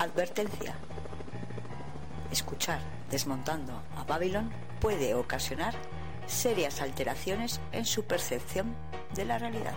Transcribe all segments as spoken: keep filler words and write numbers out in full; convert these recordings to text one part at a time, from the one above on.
advertencia. Escuchar Desmontando a Babylon puede ocasionar serias alteraciones en su percepción de la realidad.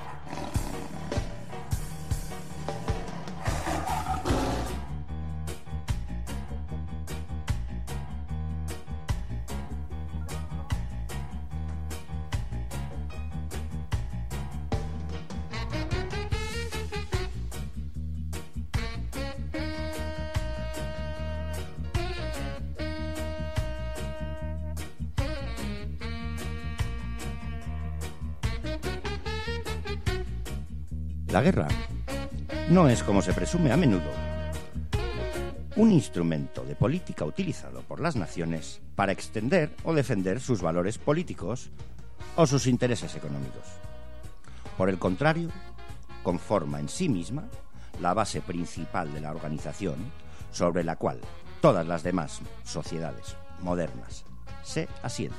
La guerra no es, como se presume a menudo, un instrumento de política utilizado por las naciones para extender o defender sus valores políticos o sus intereses económicos. Por el contrario, conforma en sí misma la base principal de la organización sobre la cual todas las demás sociedades modernas se asientan.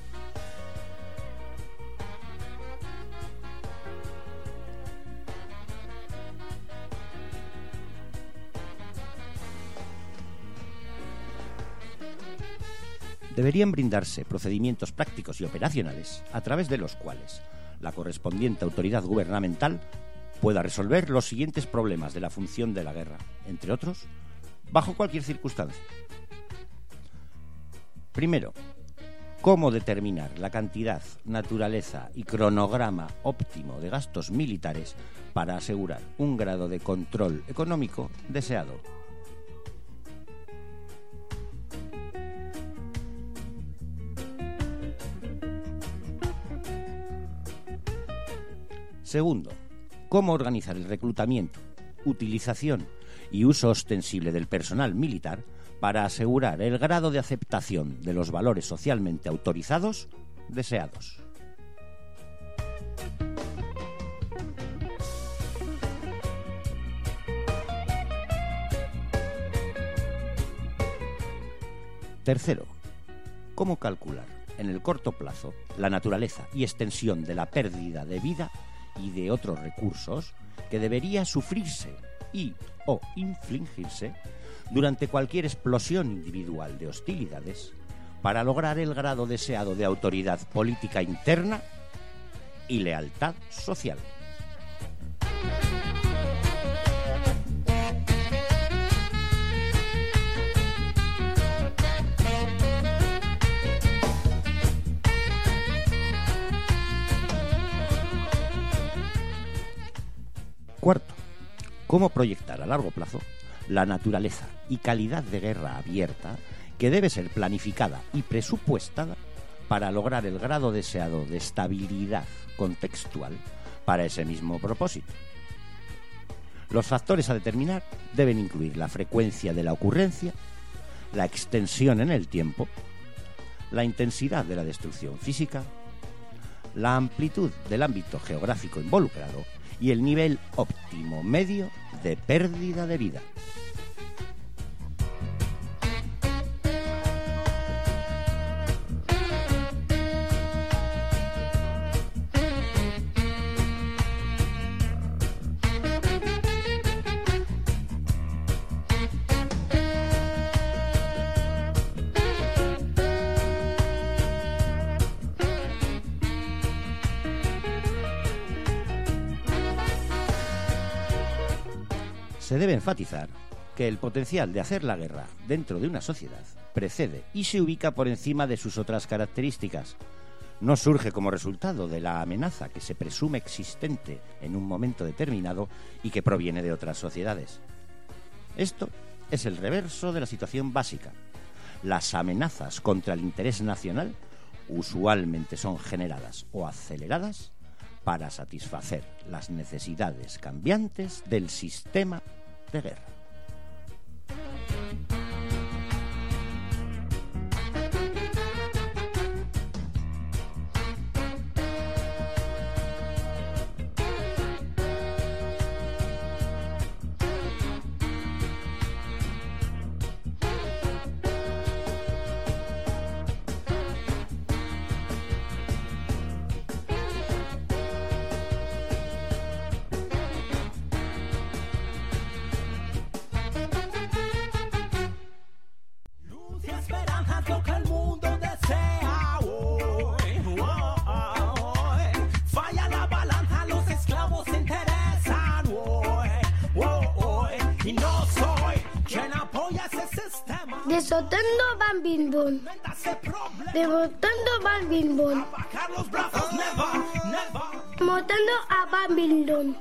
Deberían brindarse procedimientos prácticos y operacionales a través de los cuales la correspondiente autoridad gubernamental pueda resolver los siguientes problemas de la función de la guerra, entre otros, bajo cualquier circunstancia. Primero, cómo determinar la cantidad, naturaleza y cronograma óptimo de gastos militares para asegurar un grado de control económico deseado. Segundo, cómo organizar el reclutamiento, utilización y uso ostensible del personal militar para asegurar el grado de aceptación de los valores socialmente autorizados deseados. Tercero, cómo calcular en el corto plazo la naturaleza y extensión de la pérdida de vida y de otros recursos que debería sufrirse y o infligirse durante cualquier explosión individual de hostilidades para lograr el grado deseado de autoridad política interna y lealtad social. Cuarto, cómo proyectar a largo plazo la naturaleza y calidad de guerra abierta que debe ser planificada y presupuestada para lograr el grado deseado de estabilidad contextual para ese mismo propósito. Los factores a determinar deben incluir la frecuencia de la ocurrencia, la extensión en el tiempo, la intensidad de la destrucción física, la amplitud del ámbito geográfico involucrado y el nivel óptimo medio de pérdida de vida. Se debe enfatizar que el potencial de hacer la guerra dentro de una sociedad precede y se ubica por encima de sus otras características. No surge como resultado de la amenaza que se presume existente en un momento determinado y que proviene de otras sociedades. Esto es el reverso de la situación básica. Las amenazas contra el interés nacional usualmente son generadas o aceleradas para satisfacer las necesidades cambiantes del sistema de guerra. Desotando Bambimbón. Desotando Bambimbón. Motando a Bambimbón.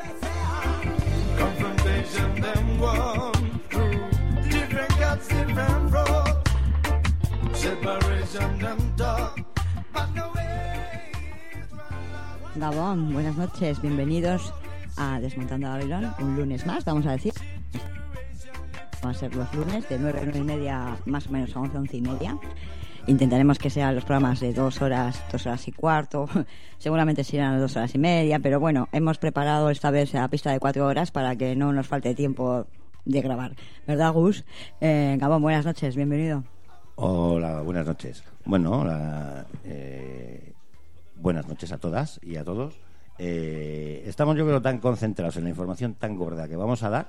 Gabón, buenas noches, bienvenidos a Desmontando a Babilón, un lunes más, vamos a decir. Van a ser los lunes de nueve a nueve y media, más o menos a once, once y media. Intentaremos que sean los programas de dos horas, dos horas y cuarto, seguramente serán dos horas y media, pero bueno, hemos preparado esta vez la pista de cuatro horas para que no nos falte tiempo de grabar. ¿Verdad, Gus? Eh, Gabón, buenas noches, bienvenido. Hola, buenas noches. Bueno, la, eh, buenas noches a todas y a todos. Eh, estamos, yo creo, tan concentrados en la información tan gorda que vamos a dar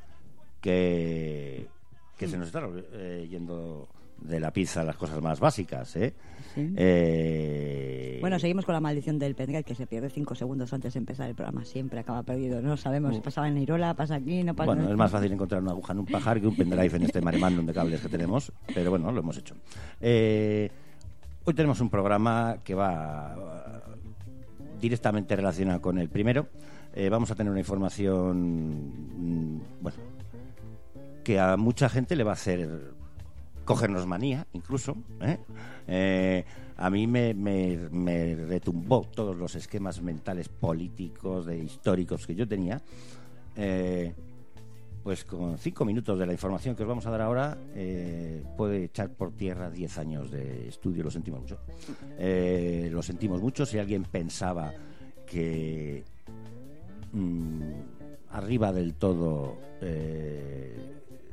que, que se nos está eh, yendo de la pizza las cosas más básicas, ¿eh? Sí. Eh... Bueno, seguimos con la maldición del pendrive, que se pierde cinco segundos antes de empezar el programa. Siempre acaba perdido. No sabemos si pasaba en Irola, pasa aquí, no pasa... Bueno, es más fácil encontrar una aguja en un pajar que un pendrive en este maremándum de cables que tenemos, pero bueno, lo hemos hecho. Eh, hoy tenemos un programa que va uh, directamente relacionado con el primero. Eh, vamos a tener una información, mmm, bueno, que a mucha gente le va a hacer cogernos manía, incluso. ¿eh? Eh, a mí me, me, me retumbó todos los esquemas mentales políticos, de históricos que yo tenía. Eh, pues con cinco minutos de la información que os vamos a dar ahora, eh, puede echar por tierra diez años de estudio. Lo sentimos mucho. Eh, lo sentimos mucho. Si alguien pensaba que mmm, arriba del todo... Eh,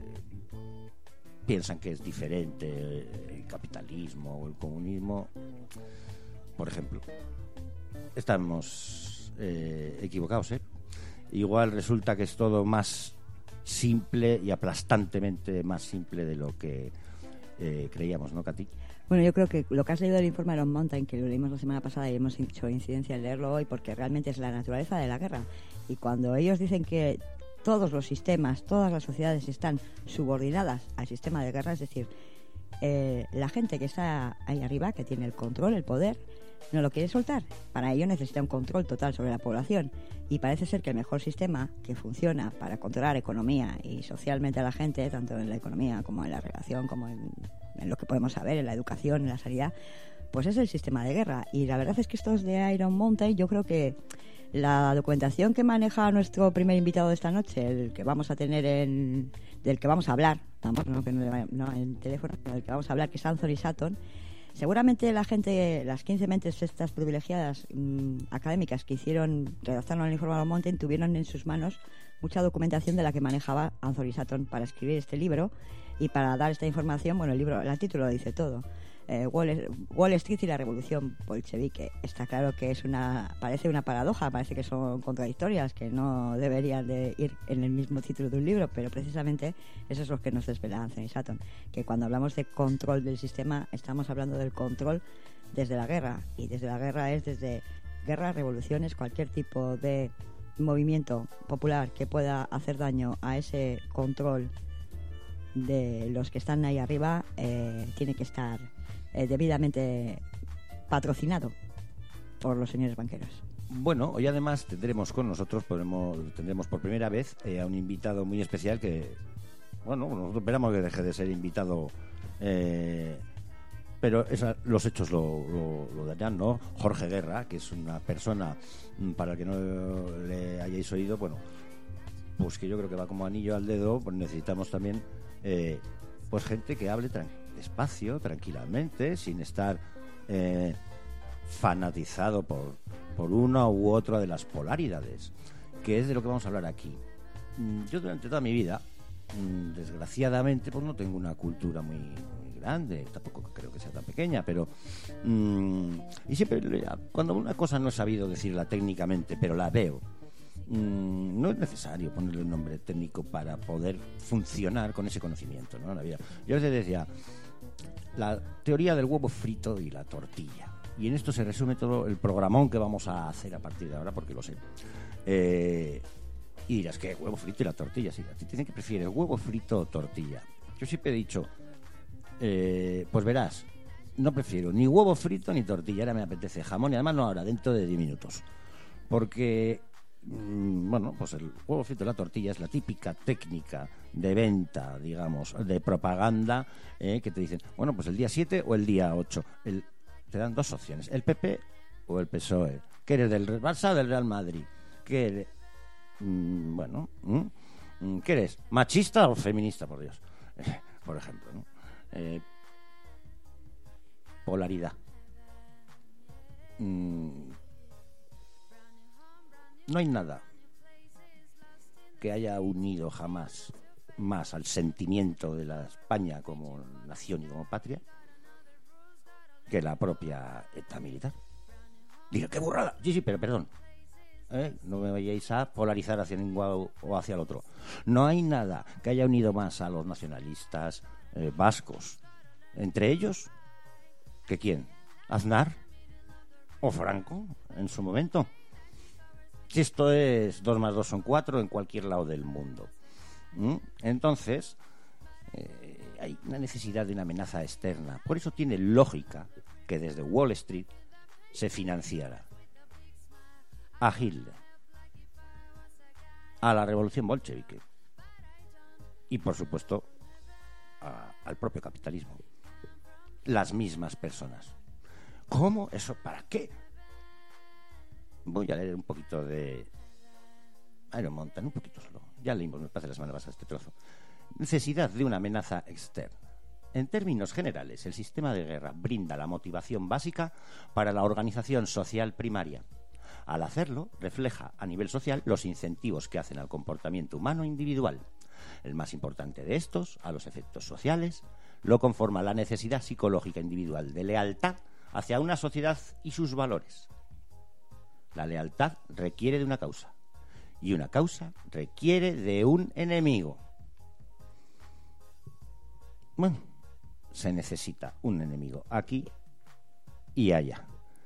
piensan que es diferente el capitalismo o el comunismo, por ejemplo, estamos eh, equivocados, ¿eh? Igual resulta que es todo más simple y aplastantemente más simple de lo que eh, creíamos, ¿no, Katy? Bueno, yo creo que lo que has leído del informe de Iron Mountain, que lo leímos la semana pasada y hemos hecho incidencia en leerlo hoy, porque realmente es la naturaleza de la guerra. Y cuando ellos dicen que todos los sistemas, todas las sociedades están subordinadas al sistema de guerra, es decir, eh, la gente que está ahí arriba, que tiene el control, el poder, no lo quiere soltar. Para ello necesita un control total sobre la población. Y parece ser que el mejor sistema que funciona para controlar economía y socialmente a la gente, tanto en la economía como en la relación, como en, en lo que podemos saber, en la educación, en la sanidad, pues es el sistema de guerra. Y la verdad es que estos de Iron Mountain, yo creo que la documentación que maneja nuestro primer invitado de esta noche, el que vamos a tener en, del que vamos a hablar, vamos, no, que no, no en teléfono, sino del que vamos a hablar, que es Anthony Sutton, seguramente la gente, las quince mentes estas privilegiadas mmm, académicas que hicieron, redactaron el informe de Mountain, tuvieron en sus manos mucha documentación de la que manejaba Anthony Sutton para escribir este libro y para dar esta información. Bueno, el libro, el título lo dice todo. Eh, Wall, Wall Street y la revolución bolchevique. Está claro que es una, parece una paradoja, parece que son contradictorias, que no deberían de ir en el mismo título de un libro, pero precisamente eso es lo que nos desvela Anthony Sutton, que cuando hablamos de control del sistema estamos hablando del control desde la guerra, y desde la guerra es desde guerras, revoluciones, cualquier tipo de movimiento popular que pueda hacer daño a ese control de los que están ahí arriba, eh, tiene que estar Eh, debidamente patrocinado por los señores banqueros. Bueno, hoy además tendremos con nosotros, podremos, tendremos por primera vez eh, a un invitado muy especial que, bueno, nosotros esperamos que deje de ser invitado, eh, pero esa, los hechos lo, lo, lo darán, ¿no? Jorge Guerra, que es una persona, para el que no le hayáis oído, bueno, pues que yo creo que va como anillo al dedo. Pues necesitamos también eh, pues gente que hable tranquilo, despacio, tranquilamente, sin estar eh, fanatizado por, por una u otra de las polaridades, que es de lo que vamos a hablar aquí. Yo durante toda mi vida, desgraciadamente, pues no tengo una cultura muy, muy grande, tampoco creo que sea tan pequeña, pero mmm, y siempre cuando una cosa no he sabido decirla técnicamente, pero la veo, mmm, no es necesario ponerle un nombre técnico para poder funcionar con ese conocimiento, ¿no? En la vida. Yo a veces decía la teoría del huevo frito y la tortilla, y en esto se resume todo el programón que vamos a hacer a partir de ahora, porque lo sé. Eh, y dirás, ¿qué? Huevo frito y la tortilla. Sí, a ti te dicen que prefieres huevo frito o tortilla. Yo siempre he dicho Eh, pues verás, no prefiero ni huevo frito ni tortilla, ahora me apetece jamón y además no ahora, dentro de diez minutos. Porque, mmm, bueno, pues el huevo frito y la tortilla es la típica técnica de venta, digamos, de propaganda, eh, que te dicen, bueno, pues el día siete o el día ocho. El, te dan dos opciones, el P P o el P S O E. ¿Qué eres, del Barça o del Real Madrid? ¿Qué eres? Mm, bueno, mm, ¿qué eres? ¿Machista o feminista, por Dios? Por ejemplo, ¿no? Eh, polaridad. Mm, no hay nada que haya unido jamás más al sentimiento de la España como nación y como patria que la propia ETA militar. Digo, qué burrada. Sí, sí, pero perdón. ¿Eh? No me vayáis a polarizar hacia ningún o hacia el otro. No hay nada que haya unido más a los nacionalistas eh, vascos. Entre ellos, ¿que quién? ¿Aznar? ¿O Franco en su momento? Si esto es dos más dos son cuatro en cualquier lado del mundo. ¿Mm? Entonces, eh, hay una necesidad de una amenaza externa. Por eso tiene lógica que desde Wall Street se financiara a Hitler, a la revolución bolchevique y, por supuesto, a, al propio capitalismo. Las mismas personas. ¿Cómo? ¿Eso para qué? Voy a leer un poquito de Iron Mountain, un poquito solo. Ya leímos, me parece, la semana pasada este trozo. Necesidad de una amenaza externa. En términos generales, el sistema de guerra brinda la motivación básica para la organización social primaria. Al hacerlo, refleja a nivel social los incentivos que hacen al comportamiento humano individual. El más importante de estos, a los efectos sociales, lo conforma la necesidad psicológica individual de lealtad hacia una sociedad y sus valores. La lealtad requiere de una causa, y una causa requiere de un enemigo. Bueno, se necesita un enemigo aquí y allá.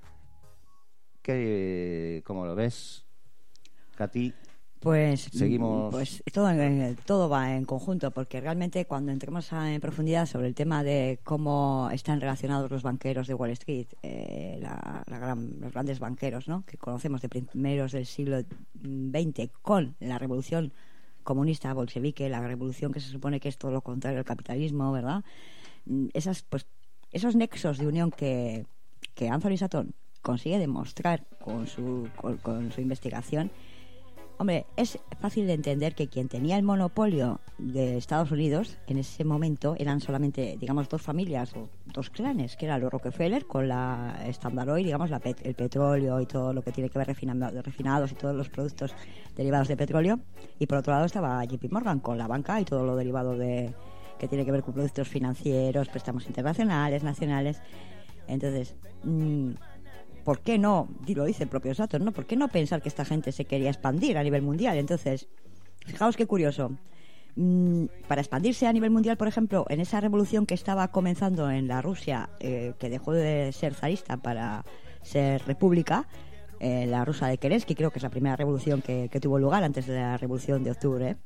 ¿Qué, ¿Cómo lo ves, Katy? Pues, seguimos. Pues todo, todo va en conjunto, porque realmente cuando entremos a, en profundidad sobre el tema de cómo están relacionados los banqueros de Wall Street, eh, la, la gran, los grandes banqueros, ¿no?, que conocemos de primeros del siglo veinte con la revolución comunista bolchevique, la revolución que se supone que es todo lo contrario al capitalismo, ¿verdad? Esas, pues, esos nexos de unión que, que Anthony Satom consigue demostrar con su, con, con su investigación. Hombre, es fácil de entender que quien tenía el monopolio de Estados Unidos en ese momento eran solamente, digamos, dos familias o dos clanes, que eran los Rockefeller con la Standard Oil, digamos, la pet, el petróleo y todo lo que tiene que ver refinado, refinados y todos los productos derivados de petróleo, y por otro lado estaba J P Morgan con la banca y todo lo derivado de que tiene que ver con productos financieros, préstamos internacionales, nacionales. Entonces, mmm, ¿por qué no? Lo dice el propio Satom, ¿no? ¿Por qué no pensar que esta gente se quería expandir a nivel mundial? Entonces, fijaos qué curioso. Mm, para expandirse a nivel mundial, por ejemplo, en esa revolución que estaba comenzando en la Rusia, eh, que dejó de ser zarista para ser república, eh, la rusa de Kerensky, creo que es la primera revolución que, que tuvo lugar antes de la revolución de octubre.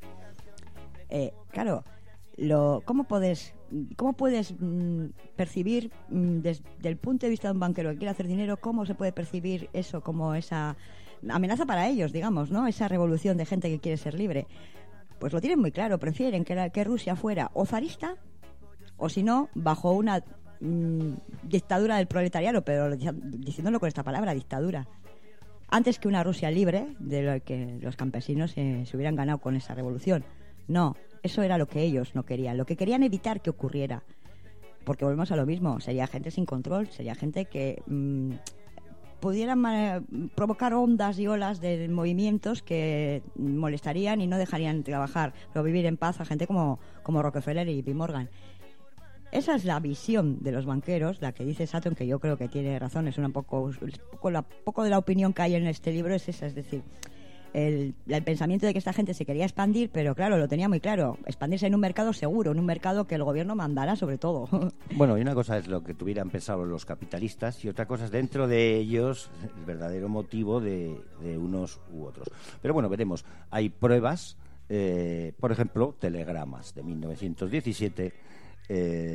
Eh, claro, lo, ¿cómo puedes, cómo puedes mm, percibir mm, desde el punto de vista de un banquero que quiere hacer dinero, cómo se puede percibir eso como esa amenaza para ellos, digamos, ¿no? Esa revolución de gente que quiere ser libre? Pues lo tienen muy claro, prefieren que, la, que Rusia fuera o zarista o, si no, bajo una mmm, dictadura del proletariado, pero diciéndolo con esta palabra, dictadura, antes que una Rusia libre de lo que los campesinos eh, se hubieran ganado con esa revolución. No, eso era lo que ellos no querían, lo que querían evitar que ocurriera, porque volvemos a lo mismo, sería gente sin control, sería gente que mmm, pudieran eh, provocar ondas y olas de movimientos que molestarían y no dejarían trabajar o vivir en paz a gente como, como Rockefeller y J P Morgan. Esa es la visión de los banqueros, la que dice Satom, que yo creo que tiene razón, es un poco, poco, la, poco de la opinión que hay en este libro es esa, es decir, el, el pensamiento de que esta gente se quería expandir, pero claro, lo tenía muy claro, expandirse en un mercado seguro, en un mercado que el gobierno mandara sobre todo. Bueno, y una cosa es lo que tuvieran pensado los capitalistas y otra cosa es dentro de ellos el verdadero motivo de, de unos u otros. Pero bueno, veremos, hay pruebas, eh, por ejemplo, telegramas de mil novecientos diecisiete, eh,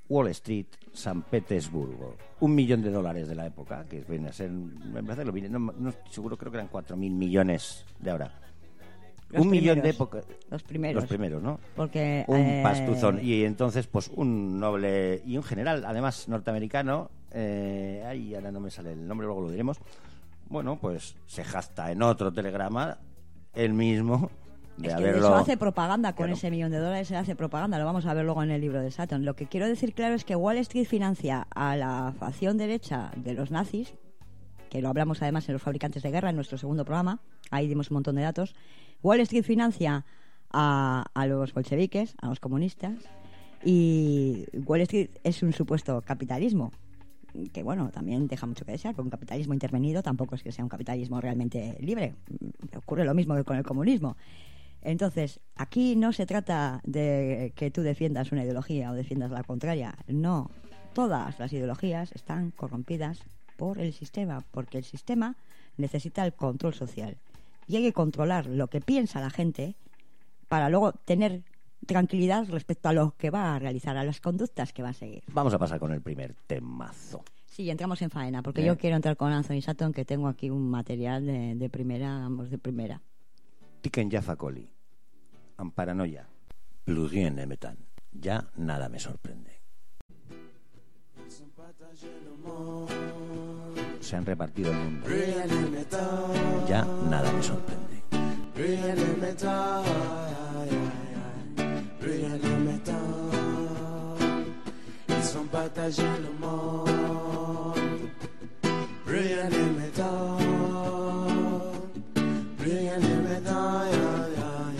Wall Street, San Petersburgo. Un millón de dólares de la época, que viene a ser, me parece, lo viene, no, no seguro, creo que eran cuatro mil millones de ahora. Los un primeros, millón de época. Los primeros. Los primeros, ¿no? Porque, un eh, pastuzón. Y entonces, pues un noble y un general, además norteamericano, eh, ay, ahora no me sale el nombre, luego lo diremos. Bueno, pues se jacta en otro telegrama, él mismo, de es que haberlo... de eso hace propaganda con Claro. ese millón de dólares, se hace propaganda, lo vamos a ver luego en el libro de Sutton. Lo que quiero decir claro es que Wall Street financia a la facción derecha de los nazis, que lo hablamos además en Los Fabricantes de Guerra, en nuestro segundo programa, ahí dimos un montón de datos. Wall Street financia a, a los bolcheviques, a los comunistas, y Wall Street es un supuesto capitalismo, que bueno, también deja mucho que desear, porque un capitalismo intervenido tampoco es que sea un capitalismo realmente libre. Ocurre lo mismo que con el comunismo. Entonces, aquí no se trata de que tú defiendas una ideología o defiendas la contraria. No, todas las ideologías están corrompidas por el sistema, porque el sistema necesita el control social. Y hay que controlar lo que piensa la gente para luego tener tranquilidad respecto a lo que va a realizar, a las conductas que va a seguir. Vamos a pasar con el primer temazo. Sí, entramos en faena, porque ¿Eh? yo quiero entrar con Anthony Sutton, que tengo aquí un material de, de primera, vamos, de primera. Tiken Jaffa Coli, Amparanoia, Plus rien ne m'étonne. Ya nada me sorprende. Se han repartido el mundo. Ya nada me sorprende. Ils ont partagé le monde. Rien ne m'étonne. Rien ne m'étonne.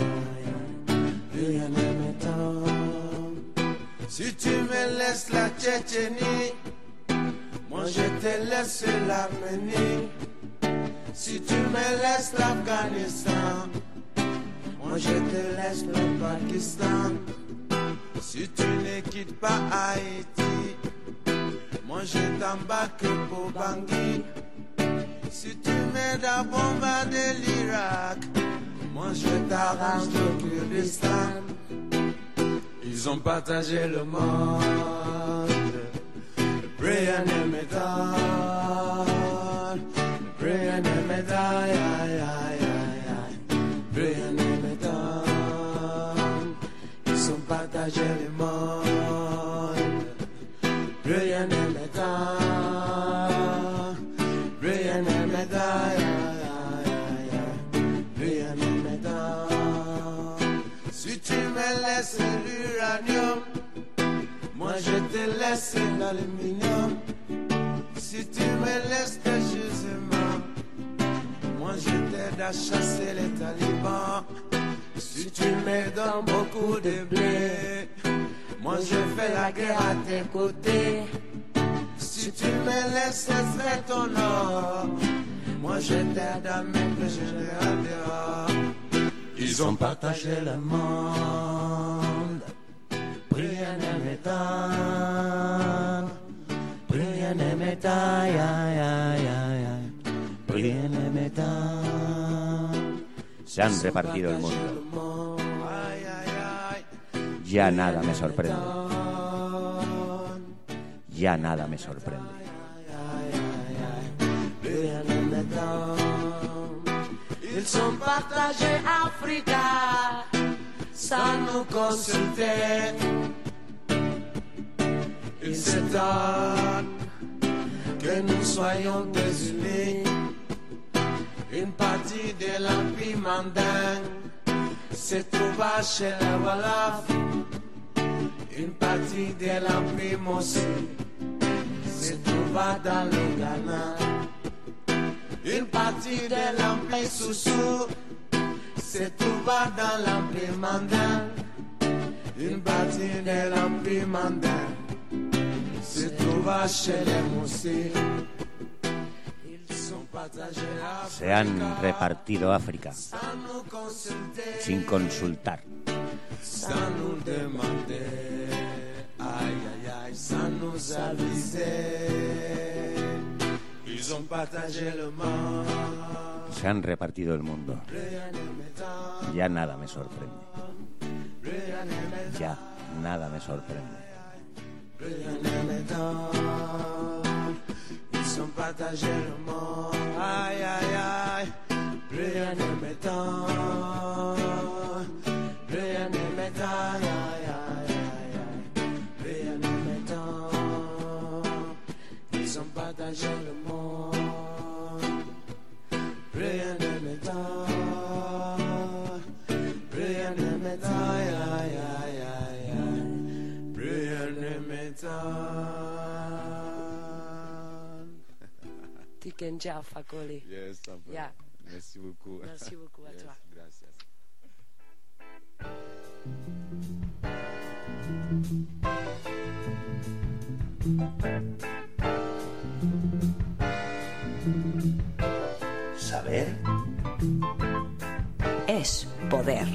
Rien ne m'étonne. Si tu me laisses la Tchétchénie, moi je te laisse l'Arménie. Si tu me laisses l'Afghanistan, moi je te laisse le Pakistan. Si tu ne quittes pas Haïti, moi je t'embarque pour Bangui. Si tu m'aides à bombarder l'Irak, moi je t'arrange le Kurdistan. Ils ont partagé le monde, rien ne m'étonne, rien ne m'étonne, rien ne m'étonne. Ils ont partagé le monde, rien ne m'étonne, rien ne m'étonne, rien ne m'étonne. Si tu me laisses l'uranium, moi je te laisse l'aluminium. Si tu me laisses tes gisements, moi je t'aide à chasser les talibans. Si tu me donnes beaucoup de blé, moi je fais la guerre à tes côtés. Si tu me laisses extraire ton or, moi je t'aide à mettre le général dehors. Ils ont partagé le monde, rien ne m'étonne, rien ne m'étonne, rien ne m'étonne. Se han repartido el mundo. Ya nada me sorprende. Ya nada me sorprende. Ils ont partagé Africa sans nous consulter. Ils s'étonnent que nous soyons désunis. Une partie de l'Empire mandingue se trouva chez les Wolofs. Une partie de l'Empire Mossi se trouva dans le Ghana. Une partie de l'Empire Soussou se trouva dans l'Empire mandin. Une partie de l'Empire mandin se trouva chez les Mossi. Se han repartido África sin consultar. Sans nous demander, aïe aïe aïe, sans nous aviser. Ils ont partagé le monde. Se han repartido el mundo. Ya nada me sorprende. Ya nada me sorprende. Plus rien ne m'étonne. Ils sont partagés le monde. Aïe, aïe, aïe. Plus rien ne m'étonne. Plus rien ne m'étonne. Aïe, aïe, aïe, aïe. Plus rien ne m'étonne. Ils ont partagé le monde. Plus rien ne m'étonne. Plus rien ne m'étonne. Aïe, aïe, aïe, aïe. Plus rien ne m'étonne. Tikenja Fakoli. Yes, un peu. Yeah. Merci beaucoup. Merci beaucoup à Yes, toi. Gracias. Saber Es poder.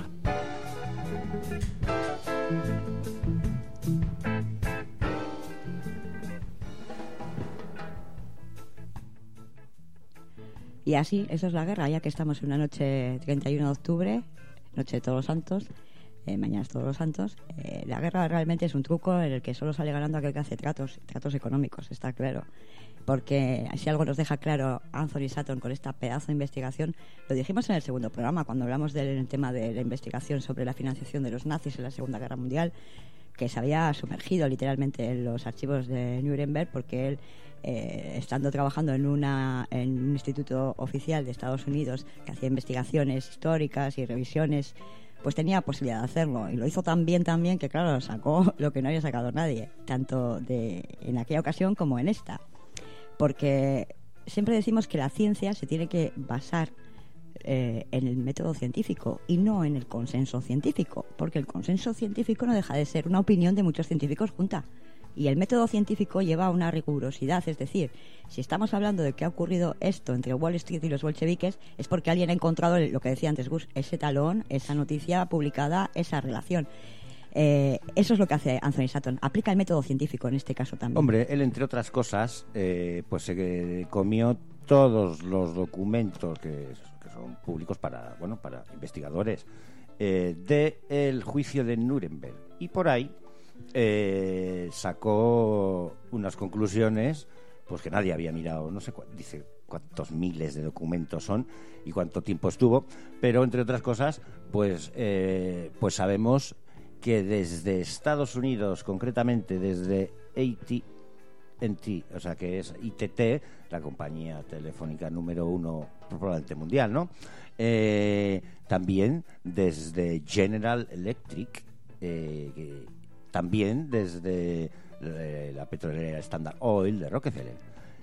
Y así, eso es la guerra, ya que estamos en una noche treinta y uno de octubre, noche de Todos los Santos, eh, mañana es Todos los Santos. Eh, la guerra realmente es un truco en el que solo sale ganando aquel que hace tratos, tratos económicos, está claro. Porque si algo nos deja claro Anthony Sutton con esta pedazo de investigación, lo dijimos en el segundo programa, cuando hablamos del tema de la investigación sobre la financiación de los nazis en la Segunda Guerra Mundial, que se había sumergido literalmente en los archivos de Nuremberg, porque él, eh, estando trabajando en, una, en un instituto oficial de Estados Unidos que hacía investigaciones históricas y revisiones, pues tenía posibilidad de hacerlo, y lo hizo tan bien, tan bien, que claro, sacó lo que no había sacado nadie, tanto de, en aquella ocasión como en esta. Porque siempre decimos que la ciencia se tiene que basar eh, en el método científico y no en el consenso científico, porque el consenso científico no deja de ser una opinión de muchos científicos junta. Y el método científico lleva una rigurosidad, es decir, si estamos hablando de que ha ocurrido esto entre Wall Street y los bolcheviques, es porque alguien ha encontrado lo que decía antes Gus, ese talón, esa noticia publicada, esa relación. Eh, eso es lo que hace Anthony Sutton. Aplica el método científico en este caso también. Hombre, él, entre otras cosas, eh, pues se eh, comió todos los documentos que, que son públicos para, bueno, para investigadores eh, del juicio de Nuremberg. Y por ahí eh, sacó unas conclusiones pues que nadie había mirado. No sé, cu- dice cuántos miles de documentos son y cuánto tiempo estuvo. Pero, entre otras cosas, pues, eh, pues sabemos que desde Estados Unidos, concretamente desde A T and T, o sea que es I T T, la compañía telefónica número uno probablemente mundial, ¿no? Eh, también desde General Electric, eh, que, también desde eh, la petrolera Standard Oil de Rockefeller,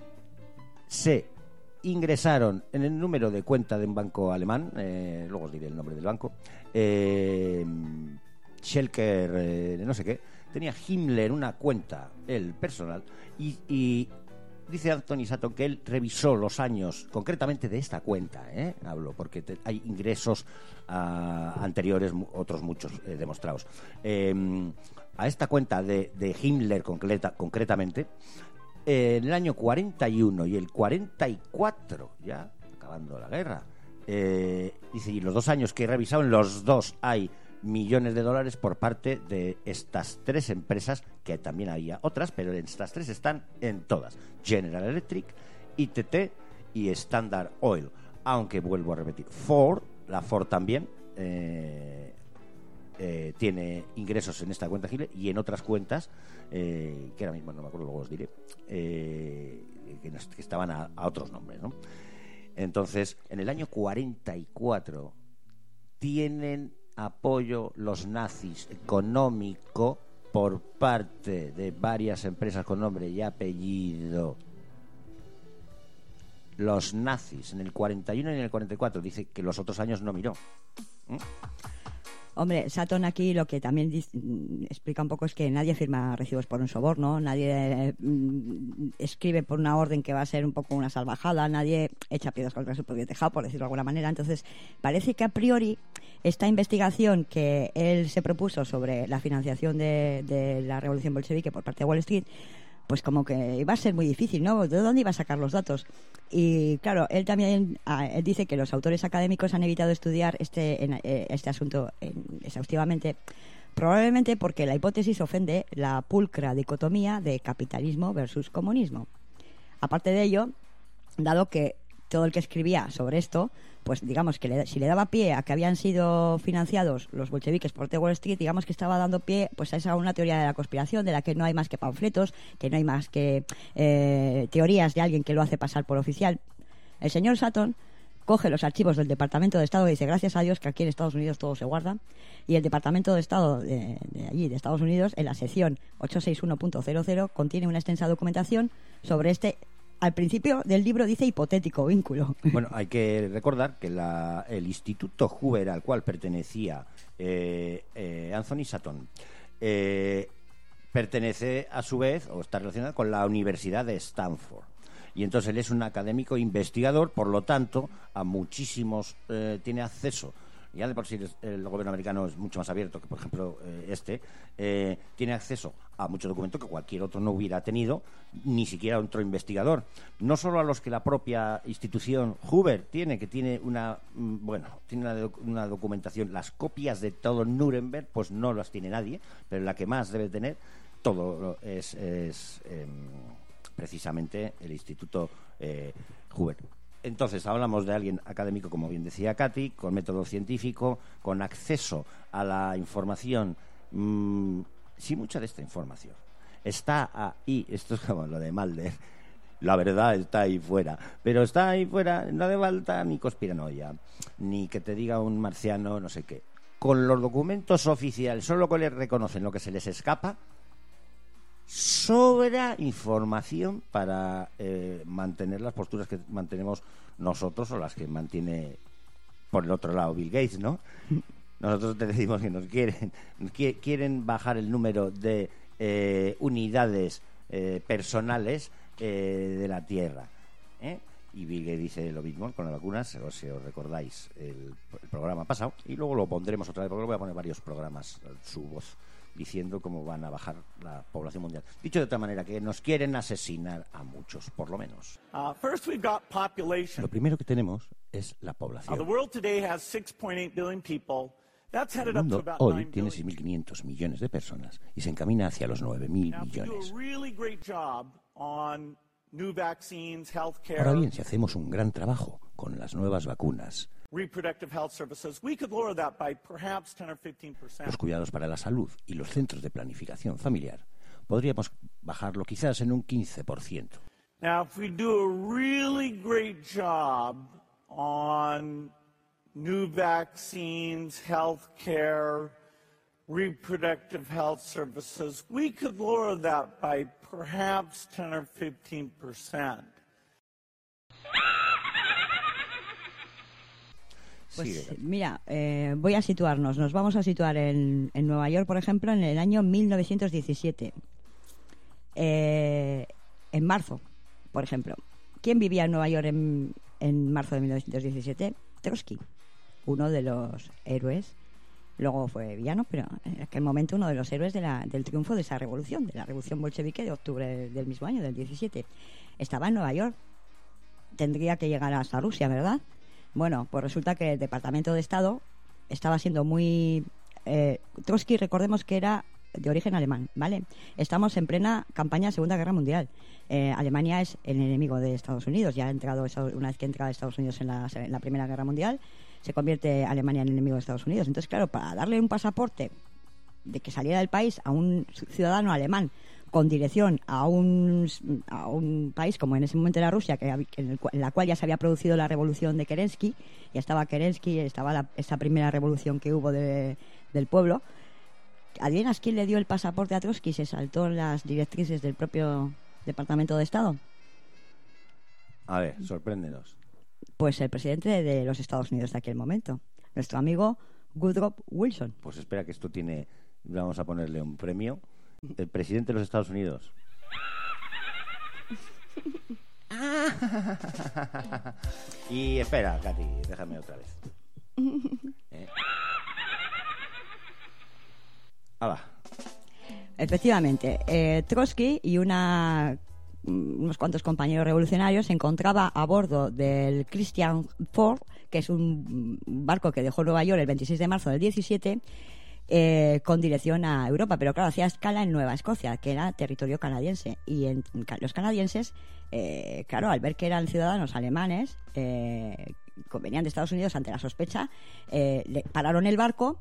se ingresaron en el número de cuenta de un banco alemán, eh, luego os diré el nombre del banco, eh, Schelker, eh, no sé qué, tenía Himmler una cuenta, el personal, y, y dice Anthony Sutton que él revisó los años, concretamente de esta cuenta, ¿eh? Hablo, porque te, hay ingresos uh, anteriores, otros muchos eh, demostrados. Eh, a esta cuenta de, de Himmler concreta, concretamente, eh, en el año cuarenta y uno y el cuarenta y cuatro, ya acabando la guerra, eh, dice, y los dos años que he revisado, en los dos hay millones de dólares por parte de estas tres empresas, que también había otras, pero estas tres están en todas: General Electric, I T T y Standard Oil. Aunque vuelvo a repetir, Ford, la Ford también eh, eh, tiene ingresos en esta cuenta Gile y en otras cuentas eh, que ahora mismo no me acuerdo, luego os diré, eh, que, no, que estaban a, a otros nombres, ¿no? Entonces, en el año cuarenta y cuatro tienen apoyo los nazis económico por parte de varias empresas con nombre y apellido. Los nazis en el cuarenta y uno y en el cuarenta y cuatro. Dice que los otros años no miró. ¿Mm? Hombre, Sutton aquí lo que también dice, explica un poco es que nadie firma recibos por un soborno, nadie mm, escribe por una orden que va a ser un poco una salvajada, nadie echa piedras contra su propio tejado, por decirlo de alguna manera. Entonces, parece que a priori esta investigación que él se propuso sobre la financiación de, de la revolución bolchevique por parte de Wall Street, pues como que iba a ser muy difícil, ¿no? ¿De dónde iba a sacar los datos? Y claro, él también él dice que los autores académicos han evitado estudiar este, en, este asunto en, exhaustivamente Probablemente porque la hipótesis ofende la pulcra dicotomía de capitalismo versus comunismo. Aparte de ello, dado que todo el que escribía sobre esto, pues digamos que le, si le daba pie a que habían sido financiados los bolcheviques por The Wall Street, digamos que estaba dando pie pues a esa una teoría de la conspiración, de la que no hay más que panfletos, que no hay más que eh, teorías de alguien que lo hace pasar por oficial. El señor Sutton coge los archivos del Departamento de Estado y dice, gracias a Dios que aquí en Estados Unidos todo se guarda, y el Departamento de Estado de, de allí, de Estados Unidos, en la sección ochocientos sesenta y uno punto cero cero, contiene una extensa documentación sobre este. Al principio del libro dice hipotético vínculo. Bueno, hay que recordar que la, el Instituto Hoover al cual pertenecía eh, eh, Anthony Sutton eh, pertenece a su vez, o está relacionado con la Universidad de Stanford. Y entonces él es un académico investigador, por lo tanto, a muchísimos eh, tiene acceso. Ya de por sí el gobierno americano es mucho más abierto que, por ejemplo, eh, este, eh, tiene acceso a muchos documentos que cualquier otro no hubiera tenido, ni siquiera otro investigador. No solo a los que la propia institución Hoover tiene, que tiene una, bueno, tiene una, doc- una documentación, las copias de todo Nuremberg, pues no las tiene nadie, pero la que más debe tener, todo es, es eh, precisamente el Instituto eh, Hoover. Entonces, hablamos de alguien académico, como bien decía Katy, con método científico, con acceso a la información. Mmm, sí, mucha de esta información está ahí. Esto es como lo de Mulder. La verdad está ahí fuera. Pero está ahí fuera, no hace falta ni conspiranoia, ni que te diga un marciano, no sé qué. Con los documentos oficiales, solo que les reconocen lo que se les escapa, sobra información para eh, mantener las posturas que mantenemos nosotros o las que mantiene por el otro lado Bill Gates, ¿no? Nosotros te decimos que nos quieren qu- quieren bajar el número de eh, unidades eh, personales eh, de la Tierra, ¿eh? Y Bill Gates dice lo mismo con las vacunas, o si os recordáis el, el programa pasado, y luego lo pondremos otra vez, porque voy a poner varios programas su voz diciendo cómo van a bajar la población mundial. Dicho de otra manera, que nos quieren asesinar a muchos, por lo menos. Uh, first, we've got population. Lo primero que tenemos es la Uh, the población. world today has six point eight billion people. That's El headed up to mundo about hoy nine tiene seis billion. mil quinientos millones de personas y se encamina hacia los nueve mil Now, if we do millones. a really great job on new vaccines, healthcare, Ahora bien, si hacemos un gran trabajo con las nuevas vacunas, reproductive health services, we could lower that by perhaps ten or fifteen percent. los cuidados para la salud y los centros de planificación familiar, podríamos bajarlo quizás en un quince por ciento. Now, if we do a really great job on new vaccines, healthcare, reproductive health services, we could lower that by perhaps ten or fifteen percent. Pues Sigue. mira, eh, voy a situarnos. Nos vamos a situar en, en Nueva York, por ejemplo, en el año mil novecientos diecisiete. Eh, en marzo, por ejemplo. ¿Quién vivía en Nueva York en, en marzo de mil novecientos diecisiete? Trotsky, uno de los héroes. Luego fue villano, pero en aquel momento uno de los héroes de la, del triunfo de esa revolución, de la revolución bolchevique de octubre del mismo año, del diecisiete. Estaba en Nueva York. Tendría que llegar hasta Rusia, ¿verdad? Bueno, pues resulta que el Departamento de Estado estaba siendo muy... Eh, Trotsky, recordemos que era de origen alemán, ¿vale? Estamos en plena campaña de Segunda Guerra Mundial. Eh, Alemania es el enemigo de Estados Unidos. Ya ha entrado, una vez que entra Estados Unidos en la, en la Primera Guerra Mundial, se convierte Alemania en enemigo de Estados Unidos. Entonces, claro, para darle un pasaporte de que saliera del país a un ciudadano alemán con dirección a un, a un país como en ese momento era Rusia, que, en, el, en la cual ya se había producido la revolución de Kerensky, ya estaba Kerensky, estaba la, esa primera revolución que hubo de, del pueblo. ¿Adivinas quién le dio el pasaporte a Trotsky? Se saltó las directrices del propio Departamento de Estado. A ver, sorpréndenos. Pues el presidente de, de los Estados Unidos de aquel momento, nuestro amigo Woodrow Wilson. Pues espera, que esto tiene... Vamos a ponerle un premio. El presidente de los Estados Unidos. Y espera, Katy, déjame otra vez. ¿Eh? Hala. Efectivamente, eh, Trotsky y una, unos cuantos compañeros revolucionarios se encontraba a bordo del Christian Ford, que es un barco que dejó Nueva York el veintiséis de marzo del diecisiete, eh, con dirección a Europa. Pero claro, hacía escala en Nueva Escocia, que era territorio canadiense. Y en, los canadienses, eh, claro, al ver que eran ciudadanos alemanes, eh, venían de Estados Unidos ante la sospecha, eh, le pararon el barco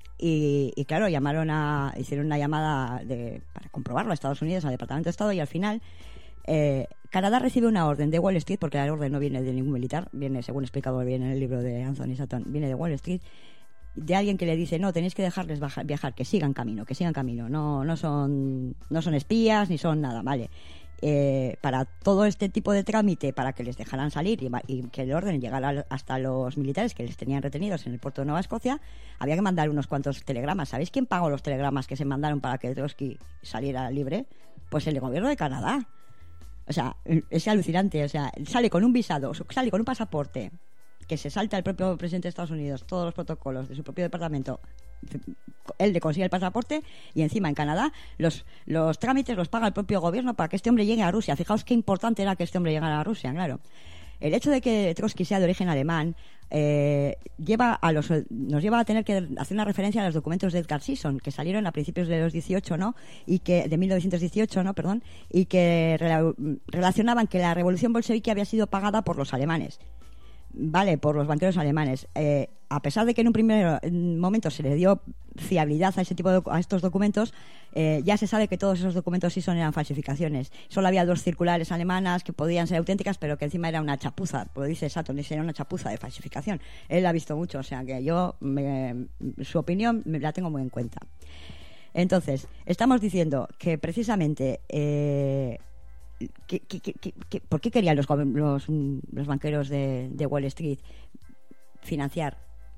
y, y claro, llamaron a, hicieron una llamada de, para comprobarlo a Estados Unidos, al Departamento de Estado, y al final eh, Canadá recibe una orden de Wall Street, porque la orden no viene de ningún militar, viene, según explicado bien en el libro de Anthony Sutton, viene de Wall Street, de alguien que le dice, no, tenéis que dejarles bajar, viajar, que sigan camino, que sigan camino, no, no son, no son espías ni son nada, vale. Eh, para todo este tipo de trámite, para que les dejaran salir y, y que el orden llegara hasta los militares que les tenían retenidos en el puerto de Nueva Escocia, había que mandar unos cuantos telegramas. ¿Sabéis quién pagó los telegramas que se mandaron para que Trotsky saliera libre? Pues el gobierno de Canadá. O sea, es alucinante. O sea, sale con un visado, sale con un pasaporte que se salta el propio presidente de Estados Unidos, todos los protocolos de su propio departamento. Él le consigue el pasaporte y encima en Canadá los, los trámites los paga el propio gobierno para que este hombre llegue a Rusia. Fijaos qué importante era que este hombre llegara a Rusia, claro. El hecho de que Trotsky sea de origen alemán eh, lleva a los, nos lleva a tener que hacer una referencia a los documentos de Edgar Sisson, que salieron a principios de los dieciocho, ¿no? Y que de mil novecientos dieciocho, ¿no? Perdón, y que rela, relacionaban que la revolución bolchevique había sido pagada por los alemanes. Vale, por los banqueros alemanes. Eh, a pesar de que en un primer momento se le dio fiabilidad a ese tipo de, a estos documentos, eh, ya se sabe que todos esos documentos sí son eran falsificaciones. Solo había dos circulares alemanas que podían ser auténticas, pero que encima era una chapuza. Pues dice Sutton, era una chapuza de falsificación. Él la ha visto mucho, o sea que yo me, su opinión me la tengo muy en cuenta. Entonces, estamos diciendo que precisamente eh, ¿Qué, qué, qué, qué, ¿por qué querían los, los, los banqueros de, de Wall Street financiar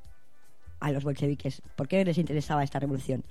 a los bolcheviques? ¿Por qué les interesaba esta revolución?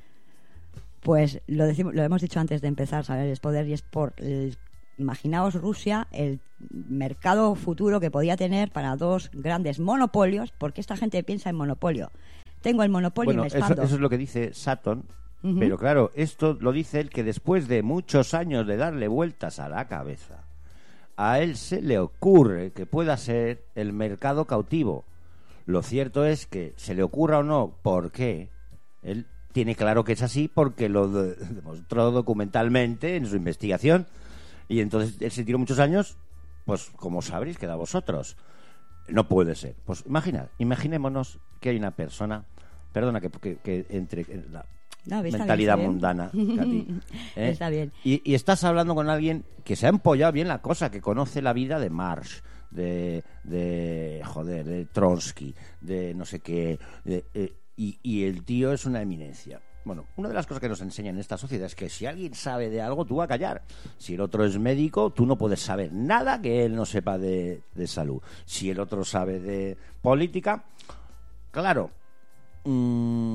Pues lo, decimos, lo hemos dicho antes de empezar, saber es poder, y es por el, imaginaos Rusia, el mercado futuro que podía tener para dos grandes monopolios, porque esta gente piensa en monopolio. Tengo el monopolio bueno, y me expando. Eso, eso es lo que dice Sutton. Uh-huh. Pero claro, esto lo dice él, que después de muchos años de darle vueltas a la cabeza, a él se le ocurre que pueda ser el mercado cautivo. Lo cierto es que, se le ocurra o no, ¿por qué? Él tiene claro que es así porque lo de- demostró documentalmente en su investigación. Y entonces él se tiró muchos años, pues como sabréis, queda vosotros. No puede ser. Pues imaginad, imaginémonos que hay una persona, perdona que, que, que entre... La, No, está mentalidad bien, mundana, Katy, ¿eh? Está bien. Y, y estás hablando con alguien que se ha empollado bien la cosa, que conoce la vida de Marx, de, de joder, de Trotsky, de no sé qué, de, eh, y, y el tío es una eminencia. Bueno, una de las cosas que nos enseñan en esta sociedad es que si alguien sabe de algo, tú vas a callar. Si el otro es médico, tú no puedes saber nada que él no sepa de, de salud. Si el otro sabe de política, claro, mmm,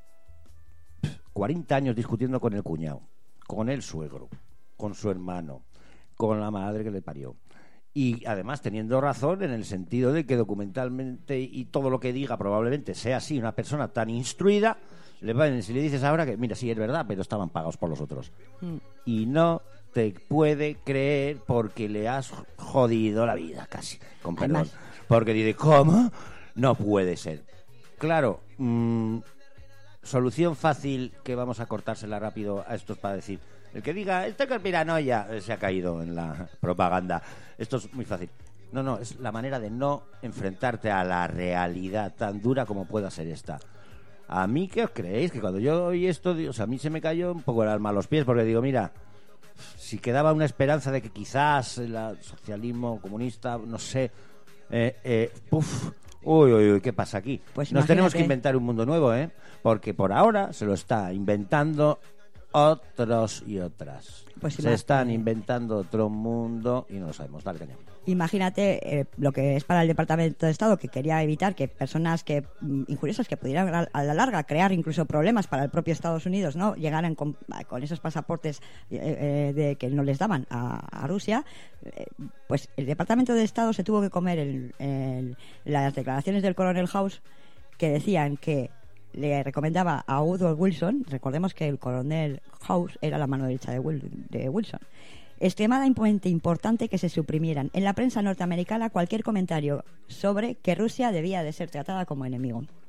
cuarenta años discutiendo con el cuñado, con el suegro, con su hermano, con la madre que le parió. Y además teniendo razón en el sentido de que documentalmente y todo lo que diga probablemente sea así, una persona tan instruida, le van, si le dices ahora que, mira, sí es verdad, pero estaban pagados por los otros. Mm. Y no te puede creer porque le has jodido la vida casi, con perdón. Además, porque dice, ¿cómo? No puede ser. Claro, mmm, solución fácil que vamos a cortársela rápido a estos para decir, el que diga esto es conspiranoia se ha caído en la propaganda. Esto es muy fácil. No, no, es la manera de no enfrentarte a la realidad tan dura como pueda ser esta. A mí, ¿qué os creéis? Que cuando yo oí esto, Dios, a mí se me cayó un poco el alma a los pies, porque digo, mira, si quedaba una esperanza de que quizás el socialismo comunista, no sé, eh, eh, puf, uy, uy, uy, ¿qué pasa aquí? Pues nos imagínate. tenemos que inventar un mundo nuevo, ¿eh? Porque por ahora se lo está inventando otros y otras. Pues se imagínate. están inventando otro mundo y no lo sabemos. Dale, caña. Imagínate eh, lo que es para el Departamento de Estado, que quería evitar que personas que mm, injuriosas que pudieran a, a la larga crear incluso problemas para el propio Estados Unidos, no llegaran con, con esos pasaportes eh, eh, de que no les daban a, a Rusia, eh, pues el Departamento de Estado se tuvo que comer el, el, las declaraciones del coronel House, que decían que le recomendaba a Woodrow Wilson, recordemos que el coronel House era la mano derecha de, Will, de Wilson, extremadamente importante que se suprimieran en la prensa norteamericana cualquier comentario sobre que Rusia debía de ser tratada como enemigo.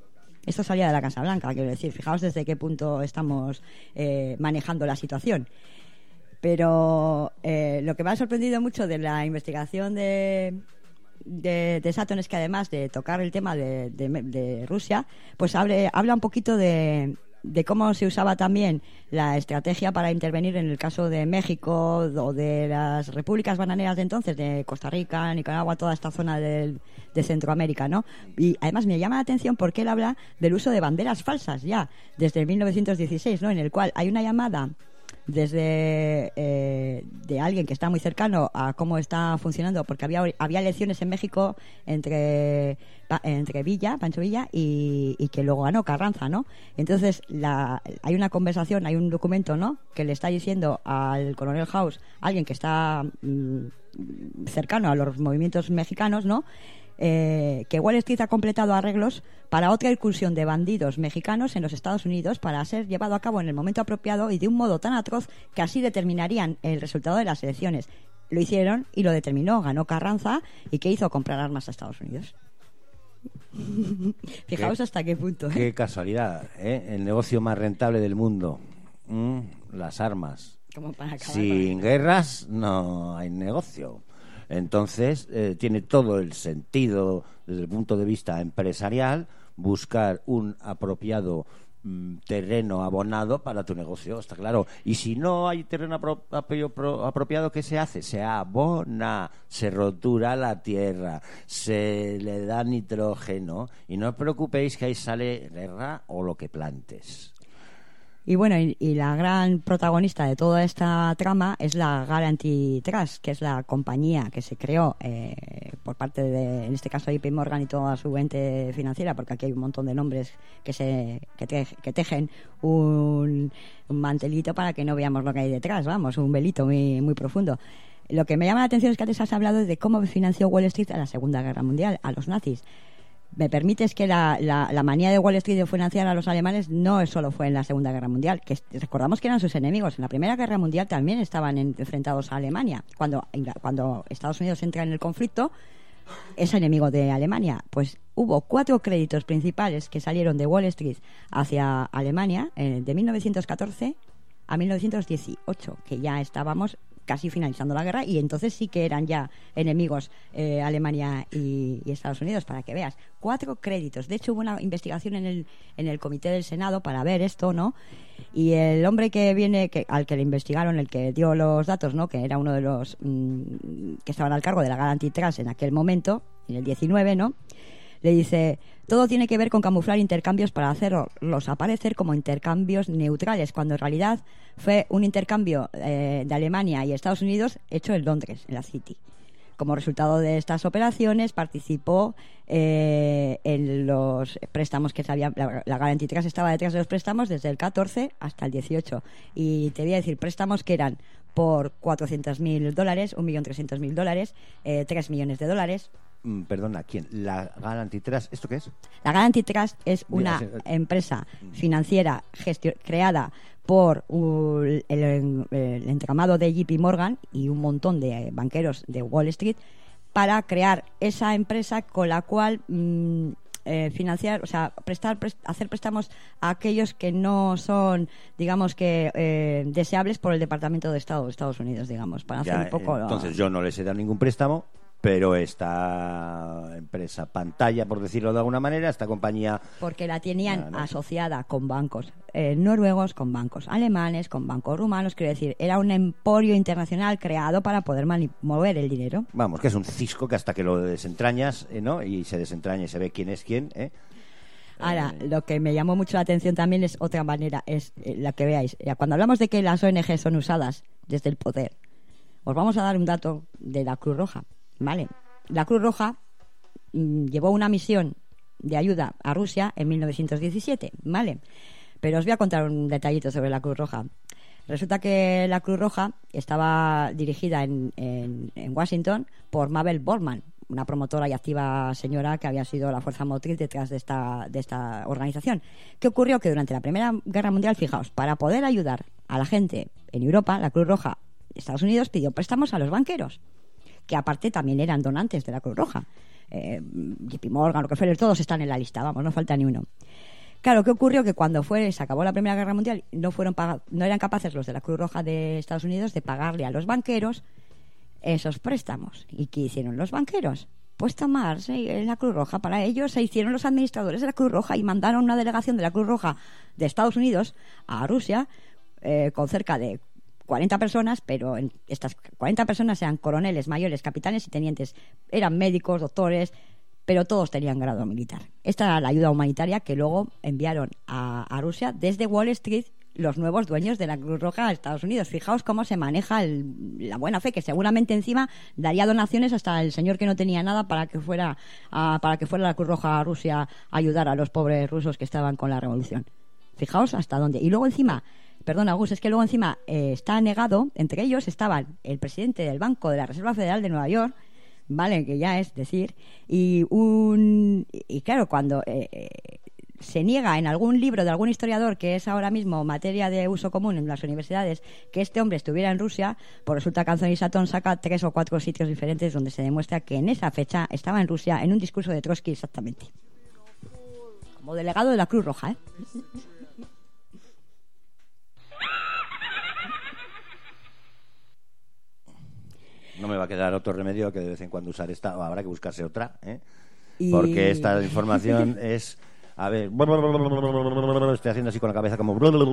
Esto salía de la Casa Blanca, quiero decir, fijaos desde qué punto estamos eh, manejando la situación. Pero eh, lo que me ha sorprendido mucho de la investigación de, de, de Sutton es que además de tocar el tema de, de, de Rusia, pues hable, habla un poquito de, de cómo se usaba también la estrategia para intervenir en el caso de México o de las repúblicas bananeras de entonces, de Costa Rica, Nicaragua, toda esta zona del, de Centroamérica, ¿no? Y además me llama la atención porque él habla del uso de banderas falsas ya, desde mil novecientos dieciséis, ¿no? En el cual hay una llamada desde eh, de alguien que está muy cercano a cómo está funcionando, porque había había elecciones en México entre entre Villa, Pancho Villa y, y que luego ganó Carranza, ¿no? Entonces la, hay una conversación, hay un documento, ¿no? Que le está diciendo al coronel House, alguien que está mmm, cercano a los movimientos mexicanos, ¿no? Eh, que Wall Street ha completado arreglos para otra incursión de bandidos mexicanos en los Estados Unidos para ser llevado a cabo en el momento apropiado y de un modo tan atroz que así determinarían el resultado de las elecciones. Lo hicieron y lo determinó, ganó Carranza. ¿Y qué hizo? Comprar armas a Estados Unidos. Fijaos ¿Qué, hasta qué punto. ¿eh? Qué casualidad, ¿eh? El negocio más rentable del mundo. Mm, las armas. Como para acabar Sin guerras no hay negocio. Entonces, eh, tiene todo el sentido, desde el punto de vista empresarial, buscar un apropiado mm, terreno abonado para tu negocio, está claro. Y si no hay terreno apro- apro- apropiado, ¿qué se hace? Se abona, se rotura la tierra, se le da nitrógeno. Y no os preocupéis que ahí sale guerra o lo que plantes. Y bueno, y, y la gran protagonista de toda esta trama es la Guaranty Trust, que es la compañía que se creó eh, por parte de, en este caso, J P Morgan y toda su ente financiera, porque aquí hay un montón de nombres que se que, te, que tejen un, un mantelito para que no veamos lo que hay detrás, vamos, un velito muy, muy profundo. Lo que me llama la atención es que antes has hablado de cómo financió Wall Street a la Segunda Guerra Mundial, a los nazis. Me permites que la, la, la manía de Wall Street de financiar a los alemanes no solo fue en la Segunda Guerra Mundial, que recordamos que eran sus enemigos. En la Primera Guerra Mundial también estaban en, enfrentados a Alemania. Cuando, cuando Estados Unidos entra en el conflicto, es enemigo de Alemania. Pues hubo cuatro créditos principales que salieron de Wall Street hacia Alemania eh, de mil novecientos catorce a mil novecientos dieciocho, que ya estábamos casi finalizando la guerra, y entonces sí que eran ya enemigos eh, Alemania y, y Estados Unidos, para que veas. Cuatro créditos. De hecho, hubo una investigación en el, en el Comité del Senado para ver esto, ¿no? Y el hombre que viene, que, al que le investigaron, el que dio los datos, ¿no? Que era uno de los mmm, que estaban al cargo de la Guaranty Trust en aquel momento, en el diecinueve, ¿no? Le dice: todo tiene que ver con camuflar intercambios para hacerlos aparecer como intercambios neutrales, cuando en realidad fue un intercambio eh, de Alemania y Estados Unidos hecho en Londres, en la City. Como resultado de estas operaciones, participó eh, en los préstamos que se había. La, la Guaranty Trust estaba detrás de los préstamos desde el catorce hasta el dieciocho. Y te voy a decir, préstamos que eran por cuatrocientos mil dólares, un millón trescientos mil dólares, eh, tres millones de dólares. Mm, perdona, ¿quién? ¿La Guaranty Trust? ¿Esto qué es? La Guaranty Trust es una empresa financiera gestio- creada por uh, el, el entramado de J P Morgan y un montón de banqueros de Wall Street para crear esa empresa con la cual mmm, eh, financiar, o sea, prestar, prest- hacer préstamos a aquellos que no son, digamos que eh, deseables por el Departamento de Estado de Estados Unidos, digamos, para hacer ya, un poco. Entonces yo no les he dado ningún préstamo, pero esta empresa pantalla, por decirlo de alguna manera, esta compañía... Porque la tenían ah, ¿no? asociada con bancos eh, noruegos, con bancos alemanes, con bancos rumanos, quiero decir, era un emporio internacional creado para poder mani- mover el dinero. Vamos, que es un cisco que hasta que lo desentrañas, eh, ¿no? Y se desentraña y se ve quién es quién, ¿eh? Ahora, lo que me llamó mucho la atención también es otra manera, es eh, la que veáis. Cuando hablamos de que las O N G son usadas desde el poder, os vamos a dar un dato de la Cruz Roja. Vale, la Cruz Roja mmm, llevó una misión de ayuda a Rusia en mil novecientos diecisiete, vale, pero os voy a contar un detallito sobre la Cruz Roja. Resulta que la Cruz Roja estaba dirigida en, en, en Washington por Mabel Bowman, una promotora y activa señora que había sido la fuerza motriz detrás de esta, de esta organización. ¿Qué ocurrió? Que durante la Primera Guerra Mundial, fijaos, para poder ayudar a la gente en Europa, la Cruz Roja de Estados Unidos pidió préstamos a los banqueros, que aparte también eran donantes de la Cruz Roja. Eh, J P Morgan, Rockefeller, todos están en la lista, vamos, no falta ni uno. Claro, ¿qué ocurrió? Que cuando fue, se acabó la Primera Guerra Mundial, no fueron pag- no eran capaces los de la Cruz Roja de Estados Unidos de pagarle a los banqueros esos préstamos. ¿Y qué hicieron los banqueros? Pues tomarse la Cruz Roja. Para ellos se hicieron los administradores de la Cruz Roja y mandaron una delegación de la Cruz Roja de Estados Unidos a Rusia eh, con cerca de cuarenta personas, pero en estas cuarenta personas eran coroneles, mayores, capitanes y tenientes. Eran médicos, doctores, pero todos tenían grado militar. Esta era la ayuda humanitaria que luego enviaron a, a Rusia desde Wall Street los nuevos dueños de la Cruz Roja de Estados Unidos. Fijaos cómo se maneja el, la buena fe, que seguramente encima daría donaciones hasta el señor que no tenía nada para que fuera a, para que fuera la Cruz Roja a Rusia a ayudar a los pobres rusos que estaban con la revolución. Fijaos hasta dónde. Y luego encima, perdón, Agus, es que luego encima eh, está negado, entre ellos estaban el presidente del Banco de la Reserva Federal de Nueva York, vale, que ya es decir, y un y claro, cuando eh, eh, se niega en algún libro de algún historiador, que es ahora mismo materia de uso común en las universidades, que este hombre estuviera en Rusia, pues resulta que Anthony Satton saca tres o cuatro sitios diferentes donde se demuestra que en esa fecha estaba en Rusia en un discurso de Trotsky exactamente. Como delegado de la Cruz Roja, ¿eh? No me va a quedar otro remedio que de vez en cuando usar esta, o habrá que buscarse otra, ¿eh? Y... Porque esta información es... A ver, estoy haciendo así con la cabeza como...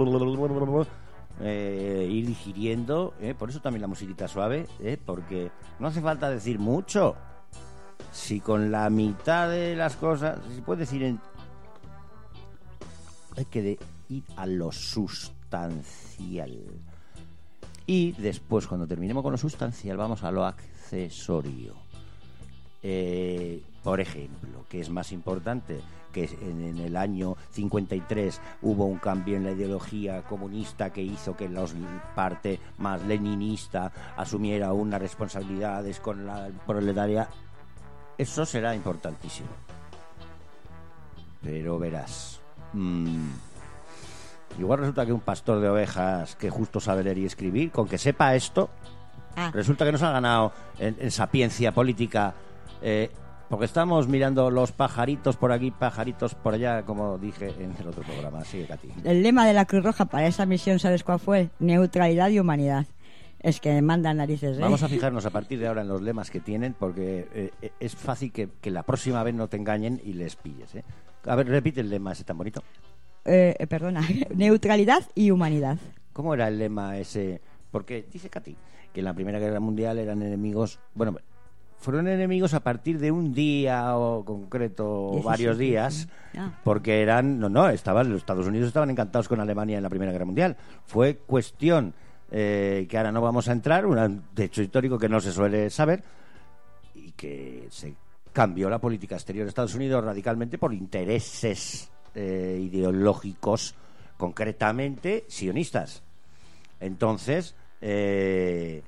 Eh, ir digiriendo, ¿eh? Por eso también la musiquita suave, ¿eh? Porque no hace falta decir mucho. Si con la mitad de las cosas... Se puede decir en... Hay que de ir a lo sustancial. Y después, cuando terminemos con lo sustancial, vamos a lo accesorio. Eh, por ejemplo, ¿qué es más importante? Que en, en el año cincuenta y tres hubo un cambio en la ideología comunista que hizo que la parte más leninista asumiera unas responsabilidades con la proletaria. Eso será importantísimo. Pero verás... Mmm, igual resulta que un pastor de ovejas que justo sabe leer y escribir, con que sepa esto, ah. resulta que nos ha ganado en, en sapiencia política, eh, porque estamos mirando los pajaritos por aquí, pajaritos por allá, como dije en el otro programa. Sigue, Katy. El lema de la Cruz Roja para esa misión, ¿sabes cuál fue? Neutralidad y humanidad. Es que mandan narices, ¿eh? Vamos a fijarnos a partir de ahora en los lemas que tienen, porque eh, es fácil que, que la próxima vez no te engañen y les pilles, ¿eh? A ver, repite el lema ese tan bonito. Eh, eh, perdona, neutralidad y humanidad. ¿Cómo era el lema ese? Porque dice Katy que en la Primera Guerra Mundial eran enemigos, bueno, fueron enemigos a partir de un día o concreto, diecisiete, varios días, sí. ah. porque eran, no, no, estaban, los Estados Unidos estaban encantados con Alemania en la Primera Guerra Mundial. Fue cuestión eh, que ahora no vamos a entrar, un hecho histórico que no se suele saber, y que se cambió la política exterior de Estados Unidos radicalmente por intereses Eh, ideológicos, concretamente sionistas. Entonces eh,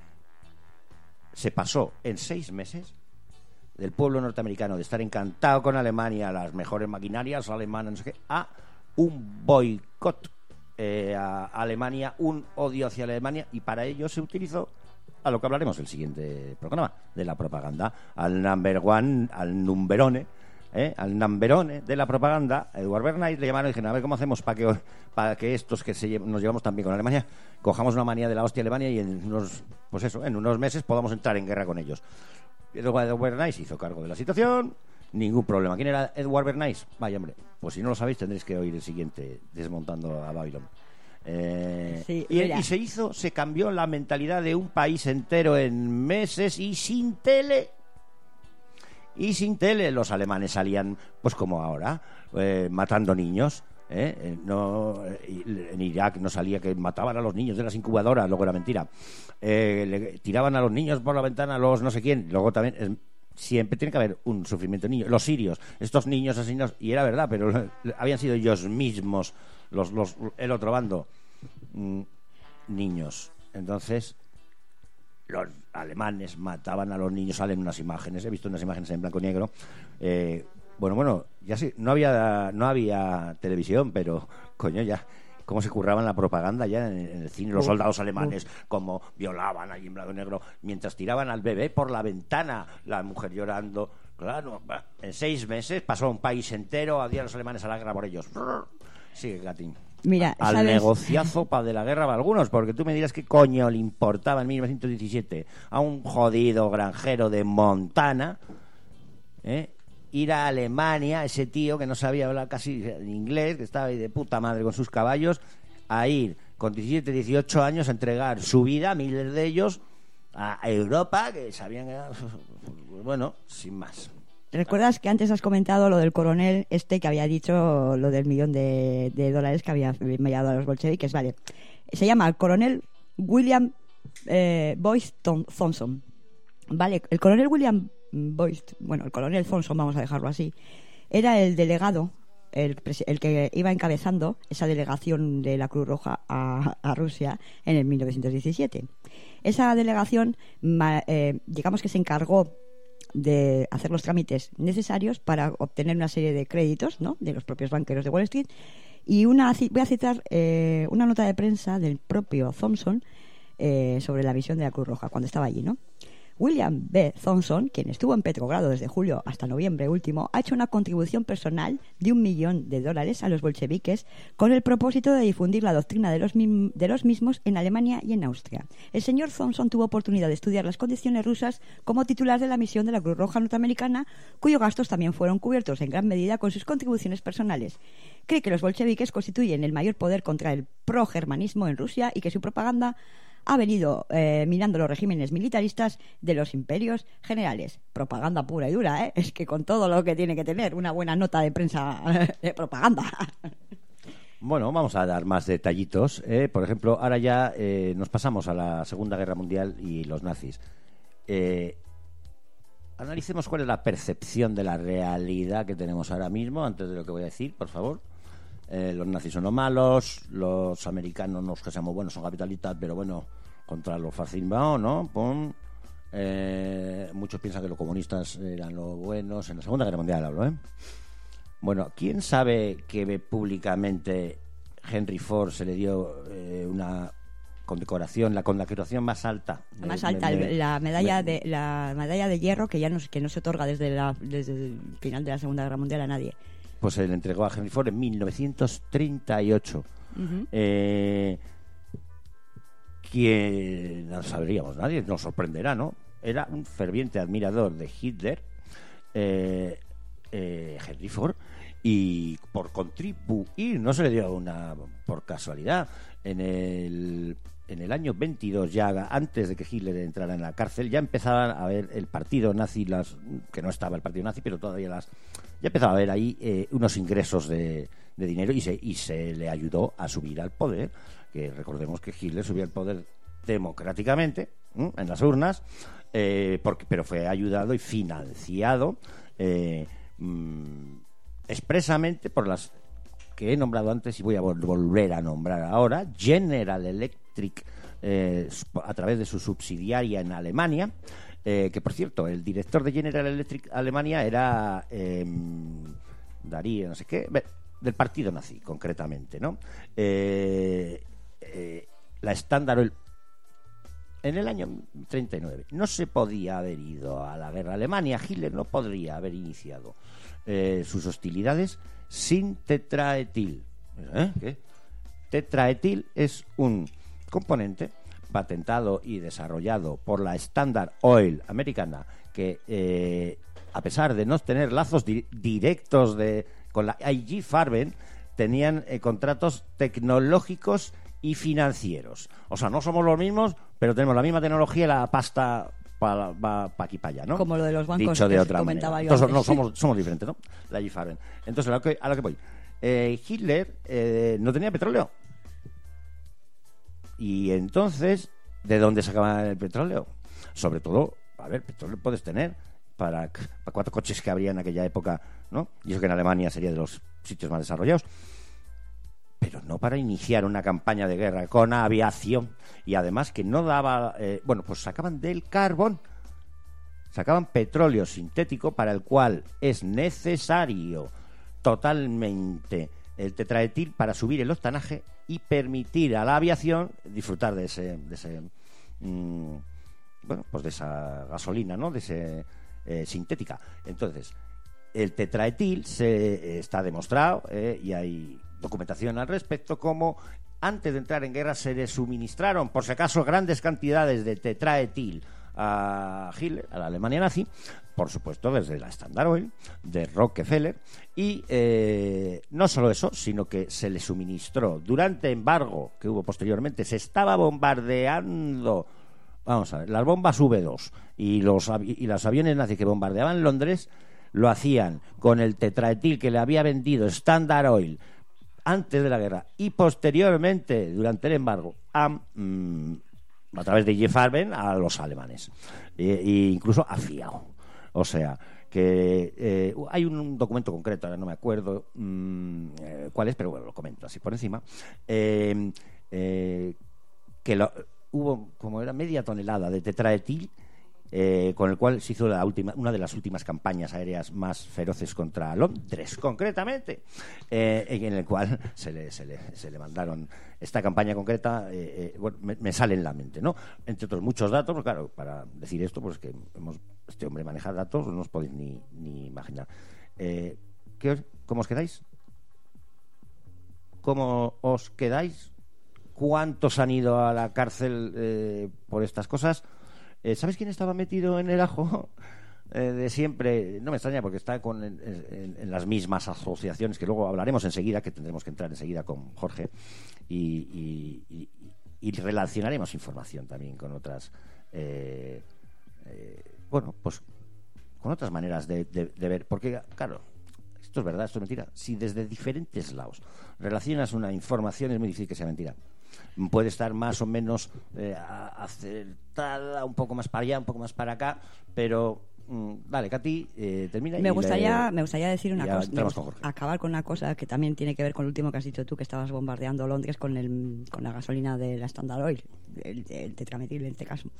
se pasó en seis meses del pueblo norteamericano de estar encantado con Alemania, las mejores maquinarias alemanas, no sé qué, a un boicot eh, a Alemania, un odio hacia Alemania, y para ello se utilizó a lo que hablaremos el siguiente programa, de la propaganda, al number one, al numberone, ¿Eh? al namberone de la propaganda. A Edward Bernays le llamaron y dijeron: a ver cómo hacemos para que, para que estos que se lle- nos llevamos tan bien con Alemania cojamos una manía de la hostia Alemania y en unos, pues eso, en unos meses podamos entrar en guerra con ellos. Edward Bernays hizo cargo de la situación, ningún problema. ¿Quién era Edward Bernays? Vaya, hombre, pues si no lo sabéis tendréis que oír el siguiente, Desmontando a Babylon. Eh, sí, y, y se hizo, se cambió la mentalidad de un país entero en meses y sin tele. Y sin tele. Los alemanes salían, pues como ahora, eh, matando niños. ¿eh? No, en Irak no salía que mataban a los niños de las incubadoras, luego era mentira. Eh, le tiraban a los niños por la ventana, los no sé quién. Luego también eh, siempre tiene que haber un sufrimiento de niños. Los sirios, estos niños asesinados, y era verdad, pero habían sido ellos mismos, los, los, el otro bando, mm, niños. Entonces, los alemanes mataban a los niños. Salen unas imágenes, he visto unas imágenes en blanco y negro. Eh, bueno, bueno, ya sí, no había no había televisión, pero coño, ya cómo se curraban la propaganda ya en, en el cine, los soldados alemanes, cómo violaban allí en blanco y negro, mientras tiraban al bebé por la ventana, la mujer llorando, Claro, en seis meses pasó un país entero, había los alemanes a la guerra por ellos. Sigue, Gatín. Mira, al ¿sabes? negociazo pa de la guerra para algunos, porque tú me dirás qué coño le importaba en mil novecientos diecisiete a un jodido granjero de Montana, ¿eh? ir a Alemania, ese tío que no sabía hablar casi inglés, que estaba ahí de puta madre con sus caballos, a ir con diecisiete, dieciocho años a entregar su vida, miles de ellos, a Europa, que sabían que era, bueno, sin más. ¿Recuerdas que antes has comentado lo del coronel este que había dicho lo del millón de, de dólares que había enviado a los bolcheviques? Vale, se llama el coronel William eh, Boyce Thompson. Vale, el coronel William Boyce, bueno, el coronel Thompson, vamos a dejarlo así, era el delegado, el, el que iba encabezando esa delegación de la Cruz Roja a, a Rusia en el mil novecientos diecisiete. Esa delegación, eh, digamos que se encargó de hacer los trámites necesarios para obtener una serie de créditos, ¿no?, de los propios banqueros de Wall Street. Y una voy a citar eh, una nota de prensa del propio Thompson eh, sobre la misión de la Cruz Roja cuando estaba allí, ¿no? William B. Thompson, quien estuvo en Petrogrado desde julio hasta noviembre último, ha hecho una contribución personal de un millón de dólares a los bolcheviques con el propósito de difundir la doctrina de los, mim- de los mismos en Alemania y en Austria. El señor Thompson tuvo oportunidad de estudiar las condiciones rusas como titular de la misión de la Cruz Roja norteamericana, cuyos gastos también fueron cubiertos en gran medida con sus contribuciones personales. Cree que los bolcheviques constituyen el mayor poder contra el progermanismo en Rusia y que su propaganda ha venido eh, minando los regímenes militaristas de los imperios generales. Propaganda pura y dura, ¿eh? Es que con todo lo que tiene que tener una buena nota de prensa de propaganda. Bueno, vamos a dar más detallitos. ¿eh? Por ejemplo, ahora ya eh, nos pasamos a la Segunda Guerra Mundial y los nazis. Eh, analicemos cuál es la percepción de la realidad que tenemos ahora mismo, antes de lo que voy a decir, por favor. Eh, los nazis son los malos, los americanos no es que seamos buenos, son capitalistas, pero bueno, contra los fascismos, ¿no? Pum. Eh, muchos piensan que los comunistas eran los buenos, en la Segunda Guerra Mundial hablo, ¿eh? Bueno, ¿quién sabe que públicamente Henry Ford se le dio eh, una condecoración, la condecoración más alta? La más me, alta, me, la medalla me, de la medalla de hierro que ya no, que no se otorga desde, la, desde el final de la Segunda Guerra Mundial a nadie. Pues se le entregó a Henry Ford en mil novecientos treinta y ocho. Uh-huh. Eh, que no sabríamos, nadie nos sorprenderá, ¿no? Era un ferviente admirador de Hitler, eh, eh, Henry Ford, y por contribuir, no se le dio una por casualidad, en el, en el año veintidós, ya antes de que Hitler entrara en la cárcel, ya empezaban a ver el partido nazi, las que no estaba el partido nazi, pero todavía las... Ya empezaba a haber ahí eh, unos ingresos de, de dinero y se, y se le ayudó a subir al poder, que recordemos que Hitler subió al poder democráticamente, ¿eh? en las urnas, eh, porque, pero fue ayudado y financiado eh, mmm, expresamente por las que he nombrado antes y voy a vol- volver a nombrar ahora, General Electric, eh, a través de su subsidiaria en Alemania. Eh, que por cierto, el director de General Electric Alemania era eh, Darío, no sé qué, del partido nazi, concretamente, ¿no? Eh, eh, la Standard Oil, en el año treinta y nueve, no se podía haber ido a la guerra. Alemania, Hitler no podría haber iniciado eh, sus hostilidades sin tetraetil. ¿Eh? ¿Qué? Tetraetil es un componente patentado y desarrollado por la Standard Oil americana, que eh, a pesar de no tener lazos di- directos de con la I G Farben, tenían eh, contratos tecnológicos y financieros. O sea, no somos los mismos, pero tenemos la misma tecnología y la pasta va pa, pa aquí para allá, ¿no? Como lo de los bancos. Dicho de que otra comentaba manera. Yo Entonces, antes. no, somos, somos diferentes, ¿no? La I G Farben. Entonces, a lo que, a lo que voy. Eh, Hitler eh, no tenía petróleo. Y entonces, ¿de dónde sacaban el petróleo? Sobre todo, a ver, petróleo puedes tener para, para cuatro coches que habría en aquella época, ¿no? Y eso que en Alemania sería de los sitios más desarrollados. Pero no para iniciar una campaña de guerra con aviación. Y además que no daba... Eh, bueno, pues sacaban del carbón. Sacaban petróleo sintético para el cual es necesario totalmente el tetraetil para subir el octanaje y permitir a la aviación disfrutar de ese, de ese mmm, bueno, pues de esa gasolina, ¿no? De ese eh, sintética. Entonces, el tetraetil se eh, está demostrado eh, y hay documentación al respecto como antes de entrar en guerra se le suministraron, por si acaso, grandes cantidades de tetraetil a Hitler, a la Alemania nazi, por supuesto desde la Standard Oil, de Rockefeller, y eh, no solo eso, sino que se le suministró durante embargo que hubo posteriormente, se estaba bombardeando, vamos a ver, las bombas V dos y los, y los aviones nazis que bombardeaban Londres lo hacían con el tetraetil que le había vendido Standard Oil antes de la guerra y posteriormente durante el embargo a, mm, a través de Jeff Arben a los alemanes e, e incluso a Fiao. O sea que eh, hay un documento concreto, ahora no me acuerdo mmm, eh, cuál es, pero bueno, lo comento así por encima, eh, eh, que lo, hubo como era media tonelada de tetraetil Eh, con el cual se hizo la última, una de las últimas campañas aéreas más feroces contra Londres, concretamente, eh, en el cual se le, se le, se le mandaron esta campaña concreta, eh, eh, bueno, me, me sale en la mente, ¿no? Entre otros muchos datos, pues claro, para decir esto, pues que hemos, este hombre maneja datos, no os podéis ni, ni imaginar. Eh, ¿qué os, ¿Cómo os quedáis? ¿Cómo os quedáis? ¿Cuántos han ido a la cárcel eh, por estas cosas? Eh, ¿Sabes quién estaba metido en el ajo eh, de siempre? No me extraña porque está con, en, en, en las mismas asociaciones que luego hablaremos enseguida, que tendremos que entrar enseguida con Jorge y, y, y, y relacionaremos información también con otras eh, eh, bueno, pues con otras maneras de, de, de ver, porque claro, esto es verdad, esto es mentira. Si desde diferentes lados relacionas una información es muy difícil que sea mentira. Puede estar más o menos eh, acertada, un poco más para allá, un poco más para acá, pero mmm, vale, Katy, eh, termina. Me y gustaría, le, me gustaría decir una cosa, me gusta acabar con una cosa que también tiene que ver con lo último que has dicho tú, que estabas bombardeando Londres con el, con la gasolina de la Standard Oil, el, el tetrametil en este caso.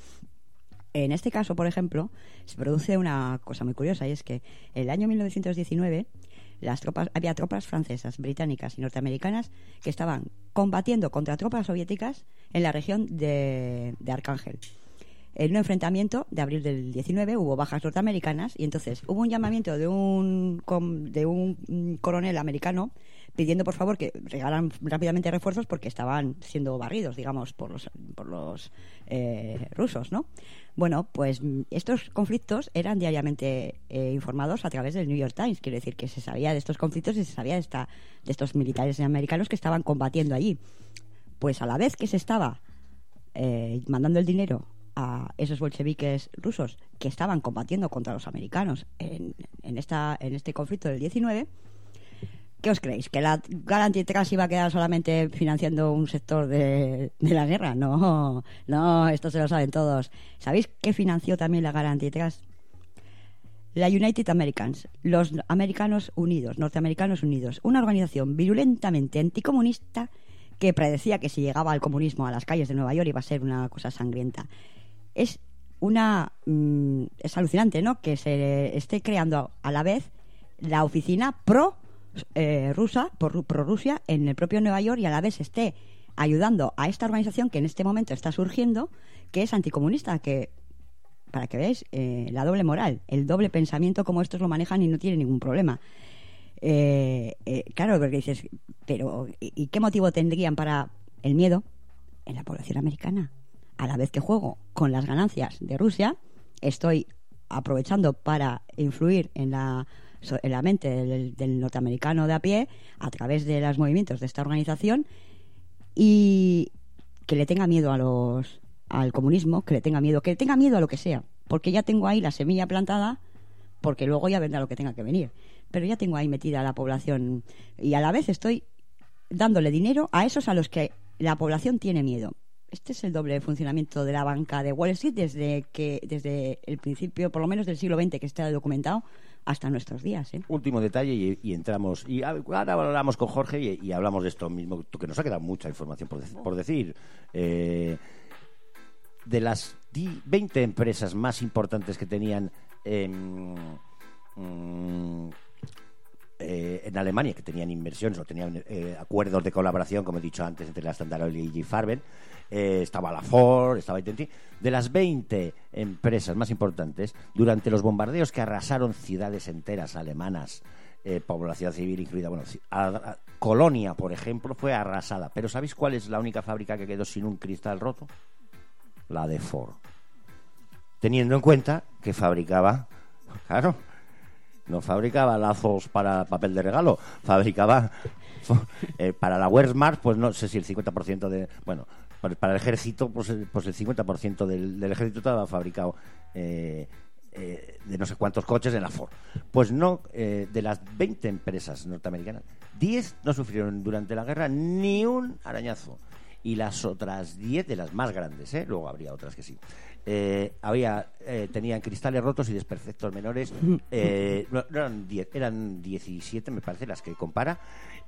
En este caso, por ejemplo, se produce una cosa muy curiosa, y es que en el año mil novecientos diecinueve las tropas, había tropas francesas, británicas y norteamericanas que estaban combatiendo contra tropas soviéticas en la región de, de Arcángel. En un enfrentamiento de abril del diecinueve hubo bajas norteamericanas y entonces hubo un llamamiento de un, de un coronel americano pidiendo por favor que regalan rápidamente refuerzos porque estaban siendo barridos, digamos, por los, por los eh, rusos, ¿no? Bueno, pues estos conflictos eran diariamente eh, informados a través del New York Times. Quiere decir que se sabía de estos conflictos y se sabía de, esta, de estos militares americanos que estaban combatiendo allí. Pues a la vez que se estaba eh, mandando el dinero a esos bolcheviques rusos que estaban combatiendo contra los americanos en, en, esta, en este conflicto del diecinueve, ¿qué os creéis? ¿Que la Guarantee Trust iba a quedar solamente financiando un sector de, de la guerra? No, no, esto se lo saben todos. ¿Sabéis qué financió también la Guarantee Trust? La United Americans, los americanos unidos, norteamericanos unidos, una organización virulentamente anticomunista que predecía que si llegaba el comunismo a las calles de Nueva York iba a ser una cosa sangrienta. Es una mmm, es alucinante, ¿no? Que se esté creando a la vez la oficina pro eh, rusa, por, pro Rusia en el propio Nueva York y a la vez esté ayudando a esta organización que en este momento está surgiendo, que es anticomunista, que para que veáis eh, la doble moral, el doble pensamiento como estos lo manejan y no tienen ningún problema. Eh, eh, claro, porque dices, pero ¿y qué motivo tendrían para el miedo en la población americana? A la vez que juego con las ganancias de Rusia, estoy aprovechando para influir en la, en la mente del, del norteamericano de a pie a través de los movimientos de esta organización y que le tenga miedo a los al comunismo, que le tenga miedo, que le tenga miedo a lo que sea, porque ya tengo ahí la semilla plantada, porque luego ya vendrá lo que tenga que venir. Pero ya tengo ahí metida a la población y a la vez estoy dándole dinero a esos a los que la población tiene miedo. Este es el doble funcionamiento de la banca de Wall Street desde que desde el principio, por lo menos del siglo veinte, que está documentado, hasta nuestros días, ¿eh? Último detalle y, y entramos y ahora hablamos con Jorge y, y hablamos de esto mismo, que nos ha quedado mucha información por, por decir. Eh, de las veinte empresas más importantes que tenían eh, eh, en Alemania, que tenían inversiones o tenían eh, acuerdos de colaboración, como he dicho antes, entre la Standard Oil y Farben, eh, estaba la Ford, estaba I T and T. De las veinte empresas más importantes, durante los bombardeos que arrasaron ciudades enteras alemanas, eh, población civil incluida, bueno, a, a, Colonia, por ejemplo, fue arrasada. Pero ¿sabéis cuál es la única fábrica que quedó sin un cristal roto? La de Ford. Teniendo en cuenta que fabricaba, claro, no fabricaba lazos para papel de regalo, fabricaba eh, para la Wehrmacht, pues no sé si el cincuenta por ciento de, bueno, para el ejército, pues, pues el cincuenta por ciento del, del ejército estaba fabricado eh, eh, de no sé cuántos coches en la Ford. Pues no, eh, de las veinte empresas norteamericanas, diez no sufrieron durante la guerra ni un arañazo. Y las otras diez, de las más grandes, ¿eh? Luego habría otras que sí, eh, había eh, tenían cristales rotos y desperfectos menores. Eh, no, no eran diez, eran diecisiete, me parece, las que compara.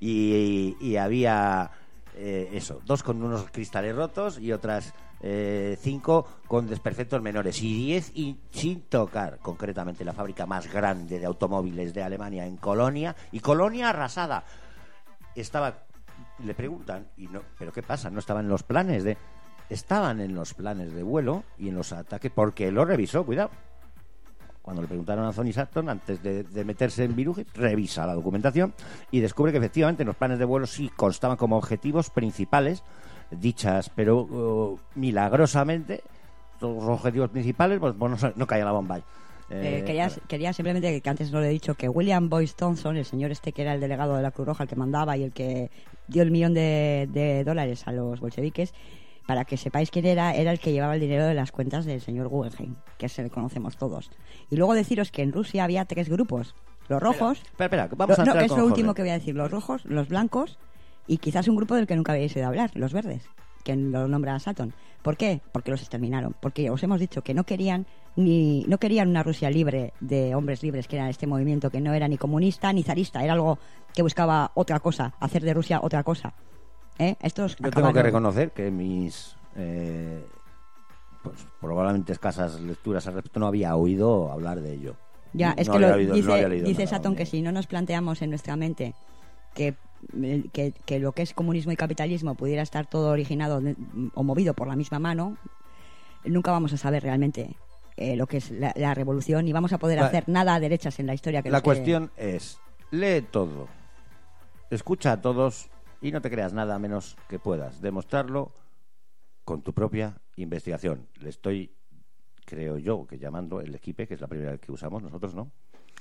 Y, y había eh, eso, dos con unos cristales rotos y otras eh, cinco con desperfectos menores. Y diez y sin tocar, concretamente la fábrica más grande de automóviles de Alemania en Colonia. Y Colonia arrasada. Estaba... Le preguntan, y no, ¿pero qué pasa? No estaban en los planes de... Estaban en los planes de vuelo y en los ataques, porque lo revisó, cuidado. Cuando le preguntaron a Sonny Sutton, antes de, de meterse en Viruji, revisa la documentación y descubre que efectivamente en los planes de vuelo sí constaban como objetivos principales, dichas, pero uh, milagrosamente, los objetivos principales, pues, pues no, no caía la bomba ahí. Eh, eh, quería, quería simplemente, que antes no lo he dicho, que William Boyce Thompson, el señor este que era el delegado de la Cruz Roja, el que mandaba y el que dio el millón de, de dólares a los bolcheviques, para que sepáis quién era, era el que llevaba el dinero de las cuentas del señor Guggenheim, que se le conocemos todos. Y luego deciros que en Rusia había tres grupos: los rojos, espera, espera, espera, vamos lo, a no, que es con lo Jorge. último que voy a decir, los rojos, los blancos y quizás un grupo del que nunca habéis oído hablar, los verdes, que lo nombra Sutton. ¿Por qué? Porque los exterminaron. Porque os hemos dicho que no querían ni no querían una Rusia libre de hombres libres, que era este movimiento que no era ni comunista ni zarista, era algo que buscaba otra cosa, hacer de Rusia otra cosa. ¿Eh? Estos Yo tengo que reconocer que mis eh, pues probablemente escasas lecturas al respecto no había oído hablar de ello. Ya, es no que lo, oído, dice, no dice nada, Sutton no. que si no nos planteamos en nuestra mente que Que, que lo que es comunismo y capitalismo pudiera estar todo originado de, o movido por la misma mano, nunca vamos a saber realmente eh, lo que es la, la revolución, y vamos a poder la, hacer nada a derechas en la historia. Que la los cuestión que... es, lee todo, escucha a todos y no te creas nada menos que puedas demostrarlo con tu propia investigación. Le estoy, creo yo, que llamando el equipe, que es la primera vez que usamos nosotros, ¿no?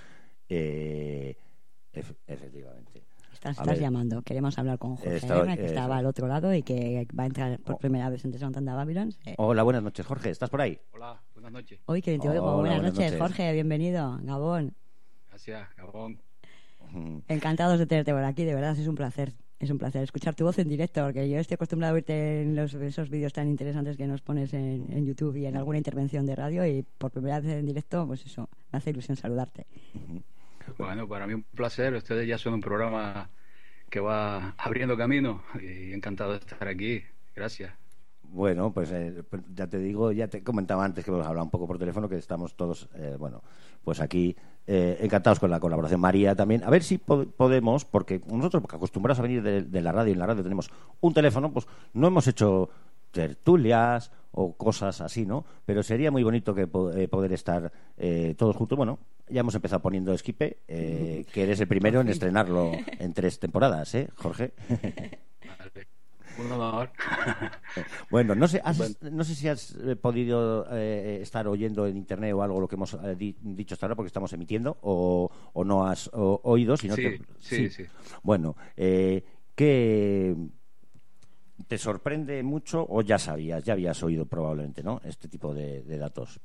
Eh, ef- efectivamente. Estás, A estás ver, llamando. Queremos hablar con Jorge Está- Lerma, que eh, estaba al otro lado y que va a entrar por Oh. primera vez en Desmontando Babylon. Eh, Hola, buenas noches, Jorge, ¿estás por ahí? Hola, buenas noches. Hoy que te oigo. Hola, Buenas, buenas noches, noches. Jorge, bienvenido, Gabón. Gracias, Gabón. Ujú. Encantados de tenerte por aquí, de verdad, es un placer. Es un placer escuchar tu voz en directo, porque yo estoy acostumbrado a verte en los, esos vídeos tan interesantes que nos pones en, en YouTube y en alguna intervención de radio, y por primera vez en directo, pues eso, me hace ilusión saludarte. Bueno, para mí un placer. Ustedes ya son un programa que va abriendo camino y encantado de estar aquí. Gracias. Bueno, pues eh, pues ya te digo, ya te comentaba antes que hemos hablado un poco por teléfono, que estamos todos, eh, bueno, pues aquí eh, encantados con la colaboración. María también. A ver si po- podemos, porque nosotros acostumbrados a venir de, de la radio, y en la radio tenemos un teléfono, pues no hemos hecho tertulias o cosas así, ¿no? Pero sería muy bonito que po- eh, poder estar eh, todos juntos. Bueno, ya hemos empezado poniendo Esquipe, eh, que eres el primero en estrenarlo en tres temporadas, ¿eh, Jorge? Vale. Un honor. Bueno, no sé, has- Bueno. no sé si has eh, podido eh, estar oyendo en internet o algo lo que hemos eh, di- dicho hasta ahora, porque estamos emitiendo, o, o no has o- oído. Si no Sí, te- sí, sí. Bueno, eh, ¿qué te sorprende mucho o ya sabías, ya habías oído probablemente, ¿no? Este tipo de, de datos.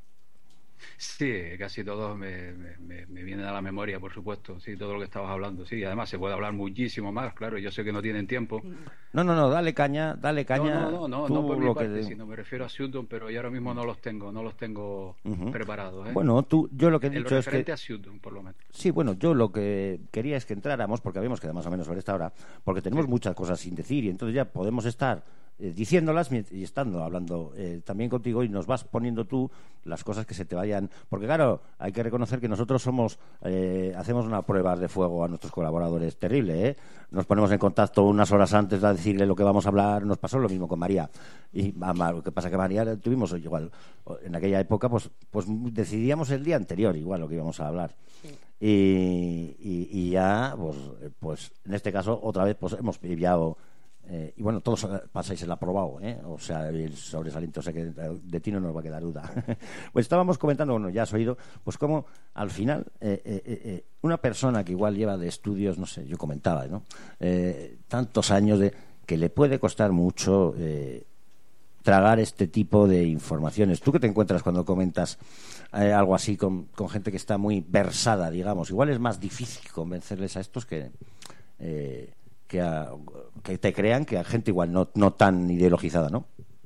Sí, casi todo me, me, me- me viene a la memoria, por supuesto. Sí, todo lo que estabas hablando. Sí, además se puede hablar muchísimo más, claro. Yo sé que no tienen tiempo. No, no, no, dale caña, dale caña. No, no, no, no, tú no por mi lo parte, que- sino me refiero a Sutton, pero yo ahora mismo no los tengo, no los tengo Ujú. preparados. ¿eh? Bueno, tú, yo lo que he en lo dicho es que... referente a Sutton, por lo menos. Sí, bueno, yo lo que quería es que entráramos, porque habíamos quedado más o menos sobre esta hora, porque tenemos Sí. muchas cosas sin decir, y entonces ya podemos estar eh, diciéndolas y estando hablando eh, también contigo, y nos vas poniendo tú las cosas que se te vayan, porque claro, hay que reconocer que nosotros somos eh, hacemos una prueba de fuego a nuestros colaboradores terrible, ¿eh? Nos ponemos en contacto unas horas antes de decirle lo que vamos a hablar. Nos pasó lo mismo con María, y a, lo que pasa que María tuvimos igual en aquella época, pues pues decidíamos el día anterior igual lo que íbamos a hablar. Sí. Y, y, y ya pues pues en este caso otra vez pues hemos enviado eh, y bueno, todos pasáis el aprobado, ¿eh? O sea, el sobresaliente, o sea que de ti no nos va a quedar duda. Pues estábamos comentando, bueno, ya has oído, pues cómo al final eh, eh, eh, una persona que igual lleva de estudios, no sé, yo comentaba, ¿no? Eh, tantos años de que le puede costar mucho eh, tragar este tipo de informaciones. ¿Tú qué te encuentras cuando comentas eh, algo así con, con gente que está muy versada, digamos? Igual es más difícil convencerles a estos que eh, que, a, que te crean que a gente igual no, no tan ideologizada, ¿no?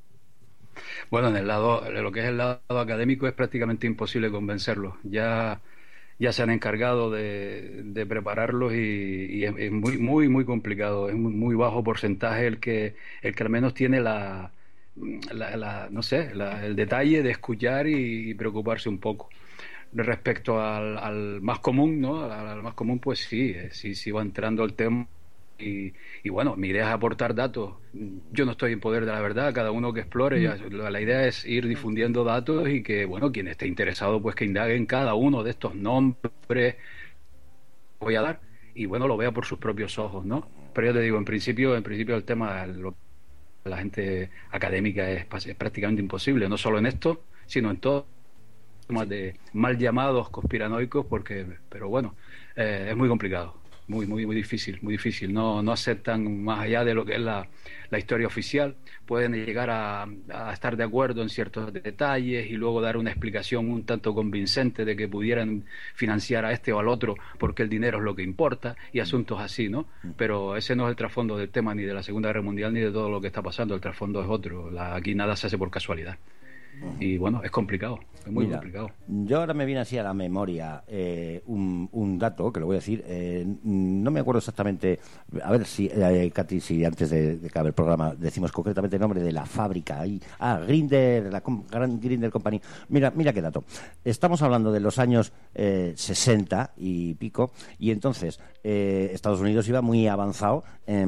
Bueno, en el lado, en lo que es el lado académico es prácticamente imposible convencerlos. Ya ya se han encargado de, de prepararlos y, y es, es muy muy muy complicado. Es muy, muy bajo porcentaje el que el que al menos tiene la La, la, no sé, la, el detalle de escuchar y, y preocuparse un poco. Respecto al, al más común, ¿no? Al, al más común, pues sí, sí, sí va entrando el tema y, y bueno, mi idea es aportar datos. Yo no estoy en poder de la verdad, cada uno que explore. Ya, la, la idea es ir difundiendo datos y que, bueno, quien esté interesado, pues que indague en cada uno de estos nombres voy a dar y bueno, lo vea por sus propios ojos, ¿no? Pero yo te digo, en principio, en principio el tema lo la gente académica es, es prácticamente imposible, no solo en esto, sino en todos temas de mal llamados conspiranoicos, porque, pero bueno, eh, es muy complicado, muy muy muy difícil, muy difícil. No no aceptan más allá de lo que es la, la historia oficial. Pueden llegar a, a estar de acuerdo en ciertos detalles y luego dar una explicación un tanto convincente de que pudieran financiar a este o al otro porque el dinero es lo que importa y asuntos así, ¿no? Pero ese no es el trasfondo del tema ni de la Segunda Guerra Mundial ni de todo lo que está pasando. El trasfondo es otro. La, aquí nada se hace por casualidad. Y bueno, es complicado, es muy Mira, complicado. Yo ahora me viene así a la memoria eh, un, un dato que lo voy a decir. Eh, no me acuerdo exactamente. A ver si, eh, Katy, si antes de, de acabar el programa decimos concretamente el nombre de la fábrica. Ahí. Ah, Grinder, la Gran Grinder Company. Mira, mira qué dato. Estamos hablando de los años eh, sesenta y pico, y entonces eh, Estados Unidos iba muy avanzado,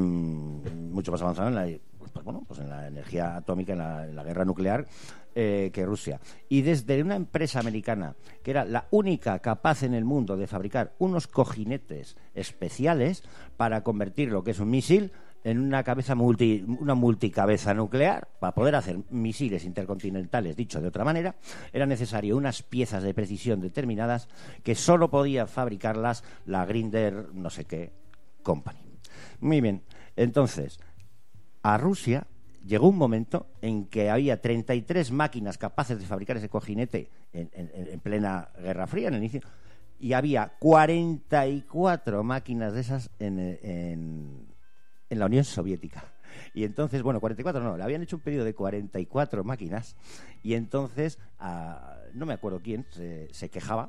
en, mucho más avanzado en la, pues bueno, pues en la energía atómica, en la, en la guerra nuclear. Eh, que Rusia. Y desde una empresa americana que era la única capaz en el mundo de fabricar unos cojinetes especiales para convertir lo que es un misil en una cabeza multi, una multicabeza nuclear, para poder hacer misiles intercontinentales, dicho de otra manera, era necesario unas piezas de precisión determinadas que solo podía fabricarlas la Grinder no sé qué Company. Muy bien, entonces a Rusia llegó un momento en que había treinta y tres máquinas capaces de fabricar ese cojinete en, en, en plena Guerra Fría, en el inicio, y había cuarenta y cuatro máquinas de esas en, en, en la Unión Soviética. Y entonces, bueno, cuarenta y cuatro no, le habían hecho un pedido de cuarenta y cuatro máquinas, y entonces, a, no me acuerdo quién, se, se quejaba,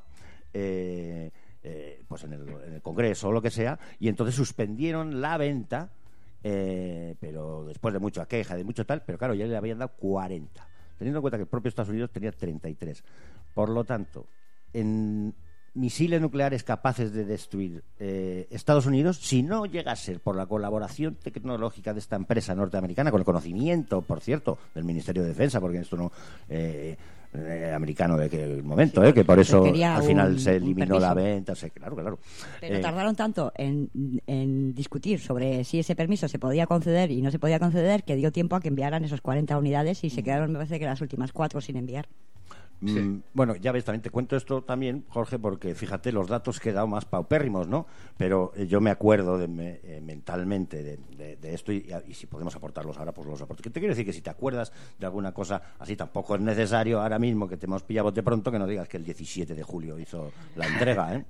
eh, eh, pues en el, en el Congreso o lo que sea, y entonces suspendieron la venta. Eh, pero después de mucha queja, de mucho tal, pero claro, ya le habían dado cuarenta, teniendo en cuenta que el propio Estados Unidos tenía treinta y tres. Por lo tanto, en misiles nucleares capaces de destruir eh, Estados Unidos, si no llega a ser por la colaboración tecnológica de esta empresa norteamericana, con el conocimiento, por cierto, del Ministerio de Defensa, porque esto no eh, eh, americano de que el momento, sí, eh, que por eso al final un, se eliminó la venta, o sea, claro, claro. Pero eh, tardaron tanto en, en discutir sobre si ese permiso se podía conceder y no se podía conceder, que dio tiempo a que enviaran esos cuarenta unidades y se quedaron, me parece que las últimas cuatro sin enviar. Sí. Mm, bueno, ya ves, también te cuento esto también, Jorge, porque fíjate los datos que he dado más paupérrimos, ¿no? Pero eh, yo me acuerdo de, me, eh, mentalmente de, de, de esto y, y si podemos aportarlos ahora, pues los aporto. ¿Qué te quiero decir? Que si te acuerdas de alguna cosa así, tampoco es necesario ahora mismo que te hemos pillado de pronto que no digas que el diecisiete de julio hizo la entrega, ¿eh?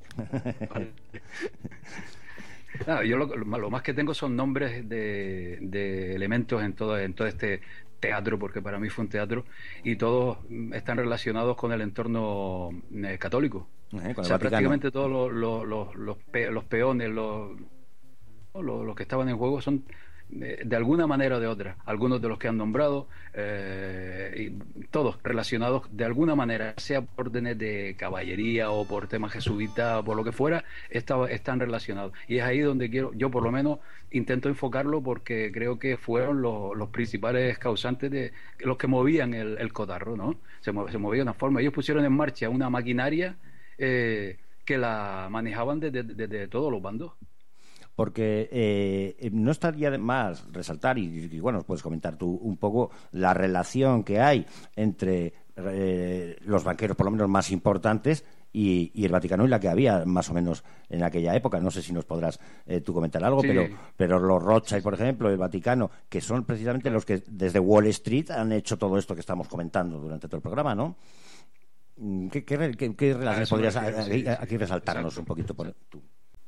Claro, yo lo, lo más que tengo son nombres de, de elementos en todo, en todo este teatro, porque para mí fue un teatro, y todos están relacionados con el entorno eh, católico. Eh, con o sea, el prácticamente todos los, los, los, los, pe, los peones, los, los, los que estaban en juego son eh, de alguna manera o de otra, algunos de los que han nombrado, eh, y todos relacionados de alguna manera, sea por órdenes de caballería o por temas jesuitas o por lo que fuera, está, están relacionados. Y es ahí donde quiero, yo por lo menos intento enfocarlo, porque creo que fueron los, los principales causantes de los que movían el, el cotarro, ¿no? Se, se movía de una forma. Ellos pusieron en marcha una maquinaria eh, que la manejaban desde de, de, de todos los bandos. Porque eh, no estaría de más resaltar, y, y bueno, puedes comentar tú un poco la relación que hay entre eh, los banqueros, por lo menos más importantes, y, y el Vaticano, y la que había más o menos en aquella época. No sé si nos podrás eh, tú comentar algo, sí. pero pero los Rothschild, por ejemplo, el Vaticano, que son precisamente los que desde Wall Street han hecho todo esto que estamos comentando durante todo el programa, ¿no? ¿Qué, qué, qué, qué relaciones podrías aquí, aquí resaltarnos Exacto. un poquito por tú?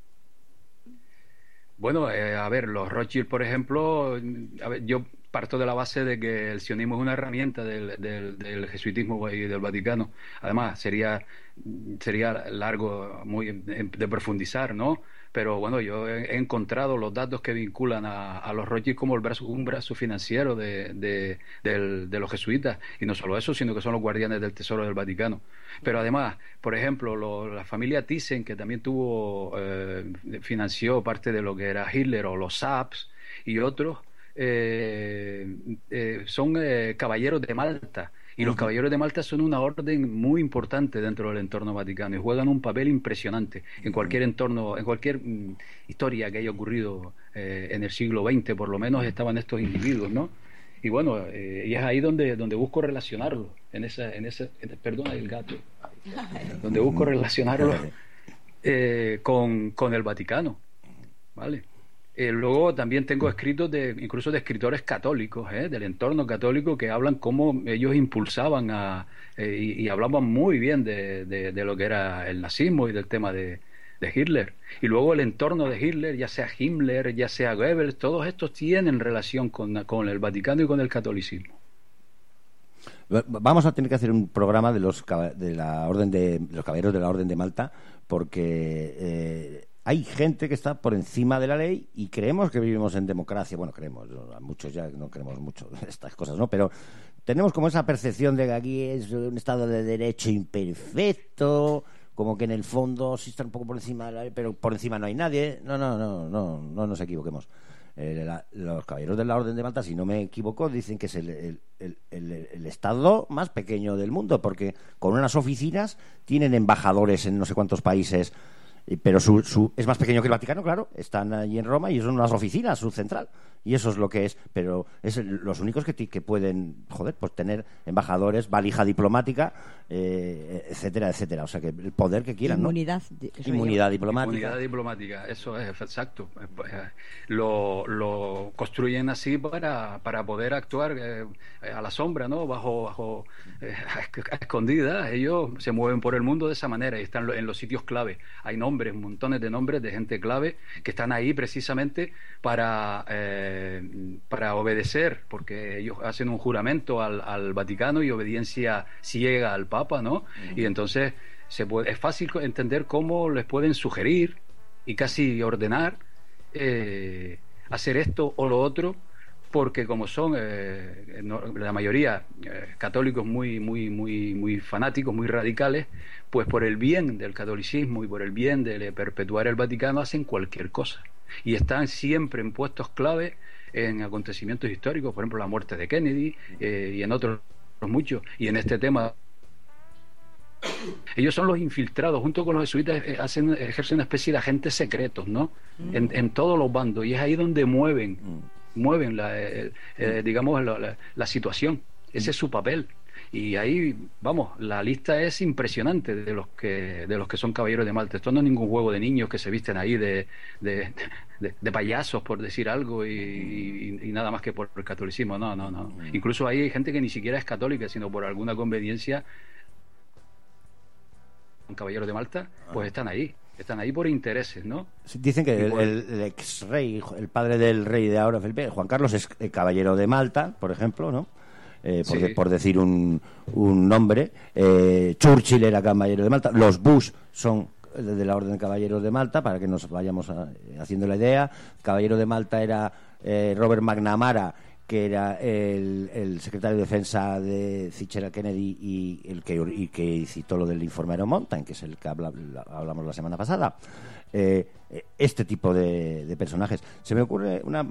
Bueno, eh, a ver, los Rothschild, por ejemplo, a ver, yo parto de la base de que el sionismo es una herramienta del, del, del jesuitismo y del Vaticano. Además, sería sería largo muy de profundizar, ¿no? Pero bueno, yo he encontrado los datos que vinculan a, a los Rothschild como el brazo, un brazo financiero de, de, de, de los jesuitas. Y no solo eso, sino que son los guardianes del tesoro del Vaticano. Pero además, por ejemplo, lo, la familia Thyssen, que también tuvo eh, financió parte de lo que era Hitler, o los Saps y otros, eh, eh, son eh, caballeros de Malta. Y los caballeros de Malta son una orden muy importante dentro del entorno vaticano y juegan un papel impresionante en cualquier entorno, en cualquier mm, historia que haya ocurrido eh, en el siglo veinte, por lo menos estaban estos individuos, ¿no? Y bueno, eh, y es ahí donde donde busco relacionarlo, en esa, en ese, perdona el gato, donde busco relacionarlo eh, con, con el Vaticano, ¿vale? Eh, luego también tengo escritos de incluso de escritores católicos, ¿eh? del entorno católico, que hablan cómo ellos impulsaban a, eh, y, y hablaban muy bien de, de, de lo que era el nazismo y del tema de, de Hitler. Y luego el entorno de Hitler, ya sea Himmler, ya sea Goebbels, todos estos tienen relación con, con el Vaticano y con el catolicismo. Vamos a tener que hacer un programa de los de la orden de, de los caballeros de la Orden de Malta, porque eh, hay gente que está por encima de la ley y creemos que vivimos en democracia. Bueno, creemos, muchos ya no creemos mucho de estas cosas, ¿no? Pero tenemos como esa percepción de que aquí es un Estado de Derecho imperfecto, como que en el fondo sí está un poco por encima de la ley, pero por encima no hay nadie. No, no, no, no, no nos equivoquemos. Eh, la, los caballeros de la Orden de Malta, si no me equivoco, dicen que es el, el, el, el, el estado más pequeño del mundo, porque con unas oficinas tienen embajadores en no sé cuántos países, pero su, su, es más pequeño que el Vaticano, claro, están allí en Roma y son unas oficinas, su central, y eso es lo que es, pero es el, los únicos que, que pueden, joder, pues tener embajadores, valija diplomática, eh, etcétera, etcétera, o sea, que el poder que quieran, inmunidad, ¿no? Inmunidad diplomática. Inmunidad diplomática, eso es exacto. Lo, lo construyen así para, para poder actuar eh, a la sombra, ¿no? Bajo, bajo eh, a escondidas. Ellos se mueven por el mundo de esa manera y están en los sitios clave. Hay nombres, montones de nombres de gente clave que están ahí precisamente para eh, para obedecer, porque ellos hacen un juramento al, al Vaticano y obediencia ciega al Papa, ¿no? Uh-huh. Y entonces se puede, es fácil entender cómo les pueden sugerir y casi ordenar eh, hacer esto o lo otro, porque como son eh, no, la mayoría eh, católicos muy muy muy muy fanáticos, muy radicales, pues por el bien del catolicismo y por el bien de perpetuar el Vaticano hacen cualquier cosa y están siempre en puestos clave en acontecimientos históricos, por ejemplo la muerte de Kennedy eh, y en otros muchos, y en este tema ellos son los infiltrados, junto con los jesuitas hacen, ejercen una especie de agentes secretos, ¿no? Mm. En, en todos los bandos, y es ahí donde mueven mm. mueven la, eh, eh, digamos la, la, la situación. Ese mm. es su papel, y ahí vamos, la lista es impresionante de los que de los que son caballeros de Malta. Esto no es ningún juego de niños que se visten ahí de de, de, de payasos, por decir algo, y, y, y nada más que por el catolicismo. No, no, no. Mm. Incluso ahí hay gente que ni siquiera es católica, sino por alguna conveniencia, caballeros de Malta, pues están ahí, están ahí por intereses, ¿no? Dicen que el, por... el, el ex rey, el padre del rey de ahora, Felipe, Juan Carlos, es caballero de Malta, por ejemplo, ¿no? Eh, por, sí. de, por decir un, un nombre. eh, Churchill era caballero de Malta, los Bush son de la Orden de Caballeros de Malta, para que nos vayamos a, haciendo la idea. Caballero de Malta era eh, Robert McNamara, que era el, el secretario de defensa de Fitzgerald Kennedy y el que, y que citó lo del informe Iron Mountain, que es el que habla, hablamos la semana pasada. Eh, este tipo de, de personajes. Se me ocurre una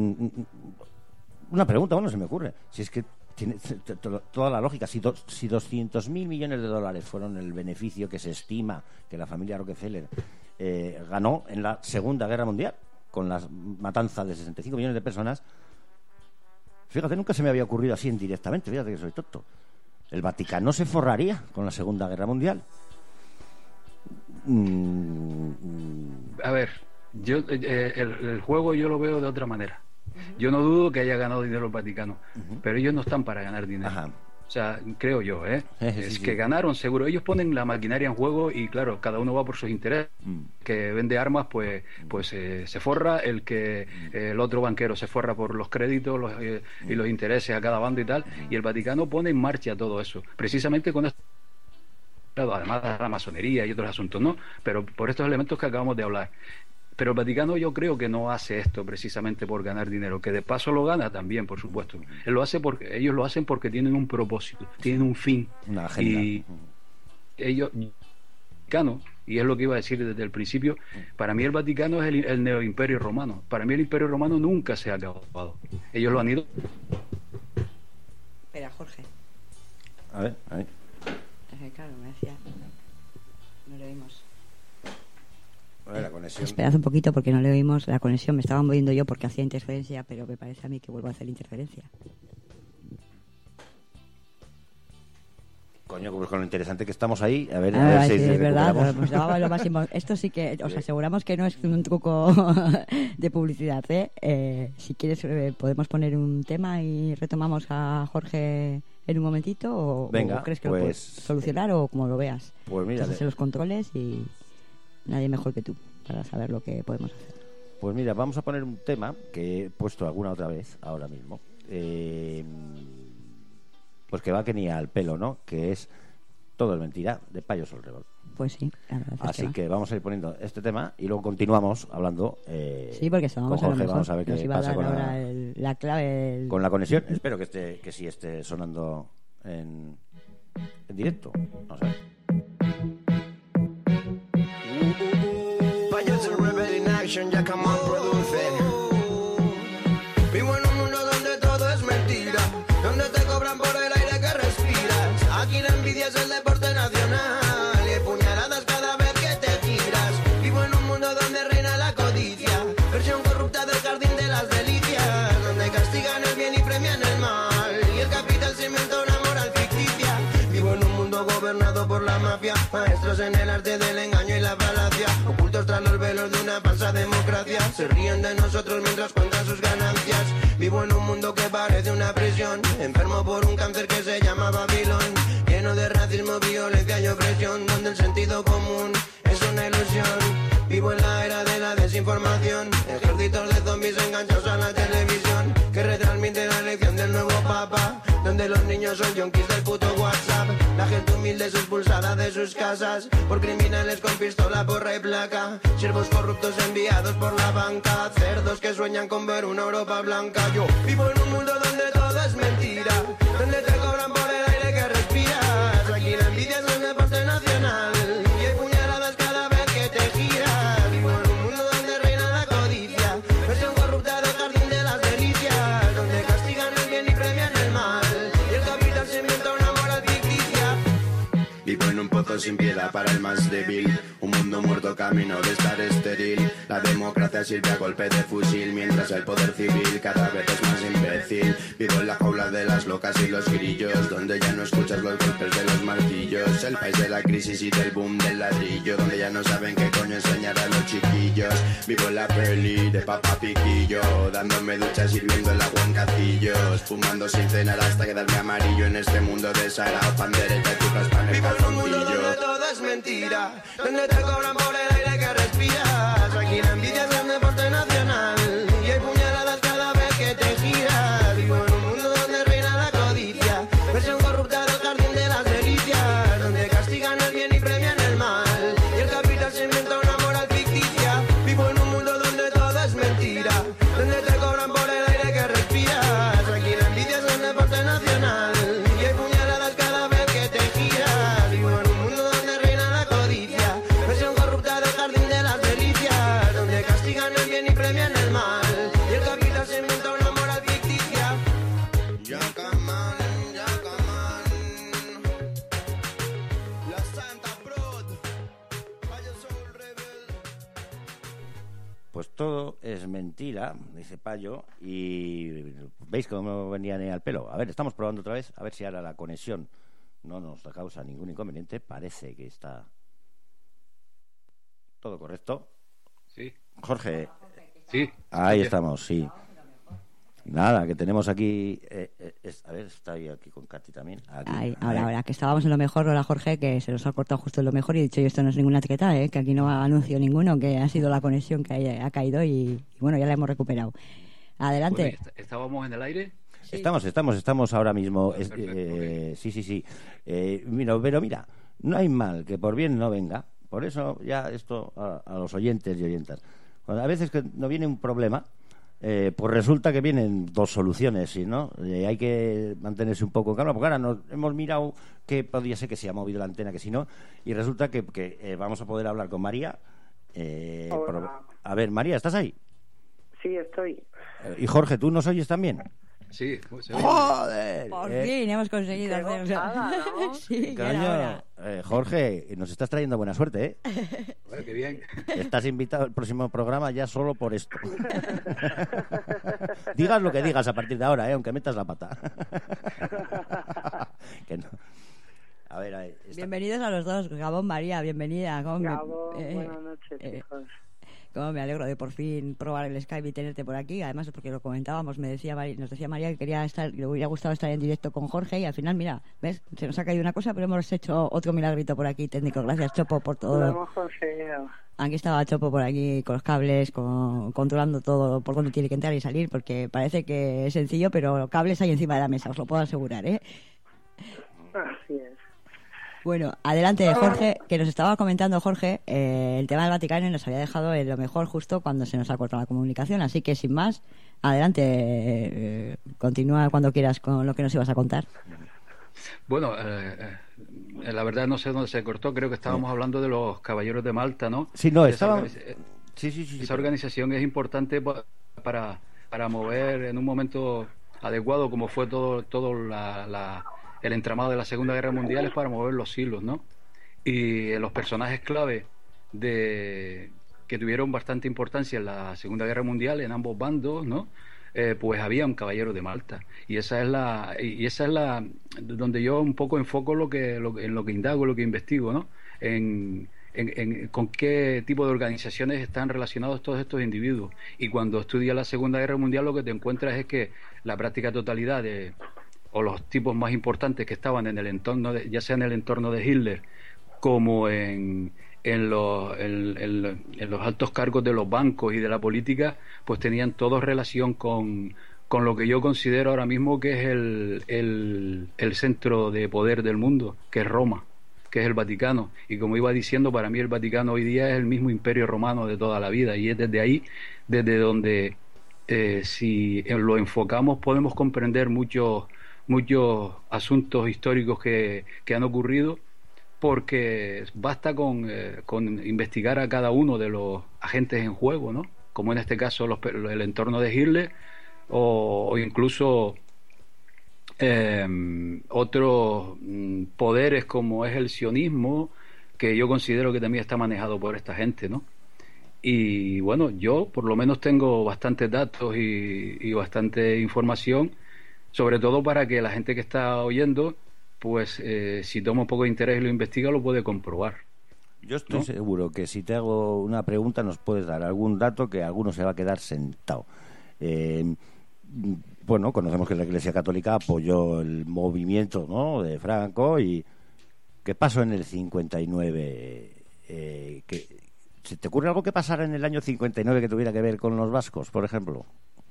una pregunta, bueno, se me ocurre. Si es que tiene toda la lógica. Si, do, si doscientos mil millones de dólares fueron el beneficio que se estima que la familia Rockefeller eh, ganó en la Segunda Guerra Mundial, con la matanza de sesenta y cinco millones de personas, fíjate, nunca se me había ocurrido así indirectamente, fíjate que soy tonto. ¿El Vaticano se forraría con la Segunda Guerra Mundial? Mm, A ver, yo eh, el, el juego yo lo veo de otra manera. Yo no dudo que haya ganado dinero el Vaticano, uh-huh. pero ellos no están para ganar dinero. Ajá. O sea, creo yo, ¿eh? Sí, sí, es sí. que ganaron seguro. Ellos ponen la maquinaria en juego y, claro, cada uno va por sus intereses. Mm. Que vende armas, pues pues eh, se forra. El que eh, el otro banquero se forra por los créditos los, eh, y los intereses a cada bando y tal. Y el Vaticano pone en marcha todo eso. Precisamente con esto, además de la masonería y otros asuntos, ¿no? Pero por estos elementos que acabamos de hablar. Pero el Vaticano yo creo que no hace esto precisamente por ganar dinero, que de paso lo gana también, por supuesto. Él lo hace porque ellos lo hacen porque tienen un propósito, tienen un fin. Una agenda. Y ellos, el Vaticano, y es lo que iba a decir desde el principio, para mí el Vaticano es el, el neoimperio romano. Para mí el imperio romano nunca se ha acabado. Ellos lo han ido. Espera, Jorge. A ver, a ver. Claro, me decía. No lo oímos. La conexión. Esperad un poquito porque no le oímos la conexión. Me estaba moviendo yo porque hacía interferencia, pero me parece a mí que vuelvo a hacer interferencia. Coño, pues con lo interesante que estamos ahí. A ver, ah, a ver sí, si es verdad. Pues lo máximo. Esto sí que os aseguramos que no es un truco de publicidad, ¿eh? Eh, si quieres, eh, podemos poner un tema y retomamos a Jorge en un momentito. O, Venga, o crees que pues, lo puedes solucionar o como lo veas. Pues mira, entonces los controles y nadie mejor que tú para saber lo que podemos hacer. Pues mira, vamos a poner un tema que he puesto alguna otra vez ahora mismo. Eh, pues que va que ni al pelo, ¿no? Que es Todo es mentira, de Payo Solrebol. Pues sí, la verdad es Así que, que vamos a ir poniendo este tema y luego continuamos hablando. Eh, sí, porque estábamos con Jorge, a lo mejor. Vamos a ver Nos qué iba pasa a dar con ahora la, el, la clave. El... con la conexión. Espero que esté, que sí esté sonando en, en directo. Vamos a ver. Payo Solrebol in action, ya come on, produce. Vivo en un mundo donde todo es mentira, donde te cobran por el aire que respiras. Aquí la envidia es el deporte nacional y hay puñaladas cada vez que te giras. Vivo en un mundo donde reina la codicia, versión corrupta del jardín de las delicias, donde castigan el bien y premian el mal y el capital se inventa una moral ficticia. Vivo en un mundo gobernado por la mafia, maestros en el arte del engaño y la falacia, ocultos tras los velos de una falsa democracia. Se ríen de nosotros mientras cuentan sus ganancias. Vivo en un mundo que parece una prisión, enfermo por un cáncer que se llama Babilón, lleno de racismo, violencia y opresión, donde el sentido común es una ilusión. Vivo en la era de la desinformación, ejércitos de zombies enganchados a la televisión, que retransmite la elección del nuevo papa, donde los niños son yonkis del puto WhatsApp. La gente humilde es expulsada de sus casas por criminales con pistola, porra y placa, siervos corruptos enviados por la banca, cerdos que sueñan con ver una Europa blanca. Yo vivo en un mundo donde todo es mentira, donde te cobran por el aire que respiras. Aquí la envidia es un deporte nacional y hay puñaladas cada vez que te giras. Vivo en un mundo donde reina la codicia, versión corrupta del jardín de las delicias, donde castigan el bien y premian el mal y el capital se inventa una moral ficticia. Vivo en un pozo sin piedad para el más débil, un mundo muerto camino de estar estéril. La democracia sirve a golpe de fusil, mientras el poder civil cada vez es más imbécil. Vivo en la jaula de las locas y los grillos, donde ya no escuchas los golpes de los martillos. El país de la crisis y del boom del ladrillo, donde ya no saben qué coño enseñar a los chiquillos. Vivo en la peli de Papá Piquillo, dándome duchas sirviendo el agua en cacillos, fumando sin cenar hasta quedarme amarillo en este mundo de sarao, pandereta y chupas pan en calzoncillo. Vivo en un mundo donde todo es mentira, donde te cobran por el aire que respiras. Aquí la envidia es un deporte nacional y hay puñaladas cada vez que te giras. Vivo en un mundo donde reina la codicia, versión corrupta del jardín de las delicias, donde castigan el bien y premian el mal y el capital se inventa una moral ficticia. Vivo en un mundo donde todo es mentira, donde te cobran por es mentira, dice Payo, y veis cómo venía ni al pelo. A ver, estamos probando otra vez, a ver si ahora la conexión no nos causa ningún inconveniente. Parece que está todo correcto. Sí. Jorge. Sí. Ahí estamos, sí. Nada, que tenemos aquí... Eh, eh, es, a ver, está ahí aquí con Katy también. Aquí, Ay, ahora, ahora, que estábamos en lo mejor, hola Jorge, que se nos ha cortado justo en lo mejor y he dicho yo, esto no es ninguna etiqueta, ¿eh? Que aquí no anuncio ninguno, que ha sido la conexión que ha, ha caído y, y bueno, ya la hemos recuperado. Adelante. Bueno, ¿estábamos en el aire? Sí. Estamos, estamos, estamos ahora mismo. Vale, perfecto, eh, okay. Sí, sí, sí. Eh, mira, pero mira, no hay mal que por bien no venga. Por eso ya esto a, a los oyentes y oyentas. Cuando a veces que no viene un problema, eh, pues resulta que vienen dos soluciones, ¿sí, no? Eh, hay que mantenerse un poco en calma, porque ahora nos hemos mirado que podría ser que se ha movido la antena, que si no, y resulta que, que eh, vamos a poder hablar con María. Eh, por... A ver, María, ¿estás ahí? Sí, estoy. Eh, y Jorge, ¿tú nos oyes también? Sí. ¡Joder! Por eh, fin hemos conseguido hacer... Gozada, ¿no? Sí, ya Coño, era hora. eh, Jorge, nos estás trayendo buena suerte, ¿eh? Bueno, qué bien. Estás invitado al próximo programa ya solo por esto. Digas lo que digas a partir de ahora, ¿eh? Aunque metas la pata. Que no. A ver, a ver, está... Bienvenidos a los dos, Gabón, María, bienvenida. ¿Cómo me- Gabón, eh, buenas noches, eh, chicos. Cómo me alegro de por fin probar el Skype y tenerte por aquí. Además, porque lo comentábamos, me decía Mari- nos decía María que quería estar, le hubiera gustado estar en directo con Jorge y al final, mira, ¿ves? Se nos ha caído una cosa, pero hemos hecho otro milagrito por aquí, técnico. Gracias, Chopo, por Lo todo. hemos conseguido. Aquí estaba Chopo por aquí con los cables, con, controlando todo por dónde tiene que entrar y salir, porque parece que es sencillo, pero cables hay encima de la mesa, os lo puedo asegurar, ¿eh? Así es. Bueno, adelante, Jorge, que nos estaba comentando Jorge eh, el tema del Vaticano y nos había dejado en lo mejor justo cuando se nos ha cortado la comunicación. Así que, sin más, adelante, eh, continúa cuando quieras con lo que nos ibas a contar. Bueno, eh, eh, la verdad no sé dónde se cortó, creo que estábamos hablando de los Caballeros de Malta, ¿no? Sí, no, Esa estaba... organiz- eh, Sí, sí, sí. sí Esa organización es importante pa- para, para mover en un momento adecuado, como fue todo, todo la, la- el entramado de la Segunda Guerra Mundial, es para mover los hilos, ¿no? Y eh, los personajes clave de que tuvieron bastante importancia en la Segunda Guerra Mundial en ambos bandos, ¿no? Eh, pues había un caballero de Malta, y esa es la y esa es la donde yo un poco enfoco lo que, lo que en lo que indago, lo que investigo, ¿no? En, en, en con qué tipo de organizaciones están relacionados todos estos individuos. Y cuando estudias la Segunda Guerra Mundial, lo que te encuentras es que la práctica totalidad de o los tipos más importantes que estaban en el entorno de, ya sea en el entorno de Hitler como en En los, en, en, en los altos cargos de los bancos y de la política, pues tenían todos relación con, con lo que yo considero ahora mismo que es el, el, el centro de poder del mundo, que es Roma, que es el Vaticano. Y como iba diciendo, para mí el Vaticano hoy día es el mismo imperio romano de toda la vida, y es desde ahí, desde donde eh, si lo enfocamos podemos comprender muchos, muchos asuntos históricos que, que han ocurrido, porque basta con, eh, con investigar a cada uno de los agentes en juego, ¿no? Como en este caso los, el entorno de Hitler o, o incluso eh, otros mm, poderes como es el sionismo, que yo considero que también está manejado por esta gente, ¿no? Y bueno, yo por lo menos tengo bastantes datos y, y bastante información, sobre todo para que la gente que está oyendo, pues eh, si toma un poco de interés y lo investiga, lo puede comprobar. Yo estoy ¿no? seguro que si te hago una pregunta nos puedes dar algún dato que alguno se va a quedar sentado. Eh, bueno, conocemos que la Iglesia Católica apoyó el movimiento, ¿no?, de Franco. Y ¿qué pasó en el cincuenta y nueve? Eh, que, ¿se te ocurre algo que pasara en el año cincuenta y nueve que tuviera que ver con los vascos, por ejemplo?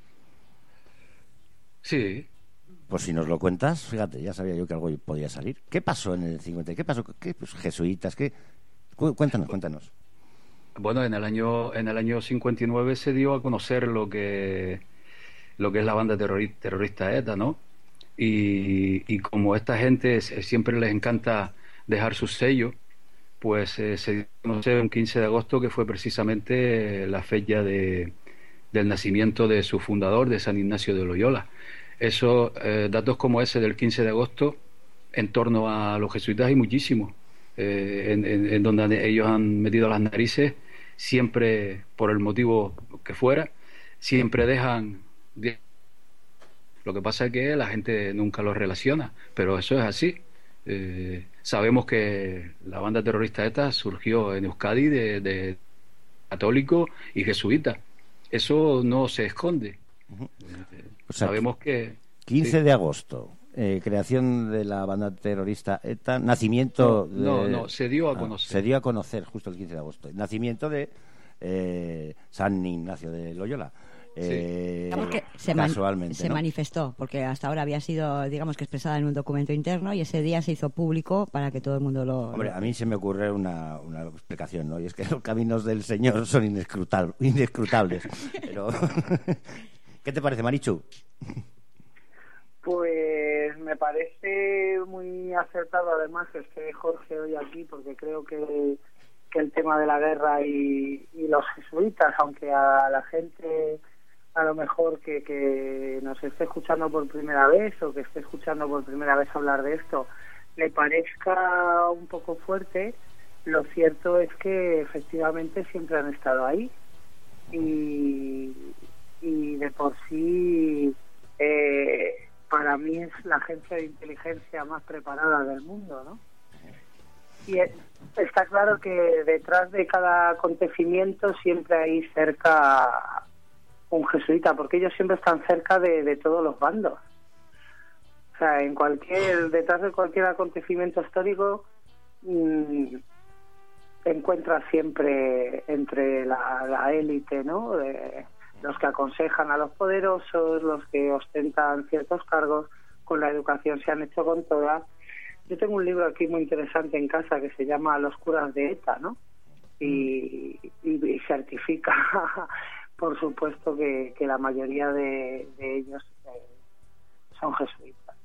Sí. Pues si nos lo cuentas, fíjate, ya sabía yo que algo podía salir. ¿Qué pasó en el cincuenta? ¿Qué pasó? ¿Qué pues, jesuitas? ¿Qué? Cuéntanos, cuéntanos. Bueno, en el año en el año cincuenta y nueve se dio a conocer lo que lo que es la banda terrorista, terrorista ETA, ¿no? Y, y como esta gente siempre les encanta dejar su sello, pues eh, se dio a conocer un quince de agosto, que fue precisamente la fecha de, del nacimiento de su fundador, de San Ignacio de Loyola. Esos eh, datos como ese del quince de agosto en torno a los jesuitas hay muchísimos, eh, en, en, en donde ellos han metido las narices siempre por el motivo que fuera, siempre dejan... Lo que pasa es que la gente nunca lo relaciona, pero eso es así. Eh, sabemos que la banda terrorista ETA surgió en Euskadi de, de católico y jesuita. Eso no se esconde. Uh-huh. Eh, o sea, sabemos que... quince sí. de agosto, eh, creación de la banda terrorista ETA, nacimiento... No, de, no, no, se dio a ah, conocer. Se dio a conocer justo el quince de agosto. Nacimiento de eh, San Ignacio de Loyola. Eh, Digamos que se, man- casualmente, se ¿no? manifestó, porque hasta ahora había sido, digamos que expresada en un documento interno, y ese día se hizo público para que todo el mundo lo... Hombre, lo... a mí se me ocurre una, una explicación, ¿no? Y es que los caminos del Señor son inescrutal- inescrutables. Pero... ¿Qué te parece, Marichu? Pues me parece muy acertado, además, que esté Jorge hoy aquí, porque creo que, que el tema de la guerra y, y los jesuitas, aunque a la gente a lo mejor que, que nos esté escuchando por primera vez o que esté escuchando por primera vez hablar de esto le parezca un poco fuerte, lo cierto es que efectivamente siempre han estado ahí y, y de por sí eh, para mí es la agencia de inteligencia más preparada del mundo, ¿no? Y es, está claro que detrás de cada acontecimiento siempre hay cerca un jesuita, porque ellos siempre están cerca de, de todos los bandos. O sea, en cualquier detrás de cualquier acontecimiento histórico mmm, encuentras siempre entre la, la élite, ¿no? De, los que aconsejan a los poderosos, los que ostentan ciertos cargos, con la educación se han hecho con todas. Yo tengo un libro aquí muy interesante en casa que se llama Los curas de ETA, ¿no? Y, y, y certifica, por supuesto, que, que la mayoría de, de ellos eh, son jesuitas.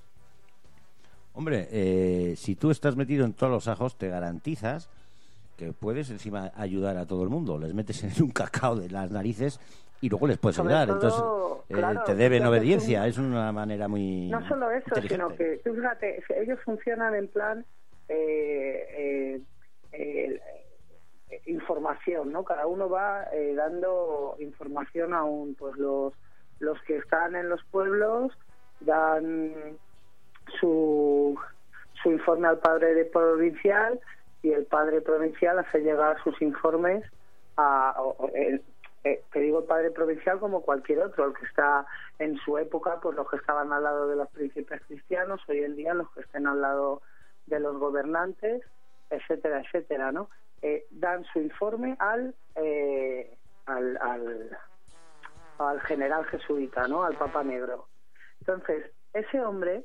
Hombre, eh, si tú estás metido en todos los ajos, te garantizas que puedes encima ayudar a todo el mundo. Les metes en un cacao de las narices y luego les puedes Sobre ayudar. todo, Entonces, claro, eh, te deben fíjate, obediencia. tú- Es una manera muy No solo eso, inteligente. sino que, tú fíjate, ellos funcionan en plan eh, eh, eh, eh, información, ¿no? Cada uno va eh, dando información a un, pues los, los que están en los pueblos dan su, su informe al padre de provincial y el padre provincial hace llegar sus informes a... o- eh, eh, te digo el padre provincial como cualquier otro, el que está en su época, pues los que estaban al lado de los príncipes cristianos, hoy en día los que estén al lado de los gobernantes, etcétera, etcétera, ¿no? Eh, dan su informe al, eh, al, al al general jesuita, ¿no? Al Papa Negro. Entonces, ese hombre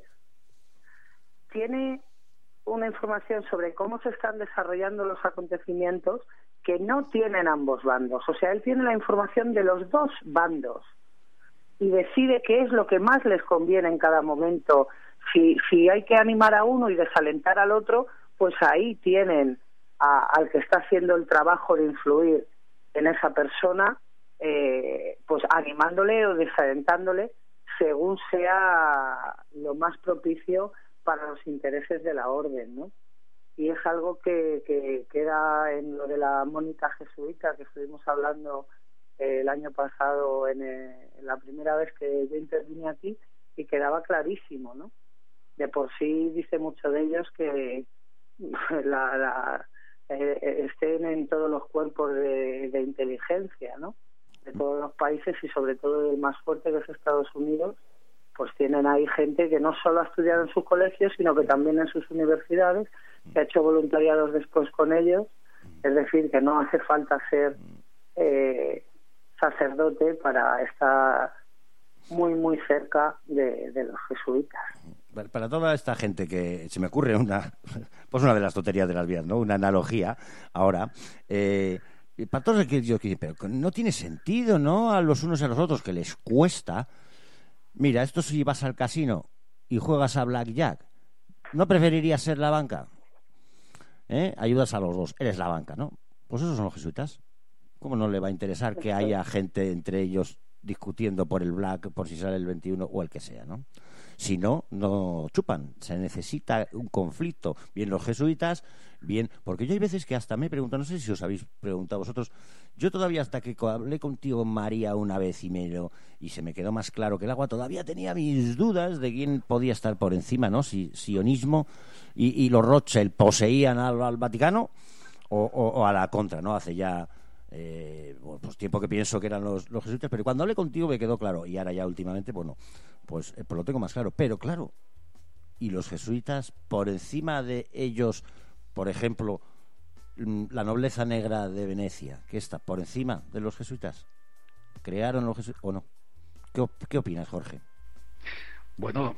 tiene una información sobre cómo se están desarrollando los acontecimientos que no tienen ambos bandos. O sea, él tiene la información de los dos bandos y decide qué es lo que más les conviene en cada momento. Si, si hay que animar a uno y desalentar al otro, pues ahí tienen a, al que está haciendo el trabajo de influir en esa persona, eh, pues animándole o desalentándole según sea lo más propicio para los intereses de la orden, ¿no? Y es algo que, que queda en lo de la Mónica jesuita que estuvimos hablando eh, el año pasado en, eh, en la primera vez que yo intervine aquí, y quedaba clarísimo, ¿no? De por sí dice mucho de ellos que la, la, eh, estén en todos los cuerpos de, de inteligencia, ¿no? De todos los países y sobre todo el más fuerte, que es Estados Unidos, pues tienen ahí gente que no solo ha estudiado en sus colegios, sino que también en sus universidades, que ha hecho voluntariados después con ellos. Es decir, que no hace falta ser eh, sacerdote para estar muy, muy cerca de, de los jesuitas. Para- Para toda esta gente que se me ocurre una, pues una de las tonterías de las vías, ¿no? Una analogía ahora. Eh, y para todos aquellos que dicen, pero no tiene sentido, ¿no? A los unos y a los otros, que les cuesta. Mira, esto si vas al casino y juegas a blackjack, ¿no preferirías ser la banca? ¿Eh? Ayudas a los dos, eres la banca, ¿no? Pues esos son los jesuitas. ¿Cómo no le va a interesar que haya gente entre ellos discutiendo por el black, por si sale el veintiuno o el que sea, ¿no? Si no, no chupan. Se necesita un conflicto. Bien los jesuitas, bien... Porque yo hay veces que hasta me pregunto, no sé si os habéis preguntado vosotros, yo todavía hasta que hablé contigo, María, una vez y medio, y se me quedó más claro que el agua, todavía tenía mis dudas de quién podía estar por encima, ¿no? Si sionismo y, y los Rothschild poseían al, al Vaticano o, o, o a la contra, ¿no? Hace ya... Eh, bueno, pues tiempo que pienso que eran los, los jesuitas, pero cuando hablé contigo me quedó claro, y ahora ya últimamente, bueno, pues, eh, pues lo tengo más claro, pero claro, y los jesuitas por encima de ellos, por ejemplo, la nobleza negra de Venecia, que está por encima de los jesuitas, ¿crearon los jesuitas o no? ¿Qué, qué opinas, Jorge? Bueno,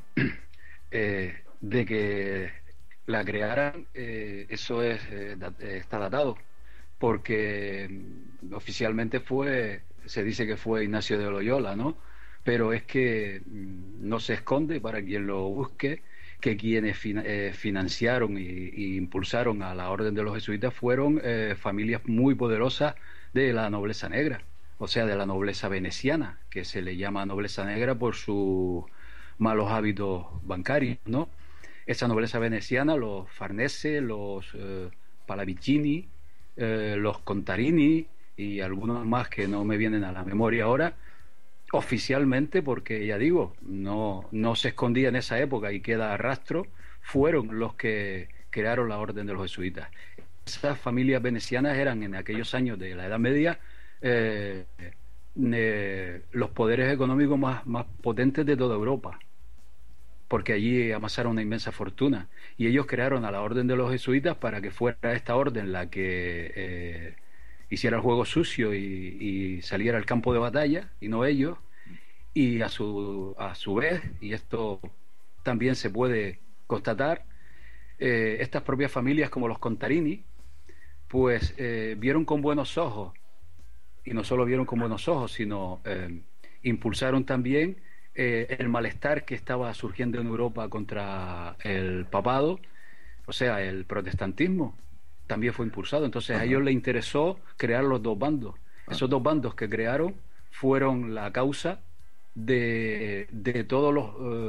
eh, de que la crearan, eh, eso es eh, dat- está datado, porque oficialmente fue, se dice que fue Ignacio de Loyola, ¿no? Pero es que mm, no se esconde para quien lo busque que quienes fin- eh, financiaron y, y impulsaron a la orden de los jesuitas fueron eh, familias muy poderosas de la nobleza negra, o sea, de la nobleza veneciana, que se le llama nobleza negra por sus malos hábitos bancarios, ¿no? Esa nobleza veneciana, los Farnese, los eh, Pallavicini, Eh, los Contarini y algunos más que no me vienen a la memoria ahora, oficialmente, porque ya digo, no, no se escondía en esa época y queda rastro, fueron los que crearon la orden de los jesuitas. Esas familias venecianas eran en aquellos años de la Edad Media eh, eh, los poderes económicos más, más potentes de toda Europa, porque allí amasaron una inmensa fortuna, y ellos crearon a la orden de los jesuitas para que fuera esta orden la que eh, hiciera el juego sucio y, y saliera al campo de batalla, y no ellos, y a su, a su vez, y esto también se puede constatar, eh, estas propias familias como los Contarini, pues eh, vieron con buenos ojos, y no solo vieron con buenos ojos, sino eh, impulsaron también Eh, el malestar que estaba surgiendo en Europa contra el papado, o sea, el protestantismo, también fue impulsado. Entonces a ellos les interesó crear los dos bandos. Esos dos bandos que crearon fueron la causa de, de todos los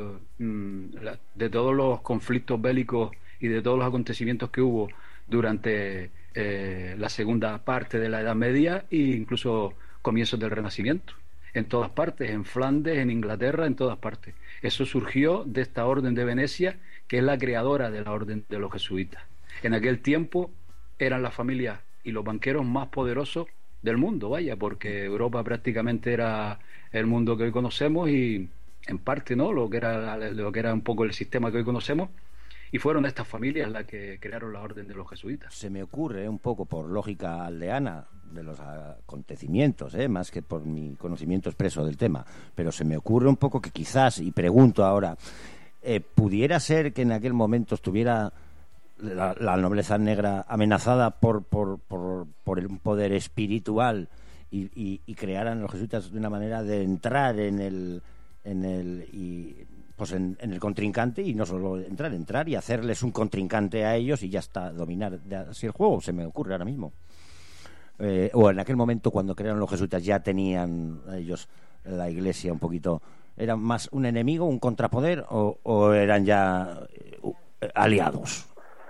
uh, de todos los conflictos bélicos y de todos los acontecimientos que hubo durante eh, la segunda parte de la Edad Media e incluso comienzos del Renacimiento. En todas partes, en Flandes, en Inglaterra, en todas partes. Eso surgió de esta orden de Venecia, que es la creadora de la orden de los jesuitas. En aquel tiempo eran las familias y los banqueros más poderosos del mundo, vaya, porque Europa prácticamente era el mundo que hoy conocemos y en parte, ¿no?, lo que era, lo que era un poco el sistema que hoy conocemos, y fueron estas familias las que crearon la orden de los jesuitas. Se me ocurre un poco por lógica aldeana de los acontecimientos, ¿eh? Más que por mi conocimiento expreso del tema, pero se me ocurre un poco que quizás, y pregunto ahora, eh, pudiera ser que en aquel momento estuviera la, la nobleza negra amenazada por por, por, por un poder espiritual y, y, y crearan los jesuitas de una manera de entrar en el en el y pues en, en el contrincante, y no solo entrar, entrar y hacerles un contrincante a ellos y ya está, dominar así el juego. Se me ocurre ahora mismo. Eh, o en aquel momento cuando crearon los jesuitas ya tenían ellos la iglesia un poquito, ¿eran más un enemigo, un contrapoder o, o eran ya uh, aliados?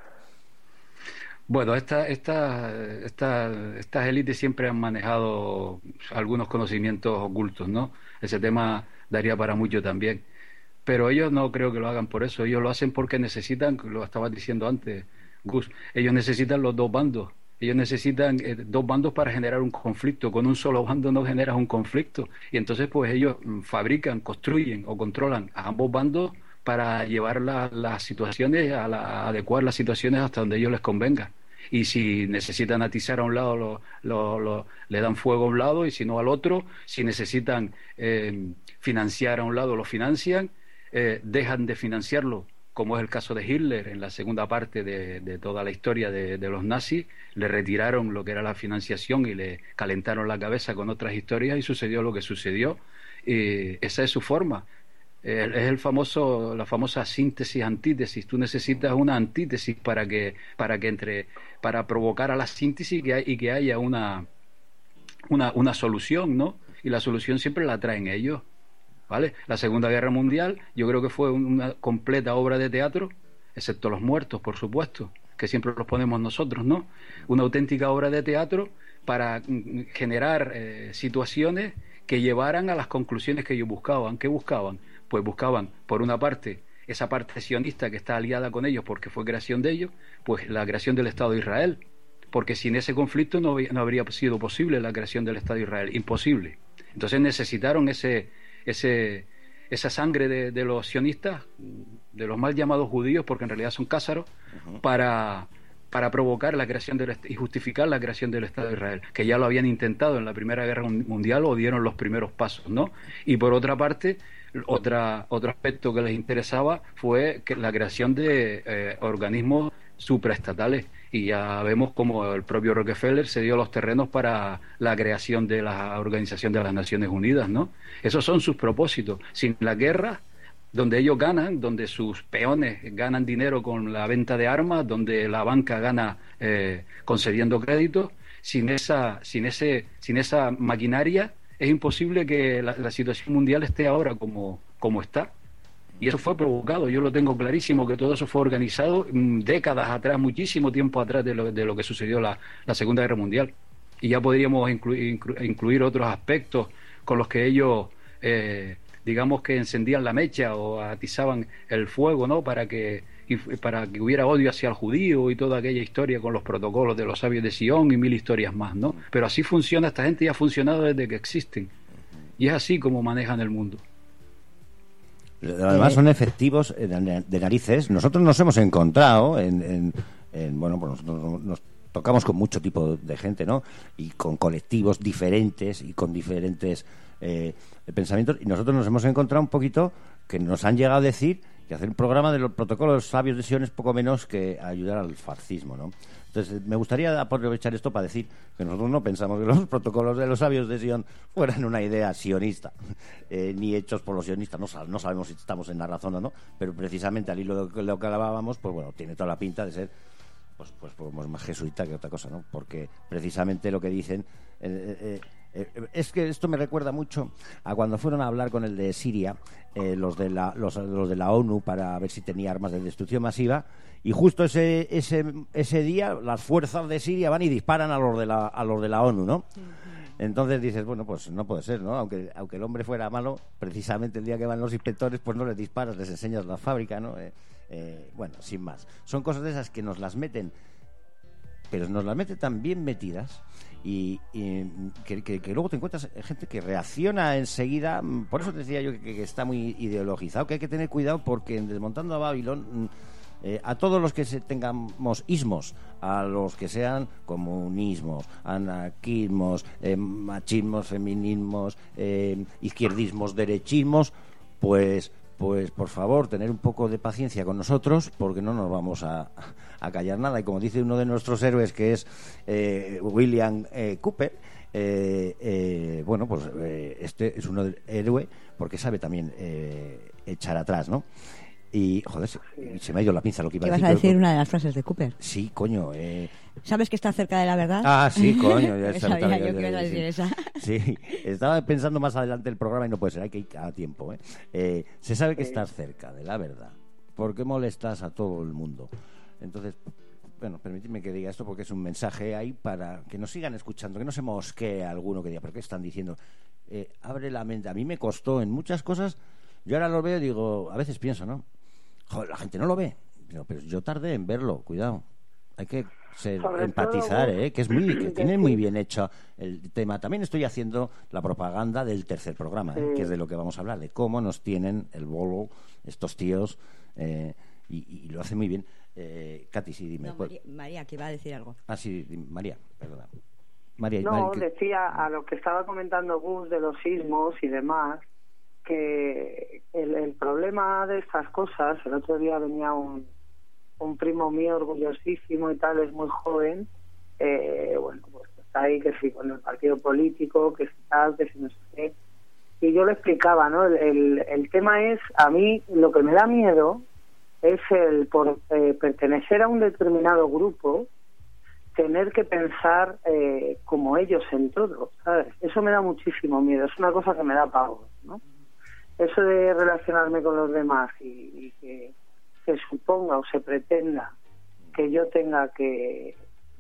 Bueno, esta, esta, esta, estas élites siempre han manejado algunos conocimientos ocultos, ¿no? Ese tema daría para mucho también. Pero ellos no creo que lo hagan por eso. Ellos lo hacen porque necesitan, lo estabas diciendo antes, Gus, ellos necesitan los dos bandos. Ellos necesitan eh, dos bandos para generar un conflicto. Con un solo bando no generas un conflicto. Y entonces pues ellos mm, fabrican, construyen o controlan a ambos bandos para llevar la, las situaciones, a, la, a adecuar las situaciones hasta donde ellos les convenga. Y si necesitan atizar a un lado, lo, lo, lo, le dan fuego a un lado y si no al otro. Si necesitan eh, financiar a un lado, lo financian. Eh, dejan de financiarlo, como es el caso de Hitler en la segunda parte de, de toda la historia de, de los nazis. Le retiraron lo que era la financiación y le calentaron la cabeza con otras historias y sucedió lo que sucedió. Y esa es su forma. Eh, es el famoso, la famosa síntesis antítesis. Tú necesitas una antítesis para que, para que entre, para provocar a la síntesis y que, y que haya una, una, una solución, ¿no? y la solución siempre la traen ellos, ¿vale? La Segunda Guerra Mundial yo creo que fue una completa obra de teatro, excepto los muertos, por supuesto, que siempre los ponemos nosotros, ¿no? Una auténtica obra de teatro para generar eh, situaciones que llevaran a las conclusiones que ellos buscaban. ¿Qué buscaban? Pues buscaban, por una parte, esa parte sionista que está aliada con ellos porque fue creación de ellos, pues la creación del Estado de Israel, porque sin ese conflicto no, no habría sido posible la creación del Estado de Israel, imposible. Entonces necesitaron ese, ese, esa sangre de, de los sionistas, de los mal llamados judíos, porque en realidad son cázaros, uh-huh. para, para provocar la creación del, y justificar la creación del Estado de Israel, que ya lo habían intentado en la Primera Guerra Mundial o dieron los primeros pasos, ¿no? Y por otra parte, otra, otro aspecto que les interesaba fue que la creación de eh, organismos supraestatales, y ya vemos como el propio Rockefeller se dio los terrenos para la creación de la Organización de las Naciones Unidas, ¿no? Esos son sus propósitos. Sin la guerra, donde ellos ganan, donde sus peones ganan dinero con la venta de armas, donde la banca gana eh, concediendo créditos, sin esa, sin ese, sin esa maquinaria es imposible que la, la situación mundial esté ahora como, como está. Y eso fue provocado, yo lo tengo clarísimo, que todo eso fue organizado mmm, décadas atrás, muchísimo tiempo atrás de lo, de lo que sucedió la, la Segunda Guerra Mundial. Y ya podríamos incluir, inclu, incluir otros aspectos con los que ellos, eh, digamos que encendían la mecha o atizaban el fuego, ¿no? Para que, y, para que hubiera odio hacia el judío y toda aquella historia con los protocolos de los sabios de Sion y mil historias más, ¿no? Pero así funciona esta gente y ha funcionado desde que existen. Y es así como manejan el mundo. Además son efectivos de narices. Nosotros nos hemos encontrado en, en, en bueno, pues nosotros nos tocamos con mucho tipo de gente, ¿no? Y con colectivos diferentes y con diferentes eh, pensamientos. Y nosotros nos hemos encontrado un poquito que nos han llegado a decir que hacer un programa de los protocolos sabios de Sion es poco menos que ayudar al fascismo, ¿no? Entonces, me gustaría aprovechar esto para decir que nosotros no pensamos que los protocolos de los sabios de Sion fueran una idea sionista, eh, ni hechos por los sionistas. No, no sabemos si estamos en la razón o no, pero precisamente al hilo de lo que hablábamos, pues bueno, tiene toda la pinta de ser pues, pues, pues más jesuita que otra cosa, ¿no? Porque precisamente lo que dicen... Eh, eh, eh, es que esto me recuerda mucho a cuando fueron a hablar con el de Siria, eh, los, de la, los, los de la ONU, para ver si tenía armas de destrucción masiva. Y justo ese, ese, ese día las fuerzas de Siria van y disparan a los de la, a los de la ONU, ¿no? Entonces dices, bueno, pues no puede ser, ¿no? Aunque, aunque el hombre fuera malo, precisamente el día que van los inspectores, pues no les disparas, les enseñas la fábrica, ¿no? Eh, eh, bueno, sin más. Son cosas de esas que nos las meten, pero nos las meten tan bien metidas y, y que, que, que luego te encuentras gente que reacciona enseguida. Por eso te decía yo que, que está muy ideologizado, que hay que tener cuidado, porque en Desmontando a Babilón... Eh, a todos los que se tengamos ismos, a los que sean comunismos, anarquismos, eh, machismos, feminismos, eh, izquierdismos, derechismos, pues, pues por favor, tener un poco de paciencia con nosotros, porque no nos vamos a, a callar nada. Y como dice uno de nuestros héroes, que es eh, William eh, Cooper, eh, eh, bueno, pues eh, este es un héroe porque sabe también eh, echar atrás, ¿no? Y, joder, se, se me ha ido la pinza lo que iba a decir. ¿Ibas a decir pero... una de las frases de Cooper? Sí, coño. Eh... ¿Sabes que está cerca de la verdad? Ah, sí, coño. Ya sabía yo que ibas a decir esa. Sí, estaba pensando más adelante el programa y no puede ser, hay que ir a tiempo. ¿eh? Eh, se sabe que estás cerca de la verdad. ¿Por qué molestas a todo el mundo? Entonces, bueno, permíteme que diga esto porque es un mensaje ahí para que nos sigan escuchando, que no se mosquee alguno que diga, ¿pero qué están diciendo? Eh, abre la mente. A mí me costó en muchas cosas. Yo ahora lo veo y digo, a veces pienso, ¿no? Joder, la gente no lo ve, pero, pero yo tardé en verlo, cuidado. Hay que ser, empatizar, todo, ¿eh? Que es muy, que tiene muy bien hecho el tema. También estoy haciendo la propaganda del tercer programa, ¿eh? Que es de lo que vamos a hablar, de cómo nos tienen el bolo estos tíos, eh, y, y lo hacen muy bien. Eh, Katy, sí, dime. No, María, María, que iba a decir algo. Ah, sí, María, perdona. María, no, María, decía a lo que estaba comentando Gus de los sismos y demás, que el, el problema de estas cosas, el otro día venía un, un primo mío orgullosísimo y tal, es muy joven, eh, bueno, pues está ahí que sí, con el partido político, que si tal, que si no sé qué, y yo le explicaba, ¿no? El, el, el tema es, a mí lo que me da miedo es el por eh, pertenecer a un determinado grupo tener que pensar eh, como ellos en todo, ¿sabes? Eso me da muchísimo miedo, es una cosa que me da pavor, ¿no? Eso de relacionarme con los demás y, y que se suponga o se pretenda que yo tenga que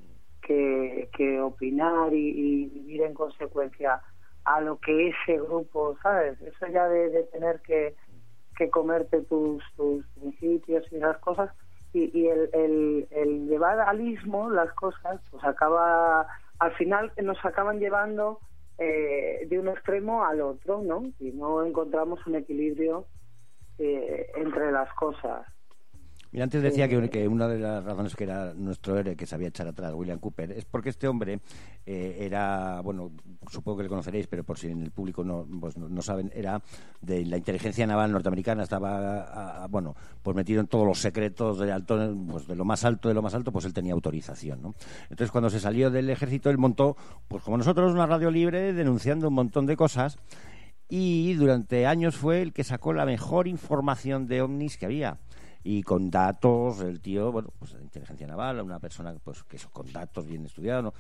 que, que opinar y, y vivir en consecuencia a lo que ese grupo, ¿sabes? Eso ya de, de tener que, que comerte tus, tus principios y esas cosas, y, y el, el, el llevar al ismo las cosas, pues acaba, al final nos acaban llevando eh, de un extremo al otro, ¿no? Y no encontramos un equilibrio eh, entre las cosas. Mira, antes decía que, que una de las razones que era nuestro héroe que sabía echar atrás, William Cooper, es porque este hombre eh, era, bueno, supongo que le conoceréis, pero por si en el público no, pues no, no saben, era de la inteligencia naval norteamericana, estaba, a, a, bueno, pues metido en todos los secretos de alto, pues de lo más alto, de lo más alto, pues él tenía autorización, ¿no? Entonces, cuando se salió del ejército, él montó, pues como nosotros, una radio libre denunciando un montón de cosas, y durante años fue el que sacó la mejor información de ovnis que había. Y con datos, el tío, bueno, pues de inteligencia naval, una persona pues que eso, con datos bien estudiado, ¿no?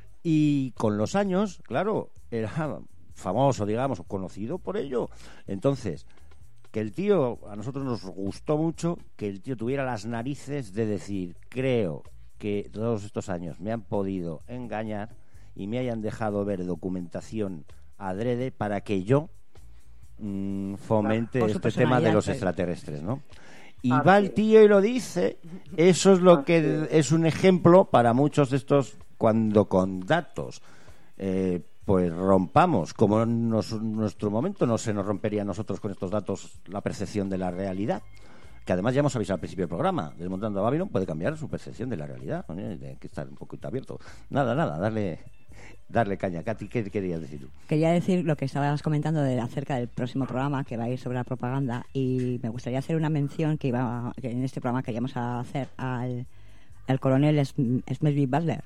Y con los años, claro, era famoso, digamos, conocido por ello. Entonces, que el tío, a nosotros nos gustó mucho que el tío tuviera las narices de decir, creo que todos estos años me han podido engañar y me hayan dejado ver documentación adrede para que yo mmm, fomente claro, este tema de los sí. extraterrestres, ¿no? Y va el tío y lo dice. Eso es lo que es un ejemplo para muchos de estos, cuando con datos eh, pues rompamos, como en nos, nuestro momento no se nos rompería a nosotros con estos datos la percepción de la realidad, que además ya hemos avisado al principio del programa, Desmontando a Babylon puede cambiar su percepción de la realidad, ¿no? Hay que estar un poquito abierto. Nada, nada, darle... Darle caña. Katy, ¿qué querías decir tú? Quería decir lo que estabas comentando de acerca del próximo programa que va a ir sobre la propaganda, y me gustaría hacer una mención que iba que en este programa queríamos hacer al, al coronel Smedley Butler,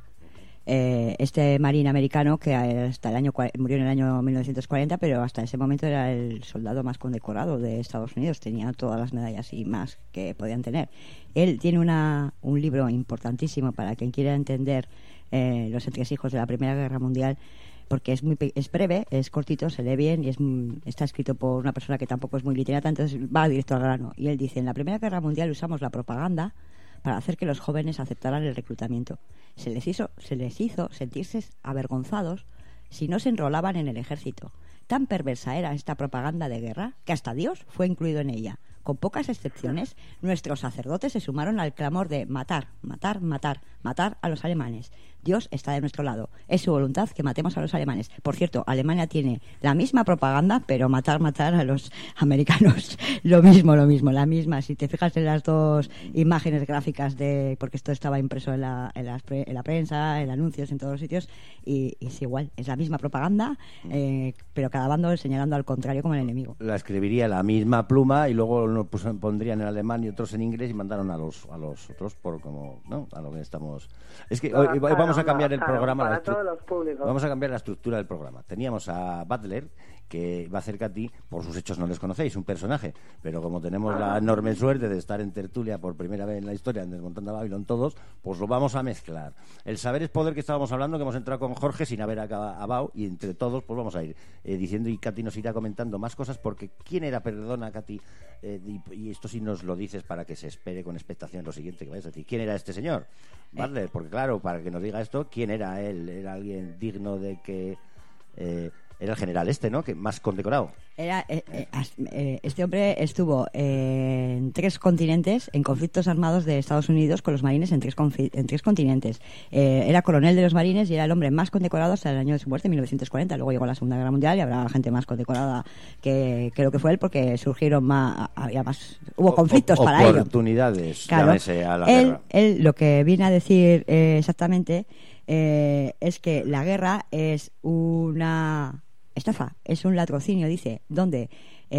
eh, este marín americano que hasta el año murió en el año mil novecientos cuarenta, pero hasta ese momento era el soldado más condecorado de Estados Unidos, tenía todas las medallas y más que podían tener. Él tiene una, un libro importantísimo para quien quiera entender Eh, los entresijos de la Primera Guerra Mundial, porque es muy es breve, es cortito, se lee bien y es está escrito por una persona que tampoco es muy literata, entonces va directo al grano. Y él dice, en la Primera Guerra Mundial usamos la propaganda para hacer que los jóvenes aceptaran el reclutamiento. Se les hizo, se les hizo sentirse avergonzados si no se enrolaban en el ejército. Tan perversa era esta propaganda de guerra que hasta Dios fue incluido en ella. Con pocas excepciones, nuestros sacerdotes se sumaron al clamor de matar, matar, matar, matar a los alemanes. Dios está de nuestro lado. Es su voluntad que matemos a los alemanes. Por cierto, Alemania tiene la misma propaganda, pero matar, matar a los americanos. Lo mismo, lo mismo, la misma. Si te fijas en las dos imágenes gráficas de... Porque esto estaba impreso en la, en la, en la prensa, en anuncios, en todos los sitios, y, y es igual. Es la misma propaganda, eh, pero cada bando señalando al contrario como el enemigo. La escribiría la misma pluma y luego lo pondrían en alemán y otros en inglés y mandaron a los a los otros por como, ¿no? A lo que estamos... Es que hoy, hoy vamos a cambiar el programa, para la todos los públicos. Vamos a cambiar la estructura del programa. Teníamos a Butler, que va a hacer Katy, por sus hechos no les conocéis, un personaje, pero como tenemos la enorme suerte de estar en tertulia por primera vez en la historia, en Desmontando a Babylon todos, pues lo vamos a mezclar. El saber es poder que estábamos hablando, que hemos entrado con Jorge sin haber acabado, y entre todos pues vamos a ir eh, diciendo, y Katy nos irá comentando más cosas, porque ¿quién era, perdona Katy, eh, y, y esto sí nos lo dices para que se espere con expectación lo siguiente que vayas a decir, ¿quién era este señor? Butler, porque claro, para que nos diga esto, ¿quién era él? ¿Era alguien digno de que... Eh, era el general este, ¿no? Que más condecorado. Era, eh, eh, este hombre estuvo eh, en tres continentes, en conflictos armados de Estados Unidos con los marines en tres, en tres continentes. Eh, era coronel de los marines y era el hombre más condecorado hasta el año de su muerte, en mil novecientos cuarenta. Luego llegó la Segunda Guerra Mundial y habrá gente más condecorada que, que lo que fue él, porque surgieron más, había más, hubo conflictos o, para ello. Oportunidades, claro. llámese a la él, guerra. Él lo que viene a decir eh, exactamente eh, es que la guerra es una... estafa, es un latrocinio, dice, donde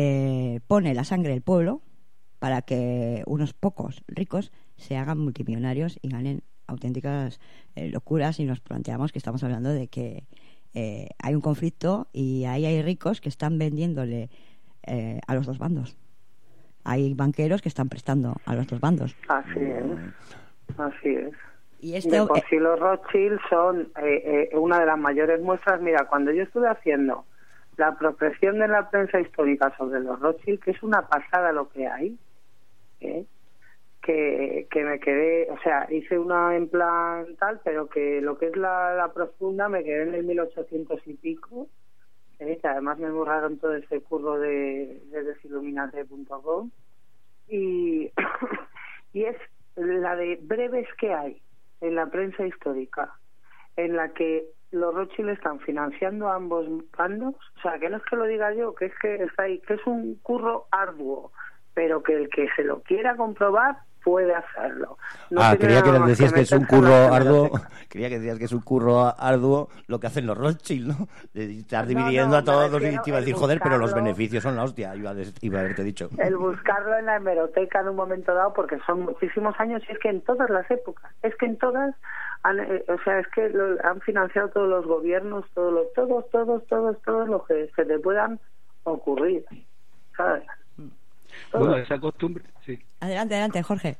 eh, pone la sangre del pueblo para que unos pocos ricos se hagan multimillonarios y ganen auténticas eh, locuras, y nos planteamos que estamos hablando de que eh, hay un conflicto y ahí hay ricos que están vendiéndole eh, a los dos bandos. Hay banqueros que están prestando a los dos bandos. Así es, así es. Y esto, de por sí los Rothschild son eh, eh, una de las mayores muestras. Mira, cuando yo estuve haciendo la prospección de la prensa histórica sobre los Rothschild, que es una pasada lo que hay, ¿eh? que, que me quedé, o sea, hice una en plan tal, pero que lo que es la, la profunda me quedé en el mil ochocientos y pico, ¿eh? Que además me borraron todo ese curro de, de desiluminate punto com, y, y es la de breves que hay en la prensa histórica, en la que los Rothschild están financiando a ambos bandos. O sea, que no es que lo diga yo, que es que está ahí, que es un curro arduo, pero que el que se lo quiera comprobar puede hacerlo. No ah, creía que decías que, que es un curro arduo, creía que decías que es un curro arduo lo que hacen los Rothschild, ¿no? De estar no, dividiendo no, a todos los y te iba a decir, joder, pero los beneficios son la hostia, iba a, iba a haberte dicho. El buscarlo en la hemeroteca en un momento dado, porque son muchísimos años, y es que en todas las épocas, es que en todas, han, eh, o sea, es que lo, han financiado todos los gobiernos, todos, los, todos, todos, todos, todos los que se te puedan ocurrir, ¿sabes? Bueno, esa costumbre, sí. Adelante, adelante, Jorge.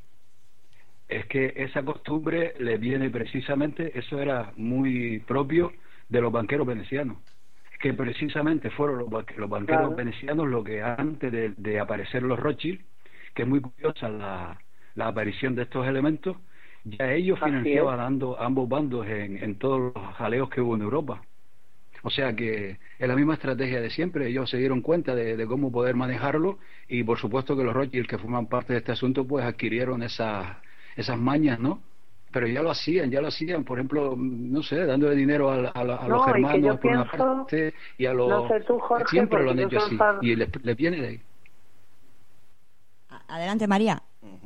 Es que esa costumbre le viene precisamente, eso era muy propio de los banqueros venecianos, que precisamente fueron los, los banqueros claro. venecianos los que antes de, de aparecer los Rothschild, que es muy curiosa la, la aparición de estos elementos, ya ellos financiaban a ambos bandos en, en todos los jaleos que hubo en Europa. O sea que es la misma estrategia de siempre. Ellos se dieron cuenta de, de cómo poder manejarlo, y por supuesto que los Rothschild, que forman parte de este asunto, pues adquirieron esas esas mañas, ¿no? Pero ya lo hacían, ya lo hacían, por ejemplo, no sé, dándole dinero a, a, a no, los hermanos por una parte, y a los... No sé tú, Jorge, siempre lo han hecho así, par... y les, les viene de ahí. Adelante, María.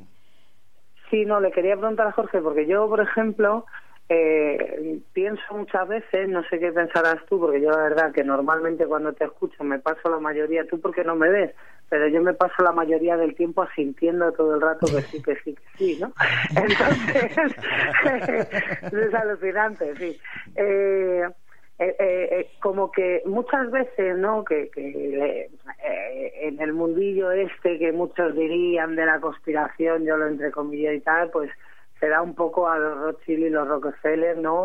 Sí, no, le quería preguntar a Jorge, porque yo, por ejemplo... Eh, pienso muchas veces, no sé qué pensarás tú, porque yo la verdad que normalmente cuando te escucho me paso la mayoría, tú porque no me ves, pero yo me paso la mayoría del tiempo asintiendo todo el rato que sí, que sí, que sí, ¿no? Entonces, es alucinante, sí. Eh, eh, eh, como que muchas veces, ¿no? Que, que eh, en el mundillo este que muchos dirían de la conspiración, yo lo entrecomillo y tal, pues se da un poco a los Rothschild y los Rockefeller, ¿no?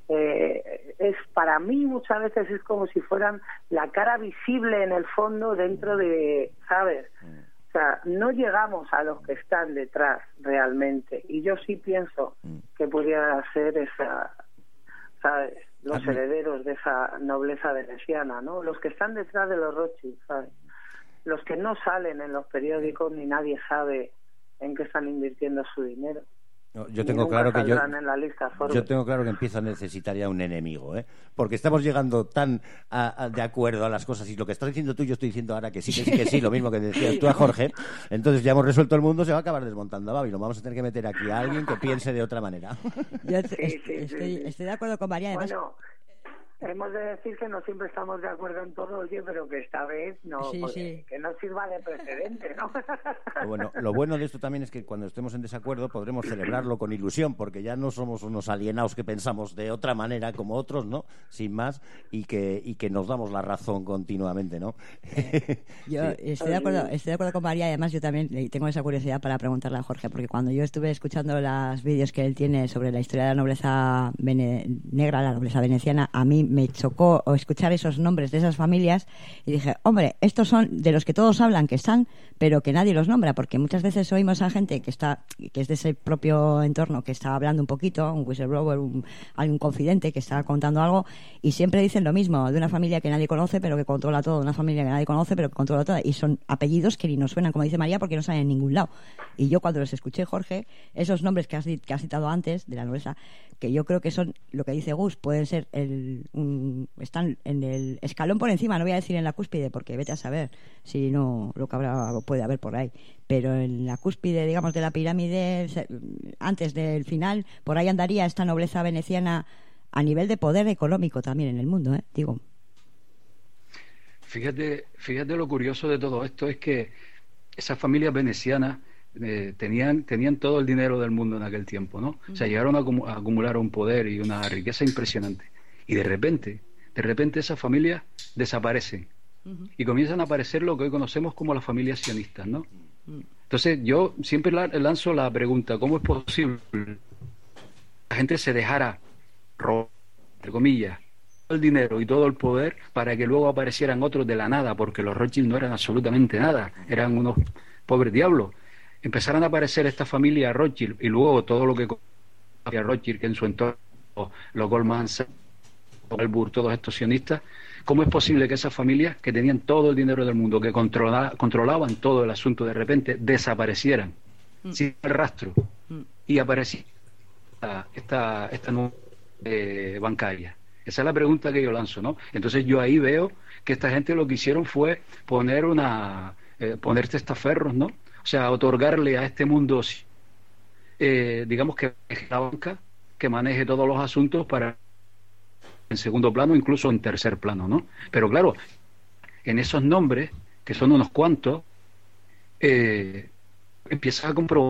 Eh, es para mí muchas veces es como si fueran la cara visible en el fondo dentro de, ¿sabes? O sea, no llegamos a los que están detrás realmente, y yo sí pienso que pudiera ser esa, ¿sabes? Los herederos de esa nobleza veneciana, ¿no? Los que están detrás de los Rothschild, ¿sabes? Los que no salen en los periódicos ni nadie sabe en qué están invirtiendo su dinero. No, yo tengo claro que yo, yo tengo claro que empiezo a necesitar ya un enemigo, ¿eh? Porque estamos llegando tan a, a, de acuerdo a las cosas, y lo que estás diciendo tú yo estoy diciendo ahora que sí, que sí, que sí, lo mismo que decías tú a Jorge. Entonces ya hemos resuelto el mundo, se va a acabar desmontando a Babilón. Vamos a tener que meter aquí a alguien que piense de otra manera. Yo sí, sí, sí, estoy, sí. estoy de acuerdo con María. Además, bueno, hemos de decir que no siempre estamos de acuerdo en todo, oye, pero que esta vez no, sí, sí. que no sirva de precedente, ¿no? Bueno, lo bueno de esto también es que cuando estemos en desacuerdo podremos celebrarlo con ilusión, porque ya no somos unos alienados que pensamos de otra manera como otros, ¿no? Sin más, y que y que nos damos la razón continuamente, ¿no? Yo sí. estoy de acuerdo, estoy de acuerdo con María, y además yo también tengo esa curiosidad para preguntarle a Jorge, porque cuando yo estuve escuchando los vídeos que él tiene sobre la historia de la nobleza vene- negra, la nobleza veneciana, a mí me chocó escuchar esos nombres de esas familias y dije, hombre, estos son de los que todos hablan que están, pero que nadie los nombra, porque muchas veces oímos a gente que está que es de ese propio entorno, que está hablando un poquito, un whistleblower, un, un confidente que está contando algo, y siempre dicen lo mismo, de una familia que nadie conoce pero que controla todo, de una familia que nadie conoce pero que controla todo, y son apellidos que ni nos suenan, como dice María, porque no salen en ningún lado. Y yo cuando los escuché, Jorge, esos nombres que has, que has citado antes de la nobleza, que yo creo que son, lo que dice Gus, pueden ser el, un, están en el escalón por encima, no voy a decir en la cúspide, porque vete a saber si no lo que habrá, puede haber por ahí, pero en la cúspide, digamos, de la pirámide, antes del final, por ahí andaría esta nobleza veneciana a nivel de poder económico también en el mundo, ¿eh? Digo. Fíjate, fíjate lo curioso de todo esto es que esas familias venecianas Eh, tenían tenían todo el dinero del mundo en aquel tiempo, ¿no? Uh-huh. O sea, llegaron a, acum- a acumular un poder y una riqueza impresionante, y de repente de repente esas familias desaparecen, uh-huh, y comienzan a aparecer lo que hoy conocemos como las familias sionistas, ¿no? Uh-huh. Entonces yo siempre la, lanzo la pregunta, ¿cómo es posible la gente se dejara robar, entre comillas, todo el dinero y todo el poder para que luego aparecieran otros de la nada, porque los Rothschild no eran absolutamente nada, eran unos pobres diablos. Empezaron a aparecer esta familia Rothschild y luego todo lo que había Rothschild, que en su entorno, los Goldman Sachs, Albur, todos estos sionistas. ¿Cómo es posible que esas familias que tenían todo el dinero del mundo, que controla, controlaban todo el asunto, de repente desaparecieran mm. sin el rastro mm. y aparecía esta, esta, esta nueva eh, bancaria? Esa es la pregunta que yo lanzo, ¿no? Entonces yo ahí veo que esta gente lo que hicieron fue poner una eh, poner testaferros, ¿no? O sea, otorgarle a este mundo, eh, digamos que la banca que maneje todos los asuntos para en segundo plano, incluso en tercer plano, ¿no? Pero claro, en esos nombres, que son unos cuantos, eh, empieza a comprobar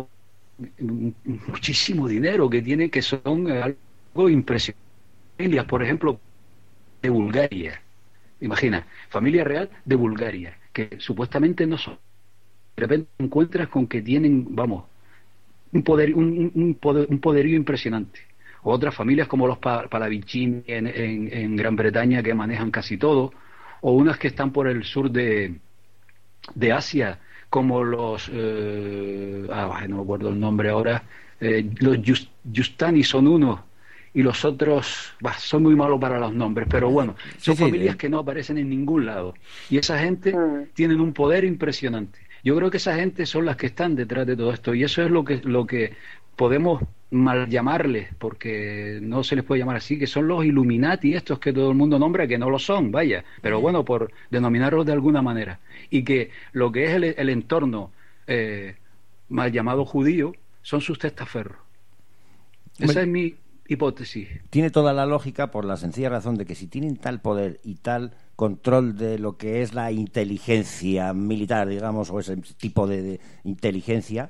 muchísimo dinero que tiene, que son algo impresionante. Familias, por ejemplo, de Bulgaria, imagina, familia real de Bulgaria, que supuestamente no son. De repente encuentras con que tienen, vamos, un poder, un, un, poder, un poderío impresionante. Otras familias como los Pallavicini en, en, en Gran Bretaña, que manejan casi todo, o unas que están por el sur de, de Asia, como los, eh, ah, no me acuerdo el nombre ahora, eh, los Just, Justani son unos, y los otros, bah, son muy malos para los nombres, pero bueno, son sí, familias sí, que no aparecen en ningún lado, y esa gente mm. tienen un poder impresionante. Yo creo que esa gente son las que están detrás de todo esto, y eso es lo que, lo que podemos mal llamarles, porque no se les puede llamar así, que son los Illuminati estos que todo el mundo nombra, que no lo son, vaya, pero bueno, por denominarlos de alguna manera, y que lo que es el, el entorno eh, mal llamado judío son sus testaferros. Esa es mi hipótesis. Tiene toda la lógica, por la sencilla razón de que si tienen tal poder y tal control de lo que es la inteligencia militar, digamos, o ese tipo de, de inteligencia,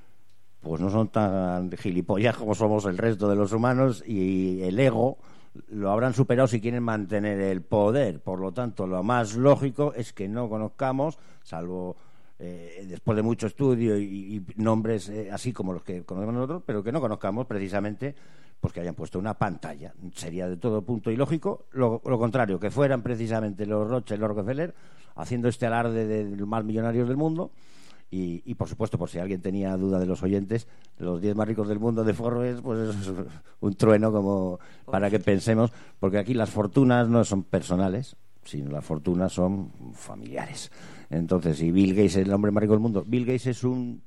pues no son tan gilipollas como somos el resto de los humanos, y el ego lo habrán superado si quieren mantener el poder. Por lo tanto, lo más lógico es que no conozcamos, salvo eh, después de mucho estudio y, y nombres eh, así como los que conocemos nosotros, pero que no conozcamos precisamente pues que hayan puesto una pantalla. Sería de todo punto ilógico lo, lo contrario, que fueran precisamente los Rothschild, los Rockefeller, haciendo este alarde de los más millonarios del mundo. Y, y por supuesto, por si alguien tenía duda de los oyentes, los diez más ricos del mundo de Forbes, pues es un trueno como para que pensemos, porque aquí las fortunas no son personales, sino las fortunas son familiares. Entonces, si Bill Gates es el hombre más rico del mundo, Bill Gates es un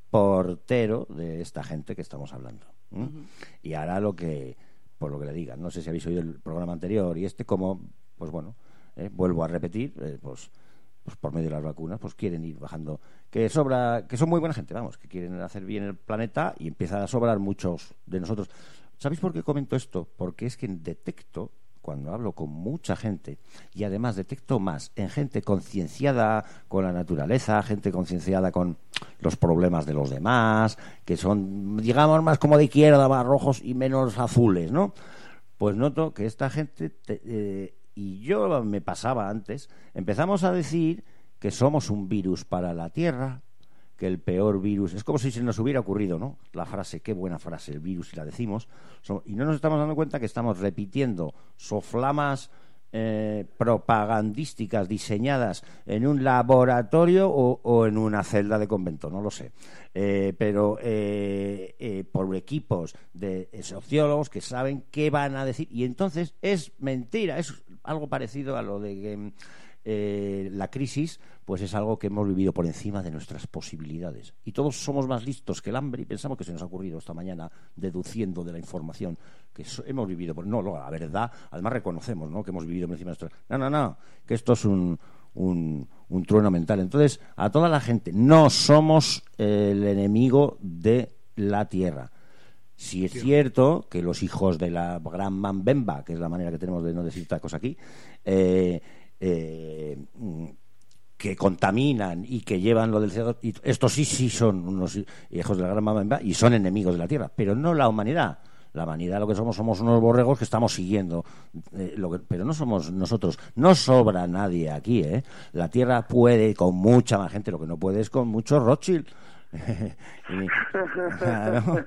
portero de esta gente que estamos hablando. ¿Mm? Uh-huh. Y hará lo que, por lo que le digan. No sé si habéis oído el programa anterior y este, como, pues bueno, eh, vuelvo a repetir, eh, pues pues por medio de las vacunas, pues quieren ir bajando, que sobra, que son muy buena gente, vamos, que quieren hacer bien el planeta, y empiezan a sobrar muchos de nosotros. ¿Sabéis por qué comento esto? Porque es que detecto, cuando hablo con mucha gente, y además detecto más en gente concienciada con la naturaleza, gente concienciada con los problemas de los demás, que son, digamos, más como de izquierda, más rojos y menos azules, ¿no? Pues noto que esta gente te, eh, y yo me pasaba antes, empezamos a decir que somos un virus para la Tierra, que el peor virus, es como si se nos hubiera ocurrido, ¿no? La frase, qué buena frase, el virus, y la decimos, y no nos estamos dando cuenta que estamos repitiendo soflamas eh, propagandísticas diseñadas en un laboratorio o, o en una celda de convento, no lo sé, eh, pero eh, eh, por equipos de sociólogos que saben qué van a decir, y entonces es mentira, es algo parecido a lo de que eh, la crisis pues es algo que hemos vivido por encima de nuestras posibilidades, y todos somos más listos que el hambre y pensamos que se nos ha ocurrido esta mañana, deduciendo de la información que so- hemos vivido por... no, la verdad, además reconocemos, ¿no?, que hemos vivido por encima de nuestras... no, no, no, que esto es un un, un trueno mental. Entonces, a toda la gente, no somos el enemigo de la Tierra. Si es cierto que los hijos de la gran Mambemba, que es la manera que tenemos de no decir tal cosa aquí, eh, eh, que contaminan y que llevan lo del C O dos, y estos sí, sí son unos hijos de la gran Mambemba y son enemigos de la Tierra, pero no la humanidad. La humanidad, lo que somos, somos unos borregos que estamos siguiendo, eh, lo que, pero no somos nosotros. No sobra nadie aquí, ¿eh? La Tierra puede con mucha más gente, lo que no puede es con muchos Rothschild. y, claro,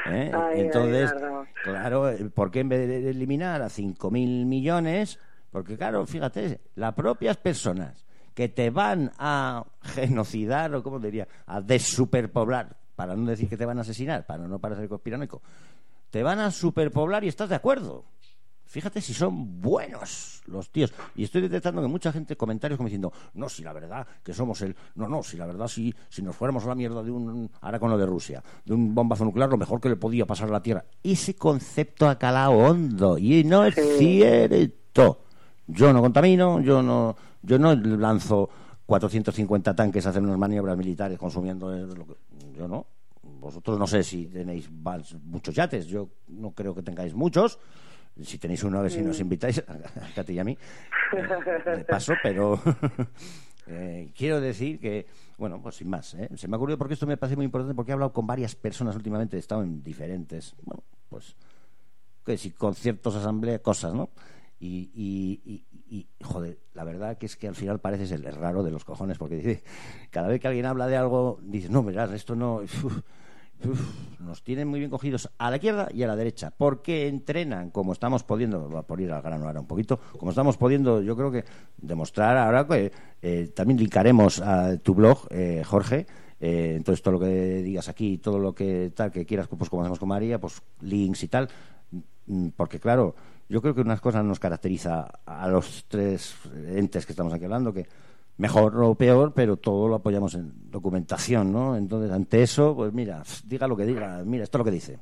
¿eh? Ay, Entonces, ay, Nardo. claro, ¿por qué en vez de eliminar a cinco mil millones? Porque, claro, fíjate, las propias personas que te van a genocidar, o cómo diría, a desuperpoblar, para no decir que te van a asesinar, para no parecer conspiranoico, te van a superpoblar y estás de acuerdo. Fíjate si son buenos los tíos. Y estoy detectando que mucha gente, comentarios como diciendo, no, si la verdad que somos el... No, no, si la verdad, si, si nos fuéramos a la mierda de un... Ahora con lo de Rusia, de un bombazo nuclear, lo mejor que le podía pasar a la Tierra. Ese concepto ha calado hondo y no es cierto. Yo no contamino, yo no, yo no lanzo cuatrocientos cincuenta tanques a hacer unas maniobras militares consumiendo... Lo que, yo no. Vosotros no sé si tenéis muchos yates. Yo no creo que tengáis muchos. Si tenéis uno, a ver si nos invitáis, a Katy y a mí, eh, de paso, pero eh, quiero decir que, bueno, pues sin más, ¿eh? Se me ha ocurrido porque esto me parece muy importante, porque he hablado con varias personas últimamente, he estado en diferentes, bueno, pues, que si conciertos, asambleas, cosas, ¿no? Y, y, y, y, joder, la verdad que es que al final pareces el raro de los cojones, porque dice, cada vez que alguien habla de algo, dices, no, verás, esto no... Uf, Uf, nos tienen muy bien cogidos a la izquierda y a la derecha, porque entrenan, como estamos pudiendo, va por ir al grano ahora un poquito, como estamos pudiendo, yo creo que demostrar ahora que eh, también linkaremos a tu blog, eh, Jorge, eh, entonces todo lo que digas aquí, todo lo que tal que quieras, pues como hacemos con María, pues links y tal, porque claro, yo creo que unas cosas nos caracteriza a los tres entes que estamos aquí hablando, que mejor o peor, pero todo lo apoyamos en documentación, ¿no? Entonces, ante eso, pues mira, diga lo que diga, mira, esto es lo que dice.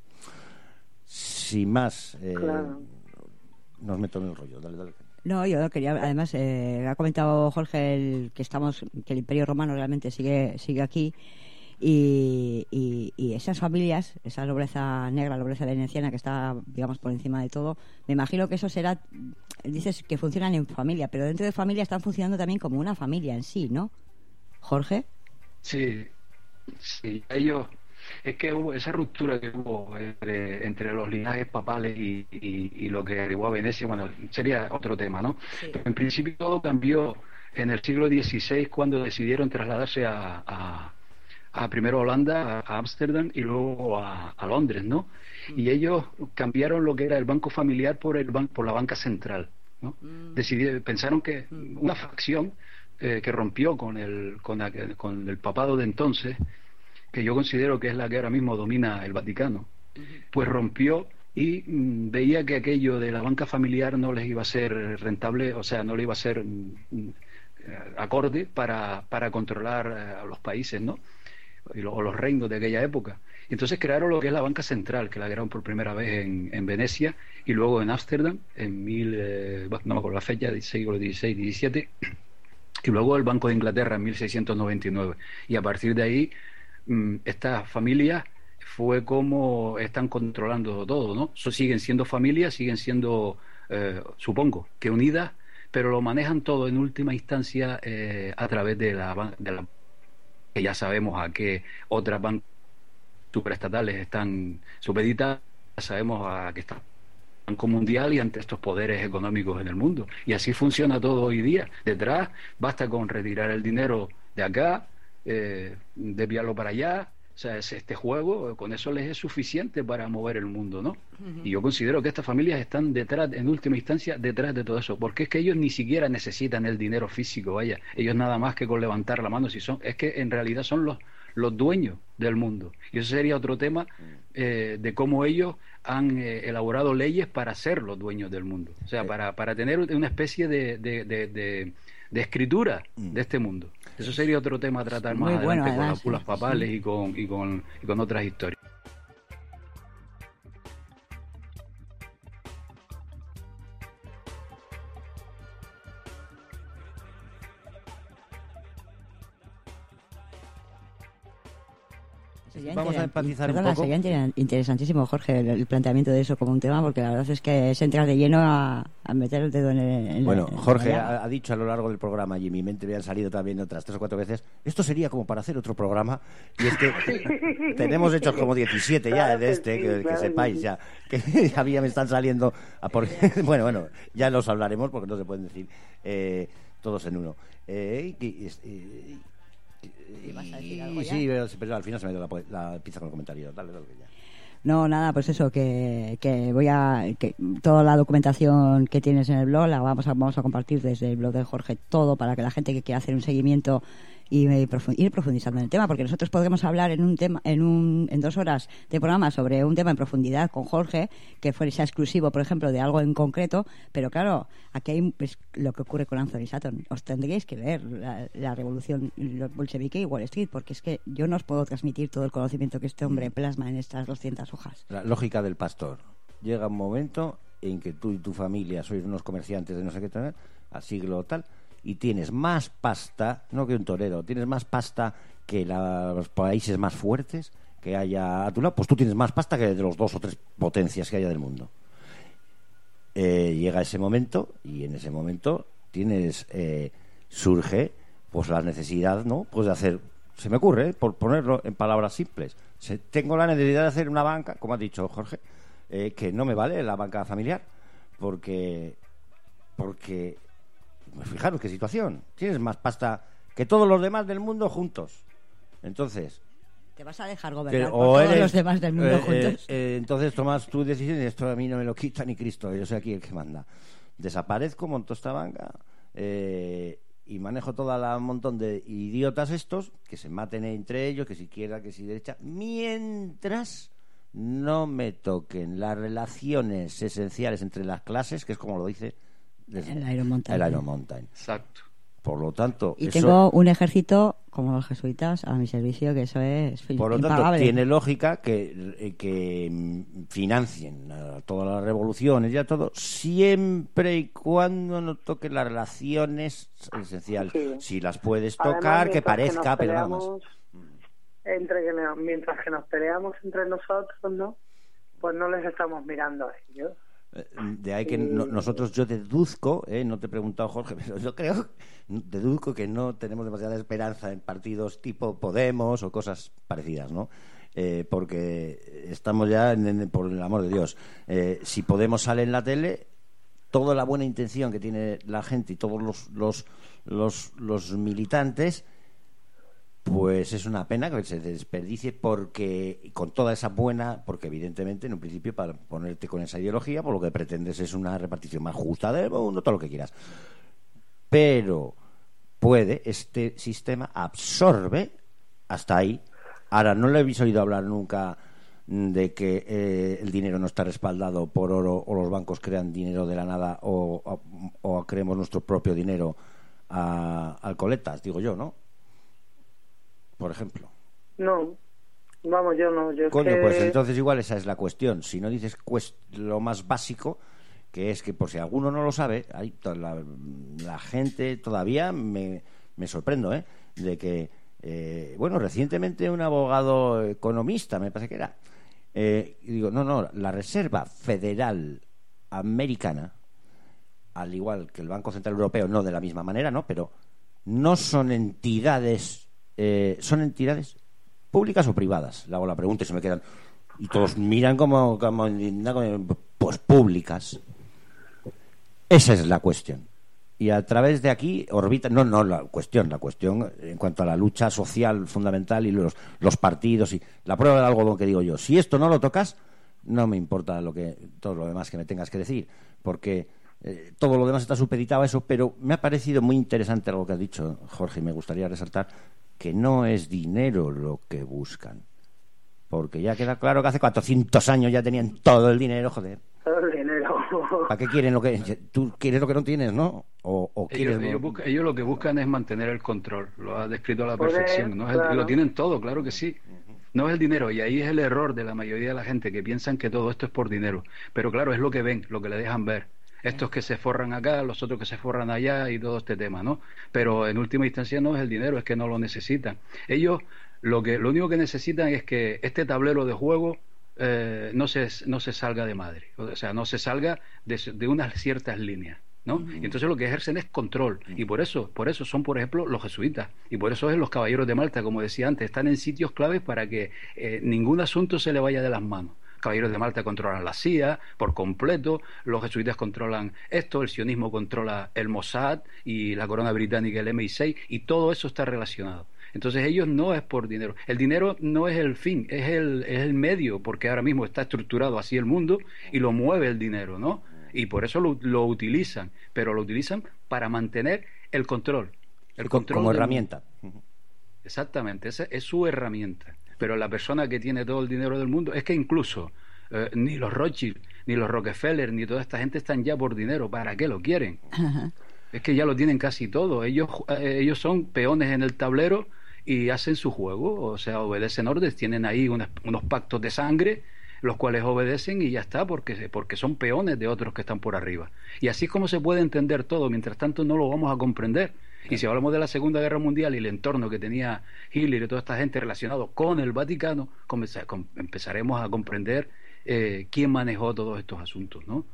Sin más, eh, claro. Nos meto en el rollo, dale, dale. No, yo quería, además, eh, ha comentado Jorge el, que estamos, que el Imperio Romano realmente sigue, sigue aquí. Y, y, y esas familias, esa nobleza negra, la nobleza veneciana que está, digamos, por encima de todo, me imagino que eso será, dices que funcionan en familia, pero dentro de familia están funcionando también como una familia en sí, ¿no? Jorge. Sí, sí, ellos, es que hubo esa ruptura que hubo entre, entre los linajes papales y, y, y lo que arribó a Venecia, bueno, sería otro tema, ¿no? Sí. Pero en principio todo cambió en el siglo dieciséis cuando decidieron trasladarse a, a a primero a Holanda, a Ámsterdam y luego a, a Londres, ¿no? Mm. Y ellos cambiaron lo que era el banco familiar por el ban por la banca central, ¿no? Mm. Decidieron, pensaron que mm. una facción eh, que rompió con el con, la, con el papado de entonces, que yo considero que es la que ahora mismo domina el Vaticano, mm. pues rompió y mm, veía que aquello de la banca familiar no les iba a ser rentable, o sea, no le iba a ser mm, acorde para, para controlar eh, a los países, ¿no? Y lo, o los reinos de aquella época. Entonces crearon lo que es la banca central, que la crearon por primera vez en, en Venecia y luego en Ámsterdam en mil, eh, no me acuerdo la fecha, siglo dieciséis, diecisiete, y luego el Banco de Inglaterra en mil seiscientos noventa y nueve. Y a partir de ahí mmm, estas familias fue como están controlando todo, ¿no? So, siguen siendo familias, siguen siendo, eh, supongo, que unidas, pero lo manejan todo en última instancia eh, a través de la, de la que ya sabemos a qué otras bancas superestatales están supeditadas, sabemos a que está el Banco Mundial y ante estos poderes económicos en el mundo. Y así funciona todo hoy día. Detrás basta con retirar el dinero de acá, eh, desviarlo para allá. O sea, es este juego, con eso les es suficiente para mover el mundo, ¿no? Uh-huh. Y yo considero que estas familias están detrás, en última instancia, detrás de todo eso, porque es que ellos ni siquiera necesitan el dinero físico, vaya, ellos nada más que con levantar la mano, si son, es que en realidad son los, los dueños del mundo. Y eso sería otro tema eh, de cómo ellos han eh, elaborado leyes para ser los dueños del mundo, o sea, para, para tener una especie de, de, de, de, de escritura de este mundo. Eso sería otro tema a tratar más adelante, bueno, además, con las bulas papales sí. y, con, y, con, y con otras historias. Vamos a empatizar Perdona, un poco. Sería interesantísimo, Jorge, el, el planteamiento de eso como un tema, porque la verdad es que es entrar de lleno a, a meter el dedo en el... En bueno, en Jorge ha, ha dicho a lo largo del programa, y en mi mente me han salido también otras tres o cuatro veces, esto sería como para hacer otro programa, y es que tenemos hechos como diecisiete ya claro de este, que, sí, que, claro que sepáis ya, que ya me están saliendo... A por... bueno, bueno, ya los hablaremos, porque no se pueden decir eh, todos en uno. Eh, y, y, y, ¿Y vas a decir algo ya? Sí, pero al final se me dio la, la pizza con el comentario. Dale, dale, ya. No, nada, pues eso, que, que voy a... que toda la documentación que tienes en el blog la vamos a, vamos a compartir desde el blog de Jorge, todo, para que la gente que quiera hacer un seguimiento y eh, profu- ir profundizando en el tema, porque nosotros podemos hablar en un tema, en un en dos horas de programa sobre un tema en profundidad con Jorge, que fuese exclusivo, por ejemplo, de algo en concreto, pero claro, aquí hay pues, lo que ocurre con Anthony Sutton. Os tendríais que leer la, la revolución bolchevique y Wall Street, porque es que yo no os puedo transmitir todo el conocimiento que este hombre plasma en estas doscientas hojas. La lógica del pastor. Llega un momento en que tú y tu familia sois unos comerciantes de no sé qué tal, al siglo tal, y tienes más pasta, no que un torero, tienes más pasta que la, los países más fuertes que haya a tu lado, pues tú tienes más pasta que de los dos o tres potencias que haya del mundo. Eh, llega ese momento y en ese momento tienes eh, surge pues la necesidad, ¿no? Pues de hacer, se me ocurre, ¿eh? Por ponerlo en palabras simples, se, tengo la necesidad de hacer una banca, como ha dicho Jorge, eh, que no me vale la banca familiar, porque porque fijaros qué situación, tienes más pasta que todos los demás del mundo juntos. Entonces, te vas a dejar gobernar que, por todos eres, los demás del mundo eh, juntos. Eh, eh, entonces tomas tu decisión y esto a mí no me lo quita ni Cristo, yo soy aquí el que manda. Desaparezco, monto esta banca eh, y manejo toda la montón de idiotas estos que se maten entre ellos, que si izquierda, que si derecha, mientras no me toquen las relaciones esenciales entre las clases, que es como lo dice el Iron Mountain. El Iron Mountain. Exacto. Por lo tanto, y eso, tengo un ejército como los jesuitas a mi servicio, que eso es por lo impagable. tanto tiene lógica que, que financien a todas las revoluciones y a todo, siempre y cuando no toquen las relaciones esenciales. Sí. Si las puedes tocar, además, que parezca, que pero nada más. Entre que nos, mientras que nos peleamos entre nosotros, ¿no? Pues no les estamos mirando a ellos. De ahí que no, nosotros, yo deduzco, eh, no te he preguntado, Jorge, pero yo creo, deduzco que no tenemos demasiada esperanza en partidos tipo Podemos o cosas parecidas, ¿no? Eh, porque estamos ya, en, en, por el amor de Dios, eh, si Podemos sale en la tele, toda la buena intención que tiene la gente y todos los, los, los, los militantes, pues es una pena que se desperdicie, porque con toda esa buena, porque evidentemente en un principio para ponerte con esa ideología, por lo que pretendes es una repartición más justa del mundo, todo lo que quieras, pero puede, este sistema absorbe hasta ahí. Ahora, no le habéis oído hablar nunca de que eh, el dinero no está respaldado por oro, o los bancos crean dinero de la nada, o, o, o creemos nuestro propio dinero a alcoletas, digo yo, ¿no? Por ejemplo. No, vamos, yo no. Yo Coño, que... pues entonces igual esa es la cuestión. Si no dices cuest- lo más básico, que es que por si alguno no lo sabe, hay la, la gente todavía me, me sorprendo, ¿eh? De que, eh, bueno, recientemente un abogado economista, me parece que era, eh, y digo, no, no, la Reserva Federal Americana, al igual que el Banco Central Europeo, no de la misma manera, ¿no? Pero no son entidades... Eh, ¿son entidades públicas o privadas? Le hago la pregunta y se me quedan, y todos miran como, como pues públicas. Esa es la cuestión, y a través de aquí orbita, no, no la cuestión, la cuestión en cuanto a la lucha social fundamental y los, los partidos y la prueba del algodón, que digo yo, si esto no lo tocas, no me importa lo que todo lo demás que me tengas que decir, porque eh, todo lo demás está supeditado a eso. Pero me ha parecido muy interesante algo que has dicho, Jorge, y me gustaría resaltar que no es dinero lo que buscan, porque ya queda claro que hace cuatrocientos años ya tenían todo el dinero, joder. Todo el dinero. ¿Para qué quieren lo que tú quieres, lo que no tienes, no? O, o ellos, quieres ellos, lo... busca, ellos lo que buscan es mantener el control, lo ha descrito a la Poder, perfección, ¿no? claro. Lo tienen todo, claro que sí. No es el dinero, y ahí es el error de la mayoría de la gente, que piensan que todo esto es por dinero, pero claro, es lo que ven, lo que le dejan ver. Estos que se forran acá, los otros que se forran allá, y todo este tema, ¿no? Pero en última instancia no es el dinero, es que no lo necesitan. Ellos lo que lo único que necesitan es que este tablero de juego eh, no se no se salga de madre, o sea, no se salga de, de unas ciertas líneas, ¿no? Uh-huh. Y entonces lo que ejercen es control, uh-huh. y por eso por eso son, por ejemplo, los jesuitas, y por eso es los caballeros de Malta, como decía antes, están en sitios claves para que eh, ningún asunto se le vaya de las manos. Caballeros de Malta controlan la C I A por completo, los jesuitas controlan esto, el sionismo controla el Mossad y la corona británica, el M I seis, y todo eso está relacionado. Entonces ellos no es por dinero. El dinero no es el fin, es el, es el medio, porque ahora mismo está estructurado así el mundo y lo mueve el dinero, ¿no? Y por eso lo, lo utilizan, pero lo utilizan para mantener el control. El control como del herramienta. mundo. Exactamente, esa es su herramienta. Pero la persona que tiene todo el dinero del mundo, es que incluso eh, ni los Rothschild, ni los Rockefeller, ni toda esta gente están ya por dinero. ¿Para qué lo quieren? Ajá. Es que ya lo tienen casi todo. Ellos, eh, ellos son peones en el tablero y hacen su juego, o sea, obedecen órdenes, tienen ahí unas, unos pactos de sangre, los cuales obedecen y ya está, porque, porque son peones de otros que están por arriba. Y así es como se puede entender todo, mientras tanto no lo vamos a comprender. Y si hablamos de la Segunda Guerra Mundial y el entorno que tenía Hitler y toda esta gente relacionado con el Vaticano, empezaremos a comprender eh, quién manejó todos estos asuntos, ¿no?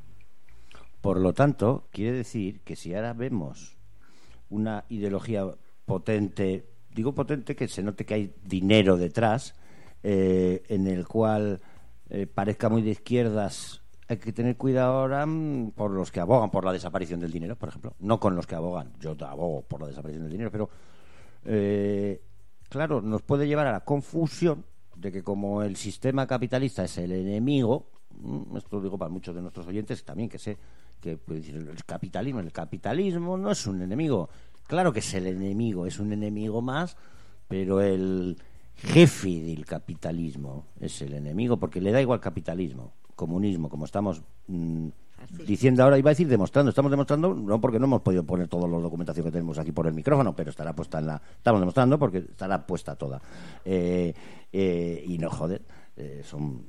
Por lo tanto, quiere decir que si ahora vemos una ideología potente, digo potente que se note que hay dinero detrás, eh, en el cual eh, parezca muy de izquierdas, hay que tener cuidado ahora mm, por los que abogan por la desaparición del dinero, por ejemplo, no con los que abogan, yo abogo por la desaparición del dinero, pero eh, claro, nos puede llevar a la confusión de que como el sistema capitalista es el enemigo, esto lo digo para muchos de nuestros oyentes también, que sé que puede decir el capitalismo, el capitalismo no es un enemigo, claro que es el enemigo, es un enemigo más, pero el jefe del capitalismo es el enemigo, porque le da igual capitalismo, comunismo, como estamos mmm, diciendo ahora, iba a decir demostrando, estamos demostrando, no porque no hemos podido poner toda la documentación que tenemos aquí por el micrófono, pero estará puesta en la, estamos demostrando porque estará puesta toda, eh, eh, y no joder, eh, son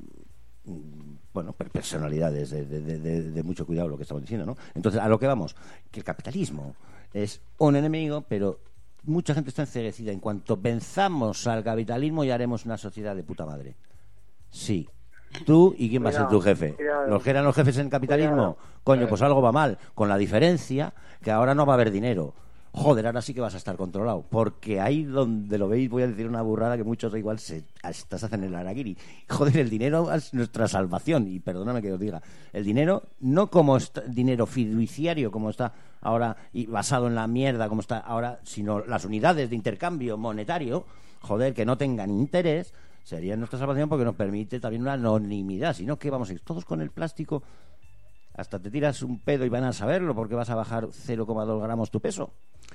bueno, personalidades de, de, de, de mucho cuidado lo que estamos diciendo, ¿no? Entonces, a lo que vamos, que el capitalismo es un enemigo, pero mucha gente está enceguecida. En cuanto venzamos al capitalismo, ya haremos una sociedad de puta madre. Sí. Tú y quién va a ser tu jefe. ¿Los que eran los jefes en el capitalismo? Coño, pues algo va mal. Con la diferencia que ahora no va a haber dinero. Joder, ahora sí que vas a estar controlado, porque ahí donde lo veis, voy a decir una burrada que muchos igual se estás hacen el araguiri. Joder, el dinero es nuestra salvación, y perdóname que os diga, el dinero no como está, dinero fiduciario como está ahora y basado en la mierda como está ahora, sino las unidades de intercambio monetario, joder, que no tengan interés, sería nuestra salvación porque nos permite también una anonimidad, sino que vamos a ir todos con el plástico. Hasta te tiras un pedo y van a saberlo porque vas a bajar cero coma dos gramos tu peso.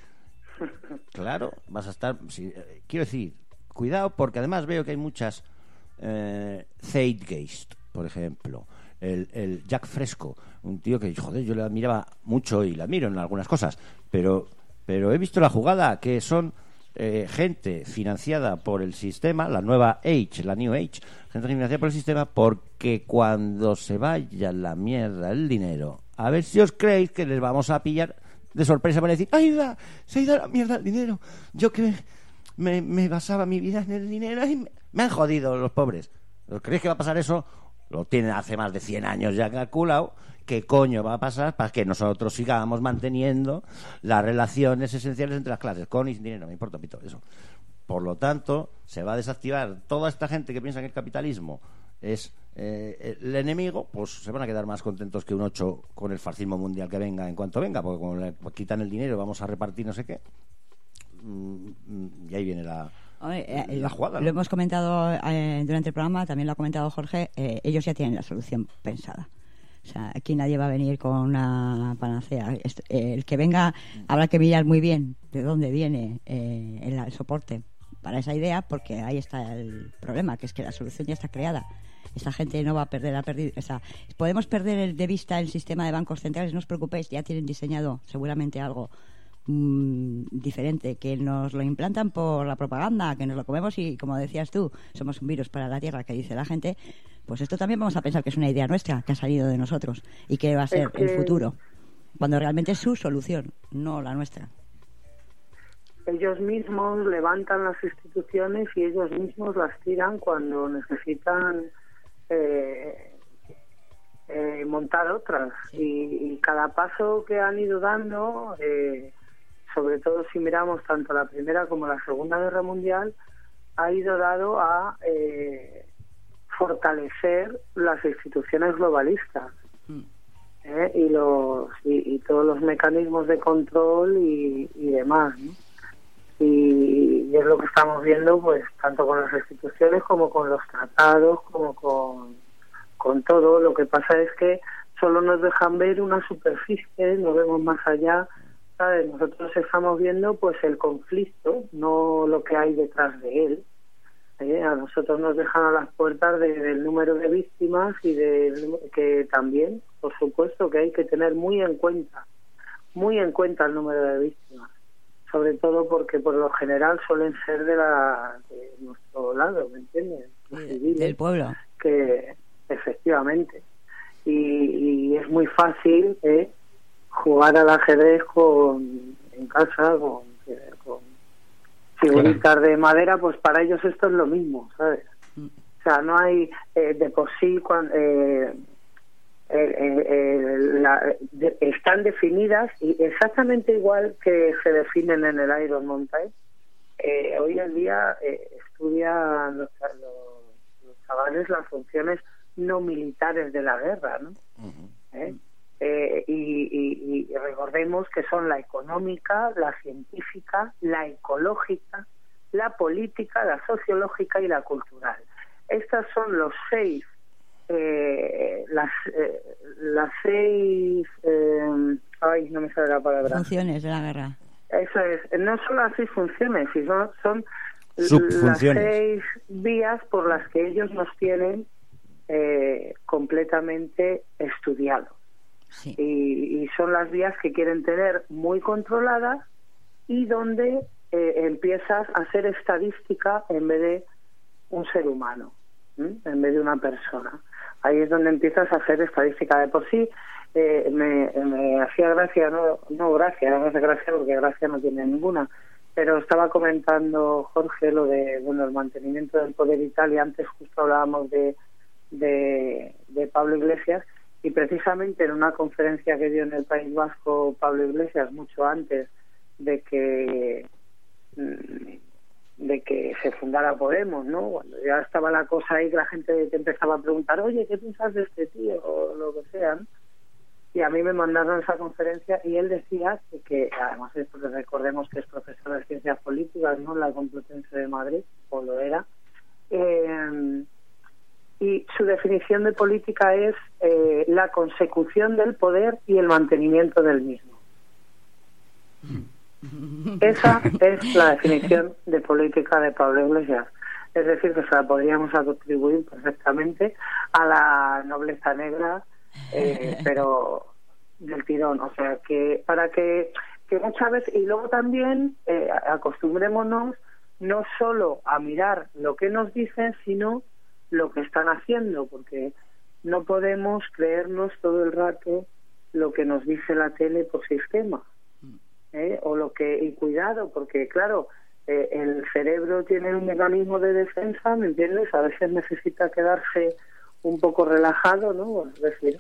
Claro, vas a estar... Sí, eh, quiero decir, cuidado porque además veo que hay muchas... Eh, Zeitgeist, por ejemplo. El, el Jack Fresco, un tío que, joder, yo le admiraba mucho y le admiro en algunas cosas, pero, pero he visto la jugada que son... Eh, gente financiada por el sistema, la nueva Age, la New Age, gente financiada por el sistema, porque cuando se vaya la mierda el dinero, a ver si os creéis que les vamos a pillar de sorpresa para decir, ¡ay, da! Se ha ido la mierda el dinero. Yo que me, me basaba mi vida en el dinero y me, me han jodido los pobres. ¿Os creéis que va a pasar eso? Lo tienen hace más de cien años ya calculado. ¿Qué coño va a pasar para que nosotros sigamos manteniendo las relaciones esenciales entre las clases? Con y sin dinero, me importa pito eso. Por lo tanto, se va a desactivar toda esta gente que piensa que el capitalismo es eh, el enemigo, pues se van a quedar más contentos que un ocho con el fascismo mundial que venga en cuanto venga, porque como le quitan el dinero vamos a repartir no sé qué. Y ahí viene la... Oye, eh, la jugada, ¿no? Lo hemos comentado eh, durante el programa, también lo ha comentado Jorge, eh, ellos ya tienen la solución pensada. O sea, aquí nadie va a venir con una panacea. El que venga habrá que mirar muy bien de dónde viene eh, el, el soporte para esa idea, porque ahí está el problema, que es que la solución ya está creada. Esta gente no va a perder, ha perdido, o sea, podemos perder el, de vista el sistema de bancos centrales, no os preocupéis, ya tienen diseñado seguramente algo mmm, diferente, que nos lo implantan por la propaganda, que nos lo comemos y, como decías tú, somos un virus para la Tierra, que dice la gente. Pues esto también vamos a pensar que es una idea nuestra, que ha salido de nosotros y que va a ser es que el futuro, cuando realmente es su solución, no la nuestra. Ellos mismos levantan las instituciones y ellos mismos las tiran cuando necesitan eh, eh, montar otras. Sí. Y, y cada paso que han ido dando, eh, sobre todo si miramos tanto la Primera como la Segunda Guerra Mundial, ha ido dado a... Eh, fortalecer las instituciones globalistas mm. ¿eh? y los y, y todos los mecanismos de control y, y demás, ¿no? y, y es lo que estamos viendo, pues tanto con las instituciones como con los tratados, como con, con todo. Lo que pasa es que solo nos dejan ver una superficie, no vemos más allá, ¿sabes? Nosotros estamos viendo pues el conflicto, no lo que hay detrás de él. ¿Eh? A nosotros nos dejan a las puertas de, del número de víctimas y de que también, por supuesto, que hay que tener muy en cuenta, muy en cuenta el número de víctimas, sobre todo porque por lo general suelen ser de la de nuestro lado, ¿me entiendes? Los civiles, del pueblo. Que efectivamente. Y, y es muy fácil ¿eh? jugar al ajedrez con en casa con, con figuritas de madera, pues para ellos esto es lo mismo, ¿sabes? O sea, no hay eh, de por sí cuando, eh, eh, eh, la, de, están definidas y exactamente igual que se definen en el Iron Mountain. Eh, hoy en día eh, estudian los, los, los chavales las funciones no militares de la guerra, ¿no? Uh-huh. ¿Eh? Eh, y, y, y recordemos que son la económica, la científica, la ecológica, la política, la sociológica y la cultural. Estas son los seis, eh, las, eh, las seis, eh, ay, no me sale la palabra. Funciones de la guerra. Eso es, no son las seis funciones, sino son las seis vías por las que ellos nos tienen eh, completamente estudiados. Sí. Y, y son las vías que quieren tener muy controladas y donde eh, empiezas a hacer estadística en vez de un ser humano, ¿sí? En vez de una persona. Ahí es donde empiezas a hacer estadística. De por sí eh, me, me hacía gracia, no, no gracia, no hace gracia porque gracia no tiene ninguna, pero estaba comentando Jorge lo de bueno el mantenimiento del poder y tal, y antes justo hablábamos de, de, de Pablo Iglesias. Y precisamente en una conferencia que dio en el País Vasco Pablo Iglesias, mucho antes de que de que se fundara Podemos, ¿no? Cuando ya estaba la cosa ahí, que la gente te empezaba a preguntar, oye, ¿qué piensas de este tío? O lo que sea, ¿no? Y a mí me mandaron esa conferencia y él decía que, que además es porque recordemos que es profesor de Ciencias Políticas, ¿no? En la Complutense de Madrid, o lo era. Eh, y su definición de política es eh, la consecución del poder y el mantenimiento del mismo. Esa es la definición de política de Pablo Iglesias. Es decir, que se la podríamos atribuir perfectamente a la nobleza negra, eh, pero del tirón. O sea, que para que, que muchas veces, y luego también eh, acostumbrémonos no solo a mirar lo que nos dicen, sino lo que están haciendo, porque no podemos creernos todo el rato lo que nos dice la tele por sistema, ¿eh? O lo que, y cuidado, porque claro, eh, el cerebro tiene un mecanismo de defensa, ¿me entiendes? A veces necesita quedarse un poco relajado, ¿no? Es decir,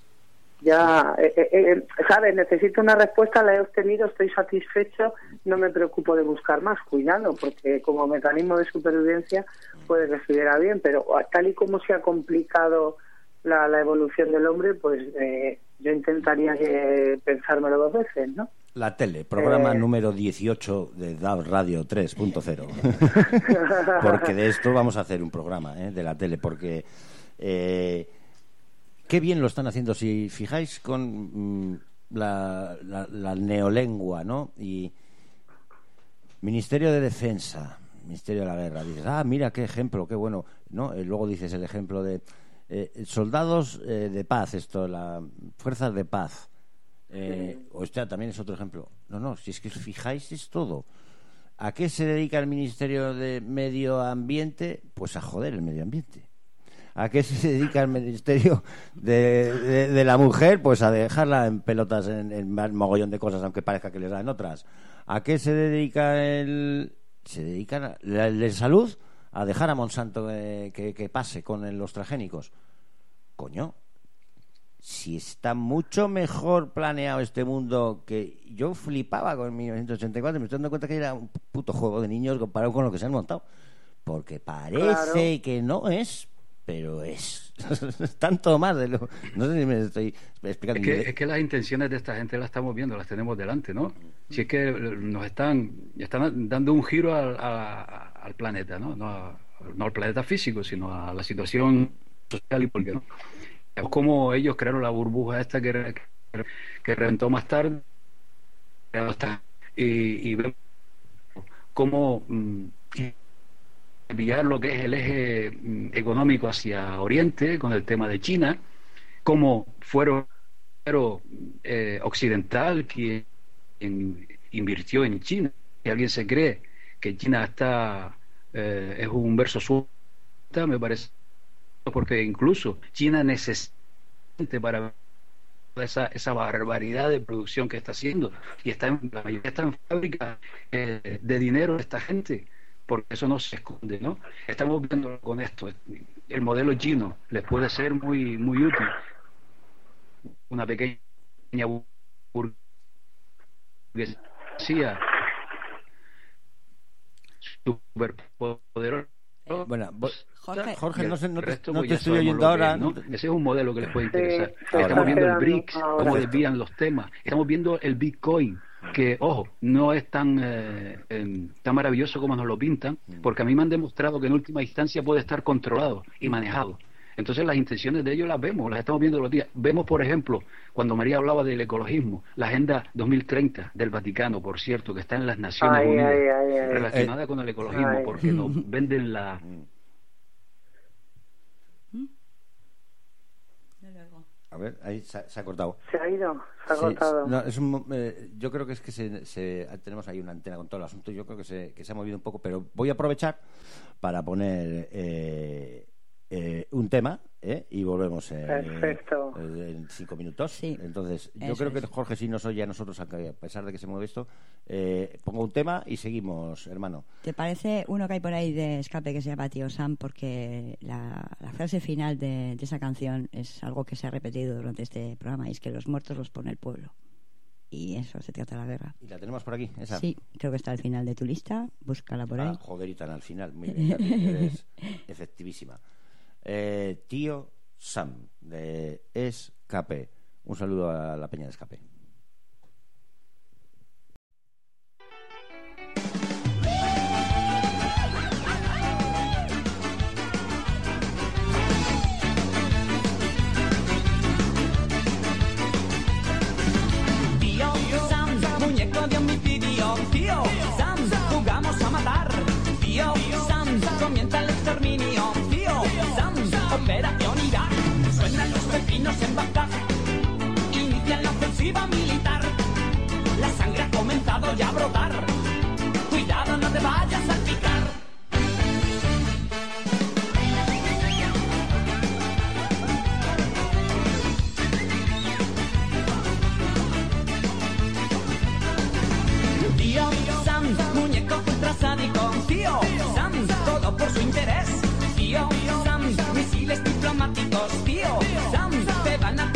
ya, eh, eh, eh, ¿sabes? Necesito una respuesta, la he obtenido, estoy satisfecho, no me preocupo de buscar más. Cuidado, porque como mecanismo de supervivencia puede que estuviera bien, pero tal y como se ha complicado la, la evolución del hombre, pues eh, yo intentaría que pensármelo dos veces, ¿no? La tele, programa eh... número dieciocho de D A B Radio tres punto cero. Porque de esto vamos a hacer un programa, ¿eh? De la tele, porque eh, qué bien lo están haciendo, si fijáis con mm, la, la, la neolengua, ¿no? Y Ministerio de Defensa, Ministerio de la Guerra, dices, ah, mira qué ejemplo, qué bueno, ¿no? Y luego dices el ejemplo de eh, soldados eh, de paz, esto, las fuerzas de paz. Eh, sí. O este también es otro ejemplo. No, no, si es que os fijáis es todo. ¿A qué se dedica el Ministerio de Medio Ambiente? Pues a joder el medio ambiente. ¿A qué se dedica el Ministerio de, de, de la Mujer? Pues a dejarla en pelotas en, en mogollón de cosas, aunque parezca que les dan otras. ¿A qué se dedica el se dedica el de salud? A dejar a Monsanto eh, que, que pase con el, los transgénicos. Coño, si está mucho mejor planeado este mundo, que yo flipaba con mil novecientos ochenta y cuatro, me estoy dando cuenta que era un puto juego de niños comparado con lo que se han montado, porque parece claro. que no es pero es tanto más de lo... No sé si me estoy explicando. Es que, es que las intenciones de esta gente las estamos viendo, las tenemos delante, ¿no? Si es que nos están, están dando un giro al, a, al planeta, ¿no? No, a, no al planeta físico, sino a la situación social y política, ¿no? Es como ellos crearon la burbuja esta que, que, que reventó más tarde y, y vemos cómo mm, enviar lo que es el eje mm, económico hacia Oriente con el tema de China, como fueron pero, eh, occidental quien invirtió en China. Si alguien se cree que China está eh, es un verso suelto, me parece, porque incluso China necesita para esa, esa barbaridad de producción que está haciendo, y está en, la mayoría está en fábricas eh, de dinero de esta gente, porque eso no se esconde, ¿no? Estamos viendo con esto, el modelo chino les puede ser muy muy útil, una pequeña burguesía superpoderosa. Bueno, Jorge, Jorge no, sé, no, te, resto, no pues te estoy oyendo ahora. ¿no? Ese es un modelo que les puede interesar. Sí, estamos ahora, viendo el ahora, B R I C S, ahora. cómo desvían los temas. Estamos viendo el Bitcoin, que, ojo, no es tan, eh, eh, tan maravilloso como nos lo pintan, porque a mí me han demostrado que en última instancia puede estar controlado y manejado. Entonces las intenciones de ellos las vemos, las estamos viendo los días. Vemos, por ejemplo, cuando María hablaba del ecologismo, la Agenda dos mil treinta del Vaticano, por cierto, que está en las Naciones Ay, Unidas, ay, ay, ay. relacionada Eh, con el ecologismo, ay. porque nos venden la... A ver, ahí se, ha- se ha cortado. Se ha ido, se ha Sí, cortado. no, es un mo- eh, yo creo que es que se, se- tenemos ahí una antena con todo el asunto. Yo creo que se, que se ha movido un poco, pero voy a aprovechar para poner eh, eh, un tema ¿eh? y volvemos en, Perfecto. eh, en cinco minutos. Sí, Entonces, yo eso creo que es. Jorge sí nos oye a nosotros, aunque a pesar de que se mueve esto. Eh, pongo un tema y seguimos, hermano. ¿Te parece uno que hay por ahí de Escape que se llama Tío Sam? Porque la, la frase final de, de esa canción es algo que se ha repetido durante este programa, y es que los muertos los pone el pueblo. Y eso se trata la guerra. ¿Y la tenemos por aquí? ¿Esa? Sí, creo que está al final de tu lista. Búscala por ahí. Ah, joder, y tan al final. Muy bien, Katy, eres efectivísima. Eh, tío Sam, de Escape. Un saludo a la peña de Escape. Tío Sam, muñeco de homicidio. Tío Sam, jugamos a matar. Tío Sam, comienza el exterminio. Tío Sam, operación Irak. Suenan los pepinos en Bagdad. Inician la ofensiva militar. La sangre ha comenzado ya a brotar. Cuidado, no te vayas a picar. Tío Sam, muñeco ultra sádico. Tío Sam, todo por su interés. Tío Sam, misiles diplomáticos. Tío Sam, te van a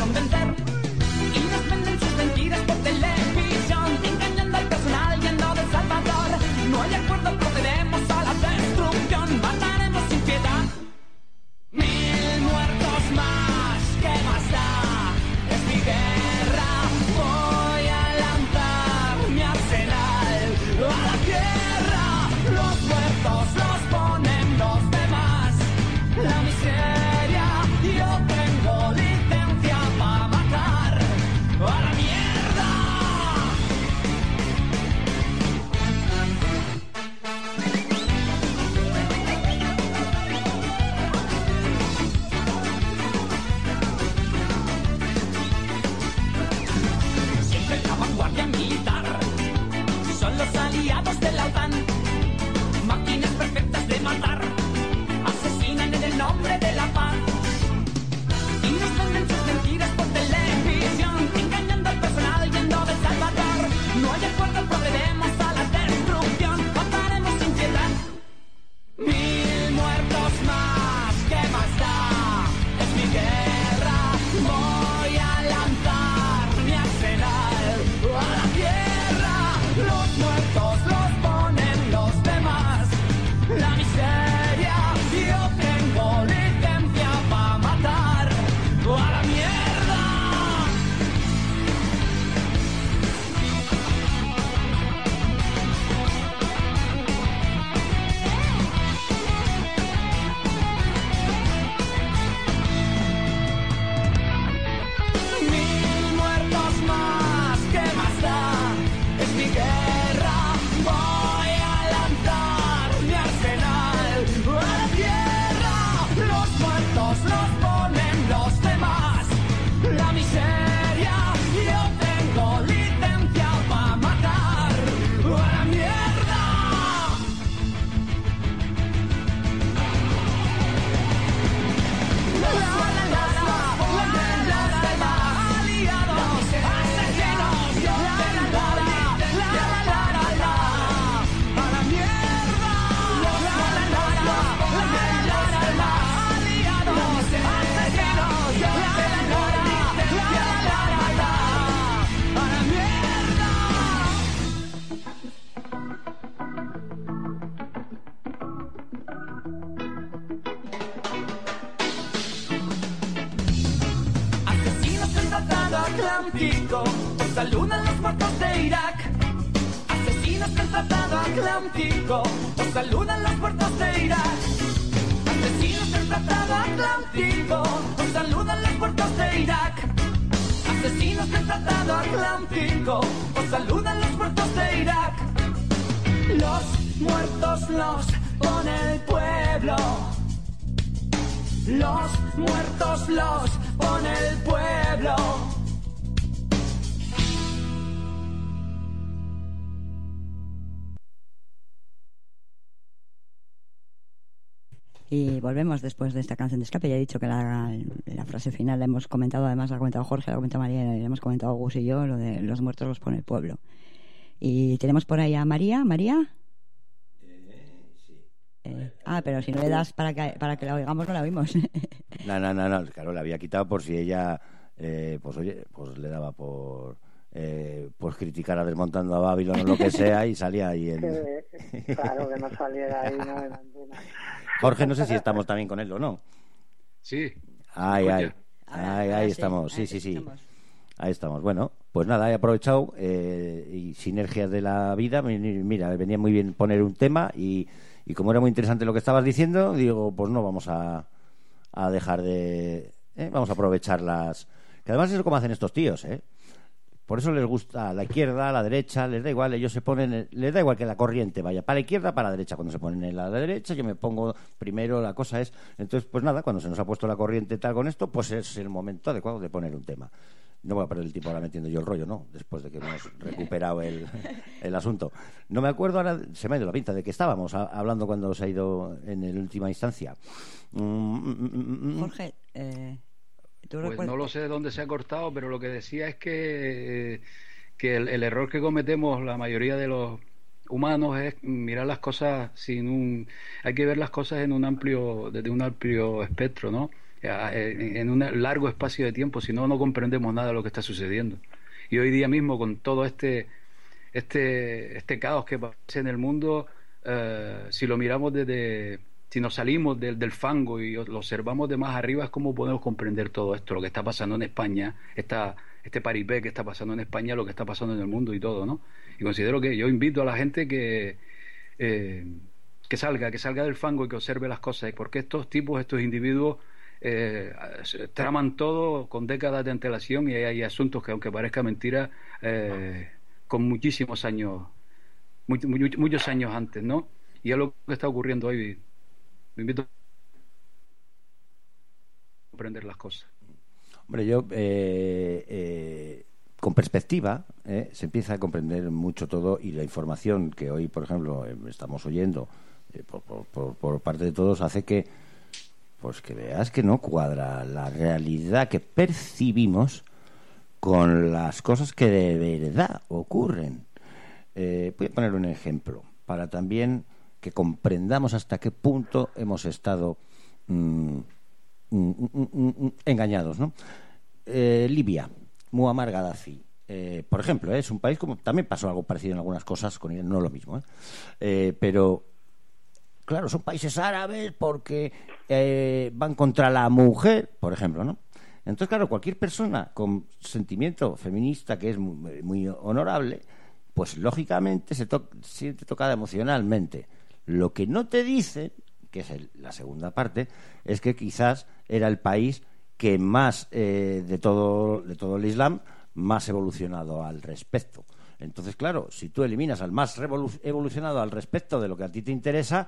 Atlántico, os saludan los muertos de Irak. Asesinos del Tratado Atlántico, os saludan los muertos de Irak. Asesinos del Tratado Atlántico, os saludan los muertos de Irak. Asesinos del Tratado Atlántico, os saludan los muertos de Irak. Los muertos los pone el pueblo. Los muertos los pone el pueblo. Y volvemos después de esta canción de escape. Ya he dicho que la, la frase final la hemos comentado, además la ha comentado Jorge, la ha comentado María, y la hemos comentado Gus y yo, lo de los muertos los pone el pueblo. Y tenemos por ahí a María. ¿María? Eh, sí. Eh, ah, pero si no le das para que, para que la oigamos, no la oímos. No, no, no, no, claro, la había quitado por si ella, eh, pues oye, pues le daba por... Eh, pues criticar a Desmontando a Babylon o lo que sea y salía ahí el... Que, claro, que no saliera ahí, no, en antena. Jorge, no sé si estamos también con él o no. Sí. Ay, ay, ay, Ahora, ahí ahora sí, estamos, sí, ahí sí, sí. estamos. Ahí estamos. Bueno, pues nada, he aprovechado eh, y sinergias de la vida. Mira, venía muy bien poner un tema y, y como era muy interesante lo que estabas diciendo, digo, pues no vamos a, a dejar de... Eh, vamos a aprovechar las... Que además es como hacen estos tíos, ¿eh? Por eso les gusta a la izquierda, a la derecha, les da igual, ellos se ponen, les da igual que la corriente vaya para la izquierda, para la derecha. Cuando se ponen en la derecha, yo me pongo primero, la cosa es... Entonces, pues nada, cuando se nos ha puesto la corriente tal con esto, pues es el momento adecuado de poner un tema. No voy a perder el tiempo ahora metiendo yo el rollo, ¿no? Después de que hemos recuperado el, el asunto. No me acuerdo ahora, se me ha ido la pinta de que estábamos a, hablando cuando se ha ido en la última instancia. Mm, mm, mm, Jorge, eh... Pues no lo sé de dónde se ha cortado, pero lo que decía es que, que el, el error que cometemos la mayoría de los humanos es mirar las cosas sin un... Hay que ver las cosas en un amplio, desde un amplio espectro, ¿no? En, en un largo espacio de tiempo, si no, no comprendemos nada de lo que está sucediendo. Y hoy día mismo, con todo este este este caos que pasa en el mundo, eh, si lo miramos desde... Si nos salimos del, del fango y lo observamos de más arriba, es como podemos comprender todo esto, lo que está pasando en España, esta, este paripé que está pasando en España, lo que está pasando en el mundo y todo, ¿no? Y considero que yo invito a la gente que eh, que salga, que salga del fango y que observe las cosas, porque estos tipos, estos individuos eh, traman todo con décadas de antelación y hay asuntos que, aunque parezca mentira, eh, con muchísimos años, muy, muy, muchos años antes, ¿no? Y es lo que está ocurriendo hoy. Me invito a comprender las cosas. Hombre, yo eh, eh, con perspectiva eh, se empieza a comprender mucho todo, y la información que hoy, por ejemplo, eh, estamos oyendo eh, por, por, por, por parte de todos hace que pues que veas que no cuadra la realidad que percibimos con las cosas que de verdad ocurren. Eh, voy a poner un ejemplo para también que comprendamos hasta qué punto hemos estado mmm, mm, mm, mm, engañados, ¿no? Eh, Libia, Muammar Gaddafi, eh, por ejemplo, ¿eh? Es un país como también pasó algo parecido en algunas cosas con Irán, no lo mismo, ¿eh? Eh, pero claro, son países árabes porque eh, van contra la mujer, por ejemplo, ¿no? Entonces, claro, cualquier persona con sentimiento feminista que es muy, muy honorable, pues lógicamente se to- siente tocada emocionalmente. Lo que no te dicen, que es el, la segunda parte, es que quizás era el país que más eh, de todo de todo el Islam más evolucionado al respecto. Entonces, claro, si tú eliminas al más revolu- evolucionado al respecto de lo que a ti te interesa,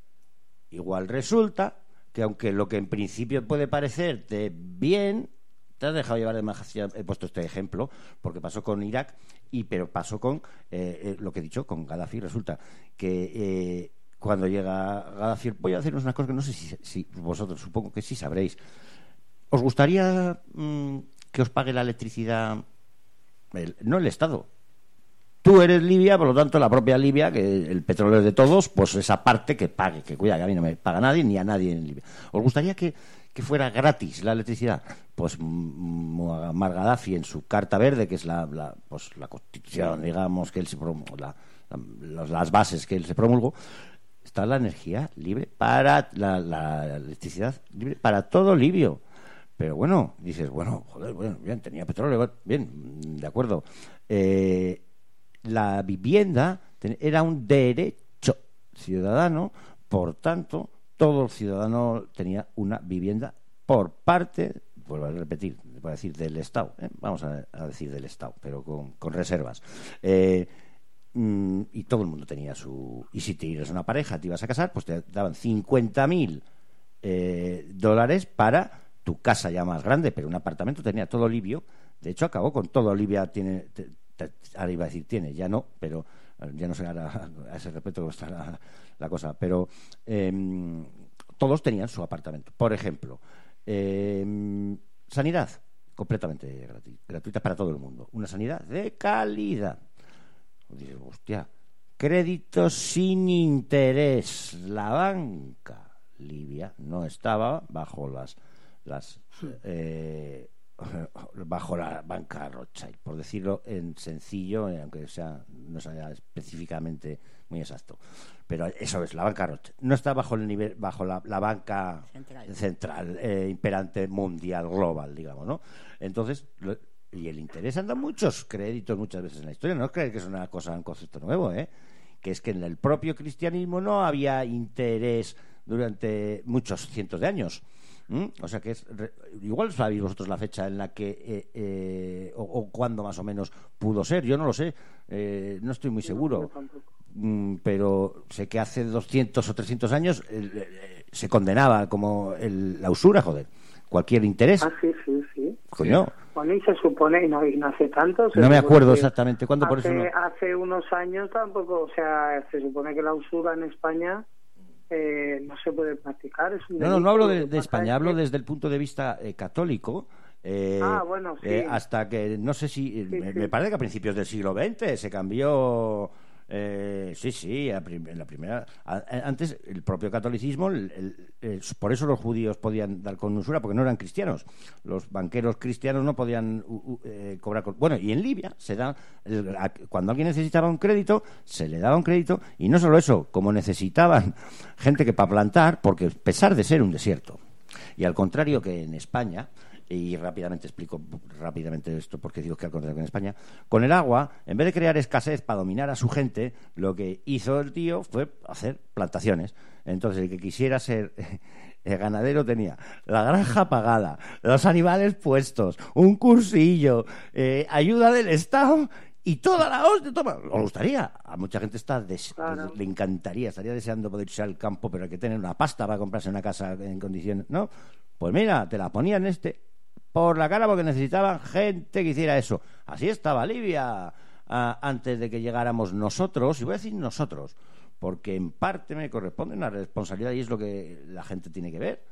igual resulta que aunque lo que en principio puede parecerte bien, te has dejado llevar demasiado. He puesto este ejemplo porque pasó con Irak, y pero pasó con eh, eh, lo que he dicho, con Gaddafi. Resulta que eh, cuando llega Gaddafi, voy a hacernos una cosa que no sé si, si vosotros, supongo que sí sabréis. ¿Os gustaría mmm, que os pague la electricidad? El, no el Estado. Tú eres Libia, por lo tanto la propia Libia, que el petróleo es de todos, pues esa parte que pague, que cuida, que a mí no me paga nadie ni a nadie en Libia. ¿Os gustaría que, que fuera gratis la electricidad? Pues Muammar Gaddafi, en su Carta Verde, que es la, la, pues, la constitución, digamos, que él se promulgó, la, la, las bases que él se promulgó, está la energía libre para la, la electricidad libre para todo libio. Pero bueno, dices, bueno, joder, bueno, bien, tenía petróleo, bien, de acuerdo. Eh, la vivienda ten, era un derecho ciudadano, por tanto, todo ciudadano tenía una vivienda por parte, vuelvo a repetir, voy a decir del Estado, ¿eh? vamos a, a decir del Estado, pero con, con reservas. Eh, mm, y todo el mundo tenía su... Y si te ibas a una pareja, te ibas a casar, pues te daban cincuenta mil eh, dólares para tu casa ya más grande, pero un apartamento tenía todo Livio. De hecho, acabó con todo. Olivia tiene, te, te, ahora iba a decir tiene, ya no, pero ya no sé ahora a ese respecto cómo está la, la cosa. Pero eh, todos tenían su apartamento. Por ejemplo, eh, sanidad completamente gratuita, gratuita para todo el mundo. Una sanidad de calidad. Dices, hostia, créditos sin interés. La banca libia no estaba bajo las las eh, bajo la banca Rothschild, por decirlo en sencillo, aunque sea no sea específicamente muy exacto, pero eso es la banca Rothschild, no está bajo el nivel, bajo la, la banca central, central eh, imperante mundial global, digamos, ¿no? Entonces lo, y el interés anda muchos créditos muchas veces en la historia, no os creéis que es una cosa, un concepto nuevo, ¿eh? Que es que en el propio cristianismo no había interés durante muchos cientos de años. ¿Mm? O sea que es igual sabéis vosotros la fecha en la que eh, eh, o, o cuándo más o menos pudo ser, yo no lo sé, eh, no estoy muy seguro, mm, pero sé que hace doscientos o trescientos años eh, eh, se condenaba como el, la usura, joder, cualquier interés. Ah, sí, sí, sí. Coño. Bueno, y se supone, y no, y no hace tanto. No me acuerdo exactamente cuándo, por hace, eso no. Hace unos años tampoco, o sea, se supone que la usura en España Eh, no se puede practicar. Es un no, no, no hablo de, de España, hablo desde el punto de vista eh, católico. Eh, ah, bueno, sí. eh, hasta que, no sé si, sí, me, sí. me parece que a principios del siglo veinte se cambió. Eh, sí, sí, a prim, en la primera. A, a, antes, el propio catolicismo, el, el, el, por eso los judíos podían dar con usura, porque no eran cristianos. Los banqueros cristianos no podían uh, uh, eh, cobrar. Con, bueno, y en Libia se da. El, a, cuando alguien necesitaba un crédito, se le daba un crédito, y no solo eso, como necesitaban gente que para plantar, porque a pesar de ser un desierto, y al contrario que en España. Y rápidamente explico rápidamente esto porque digo que al contrario que en España, con el agua, en vez de crear escasez para dominar a su gente, lo que hizo el tío fue hacer plantaciones. Entonces el que quisiera ser el ganadero tenía la granja pagada, los animales puestos, un cursillo, eh, ayuda del Estado y toda la hostia. Toma, os gustaría, a mucha gente está des- claro. le encantaría, estaría deseando poder irse al campo, pero hay que tener una pasta para comprarse una casa en condiciones, ¿no? Pues mira, te la ponían este por la cara porque necesitaban gente que hiciera eso. Así estaba Libia uh, antes de que llegáramos nosotros, y voy a decir nosotros, porque en parte me corresponde una responsabilidad y es lo que la gente tiene que ver.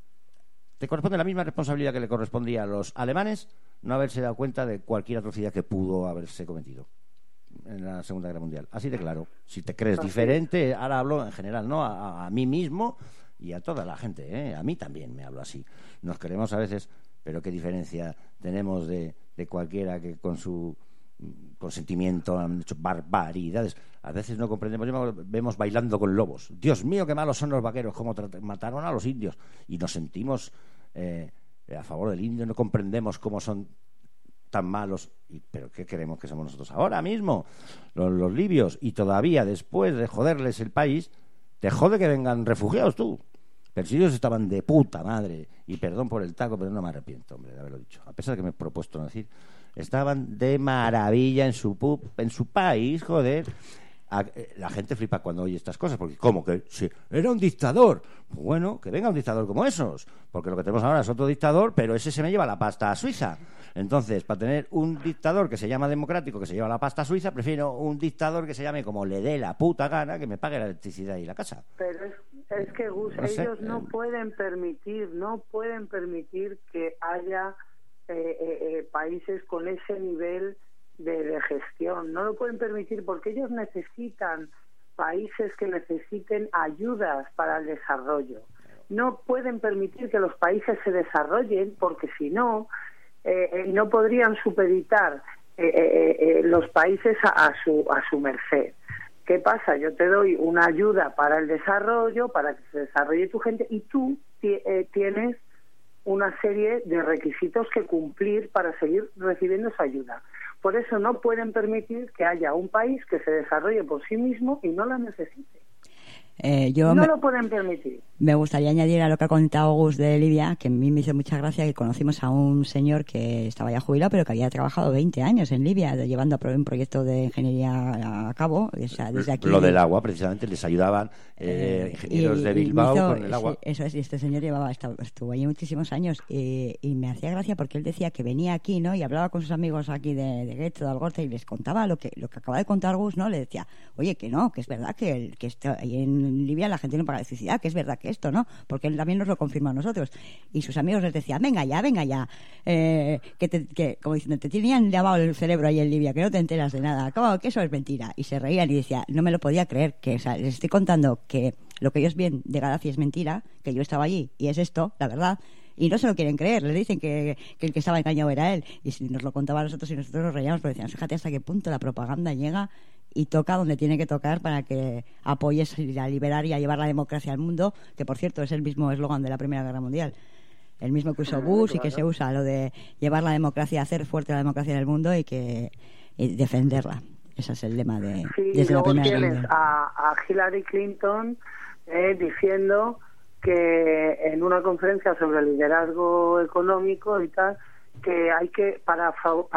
Te corresponde la misma responsabilidad que le correspondía a los alemanes no haberse dado cuenta de cualquier atrocidad que pudo haberse cometido en la Segunda Guerra Mundial. Así de claro. Si te crees diferente, ahora hablo en general, ¿no? A, a mí mismo y a toda la gente, ¿eh? A mí también me hablo así. Nos queremos a veces... Pero qué diferencia tenemos de, de cualquiera que con su consentimiento han hecho barbaridades. A veces no comprendemos, vemos bailando con lobos. Dios mío, qué malos son los vaqueros, cómo mataron a los indios. Y nos sentimos eh, a favor del indio, no comprendemos cómo son tan malos. Y, ¿pero qué queremos que somos nosotros ahora mismo? Los, los libios. Y todavía después de joderles el país, te jode que vengan refugiados tú. Pero si ellos estaban de puta madre, y perdón por el taco, pero no me arrepiento, hombre, de haberlo dicho. A pesar de que me he propuesto no decir, estaban de maravilla en su pu- en su país, joder. A, eh, la gente flipa cuando oye estas cosas, porque ¿cómo que sí, era un dictador? Pues bueno, que venga un dictador como esos, porque lo que tenemos ahora es otro dictador, pero ese se me lleva la pasta a Suiza. Entonces, para tener un dictador que se llama democrático, que se lleva la pasta a Suiza, prefiero un dictador que se llame como le dé la puta gana, que me pague la electricidad y la casa. Pero es, es que, Gus, no sé, ellos no eh... pueden permitir, no pueden permitir que haya eh, eh, eh, países con ese nivel de, de gestión. No lo pueden permitir porque ellos necesitan países que necesiten ayudas para el desarrollo. No pueden permitir que los países se desarrollen porque si no, eh, eh, no podrían supeditar eh, eh, eh, los países a, a, su, a su merced. ¿Qué pasa? Yo te doy una ayuda para el desarrollo, para que se desarrolle tu gente, y tú t- eh, tienes una serie de requisitos que cumplir para seguir recibiendo esa ayuda. Por eso no pueden permitir que haya un país que se desarrolle por sí mismo y no la necesite. Eh, yo no me, lo pueden permitir. Me gustaría añadir a lo que ha contado Gus de Libia, que a mí me hizo mucha gracia que conocimos a un señor que estaba ya jubilado, pero que había trabajado veinte años en Libia, llevando un proyecto de ingeniería a cabo. O sea, desde aquí, lo del agua, precisamente, les ayudaban eh, ingenieros y, de Bilbao hizo, con el agua. Sí, eso es, y este señor llevaba estuvo allí muchísimos años y, y me hacía gracia porque él decía que venía aquí, ¿no? Y hablaba con sus amigos aquí de, de Guecho, de Algorta, y les contaba lo que lo que acaba de contar Gus, ¿no? Le decía, oye, que no, que es verdad que, el, que está ahí en en Libia la gente no paga electricidad, que es verdad que esto, ¿no? Porque él también nos lo confirma a nosotros. Y sus amigos les decían, venga ya, venga ya, eh, que, te, que como diciendo, te tenían lavado el cerebro ahí en Libia, que no te enteras de nada, ¿cómo que eso es mentira? Y se reían y decía, no me lo podía creer, que o sea, les estoy contando que lo que ellos ven de Gaddafi es mentira, que yo estaba allí y es esto, la verdad. Y no se lo quieren creer, les dicen que, que el que estaba engañado era él. Y si nos lo contaba a nosotros y nosotros nos reíamos, pero decían, fíjate hasta qué punto la propaganda llega y toca donde tiene que tocar para que apoyes a liberar y a llevar la democracia al mundo, que por cierto es el mismo eslogan de la Primera Guerra Mundial. El mismo que usó Bush y que se usa, lo de llevar la democracia, hacer fuerte la democracia en el mundo y que y defenderla. Ese es el lema de sí, desde la Primera Guerra Mundial. A, a Hillary Clinton eh, diciendo que en una conferencia sobre liderazgo económico y tal, que hay que, para,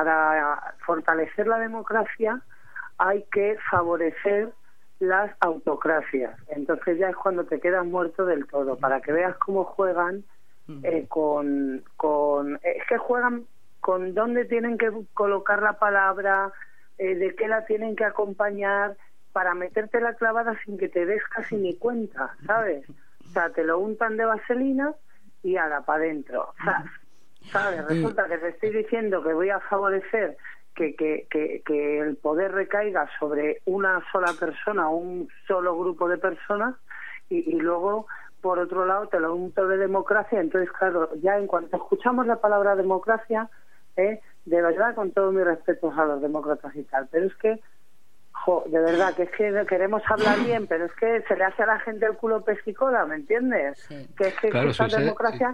para fortalecer la democracia, hay que favorecer las autocracias. Entonces ya es cuando te quedas muerto del todo, para que veas cómo juegan eh, con, con... Es que juegan con dónde tienen que colocar la palabra, eh, de qué la tienen que acompañar, para meterte la clavada sin que te des casi ni cuenta, ¿sabes? O sea, te lo untan de vaselina y ala, para adentro. O sea, ¿sabes? Resulta que te estoy diciendo que voy a favorecer que, que, que, que el poder recaiga sobre una sola persona, un solo grupo de personas, y, y luego, por otro lado, te lo unto de democracia. Entonces, claro, ya en cuanto escuchamos la palabra democracia, eh, de verdad, con todos mis respetos a los demócratas y tal, pero es que jo, de verdad, que es que queremos hablar bien, pero es que se le hace a la gente el culo pesquicola, ¿me entiendes? Sí. Que es que, claro, esta sucede, democracia...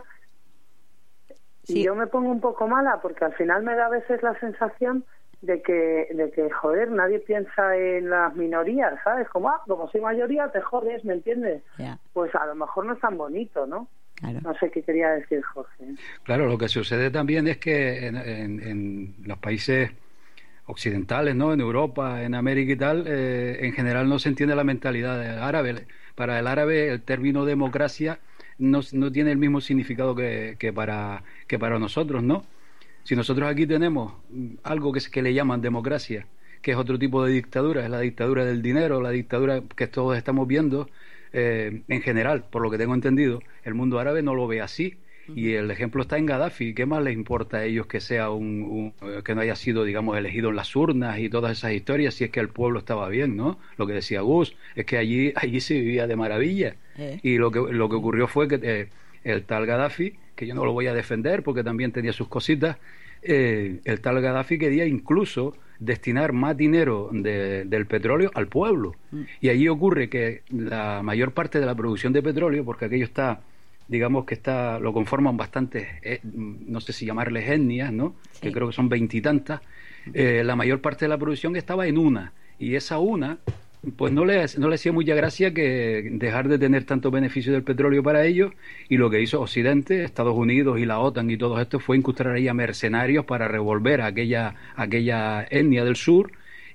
Sí. Y yo me pongo un poco mala, porque al final me da a veces la sensación de que, de que joder, nadie piensa en las minorías, ¿sabes? Como, ah, como soy mayoría, te jodes, ¿me entiendes? Yeah. Pues a lo mejor no es tan bonito, ¿no? Claro. No sé qué quería decir Jorge. Claro, lo que sucede también es que en, en, en los países occidentales, ¿no? En Europa, en América y tal, eh, en general no se entiende la mentalidad del árabe. Para el árabe el término democracia no, no tiene el mismo significado que, que para que para nosotros, ¿no? Si nosotros aquí tenemos algo que, es, que le llaman democracia, que es otro tipo de dictadura, es la dictadura del dinero, la dictadura que todos estamos viendo, eh, en general, por lo que tengo entendido, el mundo árabe no lo ve así. Y el ejemplo está en Gaddafi. ¿Qué más les importa a ellos que sea un, un que no haya sido, digamos, elegido en las urnas y todas esas historias, si es que el pueblo estaba bien, ¿no? Lo que decía Gus es que allí allí se vivía de maravilla. ¿Eh? Y lo que lo que ocurrió fue que eh, el tal Gaddafi, que yo no lo voy a defender porque también tenía sus cositas, eh, el tal Gaddafi quería incluso destinar más dinero de, del petróleo al pueblo. Mm. Y allí ocurre que la mayor parte de la producción de petróleo, porque aquello está, digamos que está, lo conforman bastantes, eh, no sé si llamarles etnias, ¿no? Sí. Que creo que son veintitantas. Eh, la mayor parte de la producción estaba en una, y esa una, pues no le, no le hacía mucha gracia que dejar de tener tanto beneficio del petróleo para ellos, y lo que hizo Occidente, Estados Unidos y la OTAN y todo esto fue incrustar ahí a mercenarios para revolver a aquella, aquella etnia del sur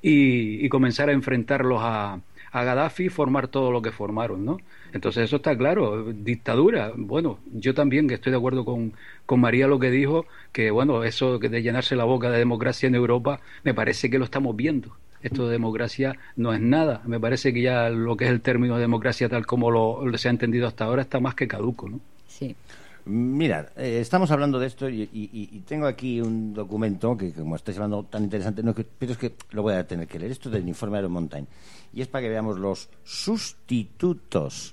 y, y comenzar a enfrentarlos a, a Gaddafi y formar todo lo que formaron, ¿no? Entonces eso está claro, dictadura. Bueno, yo también que estoy de acuerdo con, con María lo que dijo, que bueno, eso de llenarse la boca de democracia en Europa, me parece que lo estamos viendo. Esto de democracia no es nada. Me parece que ya lo que es el término de democracia tal como lo, lo se ha entendido hasta ahora está más que caduco, ¿no? Sí. Mira, eh, estamos hablando de esto y, y, y tengo aquí un documento que, como estáis hablando, tan interesante, no, que, pero es que lo voy a tener que leer. Esto del informe Iron Mountain. Y es para que veamos los sustitutos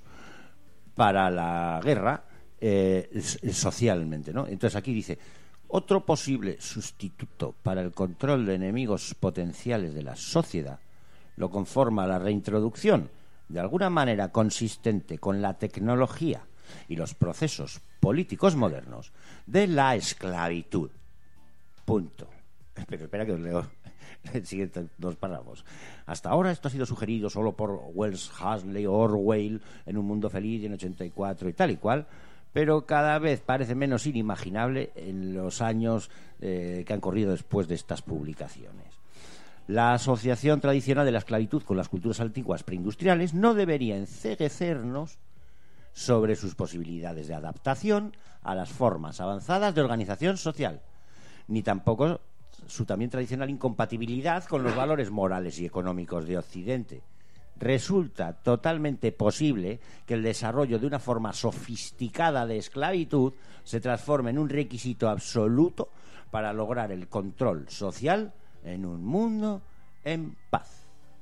para la guerra eh, socialmente, ¿no? Entonces aquí dice, otro posible sustituto para el control de enemigos potenciales de la sociedad lo conforma la reintroducción de alguna manera consistente con la tecnología y los procesos políticos modernos de la esclavitud. Punto. Espera, espera que os leo el siguiente dos párrafos. Hasta ahora esto ha sido sugerido solo por Wells, Huxley o Orwell en Un mundo feliz y en ochenta y cuatro y tal y cual, pero cada vez parece menos inimaginable en los años eh, que han corrido después de estas publicaciones. La asociación tradicional de la esclavitud con las culturas antiguas preindustriales no debería enceguecernos sobre sus posibilidades de adaptación a las formas avanzadas de organización social, ni tampoco su también tradicional incompatibilidad con los valores morales y económicos de Occidente. Resulta totalmente posible que el desarrollo de una forma sofisticada de esclavitud se transforme en un requisito absoluto para lograr el control social en un mundo en paz.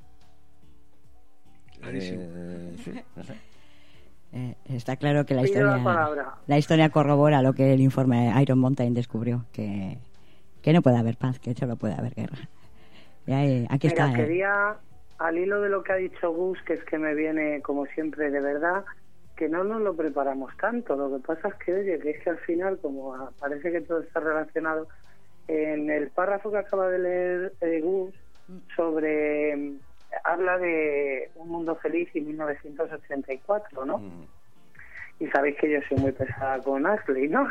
Eh, sí, no sé. Eh, está claro que la Pido la historia palabra. la historia corrobora lo que el informe Iron Mountain descubrió, que, que no puede haber paz, que solo puede haber guerra. Y ahí, aquí Mira, está. eh. quería, al hilo de lo que ha dicho Gus, que es que me viene como siempre de verdad, que no nos lo preparamos tanto. Lo que pasa es que, oye, que es que al final, como parece que todo está relacionado, en el párrafo que acaba de leer eh, Gus sobre... habla de Un mundo feliz y mil novecientos ochenta y cuatro, ¿no? Mm. Y sabéis que yo soy muy pesada con Ashley, ¿no?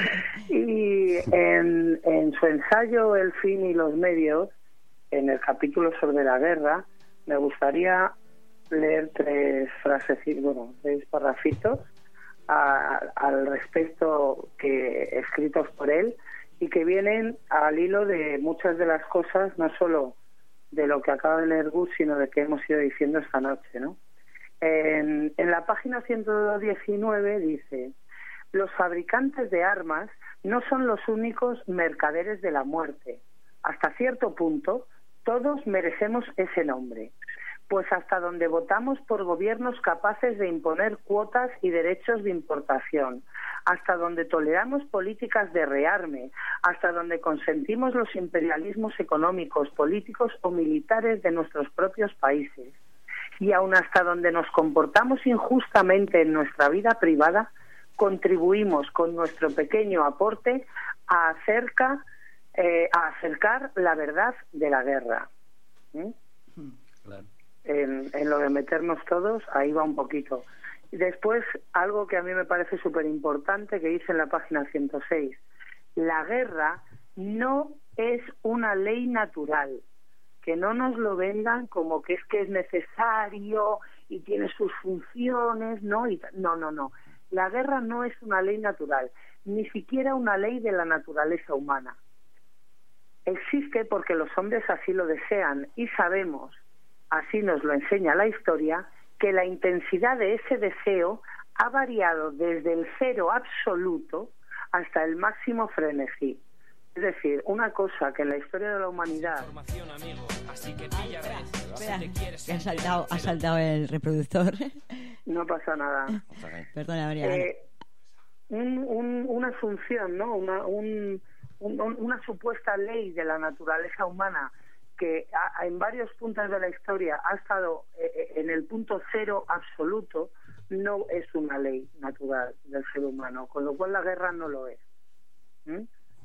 Y en, en su ensayo El fin y los medios, en el capítulo sobre la guerra, me gustaría leer tres frases, bueno, tres parrafitos a, al respecto, que escritos por él, y que vienen al hilo de muchas de las cosas, no solo de lo que acaba de leer Gus, sino de que hemos ido diciendo esta noche, ¿no? En, en la página ciento diecinueve dice: los fabricantes de armas no son los únicos mercaderes de la muerte. Hasta cierto punto, todos merecemos ese nombre, pues hasta donde votamos por gobiernos capaces de imponer cuotas y derechos de importación, hasta donde toleramos políticas de rearme, hasta donde consentimos los imperialismos económicos, políticos o militares de nuestros propios países, y aun hasta donde nos comportamos injustamente en nuestra vida privada, contribuimos con nuestro pequeño aporte a, acerca, eh, a acercar la verdad de la guerra. ¿Mm? Claro. En, en lo de meternos todos, ahí va un poquito. Y después, algo que a mí me parece súper importante, que dice en la página ciento seis: la guerra no es una ley natural, que no nos lo vendan como que es que es necesario y tiene sus funciones, ¿no? Y, no, no, no. La guerra no es una ley natural, ni siquiera una ley de la naturaleza humana. Existe porque los hombres así lo desean y sabemos, así nos lo enseña la historia, que la intensidad de ese deseo ha variado desde el cero absoluto hasta el máximo frenesí. Es decir, una cosa que en la historia de la humanidad... Espera, que ha saltado, ha saltado el reproductor. No pasa nada. Perdona, María. Eh, un, un, una asunción, ¿no? Una, un, un, una supuesta ley de la naturaleza humana que a, en varios puntos de la historia ha estado eh, en el punto cero absoluto, no es una ley natural del ser humano, con lo cual la guerra no lo es. ¿Mm?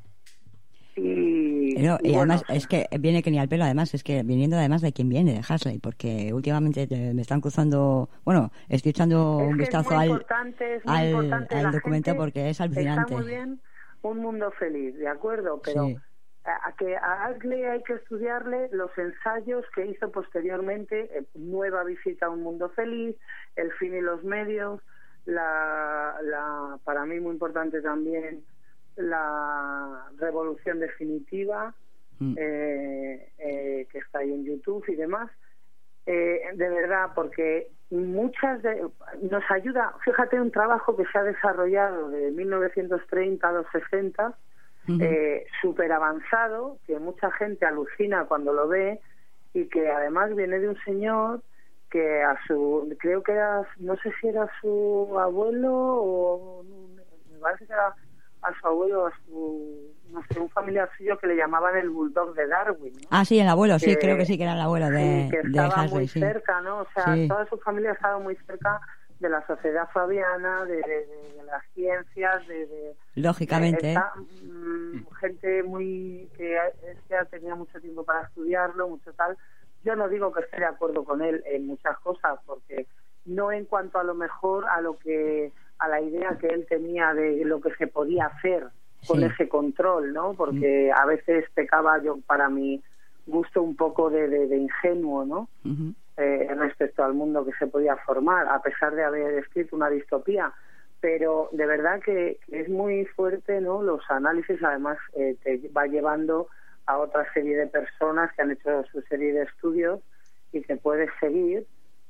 Y, no, y, y además bueno, es que viene que ni al pelo, además es que viniendo además de quien viene, de Huxley, porque últimamente me están cruzando, bueno, estoy echando un vistazo al, al, al documento porque es alucinante. Está muy bien Un mundo feliz, de acuerdo, pero sí. a, a que a Ashley hay que estudiarle los ensayos que hizo posteriormente, eh, Nueva visita a un mundo feliz, El fin y los medios, la, la para mí muy importante también, La revolución definitiva, mm. eh, eh, que está ahí en YouTube y demás, eh, de verdad, porque muchas de, nos ayuda, fíjate, un trabajo que se ha desarrollado de mil novecientos treinta a los sesenta, uh-huh. eh, súper avanzado, que mucha gente alucina cuando lo ve, y que además viene de un señor que a su, creo que era, no sé si era su abuelo o me parece que era a su abuelo, a su, no sé, un familiar suyo que le llamaban el bulldog de Darwin, ¿no? Ah, sí, el abuelo, que, sí, creo que sí que era el abuelo de, sí, que de estaba Huxley, muy sí. cerca, ¿no? O sea, sí. toda su familia estaba muy cerca de la sociedad fabiana, de, de, de, de las ciencias, de, de lógicamente de esta, mm, gente muy que este tenía mucho tiempo para estudiarlo, mucho tal. Yo no digo que esté de acuerdo con él en muchas cosas, porque no en cuanto a lo mejor a lo que a la idea que él tenía de lo que se podía hacer con sí. ese control, ¿no? Porque a veces pecaba, yo para mi gusto, un poco de, de, de ingenuo, ¿no? Uh-huh. eh, respecto al mundo que se podía formar, a pesar de haber escrito una distopía. Pero de verdad que, que es muy fuerte, ¿no? Los análisis, además, eh, te va llevando a otra serie de personas que han hecho su serie de estudios y que puedes seguir.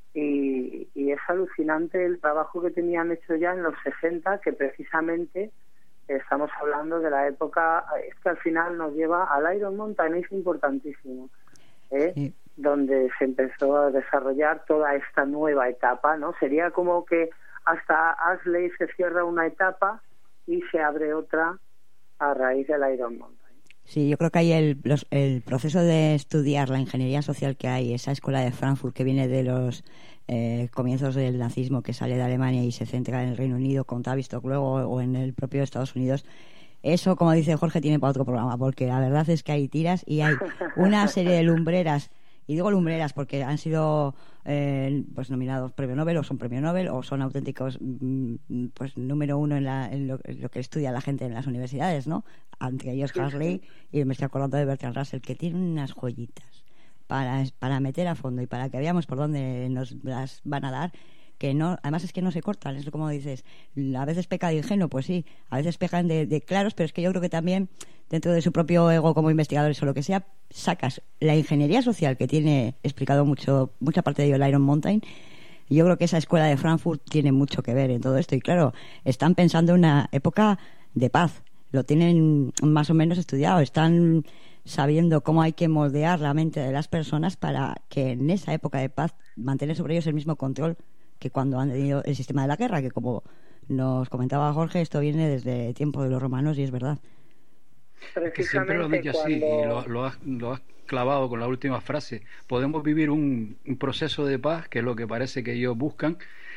Y, y es alucinante el trabajo que tenían hecho ya en los sesenta, que precisamente estamos hablando de la época, es que al final nos lleva al Iron Mountain, es importantísimo, ¿eh? Sí. Donde se empezó a desarrollar toda esta nueva etapa, ¿no? Sería como que hasta Ashley se cierra una etapa y se abre otra a raíz del Iron Mountain. Sí, yo creo que hay el, los, el proceso de estudiar la ingeniería social que hay, esa escuela de Frankfurt que viene de los eh, comienzos del nazismo, que sale de Alemania y se centra en el Reino Unido con Tavistock luego o en el propio Estados Unidos. Eso, como dice Jorge, tiene para otro programa, porque la verdad es que hay tiras y hay una serie de lumbreras, y digo lumbreras porque han sido eh, pues nominados premio Nobel o son premio Nobel o son auténticos mm, pues número uno en, la, en, lo, en lo que estudia la gente en las universidades, ¿no? Entre ellos Huxley, y me estoy acordando de Bertrand Russell, que tiene unas joyitas para, para meter a fondo y para que veamos por dónde nos las van a dar, que no, además es que no se cortan, es como dices, a veces peca de ingenuo, pues sí, a veces pecan de, de claros, pero es que yo creo que también dentro de su propio ego como investigadores o lo que sea, sacas la ingeniería social que tiene explicado mucho mucha parte de ello el Iron Mountain. Y yo creo que esa escuela de Frankfurt tiene mucho que ver en todo esto, y claro, están pensando en una época de paz, lo tienen más o menos estudiado, están sabiendo cómo hay que moldear la mente de las personas para que en esa época de paz mantener sobre ellos el mismo control que cuando han tenido el sistema de la guerra, que como nos comentaba Jorge, esto viene desde el tiempo de los romanos y es verdad. Es que siempre lo han dicho cuando... así, y lo, lo, has, lo has clavado con la última frase. Podemos vivir un, un proceso de paz, que es lo que parece que ellos buscan,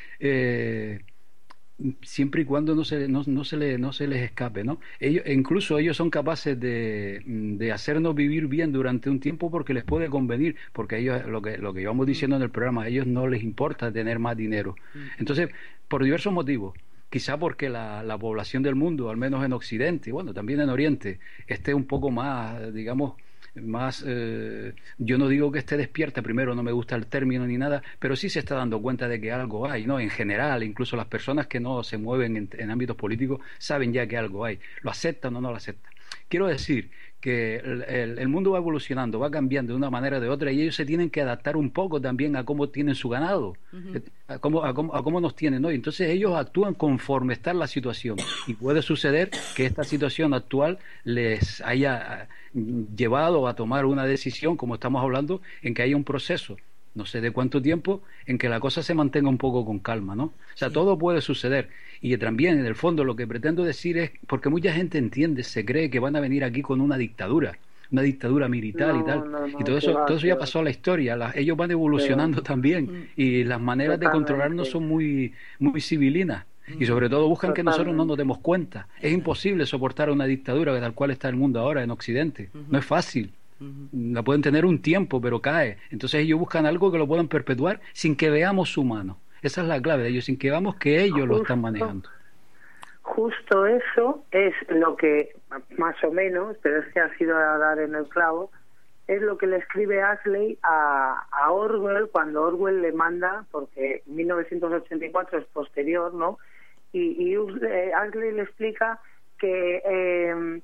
eh, siempre y cuando no se, no, no, se le, no se les escape, ¿no? Ellos, incluso ellos son capaces de, de hacernos vivir bien durante un tiempo porque les puede convenir, porque ellos, lo que, lo que íbamos diciendo en el programa, a ellos no les importa tener más dinero. Entonces, por diversos motivos, quizá porque la, la población del mundo, al menos en Occidente, y bueno, también en Oriente, esté un poco más, digamos, más, eh, yo no digo que esté despierta, primero no me gusta el término ni nada, pero sí se está dando cuenta de que algo hay, ¿no? En general, incluso las personas que no se mueven en, en ámbitos políticos saben ya que algo hay, lo aceptan o no lo aceptan. Quiero decir que el, el, el mundo va evolucionando, va cambiando de una manera o de otra, y ellos se tienen que adaptar un poco también a cómo tienen su ganado, uh-huh. a, cómo, a, cómo, a cómo nos tienen, ¿no? Y entonces ellos actúan conforme está la situación, y puede suceder que esta situación actual les haya llevado a tomar una decisión, como estamos hablando, en que haya un proceso, no sé de cuánto tiempo, en que la cosa se mantenga un poco con calma, ¿no? O sea, sí. Todo puede suceder. Y también, en el fondo, lo que pretendo decir es, porque mucha gente entiende, se cree que van a venir aquí con una dictadura, una dictadura militar no, y tal, no, no, y todo eso, va, todo eso ya pasó a la historia, la, ellos van evolucionando sí. también, y las maneras Totalmente. de controlarnos son muy, muy civilinas, y sobre todo buscan Totalmente. que nosotros no nos demos cuenta. Es imposible soportar una dictadura tal cual está el mundo ahora en Occidente, uh-huh. no es fácil. La pueden tener un tiempo, pero cae. Entonces ellos buscan algo que lo puedan perpetuar sin que veamos su mano. Esa es la clave de ellos, sin que veamos que ellos justo, lo están manejando. Justo eso es lo que, más o menos, pero es que ha sido a dar en el clavo, es lo que le escribe Ashley a, a Orwell cuando Orwell le manda, porque mil novecientos ochenta y cuatro es posterior, ¿no? Y, y Ashley le explica que... Eh,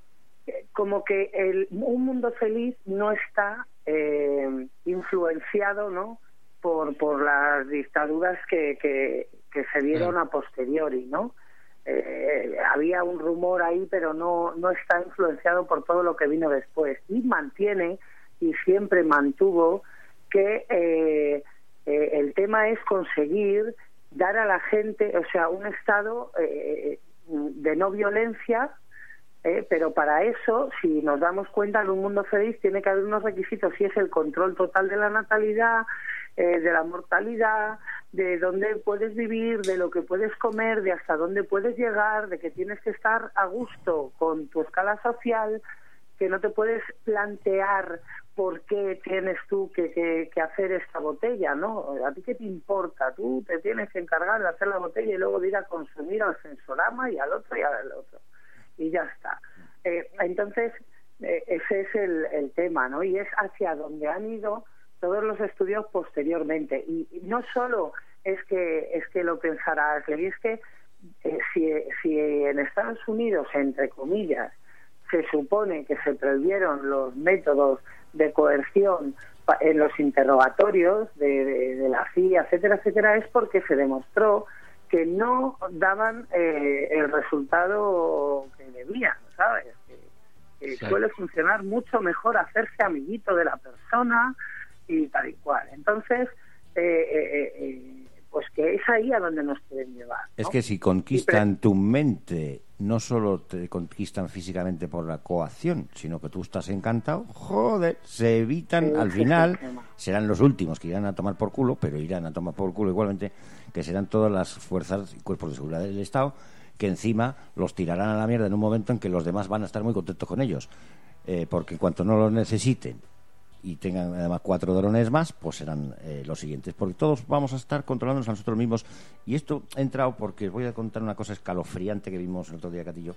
como que el, un mundo feliz no está eh, influenciado, ¿no? por por las dictaduras que, que, que se dieron a posteriori, ¿no? Eh, había un rumor ahí, pero no no está influenciado por todo lo que vino después, y mantiene y siempre mantuvo que eh, eh, el tema es conseguir dar a la gente, o sea, un estado eh, de no violencia. Eh, pero para eso, si nos damos cuenta, en un mundo feliz tiene que haber unos requisitos, y es el control total de la natalidad, eh, de la mortalidad, de dónde puedes vivir, de lo que puedes comer, de hasta dónde puedes llegar, de que tienes que estar a gusto con tu escala social, que no te puedes plantear por qué tienes tú que, que, que hacer esta botella, ¿no? ¿A ti qué te importa? Tú te tienes que encargar de hacer la botella y luego de ir a consumir al Sensorama y al otro y al otro. Y ya está. Eh, entonces, eh, ese es el, el tema, ¿no? Y es hacia donde han ido todos los estudios posteriormente. Y, y no solo es que es que lo pensara Ashley, es que eh, si, si en Estados Unidos, entre comillas, se supone que se prohibieron los métodos de coerción en los interrogatorios de, de, de la C I A, etcétera, etcétera, es porque se demostró que no daban eh, el resultado que debían, ¿sabes? Que, que sí. Suele funcionar mucho mejor hacerse amiguito de la persona y tal y cual. Entonces, eh, eh, eh, pues que es ahí a donde nos pueden llevar, ¿no? Es que si conquistan tu mente, no solo te conquistan físicamente por la coacción, sino que tú estás encantado, joder, se evitan, sí, al final, serán los últimos que irán a tomar por culo, pero irán a tomar por culo igualmente, que serán todas las fuerzas y cuerpos de seguridad del Estado, que encima los tirarán a la mierda en un momento en que los demás van a estar muy contentos con ellos, eh, porque en cuanto no los necesiten y tengan además cuatro drones más, pues serán eh, los siguientes, porque todos vamos a estar controlándonos a nosotros mismos. Y esto ha entrado porque os voy a contar una cosa escalofriante que vimos el otro día, Catillo.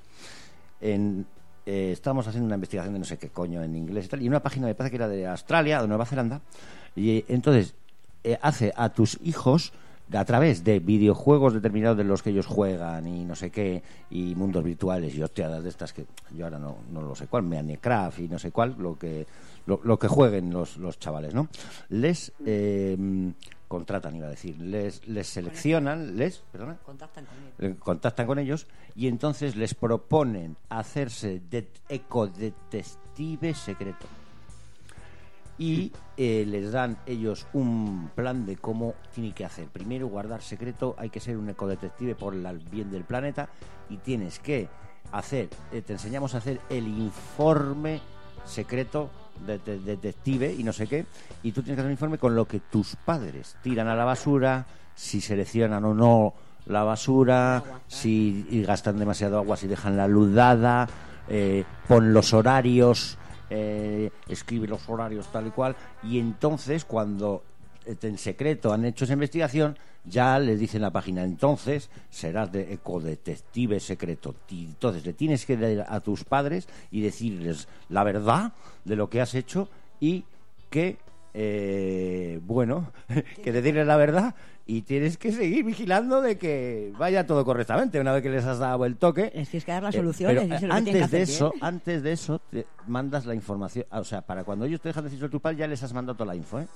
En, eh, estábamos haciendo una investigación de no sé qué coño en inglés y tal, y una página me parece que era de Australia o de Nueva Zelanda, y eh, entonces eh, hace a tus hijos, a través de videojuegos determinados de los que ellos juegan y no sé qué, y mundos virtuales y hostiadas de estas que yo ahora no, no lo sé cuál, Minecraft y no sé cuál, lo que lo, lo que jueguen los, los chavales, ¿no? Les eh, contratan, iba a decir, les, les seleccionan, les, perdona, contactan con ellos. contactan con ellos y entonces les proponen hacerse de ecodetective secreto. Y eh, les dan ellos un plan de cómo tiene que hacer. Primero, guardar secreto, hay que ser un ecodetective por el bien del planeta y tienes que hacer, eh, te enseñamos a hacer el informe secreto de, de, de detective y no sé qué, y tú tienes que hacer un informe con lo que tus padres tiran a la basura, si seleccionan o no la basura, agua, si y gastan demasiado agua, si dejan la luz dada, eh, pon los horarios. Eh, escribe los horarios tal y cual, y entonces cuando en secreto han hecho esa investigación ya les dicen en la página, entonces serás de ecodetective secreto, y entonces le tienes que ir a tus padres y decirles la verdad de lo que has hecho y que eh, bueno, que decirles la verdad y tienes que seguir vigilando de que vaya todo correctamente una vez que les has dado el toque. Es que dar las soluciones. Eh, pero, antes de eso, bien. antes de eso te mandas la información, o sea, para cuando ellos te dejan decir a tu padre ya les has mandado toda la info, ¿eh?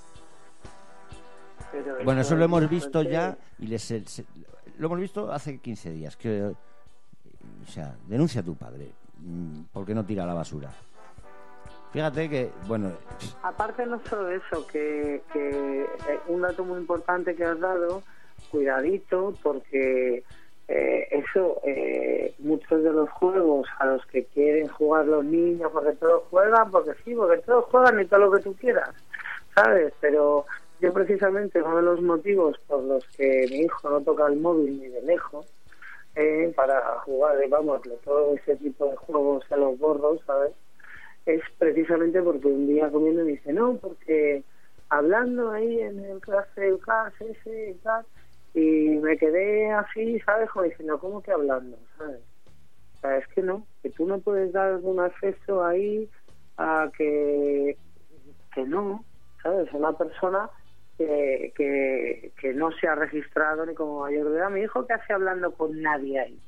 Pero bueno, eso lo hemos visto ya y les se, se, lo hemos visto hace quince días que, o sea, denuncia a tu padre porque no tira la basura. Fíjate que, bueno... Aparte no solo eso, que, que un dato muy importante que has dado, cuidadito, porque eh, eso, eh, muchos de los juegos a los que quieren jugar los niños, porque todos juegan, porque sí, porque todos juegan y todo lo que tú quieras, ¿sabes? Pero yo precisamente uno de los motivos por los que mi hijo no toca el móvil ni de lejos, eh, para jugar, vamos, todo ese tipo de juegos a los borros, ¿sabes?, es precisamente porque un día comiendo me dice, no, porque hablando ahí en el clase del C A S ese y tal, y me quedé así, ¿sabes? Como diciendo, ¿cómo que hablando? ¿Sabes? O sea, es que no, que tú no puedes dar algún acceso ahí a que, que no, ¿sabes? Una persona que, que, que no se ha registrado ni como mayor de edad. Mi hijo, ¿qué hace hablando con nadie ahí?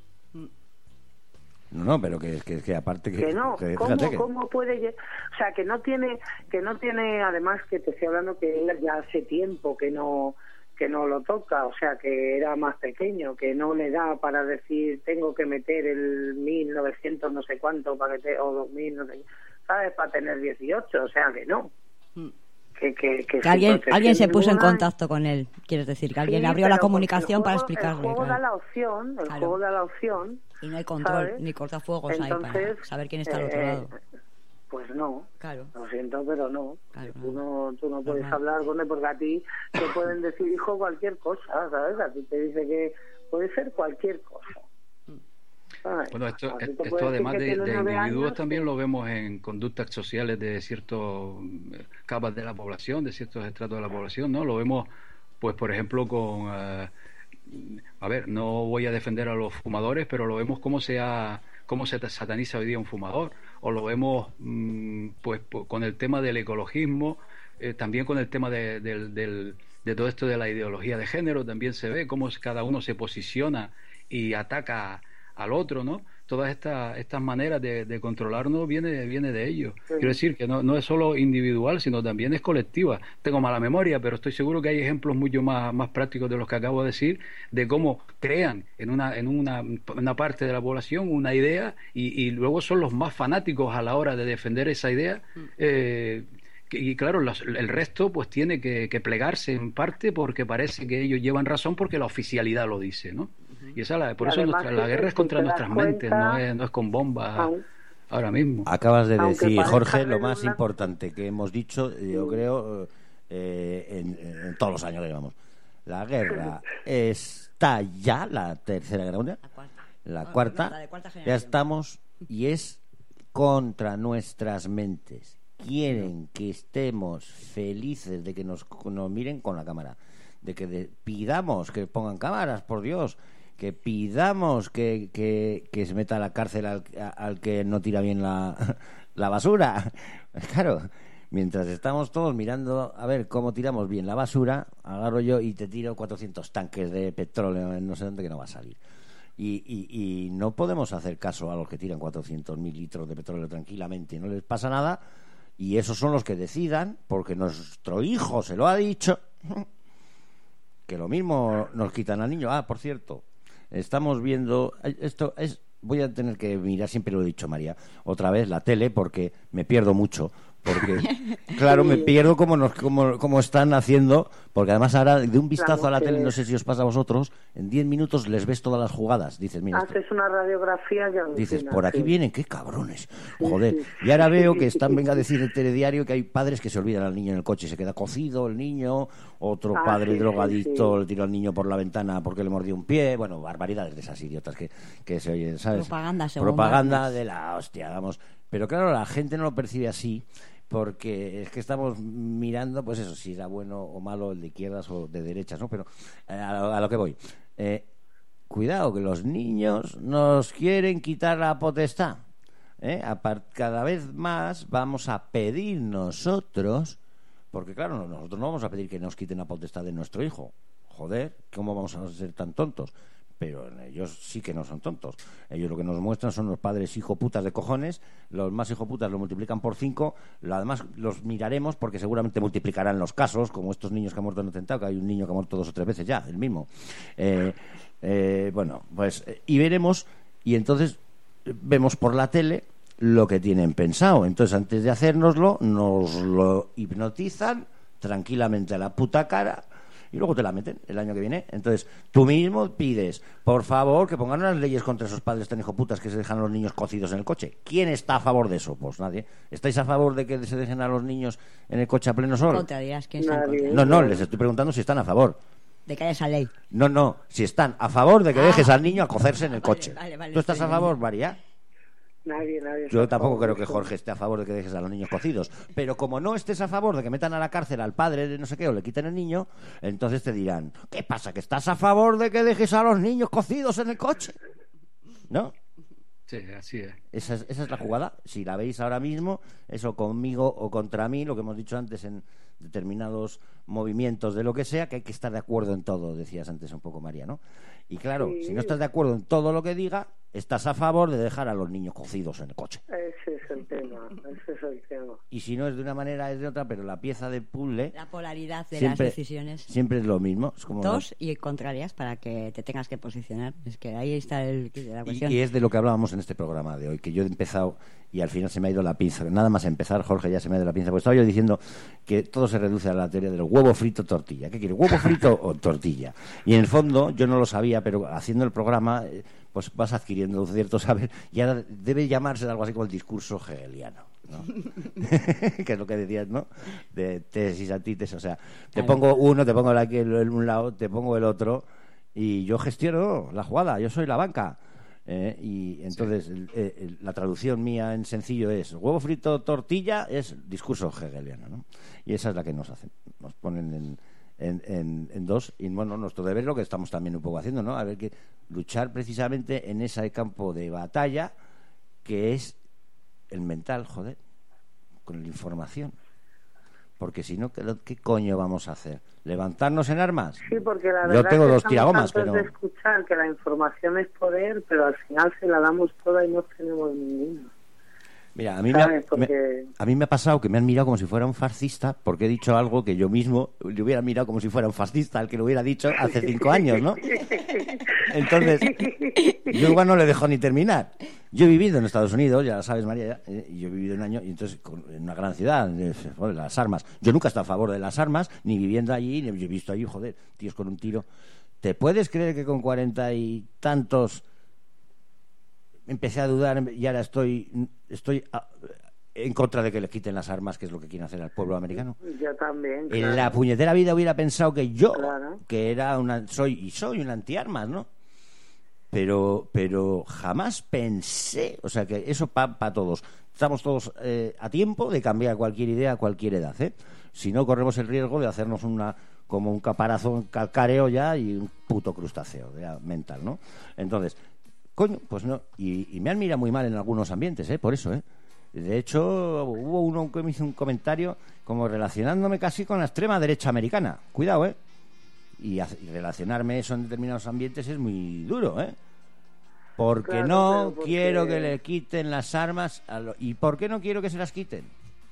No, no, pero que, que, que aparte que, que no, que, ¿cómo, que... ¿cómo puede? O sea, que no tiene, que no tiene, además que te estoy hablando que él ya hace tiempo que no, que no lo toca, o sea, que era más pequeño, que no le da para decir tengo que meter el mil novecientos no sé cuánto para que te, o dos mil no sé, ¿sabes? Para tener dieciocho, o sea, que no. Mm. Que, que, que, que alguien, alguien se puso en contacto con él, quieres decir, que alguien sí, abrió la comunicación juego, para explicarle. El juego claro. da la opción, el claro. juego da la opción. Y no hay control, ¿sabes? Ni cortafuegos. Entonces, ahí para saber quién está al otro eh, lado. Pues no, claro. Lo siento, pero no. Claro, tú no tú no puedes Normal. hablar con él porque a ti te pueden decir, hijo, cualquier cosa, ¿sabes? A ti te dice que puede ser cualquier cosa. ¿Sabes? Bueno, esto, A ti te esto puede decir además que de, tienes de nueve individuos años, también lo vemos en conductas sociales de ciertas capas de la población, de ciertos estratos de la población, ¿no? Lo vemos, pues, por ejemplo, con... eh, a ver, no voy a defender a los fumadores, pero lo vemos cómo se ha, cómo se sataniza hoy día un fumador, o lo vemos mmm, pues con el tema del ecologismo, eh, también con el tema de, del, del, de todo esto de la ideología de género, también se ve cómo cada uno se posiciona y ataca al otro, ¿no? Todas estas estas maneras de, de controlarnos viene viene de ellos. Sí. Quiero decir que no, no es solo individual, sino también es colectiva. Tengo mala memoria, pero estoy seguro que hay ejemplos mucho más, más prácticos de los que acabo de decir, de cómo crean en una en una, una parte de la población una idea y, y luego son los más fanáticos a la hora de defender esa idea. Eh, y claro, los, el resto pues tiene que, que plegarse en parte porque parece que ellos llevan razón porque la oficialidad lo dice, ¿no? Y esa la, por eso nuestra, la guerra es contra nuestras mentes, no es, no es con bombas aún, ahora mismo. Acabas de decir, Jorge, lo más importante que hemos dicho, yo creo, eh, en, en todos los años que llevamos. La guerra está ya, la tercera guerra mundial, la cuarta, la cuarta, no, no, la de cuarta ya estamos, y es contra nuestras mentes. Quieren que estemos felices de que nos, nos miren con la cámara, de que de, pidamos que pongan cámaras, por Dios, que pidamos que, que, que se meta a la cárcel al, al que no tira bien la, la basura. Claro, mientras estamos todos mirando a ver cómo tiramos bien la basura, agarro yo y te tiro cuatrocientos tanques de petróleo en no sé dónde que no va a salir. Y, y, y no podemos hacer caso a los que tiran cuatrocientos mil litros de petróleo tranquilamente, no les pasa nada, y esos son los que decidan, porque nuestro hijo se lo ha dicho, que lo mismo nos quitan al niño. Ah, por cierto, estamos viendo esto es voy a tener que mirar, siempre lo he dicho, María, otra vez la tele, porque me pierdo mucho, porque claro, me pierdo cómo nos cómo, cómo están haciendo, porque además ahora de un vistazo a la tele, no sé si os pasa a vosotros, en diez minutos les ves todas las jugadas, dices, mira, haces esto, una radiografía y dices, por aquí sí. Vienen, qué cabrones, joder, sí, sí. Y ahora veo que están, venga a decir el telediario que hay padres que se olvidan al niño en el coche y se queda cocido el niño, otro ah, padre sí, drogadicto sí. Le tira al niño por la ventana porque le mordió un pie, bueno, barbaridades de esas idiotas que, que se oyen, ¿sabes? Propaganda, Propaganda más. de la hostia, vamos, pero claro, la gente no lo percibe así, porque es que estamos mirando, pues eso, si era bueno o malo el de izquierdas o de derechas, ¿no? Pero eh, a, lo, a lo que voy, eh, cuidado que los niños nos quieren quitar la potestad, ¿eh? Cada vez más vamos a pedir nosotros, porque claro, nosotros no vamos a pedir que nos quiten la potestad de nuestro hijo, joder, ¿cómo vamos a ser tan tontos? Pero ellos sí que no son tontos. Ellos lo que nos muestran son los padres hijoputas de cojones, los más hijoputas lo multiplican por cinco, lo, además los miraremos porque seguramente multiplicarán los casos, como estos niños que han muerto en atentado, que hay un niño que ha muerto dos o tres veces ya, el mismo. Eh, eh, bueno, pues, y veremos, y entonces vemos por la tele lo que tienen pensado. Entonces, antes de hacérnoslo, nos lo hipnotizan tranquilamente a la puta cara, y luego te la meten el año que viene. Entonces, tú mismo pides, por favor, que pongan unas leyes contra esos padres tan hijoputas que se dejan a los niños cocidos en el coche. ¿Quién está a favor de eso? Pues nadie. ¿Estáis a favor de que se dejen a los niños en el coche a pleno sol? Contra, dirás, ¿quién está en contra? No, no, les estoy preguntando si están a favor. De que haya esa ley. No, no, si están a favor de que ah. dejes al niño a cocerse en el vale, coche. Vale, vale, ¿Tú estás a favor, María? Nadie, nadie. Yo tampoco creo que Jorge esté a favor de que dejes a los niños cocidos, pero como no estés a favor de que metan a la cárcel al padre de no sé qué o le quiten el niño, entonces te dirán, ¿qué pasa? ¿Que estás a favor de que dejes a los niños cocidos en el coche? ¿No? Sí, así es. Esa es, esa es la jugada. Si la veis ahora mismo, eso conmigo o contra mí, lo que hemos dicho antes en determinados movimientos de lo que sea, que hay que estar de acuerdo en todo, decías antes un poco, María, ¿no? Y claro, sí. Si no estás de acuerdo en todo lo que diga, estás a favor de dejar a los niños cocidos en el coche. Ese es el tema, ese es el tema. Y si no es de una manera, es de otra, pero la pieza de puzzle... La polaridad de siempre, las decisiones. Siempre es lo mismo. Es como Dos una... y contrarias para que te tengas que posicionar. Es que ahí está el, la cuestión. Y, y es de lo que hablábamos en este programa de hoy, que yo he empezado y al final se me ha ido la pinza. Nada más empezar, Jorge, ya se me ha ido la pinza. Pues estaba yo diciendo que todo se reduce a la teoría del huevo frito tortilla. ¿Qué quieres? ¿Huevo frito o tortilla? Y en el fondo, yo no lo sabía, pero haciendo el programa, pues vas adquiriendo un cierto saber y ahora debe llamarse algo así como el discurso hegeliano. ¿no? Que es lo que decías, ¿no? De tesis, antítesis, o sea, te pongo uno, te pongo aquí el, el un lado, te pongo el otro, y yo gestiono la jugada, yo soy la banca. Eh, y entonces sí. el, el, la traducción mía en sencillo es huevo frito, tortilla, es discurso hegeliano, ¿no? Y esa es la que nos hacen, nos ponen en, en, en, en dos, y bueno, nuestro deber es lo que estamos también un poco haciendo, ¿no? A ver, que luchar precisamente en ese campo de batalla que es el mental, joder, con la información. Porque si no, ¿qué, ¿qué coño vamos a hacer? ¿Levantarnos en armas? Sí, porque la Yo verdad tengo que dos tiragomas, pero... de escuchar que la información es poder, pero al final se la damos toda y no tenemos ninguna. Mira, a mí me ha, porque... me, a mí me ha pasado que me han mirado como si fuera un fascista, porque he dicho algo que yo mismo le hubiera mirado como si fuera un fascista al que lo hubiera dicho hace cinco años, ¿no? Entonces, yo igual no le dejo ni terminar. Yo he vivido en Estados Unidos, ya lo sabes, María, y yo he vivido un año, y entonces en una gran ciudad, de, de las armas. Yo nunca he estado a favor de las armas, ni viviendo allí, ni he visto allí, joder, tíos con un tiro. ¿Te puedes creer que con cuarenta y tantos empecé a dudar y ahora estoy estoy a, en contra de que le quiten las armas, que es lo que quieren hacer al pueblo americano? Yo también, claro. En la puñetera vida hubiera pensado que yo, claro. que era una soy y soy un antiarmas, ¿no? Pero pero jamás pensé, o sea, que eso para pa todos. Estamos todos eh, a tiempo de cambiar cualquier idea a cualquier edad, ¿eh? Si no, corremos el riesgo de hacernos una como un caparazón calcáreo ya y un puto crustáceo ya, mental, ¿no? Entonces, coño, pues no. Y, y me han mirado muy mal en algunos ambientes, ¿eh? Por eso, ¿eh? De hecho, hubo uno que me hizo un comentario como relacionándome casi con la extrema derecha americana. Cuidado, ¿eh? Y, y relacionarme eso en determinados ambientes es muy duro, ¿eh? Porque claro, no porque... quiero que le quiten las armas a lo... ¿Y por qué no quiero que se las quiten?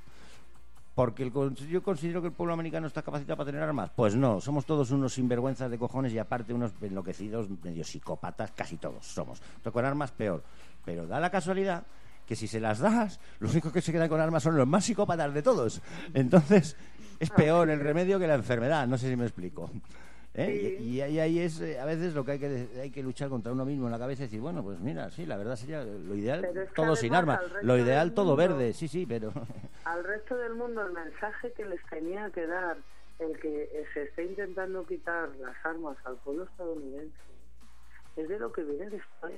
Porque el, yo considero que el pueblo americano está capacitado para tener armas. Pues no, somos todos unos sinvergüenzas de cojones y aparte unos enloquecidos, medio psicópatas, casi todos somos. Pero con armas peor. Pero da la casualidad que si se las das, los únicos que se quedan con armas son los más psicópatas de todos. Entonces es peor el remedio que la enfermedad, no sé si me explico. ¿Eh? Y, y ahí, ahí es a veces lo que hay que hay que luchar contra uno mismo en la cabeza y decir, bueno, pues mira, sí, la verdad sería lo ideal es todo sin armas, lo ideal todo mundo, verde, sí, sí, pero al resto del mundo el mensaje que les tenía que dar el que se está intentando quitar las armas al pueblo estadounidense es de lo que viene después.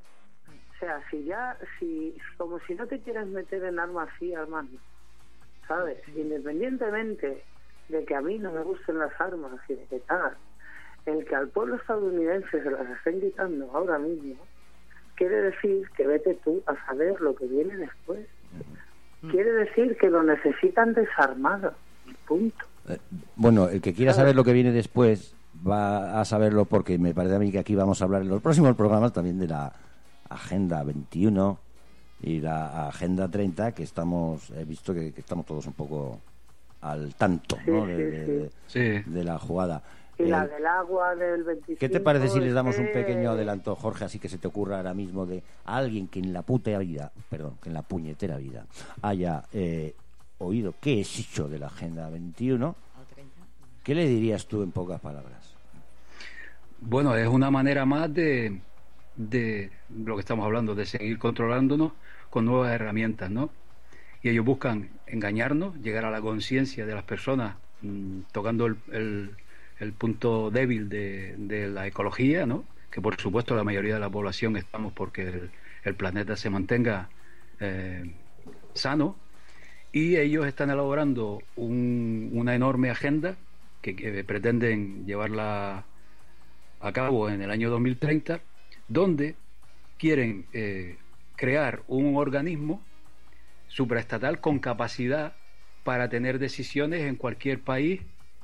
O sea, si ya, si como si no te quieres meter en armas, sí, armas no, ¿sabes? Independientemente de que a mí no me gusten las armas y de que tal, el que al pueblo estadounidense se las estén quitando ahora mismo quiere decir que vete tú a saber lo que viene después. Quiere decir que lo necesitan desarmado, punto. Eh, bueno, el que quiera saber lo que viene después va a saberlo, porque me parece a mí que aquí vamos a hablar en los próximos programas también de la Agenda veintiuno y la Agenda treinta, que estamos, he visto que, que estamos todos un poco al tanto, sí, ¿no? sí, de, de, sí. de, de la jugada. Y eh, la del agua del veinticinco. ¿Qué te parece si les damos que... un pequeño adelanto, Jorge, así que se te ocurra ahora mismo de alguien que en la puta vida, perdón, que en la puñetera vida haya eh, oído qué es eso de la Agenda veintiuno? ¿Qué le dirías tú en pocas palabras? Bueno, es una manera más de, de lo que estamos hablando, de seguir controlándonos con nuevas herramientas, ¿no? Y ellos buscan engañarnos, llegar a la conciencia de las personas, mmm, tocando el, el, el punto débil de, de la ecología, ¿no? Que por supuesto la mayoría de la población estamos porque el, el planeta se mantenga eh, sano, y ellos están elaborando un, una enorme agenda que, que pretenden llevarla a cabo en el año dos mil treinta, donde quieren eh, crear un organismo supraestatal con capacidad para tener decisiones en cualquier país,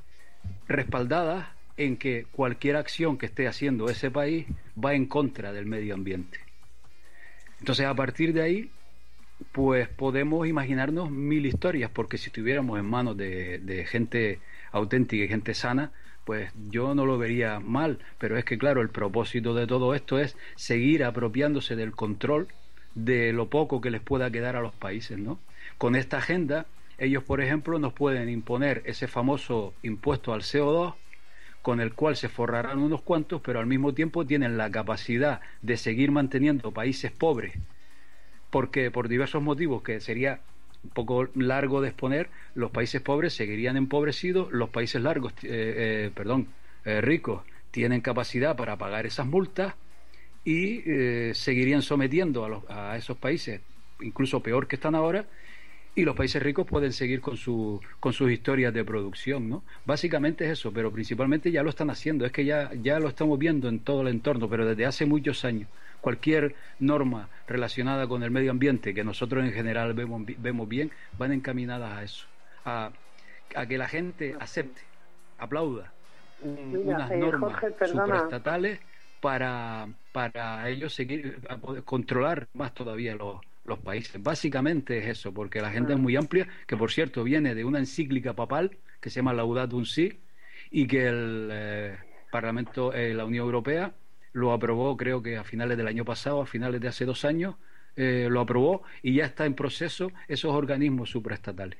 respaldadas en que cualquier acción que esté haciendo ese país va en contra del medio ambiente. Entonces, a partir de ahí, pues podemos imaginarnos mil historias, porque si estuviéramos en manos de, de gente auténtica y gente sana, pues yo no lo vería mal. Pero es que, claro, el propósito de todo esto es seguir apropiándose del control de lo poco que les pueda quedar a los países, ¿no? Con esta agenda, ellos, por ejemplo, nos pueden imponer ese famoso impuesto al C O dos, con el cual se forrarán unos cuantos, pero al mismo tiempo tienen la capacidad de seguir manteniendo países pobres, porque por diversos motivos, que sería un poco largo de exponer, los países pobres seguirían empobrecidos, los países largos, eh, eh, perdón, eh, ricos tienen capacidad para pagar esas multas y eh, seguirían sometiendo a, los, a esos países, incluso peor que están ahora, y los países ricos pueden seguir con su con sus historias de producción, ¿no? Básicamente es eso, pero principalmente ya lo están haciendo, es que ya, ya lo estamos viendo en todo el entorno, pero desde hace muchos años. Cualquier norma relacionada con el medio ambiente que nosotros en general vemos, vemos bien, van encaminadas a eso, a, a que la gente acepte, aplauda un, Mira, unas eh, normas Jorge, supraestatales para, para ellos seguir, a poder controlar más todavía los los países. Básicamente es eso, porque la agenda es muy amplia, que por cierto viene de una encíclica papal que se llama Laudato Si, y que el eh, Parlamento, eh, la Unión Europea lo aprobó, creo que a finales del año pasado, a finales de hace dos años, eh, lo aprobó y ya está en proceso esos organismos supraestatales.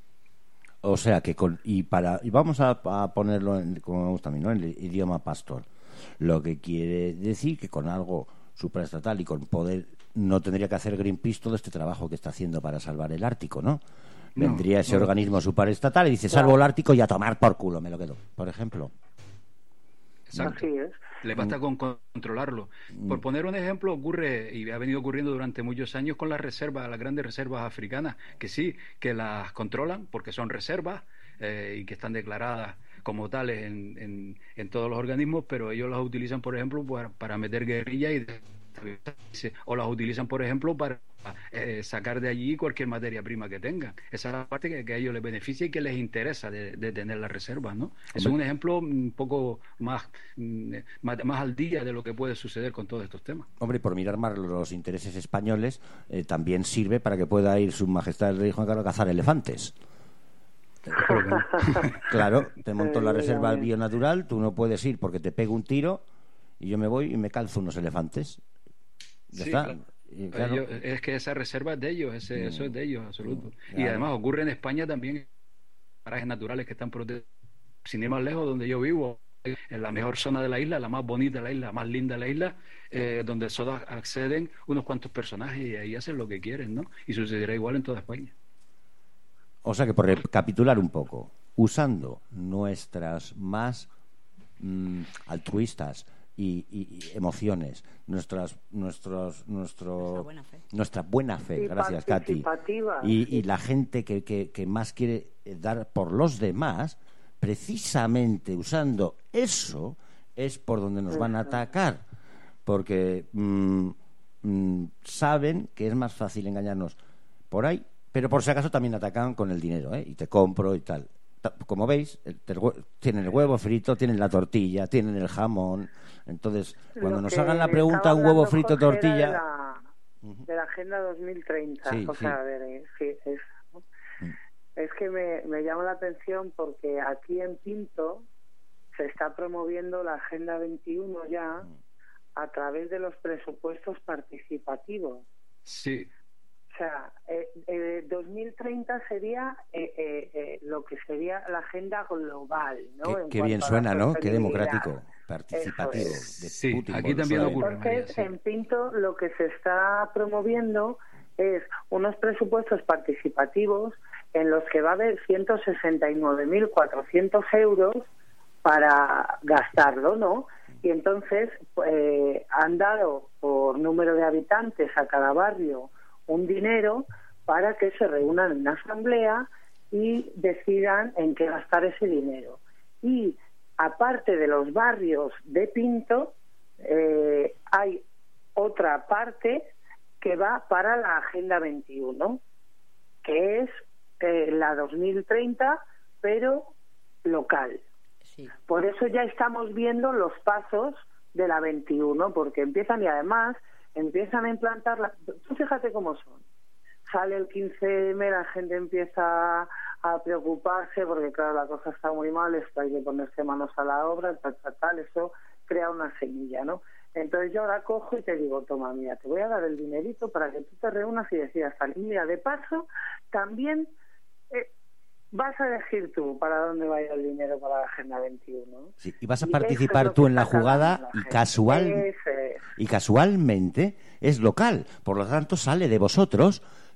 O sea que con, y para y vamos a, a ponerlo en, como me gusta a mí, ¿no? En el idioma pastor, lo que quiere decir que con algo supraestatal y con poder no tendría que hacer Greenpeace todo este trabajo que está haciendo para salvar el Ártico, ¿no? Vendría no, ese no, organismo supraestatal y dice, salvo claro. el Ártico y a tomar por culo, me lo quedo, por ejemplo. Exacto. Así es. Le basta con controlarlo. Por poner un ejemplo, ocurre, y ha venido ocurriendo durante muchos años con las reservas, las grandes reservas africanas, que sí, que las controlan porque son reservas eh, y que están declaradas como tales en, en, en todos los organismos, pero ellos las utilizan, por ejemplo, para, para meter guerrilla y o las utilizan, por ejemplo, para eh, sacar de allí cualquier materia prima que tengan. Esa es la parte que, que a ellos les beneficia y que les interesa de, de tener las reservas, ¿no? Es un ejemplo un poco más, más más al día de lo que puede suceder con todos estos temas. Hombre, por mirar más los intereses españoles, eh, también sirve para que pueda ir Su Majestad el Rey Juan Carlos a cazar elefantes. Claro, te montó la reserva bionatural, tú no puedes ir porque te pego un tiro y yo me voy y me calzo unos elefantes. Ya sí, está. Claro. Y, claro. Ellos, es que esa reserva es de ellos, ese, mm. eso es de ellos, absoluto. Mm. Claro. Y además ocurre en España también, parajes naturales que están protegidos, sin ir más lejos, donde yo vivo, en la mejor zona de la isla, la más bonita de la isla, la más linda de la isla, eh, donde solo acceden unos cuantos personajes y ahí hacen lo que quieren, ¿no? Y sucederá igual en toda España. O sea que, por recapitular un poco, usando nuestras más mmm, altruistas Y, y, y emociones, nuestras, nuestros, nuestro, nuestra buena fe, nuestra buena fe sí, gracias Katy, y, y la gente que, que, que más quiere dar por los demás, precisamente usando eso es por donde nos van a atacar, porque mmm, mmm, saben que es más fácil engañarnos por ahí, pero por si acaso también atacan con el dinero, ¿eh? Y te compro y tal. Como veis, el, el, tienen el huevo frito, tienen la tortilla, tienen el jamón. Entonces, cuando nos hagan la pregunta, un huevo frito, Jorge, tortilla. De la, uh-huh. de la Agenda dos mil treinta. Sí, o sí. sea, a ver, eh, sí, es, uh-huh. es que me, me llama la atención porque aquí en Pinto se está promoviendo la Agenda veintiuno ya uh-huh. a través de los presupuestos participativos. Sí. O sea, eh, eh, dos mil treinta sería eh, eh, eh, lo que sería la agenda global, ¿no? Qué, qué bien suena, ¿no? Qué democrático, participativo. Es. De sí, Putin, aquí también ocurre. Entonces, sí. en Pinto lo que se está promoviendo es unos presupuestos participativos en los que va a haber ciento sesenta y nueve mil cuatrocientos euros para gastarlo, ¿no? Y entonces eh, han dado por número de habitantes a cada barrio un dinero para que se reúnan en una asamblea y decidan en qué gastar ese dinero. Y aparte de los barrios de Pinto, eh, hay otra parte que va para la Agenda veintiuno, que es eh, la dos mil treinta, pero local. Sí. Por eso ya estamos viendo los pasos de la veintiuno, porque empiezan y además empiezan a implantarla. Tú fíjate cómo son. Sale el quince eme, la gente empieza a preocuparse porque, claro, la cosa está muy mal, esto hay que ponerse manos a la obra, tal, tal, tal, eso crea una semilla, ¿no? Entonces yo ahora cojo y te digo, toma, mira, te voy a dar el dinerito para que tú te reúnas y decidas salir. Mira, de paso, también eh, vas a elegir tú para dónde va a ir el dinero para la Agenda veintiuno. Sí, y vas a y participar tú en la jugada la y, casual, y casualmente es local, por lo tanto sale de vosotros,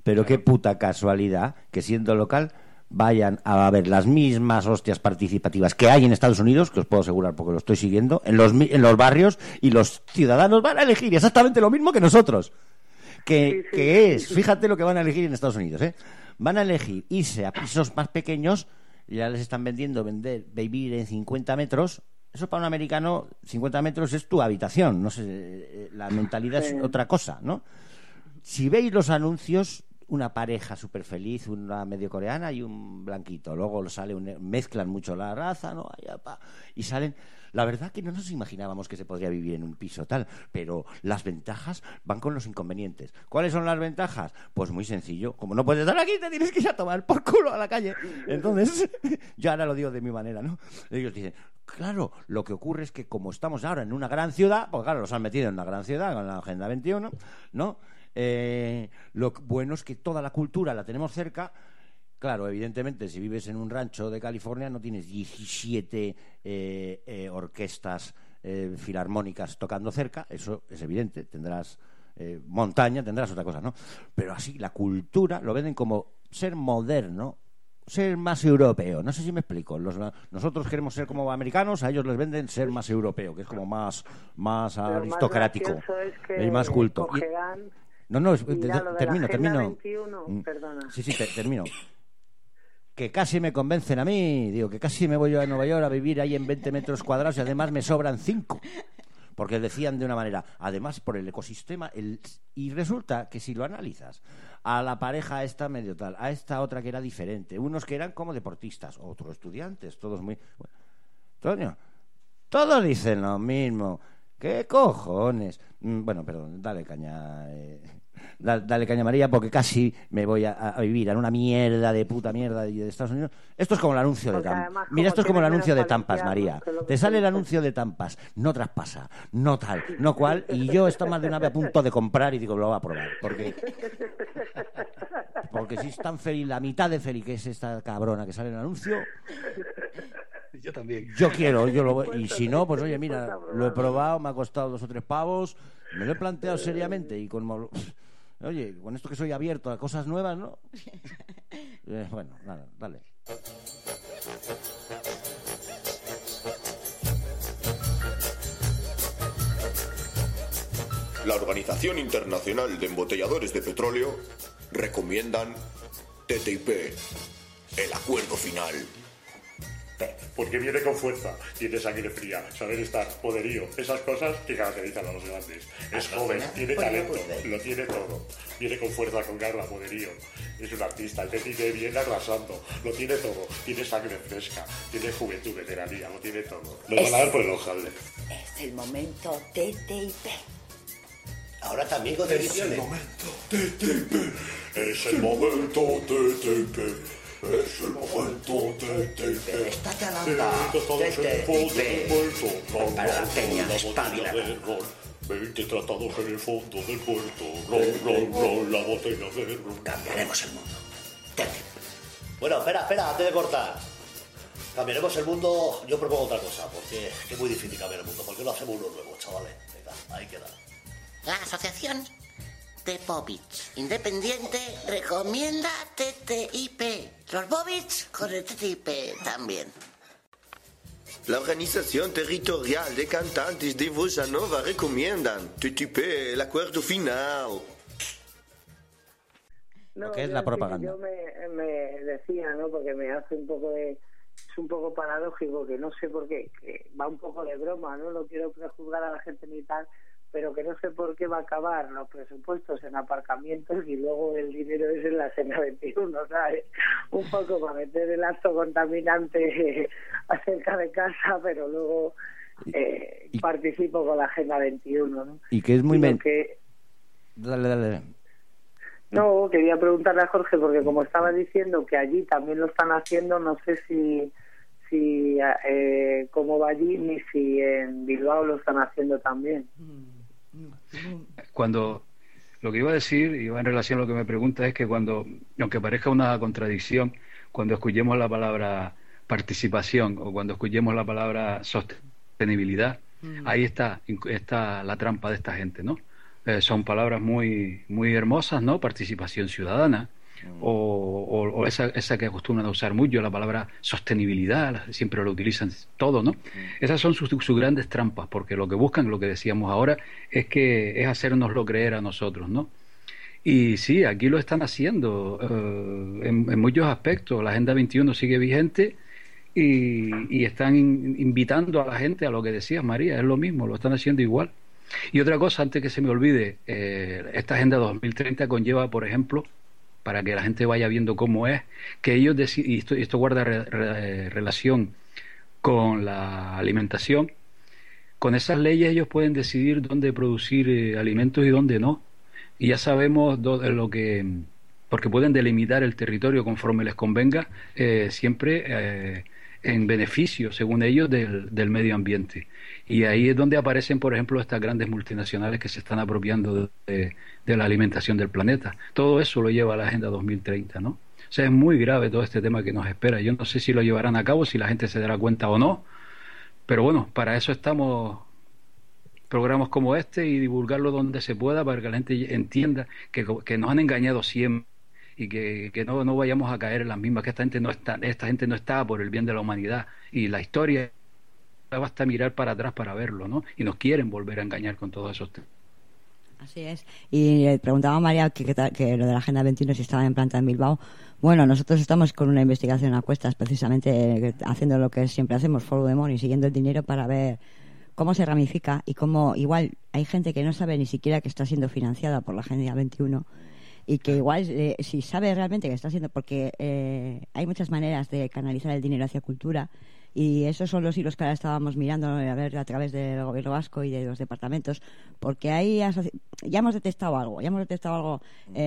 Pero qué puta casualidad que siendo local vayan a haber las mismas hostias participativas que hay en Estados Unidos, que os puedo asegurar porque lo estoy siguiendo, en los, en los barrios, y los ciudadanos van a elegir exactamente lo mismo que nosotros. Que, sí, sí, que es, fíjate lo que van a elegir en Estados Unidos, ¿eh? Van a elegir irse a pisos más pequeños, ya les están vendiendo vender vivir en cincuenta metros. Eso para un americano, cincuenta metros es tu habitación, no sé, la mentalidad sí. es otra cosa, ¿no? Si veis los anuncios, una pareja súper feliz, una medio coreana y un blanquito. Luego sale un, mezclan mucho la raza, ¿no? Y salen. La verdad que no nos imaginábamos que se podría vivir en un piso tal, pero las ventajas van con los inconvenientes. ¿Cuáles son las ventajas? Pues muy sencillo. Como no puedes estar aquí, te tienes que ir a tomar por culo a la calle. Entonces, yo ahora lo digo de mi manera, ¿no? Ellos dicen, claro, lo que ocurre es que como estamos ahora en una gran ciudad, pues claro, los han metido en una gran ciudad con la Agenda veintiuno, ¿no? Eh, lo bueno es que toda la cultura la tenemos cerca. Claro, evidentemente, si vives en un rancho de California no tienes diecisiete eh, eh, orquestas eh, filarmónicas tocando cerca, eso es evidente. Tendrás eh, montaña, tendrás otra cosa, ¿no? Pero así, la cultura lo venden como ser moderno, ser más europeo. No sé si me explico. Los, nosotros queremos ser como americanos, a ellos les venden ser más europeo, que es como más, más aristocrático y más culto. Y, no, no, te, te, termino, termino. veintiuno, perdona. Sí, sí, te, termino. Que casi me convencen a mí, digo, que casi me voy yo a Nueva York a vivir ahí en veinte metros cuadrados y además me sobran cinco. Porque decían de una manera, además por el ecosistema, el, y resulta que si lo analizas, a la pareja esta medio tal, a esta otra que era diferente, unos que eran como deportistas, otros estudiantes, todos muy... Bueno, Toño, todos dicen lo mismo. ¿Qué cojones? Bueno, perdón, dale caña, eh, dale, dale caña María, porque casi me voy a, a vivir en una mierda de puta mierda de, de Estados Unidos. Esto es como el anuncio porque de Tampas. Mira, esto es como el anuncio de Tampas, María. Te sale el anuncio de Tampas, no traspasa, no tal, no cual, y yo estoy más de una vez a punto de comprar y digo, lo voy a probar, porque porque si es tan feliz, la mitad de feliz que es esta cabrona que sale en el anuncio. Yo también. Yo quiero, yo lo y si no, pues oye, mira, lo he probado, me ha costado dos o tres pavos, me lo he planteado seriamente y con oye, con esto que soy abierto a cosas nuevas, ¿no? Eh, bueno, nada, dale. La Organización Internacional de Embotelladores de Petróleo recomiendan T T I P, el acuerdo final. Porque viene con fuerza, tiene sangre fría, saber estar, poderío, esas cosas que caracterizan a los grandes. Es joven, tiene talento, lo tiene todo. Viene con fuerza, con garra, poderío. Es un artista, el T T I P viene arrasando, lo tiene todo. Tiene sangre fresca, tiene juventud, veteranía, lo tiene todo. Nos van a dar por el ojal. Es el momento T T I P. Ahora también con ediciones. Es el momento T T I P. Es el momento T T I P. Es el momento T T I P. Está calanda. T T I P. Para la peña espabilada. veinte tratados en el fondo del puerto. Ron, ron, ron, la botella de ron. Cambiaremos el mundo. T T I P. Bueno, espera, espera, antes de cortar. Cambiaremos el mundo. Yo propongo otra cosa, porque es muy difícil cambiar el mundo. ¿Por qué no hacemos uno nuevo, chavales? Venga, ahí queda. La asociación de Bobits Independiente recomienda T T I P. Los Bobits con el T T I P también. La Organización Territorial de Cantantes de Bossa Nova recomiendan T T I P, el acuerdo final. No, ¿Qué es la propaganda? Yo me, me decía, ¿no? Porque me hace un poco de... Es un poco paradójico, que no sé por qué, que va un poco de broma, ¿no? No quiero prejuzgar a la gente ni tal, pero que no sé por qué va a acabar los presupuestos en aparcamientos y luego el dinero es en la Agenda veintiuno, ¿sabes? Un poco para meter el acto contaminante acerca de casa, pero luego eh, y, participo con la Agenda veintiuno, ¿no? Y que es muy... Men... Que... Dale, dale. No, quería preguntarle a Jorge, porque como estaba diciendo que allí también lo están haciendo, no sé si... si eh, cómo va allí ni si en Bilbao lo están haciendo también. Cuando lo que iba a decir, y va en relación a lo que me pregunta, es que cuando, aunque parezca una contradicción, cuando escuchemos la palabra participación o cuando escuchemos la palabra sostenibilidad, mm. ahí está, está la trampa de esta gente, ¿no? eh, son palabras muy, muy hermosas, ¿no? Participación ciudadana. O, o, o esa, esa que acostumbran a usar mucho, la palabra sostenibilidad, siempre lo utilizan todo, ¿no? Esas son sus, sus grandes trampas, porque lo que buscan, lo que decíamos ahora, es que es hacernoslo creer a nosotros, ¿no? Y sí, aquí lo están haciendo eh, en, en muchos aspectos. La Agenda veintiuno sigue vigente y, y están in, invitando a la gente a lo que decías, María, es lo mismo, lo están haciendo igual. Y otra cosa, antes que se me olvide, eh, esta Agenda dos mil treinta conlleva, por ejemplo, para que la gente vaya viendo cómo es, que ellos deciden, y esto, esto guarda re, re, relación con la alimentación, con esas leyes ellos pueden decidir dónde producir eh, alimentos y dónde no. Y ya sabemos do, lo que, porque pueden delimitar el territorio conforme les convenga, eh, siempre eh, en beneficio, según ellos, del, del medio ambiente. Y ahí es donde aparecen, por ejemplo, estas grandes multinacionales que se están apropiando de, de, de la alimentación del planeta. Todo eso lo lleva a la Agenda dos mil treinta, ¿no? O sea, es muy grave todo este tema que nos espera. Yo no sé si lo llevarán a cabo, si la gente se dará cuenta o no, pero bueno, para eso estamos programas como este y divulgarlo donde se pueda para que la gente entienda que, que nos han engañado siempre y que, que no, no vayamos a caer en las mismas, que esta gente no está, esta gente no está por el bien de la humanidad y la historia basta mirar para atrás para verlo, ¿no? Y nos quieren volver a engañar con todos esos temas. Así es. Y le preguntaba a María que, que, que lo de la Agenda veintiuno si estaba en planta en Bilbao. Bueno, nosotros estamos con una investigación a cuestas, precisamente haciendo lo que siempre hacemos, follow the money, siguiendo el dinero para ver cómo se ramifica y cómo igual hay gente que no sabe ni siquiera que está siendo financiada por la Agenda veintiuno y que igual eh, si sabe realmente que está siendo, porque eh, hay muchas maneras de canalizar el dinero hacia cultura. Y esos son los hilos que ahora estábamos mirando a ver a través del gobierno vasco y de los departamentos, porque hay asoci... ya hemos detectado algo, ya hemos detectado algo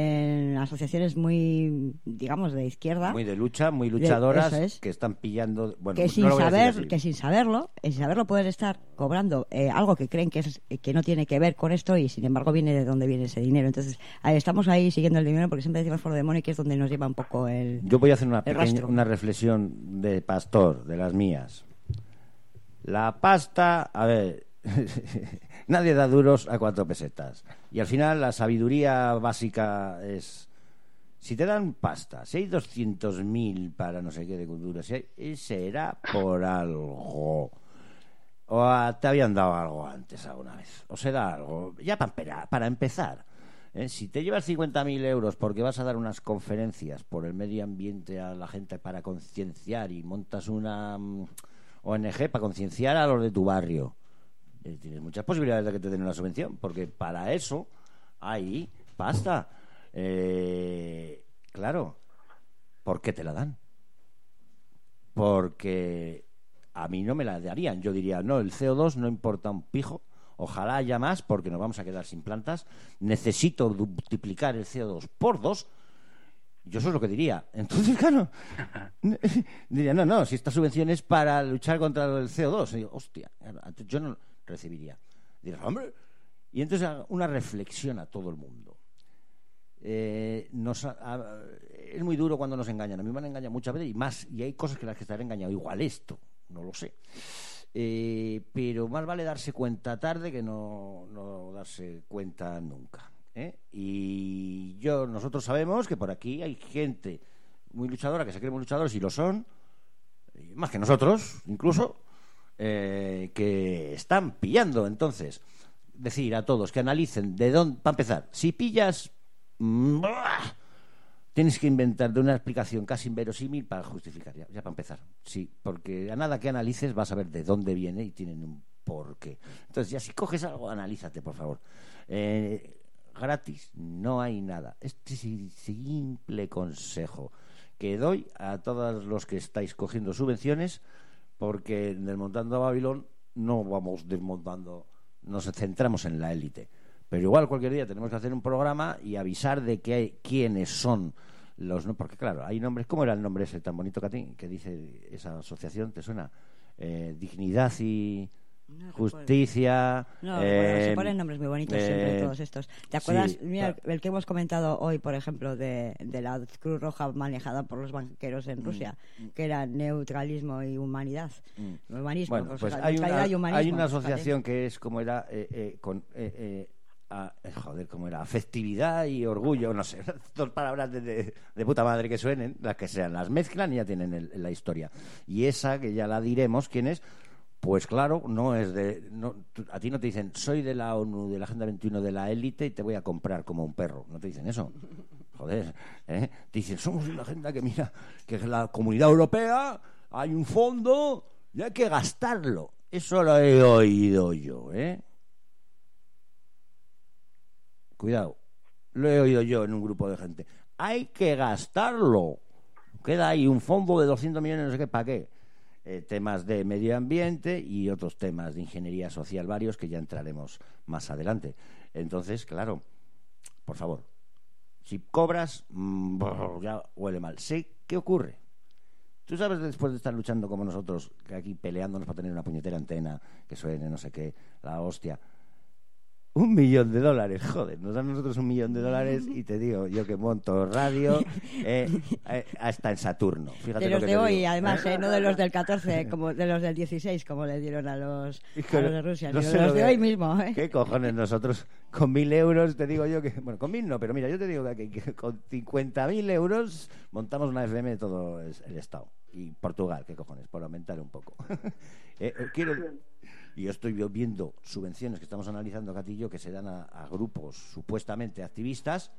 en asociaciones muy, digamos, de izquierda, muy de lucha, muy luchadoras, es. que están pillando, bueno, que no sin lo voy a decir saber, así. que sin saberlo, sin saberlo pueden estar cobrando eh, algo que creen que es que no tiene que ver con esto y sin embargo viene de dónde viene ese dinero. Entonces ahí estamos ahí siguiendo el dinero porque siempre decimos for the money, que es donde nos lleva un poco el. Yo voy a hacer una el pequeña, rastro. una reflexión de pastor, de las mías. La pasta, a ver, nadie da duros a cuatro pesetas. Y al final la sabiduría básica es, si te dan pasta, si hay doscientos mil para no sé qué de cultura, si hay, será por algo. O a, te habían dado algo antes alguna vez. O se da algo, ya para, para empezar. ¿eh? Si te llevas cincuenta mil euros porque vas a dar unas conferencias por el medio ambiente a la gente para concienciar y montas una O N G para concienciar a los de tu barrio, eh, tienes muchas posibilidades de que te den una subvención, porque para eso hay pasta. Eh, claro, ¿por qué te la dan? Porque a mí no me la darían. Yo diría, no, el C O dos no importa un pijo, ojalá haya más porque nos vamos a quedar sin plantas, necesito multiplicar el C O dos por dos. Yo eso es lo que diría. Entonces, claro, diría, no, no, si esta subvención es para luchar contra el C O dos. Y digo, hostia, yo no recibiría. Diría, hombre. Y entonces una reflexión a todo el mundo. Eh, nos, a, a, es muy duro cuando nos engañan. A mí me han engañado muchas veces y más, y hay cosas que las que estaré engañado. Igual esto, no lo sé. Eh, pero más vale darse cuenta tarde que no, no darse cuenta nunca. ¿Eh? Y yo nosotros sabemos que por aquí hay gente muy luchadora, que se creen muy luchadores y lo son, más que nosotros incluso, eh, que están pillando. Entonces, decir a todos que analicen de dónde, para empezar, si pillas, ¡buah!, tienes que inventarte una explicación casi inverosímil para justificar, ya, ya para empezar. Sí, porque a nada que analices vas a ver de dónde viene y tienen un porqué. Entonces, ya si coges algo, analízate, por favor. Eh, gratis, no hay nada. Este es el simple consejo que doy a todos los que estáis cogiendo subvenciones, porque desmontando a Babilón no vamos desmontando, nos centramos en la élite. Pero igual cualquier día tenemos que hacer un programa y avisar de que hay, quiénes son los, no, porque claro, hay nombres. ¿Cómo era el nombre ese tan bonito que a ti, que dice esa asociación? ¿Te suena? Eh, dignidad y no, justicia. No, eh, bueno, se ponen nombres muy bonitos eh, siempre todos estos. ¿Te acuerdas? Sí, mira, claro, el que hemos comentado hoy, por ejemplo, de, de la Cruz Roja manejada por los banqueros en Rusia, mm. que era neutralismo y humanidad. Mm. Humanismo, bueno, pues, pues o sea, hay, una, y humanismo, hay una asociación fíjate. que es como era eh, eh, con eh, eh, a, joder, ¿cómo era? Afectividad y orgullo, no sé, dos palabras de, de, de puta madre que suenen, las que sean, las mezclan y ya tienen el, la historia. Y esa, que ya la diremos, ¿quién es? Pues claro, no es de... No, a ti no te dicen, soy de la ONU, de la Agenda veintiuno, de la élite y te voy a comprar como un perro. No te dicen eso. Joder, ¿eh? Te dicen, somos una agenda que mira, que es la Comunidad Europea, hay un fondo y hay que gastarlo. Eso lo he oído yo, ¿eh? Cuidado, lo he oído yo en un grupo de gente. Hay que gastarlo. Queda ahí un fondo de doscientos millones, no sé qué, ¿para qué? Eh, temas de medio ambiente y otros temas de ingeniería social varios que ya entraremos más adelante. Entonces, claro, por favor, si cobras, mmm, ya huele mal. Sé qué ocurre. Tú sabes, después de estar luchando como nosotros, que aquí peleándonos para tener una puñetera antena que suene, no sé qué, la hostia. Un millón de dólares, joder, nos dan nosotros un millón de dólares y te digo, yo que monto radio eh, eh, hasta en Saturno. Fíjate de lo los que de te hoy, digo. además, ¿eh? No de los del catorce, como de los del dieciséis, como le dieron a los, Hijo, a los de Rusia, no sino sé de los lo de que- hoy mismo. ¿eh? ¿Qué cojones nosotros con mil euros? Te digo yo que... Bueno, con mil no, pero mira, yo te digo que, que con cincuenta mil euros montamos una F M de todo es- el Estado. Y Portugal, ¿qué cojones? Por aumentar un poco. eh, eh, quiero... Y yo estoy viendo subvenciones que estamos analizando, Catillo, que se dan a, a grupos supuestamente activistas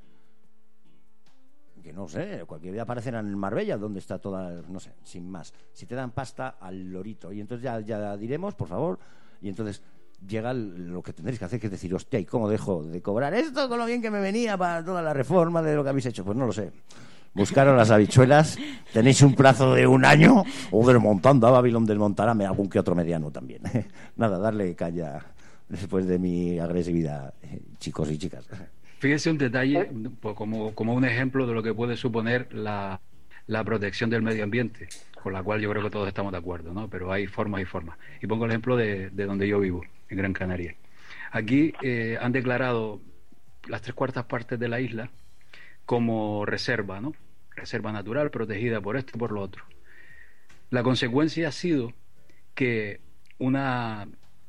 que no sé, cualquier día aparecen en Marbella, donde está toda, no sé, sin más. Si te dan pasta al lorito. Y entonces ya, ya diremos, por favor, y entonces llega el- lo que tendréis que hacer, que es decir, hostia, ¿y cómo dejo de cobrar esto con lo bien que me venía para toda la reforma de lo que habéis hecho? Pues no lo sé. Buscaros las habichuelas, tenéis un plazo de un año, o desmontando a Babilón desmontará algún que otro mediano también. Nada, darle calla después de mi agresividad, eh, chicos y chicas. Fíjese un detalle, pues, como, como un ejemplo de lo que puede suponer la, la protección del medio ambiente, con la cual yo creo que todos estamos de acuerdo, ¿no? Pero hay formas y formas. Y pongo el ejemplo de, de donde yo vivo, en Gran Canaria. Aquí eh, han declarado las tres cuartas partes de la isla como reserva, ¿no? Reserva natural, protegida por esto y por lo otro. La consecuencia ha sido que una,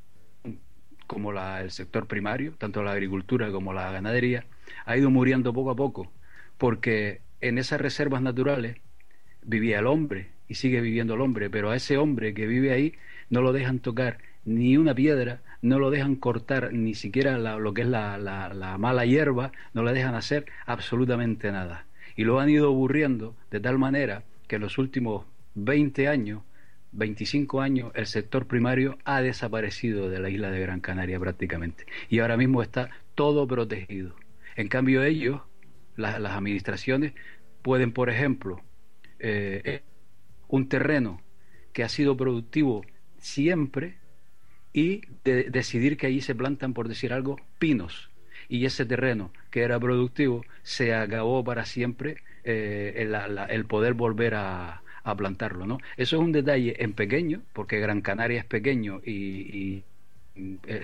como la, el sector primario, tanto la agricultura como la ganadería, ha ido muriendo poco a poco, porque en esas reservas naturales vivía el hombre y sigue viviendo el hombre, pero a ese hombre que vive ahí no lo dejan tocar ni una piedra, no lo dejan cortar ni siquiera la, lo que es la, la, la mala hierba, no le dejan hacer absolutamente nada. Y lo han ido aburriendo de tal manera que en los últimos veinte años, veinticinco años, el sector primario ha desaparecido de la isla de Gran Canaria prácticamente. Y ahora mismo está todo protegido. En cambio ellos, la, las administraciones, pueden, por ejemplo, eh, un terreno que ha sido productivo siempre, y de decidir que allí se plantan, por decir algo, pinos, y ese terreno que era productivo se acabó para siempre eh, el, la, el poder volver a, a plantarlo, ¿no? Eso es un detalle en pequeño, porque Gran Canaria es pequeño y, y eh,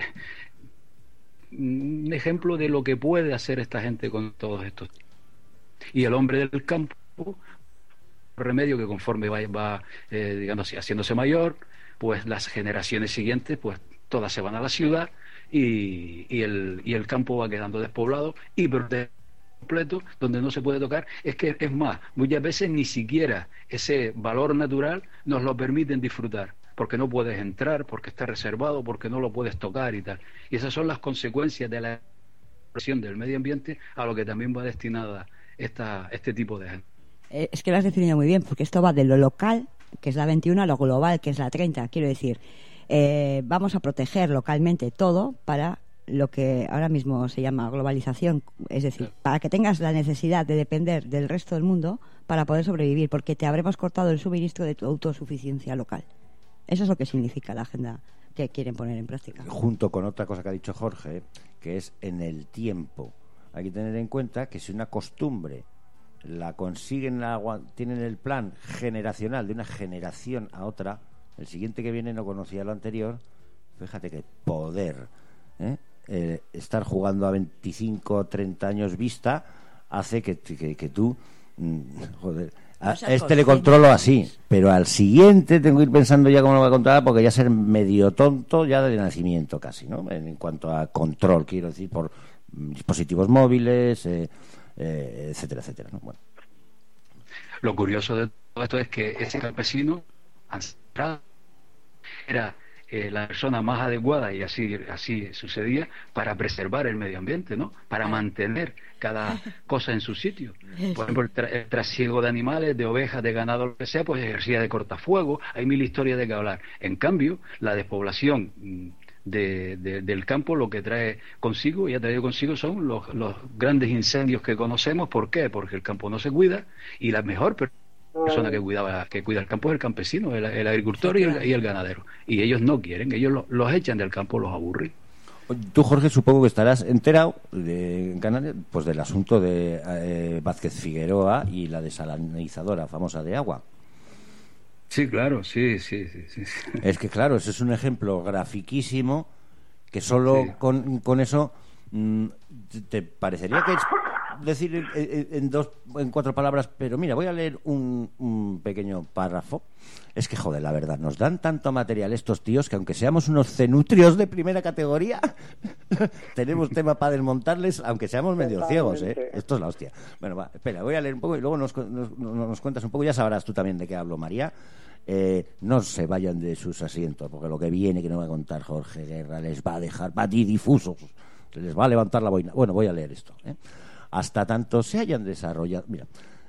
un ejemplo de lo que puede hacer esta gente con todos estos. Y el hombre del campo, remedio que conforme va, va eh, digamos, haciéndose mayor, pues las generaciones siguientes, pues todas se van a la ciudad y, y, el, y el campo va quedando despoblado y protegido completo, donde no se puede tocar. Es que, es más, muchas veces ni siquiera ese valor natural nos lo permiten disfrutar, porque no puedes entrar, porque está reservado, porque no lo puedes tocar y tal. Y esas son las consecuencias de la presión del medio ambiente, a lo que también va destinada esta, este tipo de gente. Eh, es que lo has definido muy bien, porque esto va de lo local, que es la veintiuno, a lo global, que es la treinta. Quiero decir, eh, vamos a proteger localmente todo para lo que ahora mismo se llama globalización, es decir, sí, para que tengas la necesidad de depender del resto del mundo para poder sobrevivir, porque te habremos cortado el suministro de tu autosuficiencia local. Eso es lo que significa la agenda que quieren poner en práctica. Junto con otra cosa que ha dicho Jorge, que es en el tiempo. Hay que tener en cuenta que si una costumbre la consiguen, la, tienen el plan generacional de una generación a otra, el siguiente que viene no conocía lo anterior. Fíjate qué poder, ¿eh? Eh, estar jugando a veinticinco o treinta años vista hace que, que, que tú mmm, joder, a este le controlo así, pero al siguiente tengo que ir pensando ya cómo lo voy a controlar, porque ya ser medio tonto ya de nacimiento casi, ¿no? En, en cuanto a control, quiero decir, por dispositivos móviles, eh, eh, etcétera, etcétera, ¿no? Bueno. Lo curioso de todo esto es que ese campesino ancestral era eh, la persona más adecuada, y así así sucedía, para preservar el medio ambiente, ¿no? Para mantener cada cosa en su sitio. Por ejemplo, el, tra el trasiego de animales, de ovejas, de ganado, lo que sea, pues ejercía de cortafuegos. Hay mil historias de que hablar. En cambio, la despoblación de, de, del campo lo que trae consigo, ya traído consigo, son los, los grandes incendios que conocemos. ¿Por qué? Porque el campo no se cuida, y la mejor persona que cuidaba que cuida el campo es el campesino, el, el agricultor y el, y el ganadero, y ellos no quieren, ellos lo, los echan del campo, los aburren. Tú, Jorge, supongo que estarás enterado de, en Canarias, pues del asunto de eh, Vázquez Figueroa y la desalinizadora famosa de agua. Sí, claro, sí, sí, sí, sí. Es que, claro, ese es un ejemplo grafiquísimo que solo sí. con, con eso mmm, te parecería que es decir en, en, en dos, en cuatro palabras, pero mira, voy a leer un, un pequeño párrafo. Es que, joder, la verdad, nos dan tanto material estos tíos que aunque seamos unos cenutrios de primera categoría, tenemos tema para desmontarles, aunque seamos medio ciegos, ¿eh? Esto es la hostia. Bueno, va, espera, voy a leer un poco y luego nos, nos, nos cuentas un poco, ya sabrás tú también de qué hablo, María. Eh, no se vayan de sus asientos, porque lo que viene, que no va a contar Jorge Guerra, les va a dejar patidifusos, se les va a levantar la boina. Bueno, voy a leer esto, ¿eh? Hasta tanto se hayan desarrollado... Mira,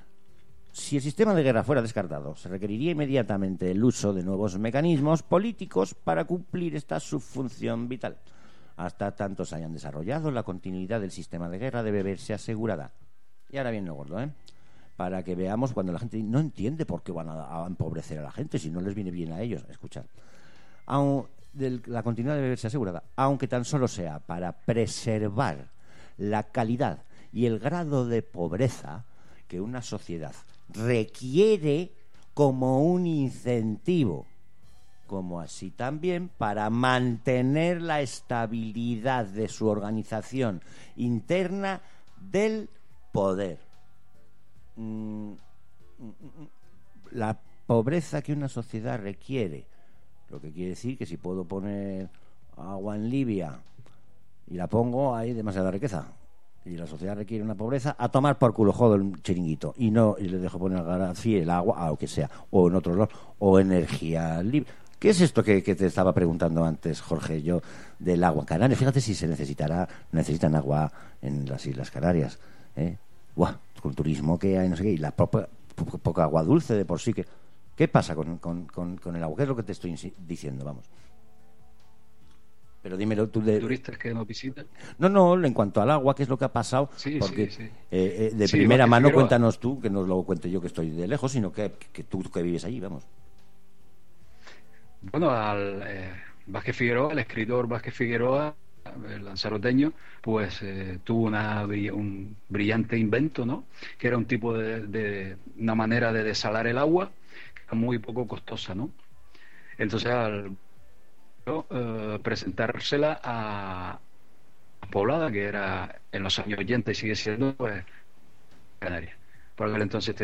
si el sistema de guerra fuera descartado, se requeriría inmediatamente el uso de nuevos mecanismos políticos para cumplir esta subfunción vital. Hasta tanto se hayan desarrollado, la continuidad del sistema de guerra debe verse asegurada. Y ahora viene lo gordo, ¿eh? Para que veamos cuando la gente no entiende por qué van a, a empobrecer a la gente, si no les viene bien a ellos. Escuchad. Aun, del, la continuidad debe verse asegurada, aunque tan solo sea para preservar la calidad y el grado de pobreza que una sociedad requiere como un incentivo, como así también para mantener la estabilidad de su organización interna del poder. La pobreza que una sociedad requiere, lo que quiere decir que si puedo poner agua en Libia y la pongo, hay demasiada riqueza. Y la sociedad requiere una pobreza, a tomar por culo, jodo el chiringuito, y no, y le dejo poner a García el agua, a lo que sea, o en otros lados, o energía libre. ¿Qué es esto que, que te estaba preguntando antes, Jorge, yo, del agua? Canarias, fíjate si se necesitará, necesitan agua en las Islas Canarias, ¿eh? Buah, con turismo que hay, no sé qué, y la poca, poca agua dulce de por sí. que ¿Qué pasa con, con, con, con el agua? ¿Qué es lo que te estoy diciendo? Vamos. Pero dímelo tú de... ¿Turistas que nos visitan? No, no, en cuanto al agua, ¿qué es lo que ha pasado? Sí, porque sí, sí. Eh, eh, de sí, primera mano Figueroa. Cuéntanos tú, que no lo cuente yo que estoy de lejos, sino que, que tú que vives allí, vamos. Bueno, al eh, Vázquez Figueroa, el escritor Vázquez Figueroa, el lanzaroteño, pues eh, tuvo una, un brillante invento, ¿no? Que era un tipo de, de una manera de desalar el agua que era muy poco costosa, ¿no? Entonces al Uh, presentársela a Poblada, que era en los años ochenta y sigue siendo, pues, Canarias. Por aquel entonces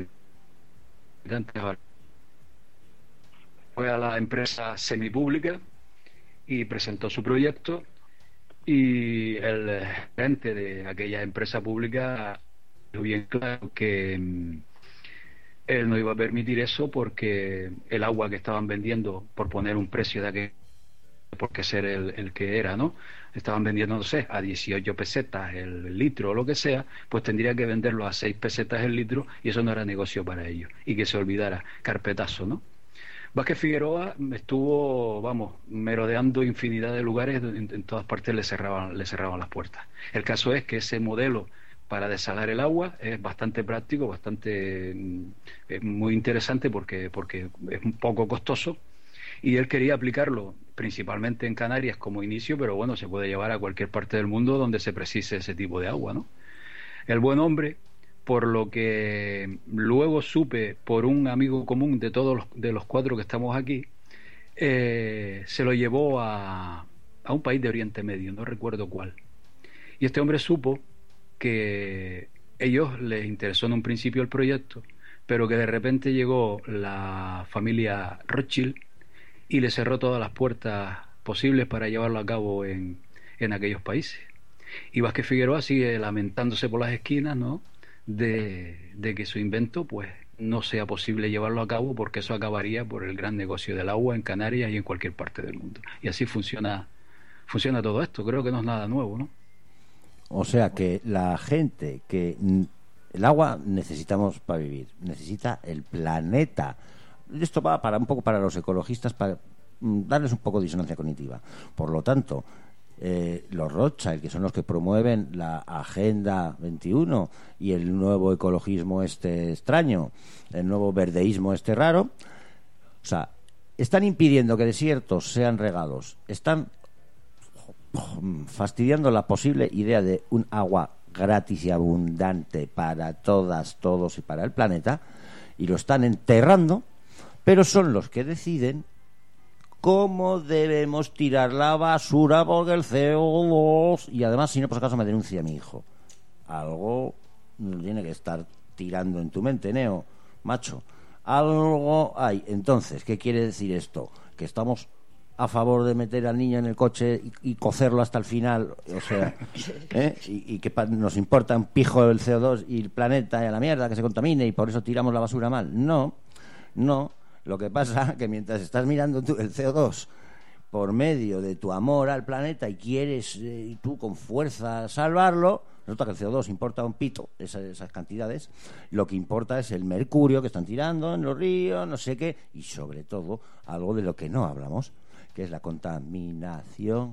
fue a la empresa semipública y presentó su proyecto, y el gerente de aquella empresa pública dijo bien claro que mm, él no iba a permitir eso, porque el agua que estaban vendiendo, por poner un precio de aquel, porque ser el, el que era, ¿no? Estaban vendiendo, no sé, a dieciocho pesetas el litro o lo que sea, pues tendría que venderlo a seis pesetas el litro, y eso no era negocio para ellos, y que se olvidara, carpetazo, ¿no? Vázquez Figueroa estuvo, vamos, merodeando infinidad de lugares, en, en todas partes le cerraban, le cerraban las puertas. El caso es que ese modelo para desalar el agua es bastante práctico, bastante eh, muy interesante, porque, porque es un poco costoso, y él quería aplicarlo principalmente en Canarias como inicio, pero bueno, se puede llevar a cualquier parte del mundo donde se precise ese tipo de agua, ¿no? El buen hombre, por lo que luego supe por un amigo común de todos los, de los cuatro que estamos aquí, eh, se lo llevó a, a un país de Oriente Medio, no recuerdo cuál. Y este hombre supo que a ellos les interesó en un principio el proyecto, pero que de repente llegó la familia Rothschild y le cerró todas las puertas posibles para llevarlo a cabo en, en aquellos países. Y Vázquez Figueroa sigue lamentándose por las esquinas, ¿no?, de, de que su invento pues no sea posible llevarlo a cabo, porque eso acabaría por el gran negocio del agua en Canarias y en cualquier parte del mundo. Y así funciona funciona todo esto. Creo que no es nada nuevo, ¿no? O sea que la gente que el agua necesitamos para vivir, necesita el planeta. Esto va para un poco para los ecologistas, para darles un poco de disonancia cognitiva. Por lo tanto, eh, los Rothschild, que son los que promueven la Agenda veintiuno y el nuevo ecologismo este extraño, el nuevo verdeísmo este raro, o sea, están impidiendo que desiertos sean regados, están fastidiando la posible idea de un agua gratis y abundante para todas, todos y para el planeta, y lo están enterrando, pero son los que deciden cómo debemos tirar la basura, porque el C O dos, y además, si no, por si acaso me denuncia mi hijo. Algo tiene que estar tirando en tu mente, Neo, macho. Algo hay. Entonces, ¿qué quiere decir esto? Que estamos a favor de meter al niño en el coche y, y cocerlo hasta el final, o sea, ¿eh? y, y que pa- nos importa un pijo el C O dos y el planeta y a la mierda que se contamine y por eso tiramos la basura mal. No, no. Lo que pasa que mientras estás mirando tú el C O dos por medio de tu amor al planeta y quieres eh, tú con fuerza salvarlo, resulta que el C O dos importa un pito, esas, esas cantidades. Lo que importa es el mercurio que están tirando en los ríos, no sé qué, y sobre todo algo de lo que no hablamos, que es la contaminación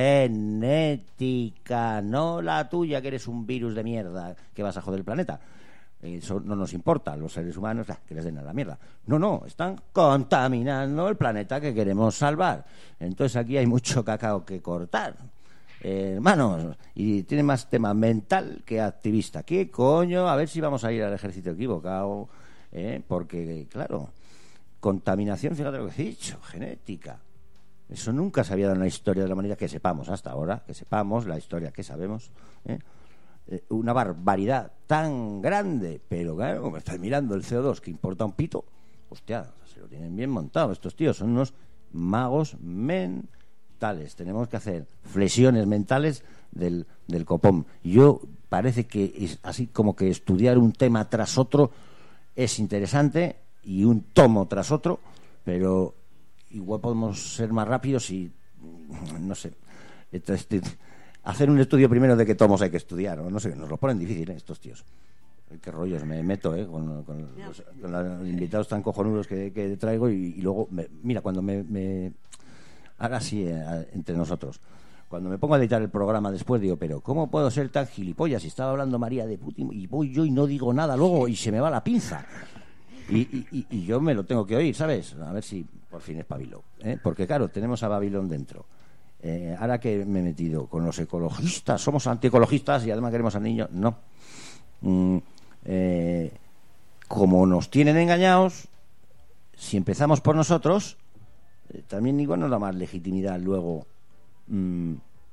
genética, no la tuya, que eres un virus de mierda que vas a joder el planeta. Eso no nos importa, los seres humanos, ah, que les den a la mierda. No, no, están contaminando el planeta que queremos salvar. Entonces aquí hay mucho cacao que cortar, eh, hermanos, y tiene más tema mental que activista. ¿Qué coño? A ver si vamos a ir al ejército equivocado, eh, porque, claro, contaminación, fíjate lo que he dicho, genética. Eso nunca se había dado en la historia de la humanidad, que sepamos hasta ahora, que sepamos la historia que sabemos, ¿eh? Eh, una barbaridad tan grande, pero claro, como estás mirando el C O dos, que importa un pito, hostia, se lo tienen bien montado estos tíos, son unos magos mentales. Tenemos que hacer flexiones mentales del, del copón. Yo parece que es así como que estudiar un tema tras otro es interesante, y un tomo tras otro, pero igual podemos ser más rápidos y no sé. Entonces, hacer un estudio primero de qué tomos hay que estudiar, o no sé, nos lo ponen difícil, ¿eh? Estos tíos. Qué rollos me meto, ¿eh? Con, con, los, con los invitados tan cojonudos que, que traigo, y, y luego, me, mira, cuando me, me... Ahora sí, eh, entre nosotros. Cuando me pongo a editar el programa después, digo, pero ¿cómo puedo ser tan gilipollas si estaba hablando María de Putin y voy yo y no digo nada luego y se me va la pinza? Y, y, y, y yo me lo tengo que oír, ¿sabes? A ver si por fin espabilo, ¿eh? Porque claro, tenemos a Babilón dentro. Eh, ahora que me he metido con los ecologistas, somos antiecologistas y además queremos al niño, no. Mm, eh, como nos tienen engañados, si empezamos por nosotros, eh, también igual nos da más legitimidad luego mm,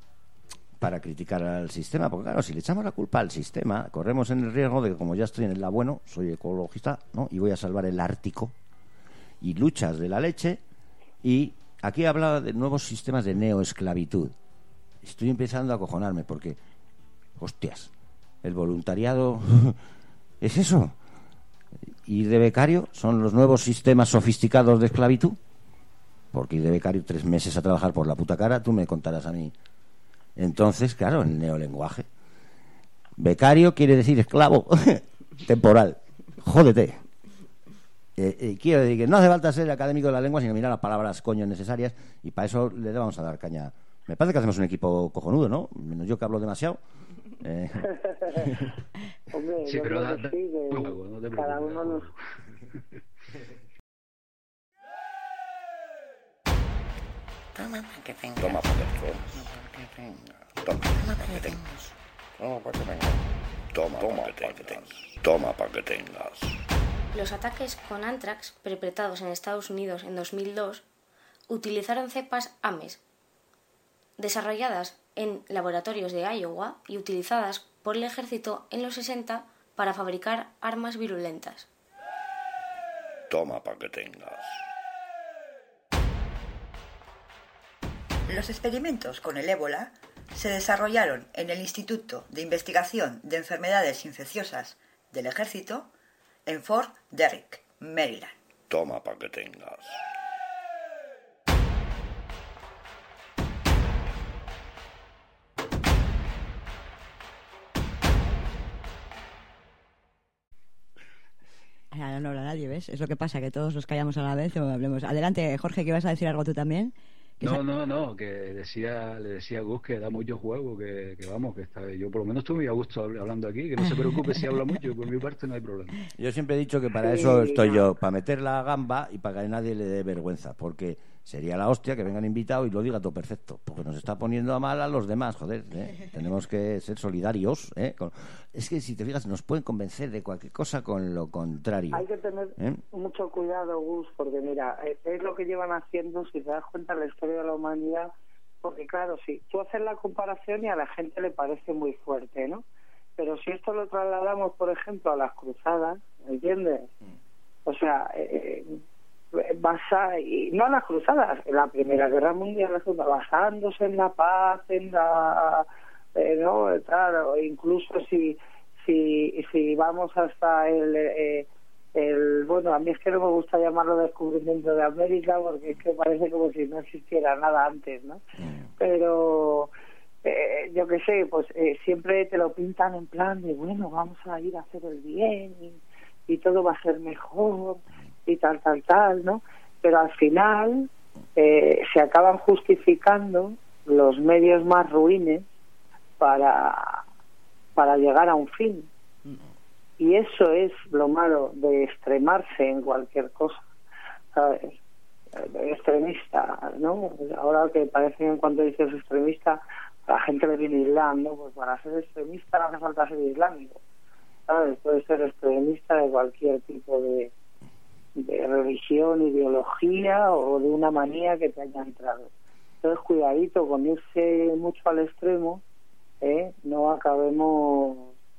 para criticar al sistema, porque claro, si le echamos la culpa al sistema, corremos en el riesgo de que, como ya estoy en el lado bueno, soy ecologista, ¿no? Y voy a salvar el Ártico y luchas de la leche. Y aquí hablaba de nuevos sistemas de neoesclavitud. Estoy empezando a acojonarme porque, hostias, el voluntariado es eso. Ir de becario son los nuevos sistemas sofisticados de esclavitud. Porque ir de becario tres meses a trabajar por la puta cara, tú me contarás a mí. Entonces, claro, el neolenguaje. Becario quiere decir esclavo temporal. Jódete. Eh, eh, quiero decir que no hace falta ser académico de la lengua, sino mirar las palabras coño necesarias, y para eso le vamos a dar caña. Me parece que hacemos un equipo cojonudo, ¿no? Menos yo, que hablo demasiado. Eh. Hombre, sí, yo pero creo da, que sí, que da, no, no te cada uno nos... Toma para que tengas. Toma para que tengas. Toma para que tengas. Toma para que tengas. Toma para que tengas. Toma para que tengas. Los ataques con Anthrax, perpetrados en Estados Unidos en dos mil dos, utilizaron cepas Ames, desarrolladas en laboratorios de Iowa y utilizadas por el ejército en los sesenta para fabricar armas virulentas. Toma para que tengas. Los experimentos con el ébola se desarrollaron en el Instituto de Investigación de Enfermedades Infecciosas del Ejército en Fort Detrick, Maryland. Toma para que tengas. Ahora no habla nadie, ¿ves? Es lo que pasa, que todos nos callamos a la vez o hablemos. Adelante, Jorge, que vas a decir algo tú también. No, no, no, que decía, le decía a Gus que da mucho juego, que, que vamos, que está, yo por lo menos estoy muy a gusto hablando aquí, que no se preocupe si habla mucho, por mi parte no hay problema. Yo siempre he dicho que para eso estoy yo, para meter la gamba y para que a nadie le dé vergüenza, porque sería la hostia que vengan invitados y lo diga todo perfecto, porque nos está poniendo a mal a los demás, joder, ¿eh? Tenemos que ser solidarios, ¿eh? Con... Es que si te fijas, nos pueden convencer de cualquier cosa con lo contrario. Hay que tener ¿Eh? mucho cuidado, Gus, porque mira, es lo que llevan haciendo, si te das cuenta, la historia de la humanidad, porque claro, si tú haces la comparación y a la gente le parece muy fuerte, ¿no? Pero si esto lo trasladamos, por ejemplo, a las cruzadas, ¿entiendes? O sea, eh, basa, y no a las cruzadas, en la Primera Guerra Mundial, la segunda, basándose en la paz, en la... Eh, no, claro, incluso si si si vamos hasta el... Eh, el bueno, a mí es que no me gusta llamarlo descubrimiento de América porque es que parece como si no existiera nada antes, ¿no? Pero eh, yo qué sé, pues eh, siempre te lo pintan en plan de bueno, vamos a ir a hacer el bien y, y todo va a ser mejor y tal, tal, tal, ¿no? Pero al final eh, se acaban justificando los medios más ruines para para llegar a un fin. Y eso es lo malo de extremarse en cualquier cosa, ¿sabes? Extremista, ¿no? Ahora que parece que en cuanto dices extremista, a la gente le viene Islam, ¿no? Pues para ser extremista no hace falta ser islámico, ¿sabes? Puedes ser extremista de cualquier tipo de, de religión, ideología o de una manía que te haya entrado. Entonces, cuidadito con irse mucho al extremo, ¿eh? No acabemos...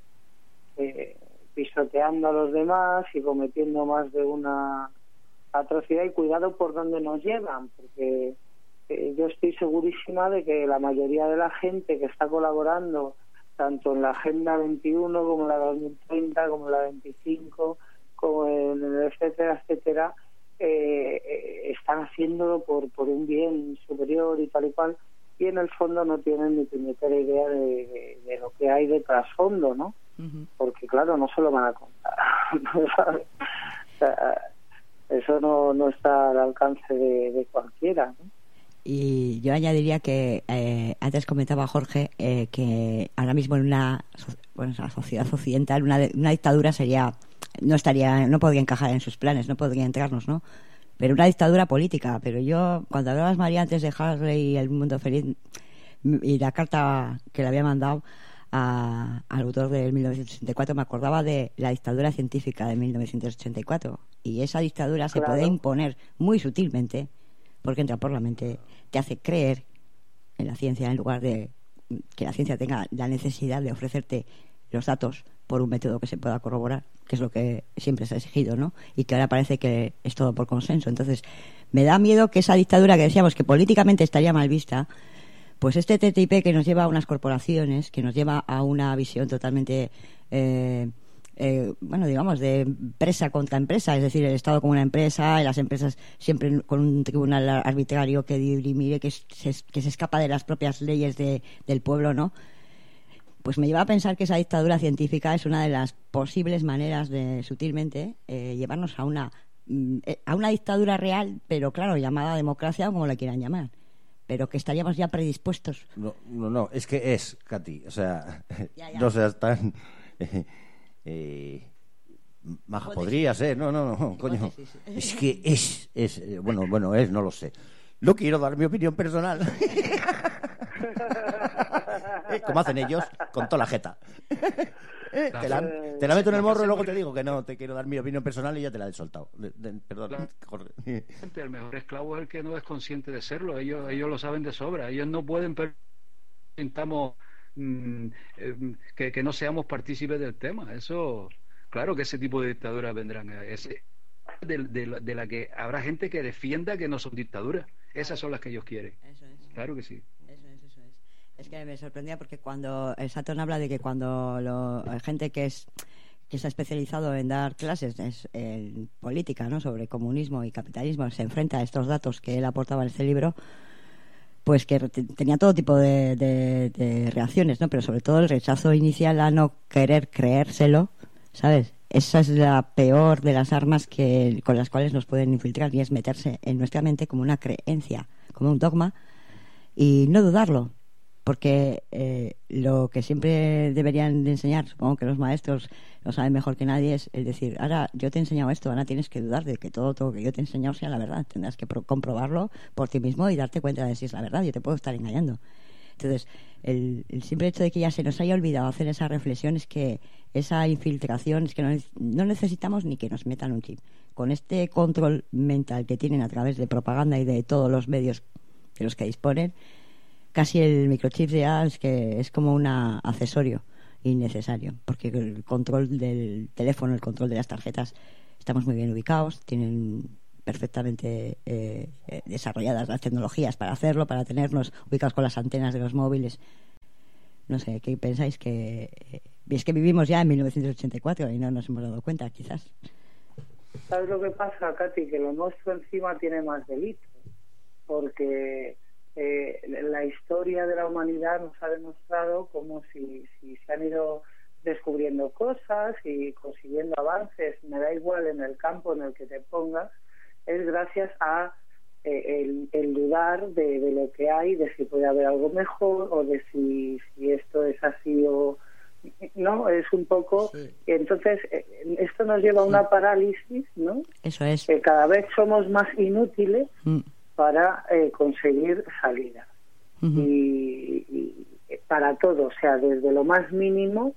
Eh, pisoteando a los demás y cometiendo más de una atrocidad, y cuidado por donde nos llevan, porque eh, yo estoy segurísima de que la mayoría de la gente que está colaborando tanto en la Agenda veintiuno como en la dos mil treinta, como en la veinticinco, como en el etcétera, etcétera, eh, eh, están haciéndolo por, por un bien superior y tal y cual, y en el fondo no tienen ni puñetera idea de, de, de lo que hay de trasfondo, ¿no? Uh-huh. Porque claro, no se lo van a contar. ¿Sabes? O sea, eso no, no está al alcance de, de cualquiera, ¿no? Y yo añadiría que eh, antes comentaba Jorge eh, que ahora mismo en una, bueno, una sociedad occidental una, una dictadura sería no estaría no podría encajar en sus planes, no podría entrarnos, ¿no? Pero una dictadura política. Pero yo, cuando hablabas, María, antes de Harley y El Mundo Feliz y la carta que le había mandado a, al autor del mil novecientos ochenta y cuatro, me acordaba de la dictadura científica de mil novecientos ochenta y cuatro. Y esa dictadura se claro. puede imponer muy sutilmente, porque entra por la mente, te hace creer en la ciencia en lugar de que la ciencia tenga la necesidad de ofrecerte los datos por un método que se pueda corroborar, que es lo que siempre se ha exigido, ¿no? Y que ahora parece que es todo por consenso. Entonces, me da miedo que esa dictadura que decíamos que políticamente estaría mal vista, pues este T T I P que nos lleva a unas corporaciones, que nos lleva a una visión totalmente, eh, eh, bueno, digamos, de empresa contra empresa, es decir, el Estado como una empresa, y las empresas siempre con un tribunal arbitrario que dirimire, que se, que se escapa de las propias leyes de, del pueblo, ¿no? Pues me lleva a pensar que esa dictadura científica es una de las posibles maneras de, sutilmente, eh, llevarnos a una a una dictadura real, pero claro, llamada democracia o como la quieran llamar, pero que estaríamos ya predispuestos. No, no, no, es que es, Katy, o sea, ya, ya. no seas tan... Eh, eh, maja, podría ser, no, no, no, coño. Es que es, es, eh, bueno, bueno, es, no lo sé. No quiero dar mi opinión personal. Como hacen ellos, con toda la jeta. Eh, te, la, te la meto en el morro y luego te digo que no, te quiero dar mi opinión personal y ya te la he soltado. De, de, perdón. El mejor esclavo es el que no es consciente de serlo. Ellos ellos lo saben de sobra. Ellos no pueden permitirnos mm, eh, que, que no seamos partícipes del tema. Eso, claro que ese tipo de dictaduras vendrán. Ese, de, de, de la que habrá gente que defienda que no son dictaduras. Esas son las que ellos quieren. Eso es. Claro que sí. Eso es, eso es. Es que me sorprendía porque cuando el Saturn habla de que cuando lo, gente que es que se ha especializado en dar clases es, en política, ¿no?, sobre comunismo y capitalismo, se enfrenta a estos datos que él aportaba en este libro, pues que tenía todo tipo de, de, de reacciones, ¿no? Pero sobre todo el rechazo inicial a no querer creérselo, ¿sabes? Esa es la peor de las armas que con las cuales nos pueden infiltrar, y es meterse en nuestra mente como una creencia, como un dogma, y no dudarlo, porque eh, lo que siempre deberían de enseñar, supongo que los maestros lo saben mejor que nadie, es el decir, ahora yo te he enseñado esto, ahora tienes que dudar de que todo, todo lo que yo te he enseñado sea la verdad, tendrás que pro- comprobarlo por ti mismo y darte cuenta de si es la verdad, yo te puedo estar engañando. Entonces, el, el simple hecho de que ya se nos haya olvidado hacer esa reflexión es que esa infiltración, es que no, no necesitamos ni que nos metan un chip. Con este control mental que tienen a través de propaganda y de todos los medios de los que disponen, casi el microchip ya es que es como un accesorio innecesario, porque el control del teléfono, el control de las tarjetas, estamos muy bien ubicados, tienen perfectamente eh, eh, desarrolladas las tecnologías para hacerlo, para tenernos ubicados con las antenas de los móviles. No sé, ¿qué pensáis? Que eh, es que vivimos ya en mil novecientos ochenta y cuatro y no nos hemos dado cuenta, quizás. ¿Sabes lo que pasa, Katy? Que lo nuestro encima tiene más delito, porque eh, la historia de la humanidad nos ha demostrado como si, si se han ido descubriendo cosas y consiguiendo avances, me da igual en el campo en el que te pongas, es gracias a eh, el, el dudar de, de lo que hay, de si puede haber algo mejor o de si, si esto es así o no, es un poco sí. Entonces eh, esto nos lleva a una parálisis, ¿no? Eso es. Que cada vez somos más inútiles mm. para eh, conseguir salida uh-huh. y, y para todo, o sea, desde lo más mínimo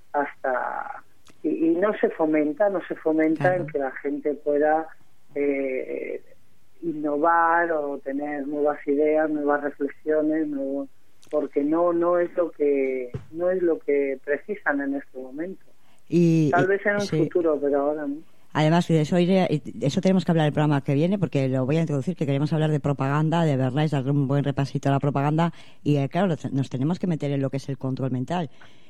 hasta y, y no se fomenta, no se fomenta claro. el que la gente pueda eh, innovar o tener nuevas ideas, nuevas reflexiones, nuevo, porque no no es lo que no es lo que precisan en este momento. Y, Tal vez en un sí. futuro, pero ahora no. Además, de eso, iré, de eso tenemos que hablar el programa que viene, porque lo voy a introducir, que queremos hablar de propaganda, de verdad, es darle un buen repasito a la propaganda, y eh, claro, nos tenemos que meter en lo que es el control mental.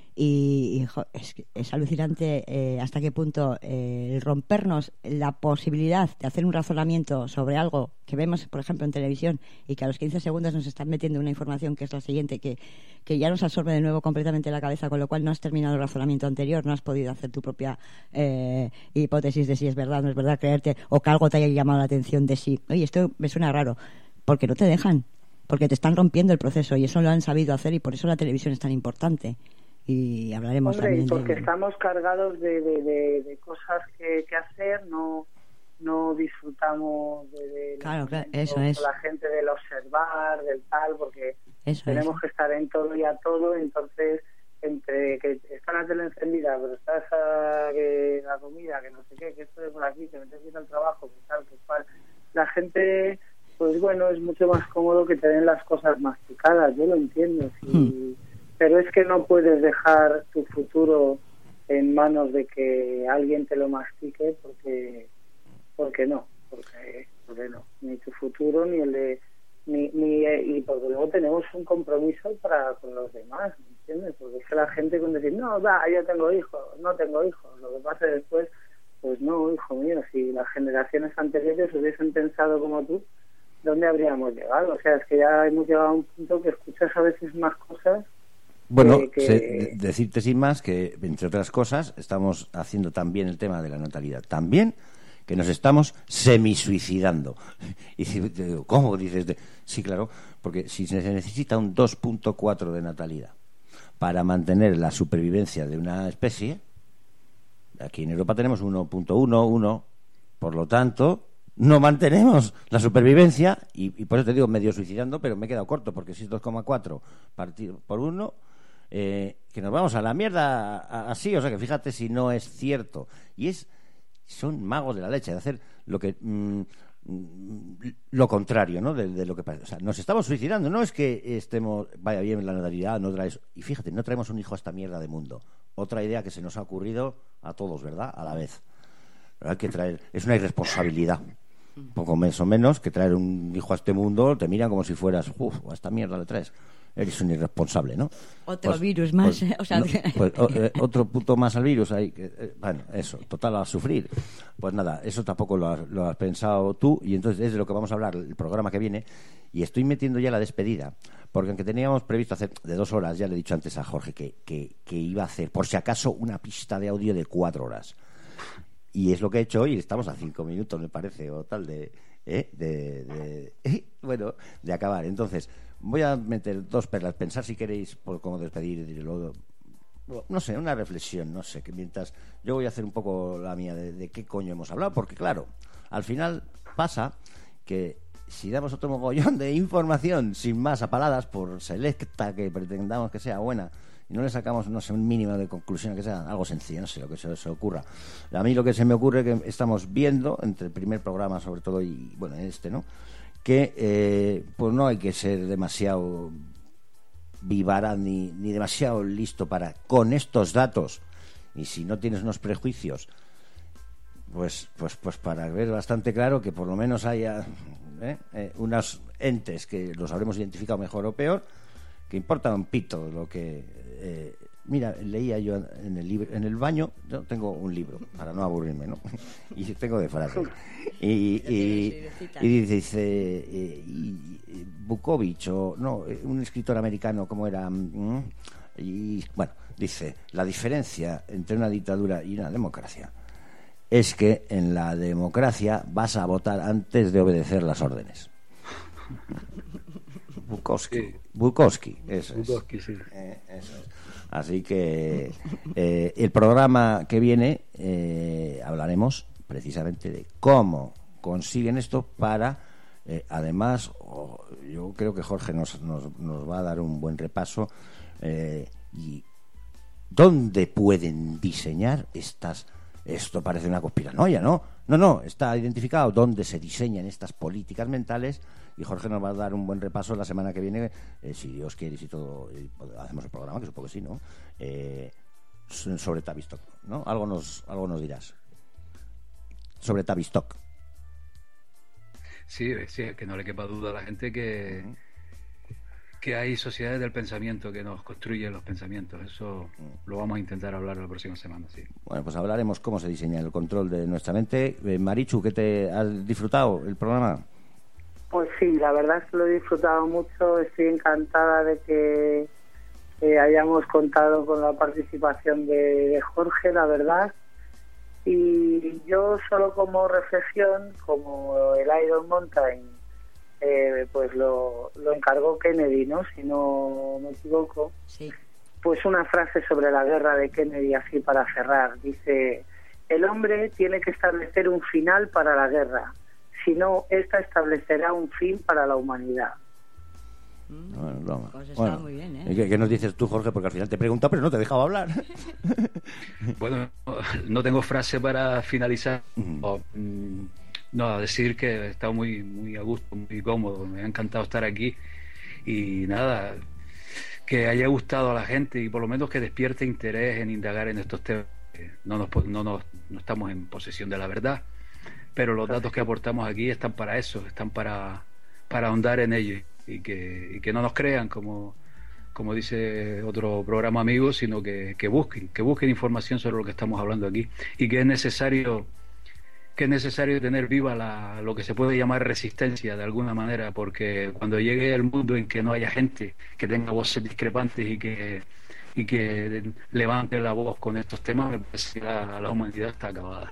Y, y jo, es, es alucinante eh, hasta qué punto eh, el rompernos la posibilidad de hacer un razonamiento sobre algo que vemos, por ejemplo, en televisión, y que a los quince segundos nos están metiendo una información que es la siguiente, que, que ya nos absorbe de nuevo completamente la cabeza, con lo cual no has terminado el razonamiento anterior, no has podido hacer tu propia eh, hipótesis de si es verdad o no es verdad, creerte, o que algo te haya llamado la atención de si, oye, esto me suena raro, porque no te dejan, porque te están rompiendo el proceso, y eso lo han sabido hacer, y por eso la televisión es tan importante. Y hablaremos Hombre, también porque de... estamos cargados de, de, de, de cosas que, que hacer, no no disfrutamos de, de claro, claro, eso es. la gente del observar, del tal, porque eso tenemos es. que estar en todo y a todo, entonces entre que está la tele encendida, pero está esa, que la comida, que no sé qué, que esto de por aquí, que me tengo que ir al trabajo, que tal, que cual, la gente, pues bueno, es mucho más cómodo que tener las cosas masticadas, yo lo entiendo, sí. Hmm. Pero es que no puedes dejar tu futuro en manos de que alguien te lo mastique, porque porque no, porque, porque no, ni tu futuro ni el de ni, ni y porque luego tenemos un compromiso para con los demás, ¿me entiendes? Porque es que la gente con decir no, va, yo tengo hijos, no tengo hijos, lo que pasa después, pues no, hijo mío, si las generaciones anteriores hubiesen pensado como tú, ¿dónde habríamos llegado? O sea, es que ya hemos llegado a un punto que escuchas a veces más cosas. Bueno, que, que... Se, decirte sin más que, entre otras cosas, estamos haciendo también el tema de la natalidad. También que nos estamos semisuicidando. Y digo, ¿cómo dices? De... Sí, claro, porque si se necesita un dos punto cuatro de natalidad para mantener la supervivencia de una especie, aquí en Europa tenemos uno punto uno, uno, por lo tanto, no mantenemos la supervivencia, y, y por eso te digo medio suicidando, pero me he quedado corto, porque si es dos coma cuatro partido por uno, eh, que nos vamos a la mierda así, o sea que fíjate si no es cierto. Y es son magos de la leche de hacer lo que mm, lo contrario, ¿no? De, de lo que parece. O sea, nos estamos suicidando, no es que estemos vaya bien la natalidad, no traes, y fíjate, no traemos un hijo a esta mierda de mundo. Otra idea que se nos ha ocurrido a todos, ¿verdad? A la vez. Pero hay que traer, es una irresponsabilidad. Poco más o menos que traer un hijo a este mundo, te miran como si fueras, uff, a esta mierda le traes. eres un irresponsable, ¿no? Otro Pues- virus más, pues, ¿eh? O sea, no, pues, o- eh, otro punto más al virus ahí. Que, eh, bueno, eso, total a sufrir. Pues nada, eso tampoco lo has, lo has pensado tú, y entonces es de lo que vamos a hablar el programa que viene, y estoy metiendo ya la despedida, porque aunque teníamos previsto hacer de dos horas, ya le he dicho antes a Jorge que, que, que iba a hacer, por si acaso, una pista de audio de cuatro horas. Y es lo que he hecho hoy, estamos a cinco minutos, me parece, o tal, de... ¿eh? de, de eh, bueno, de acabar. Entonces, voy a meter dos perlas, pensar si queréis por cómo despedir, lo- no sé, una reflexión, no sé, que mientras yo voy a hacer un poco la mía de, de qué coño hemos hablado, porque claro, al final pasa que si damos otro mogollón de información sin más apaladas, por selecta que pretendamos que sea buena, y no le sacamos, no sé, un mínimo de conclusión, que sea algo sencillo, no sé lo que se os ocurra. A mí lo que se me ocurre que estamos viendo, entre el primer programa sobre todo y, bueno, este, ¿no?, que eh, pues no hay que ser demasiado vivara ni, ni demasiado listo para, con estos datos, y si no tienes unos prejuicios, pues pues pues para ver bastante claro que por lo menos haya ¿eh? Eh, unos entes que los habremos identificado mejor o peor, que importa un pito lo que eh, mira, leía yo en el libro, en el baño, yo tengo un libro para no aburrirme, ¿no? Y tengo de frases y, y, y dice eh, y, y Bukovic o no, un escritor americano, ¿cómo era? Mm, y bueno, dice, la diferencia entre una dictadura y una democracia es que en la democracia vas a votar antes de obedecer las órdenes. Bukowski, Sí. Bukowski, eso es. Bukowski, sí. Eh, eso es. Así que eh, el programa que viene eh, hablaremos precisamente de cómo consiguen esto para, eh, además, oh, yo creo que Jorge nos, nos, nos va a dar un buen repaso eh, y dónde pueden diseñar estas. Esto parece una conspiranoia, ¿no? No, no, está identificado dónde se diseñan estas políticas mentales, y Jorge nos va a dar un buen repaso la semana que viene, eh, si Dios quiere y si todo, eh, hacemos el programa, que supongo que sí, ¿no? Eh, sobre Tavistock, ¿no? Algo nos, algo nos dirás sobre Tavistock. Sí, sí, que no le quepa duda a la gente que, que hay sociedades del pensamiento que nos construyen los pensamientos. Eso lo vamos a intentar hablar la próxima semana, sí. Bueno, pues hablaremos cómo se diseña el control de nuestra mente. Eh, Marichu, ¿qué te has disfrutado el programa? Pues sí, la verdad es que lo he disfrutado mucho. Estoy encantada de que eh, hayamos contado con la participación de, de Jorge, la verdad. Y yo solo como reflexión, como el Iron Mountain, eh, pues lo, lo encargó Kennedy, ¿no? Si no me equivoco. Sí. Pues una frase sobre la guerra de Kennedy, así para cerrar. Dice, el hombre tiene que establecer un final para la guerra, si no, esta establecerá un fin para la humanidad. Bueno, broma. Pues está Bueno, muy bien, ¿eh? ¿qué, qué nos dices tú, Jorge? Porque al final te he preguntado, pero no te he dejado hablar. Bueno, no tengo frase para finalizar. O, mm, no, a decir que he estado muy, muy a gusto, muy cómodo. Me ha encantado estar aquí. Y nada, que haya gustado a la gente y por lo menos que despierte interés en indagar en estos temas. No, nos, no, nos, no estamos en posesión de la verdad, pero los datos que aportamos aquí están para eso, están para, para ahondar en ellos y que, y que no nos crean como, como dice otro programa amigo, sino que, que busquen, que busquen información sobre lo que estamos hablando aquí, y que es necesario que es necesario tener viva la, lo que se puede llamar resistencia de alguna manera, porque cuando llegue el mundo en que no haya gente que tenga voces discrepantes y que y que levante la voz con estos temas, me parece que la, la humanidad está acabada.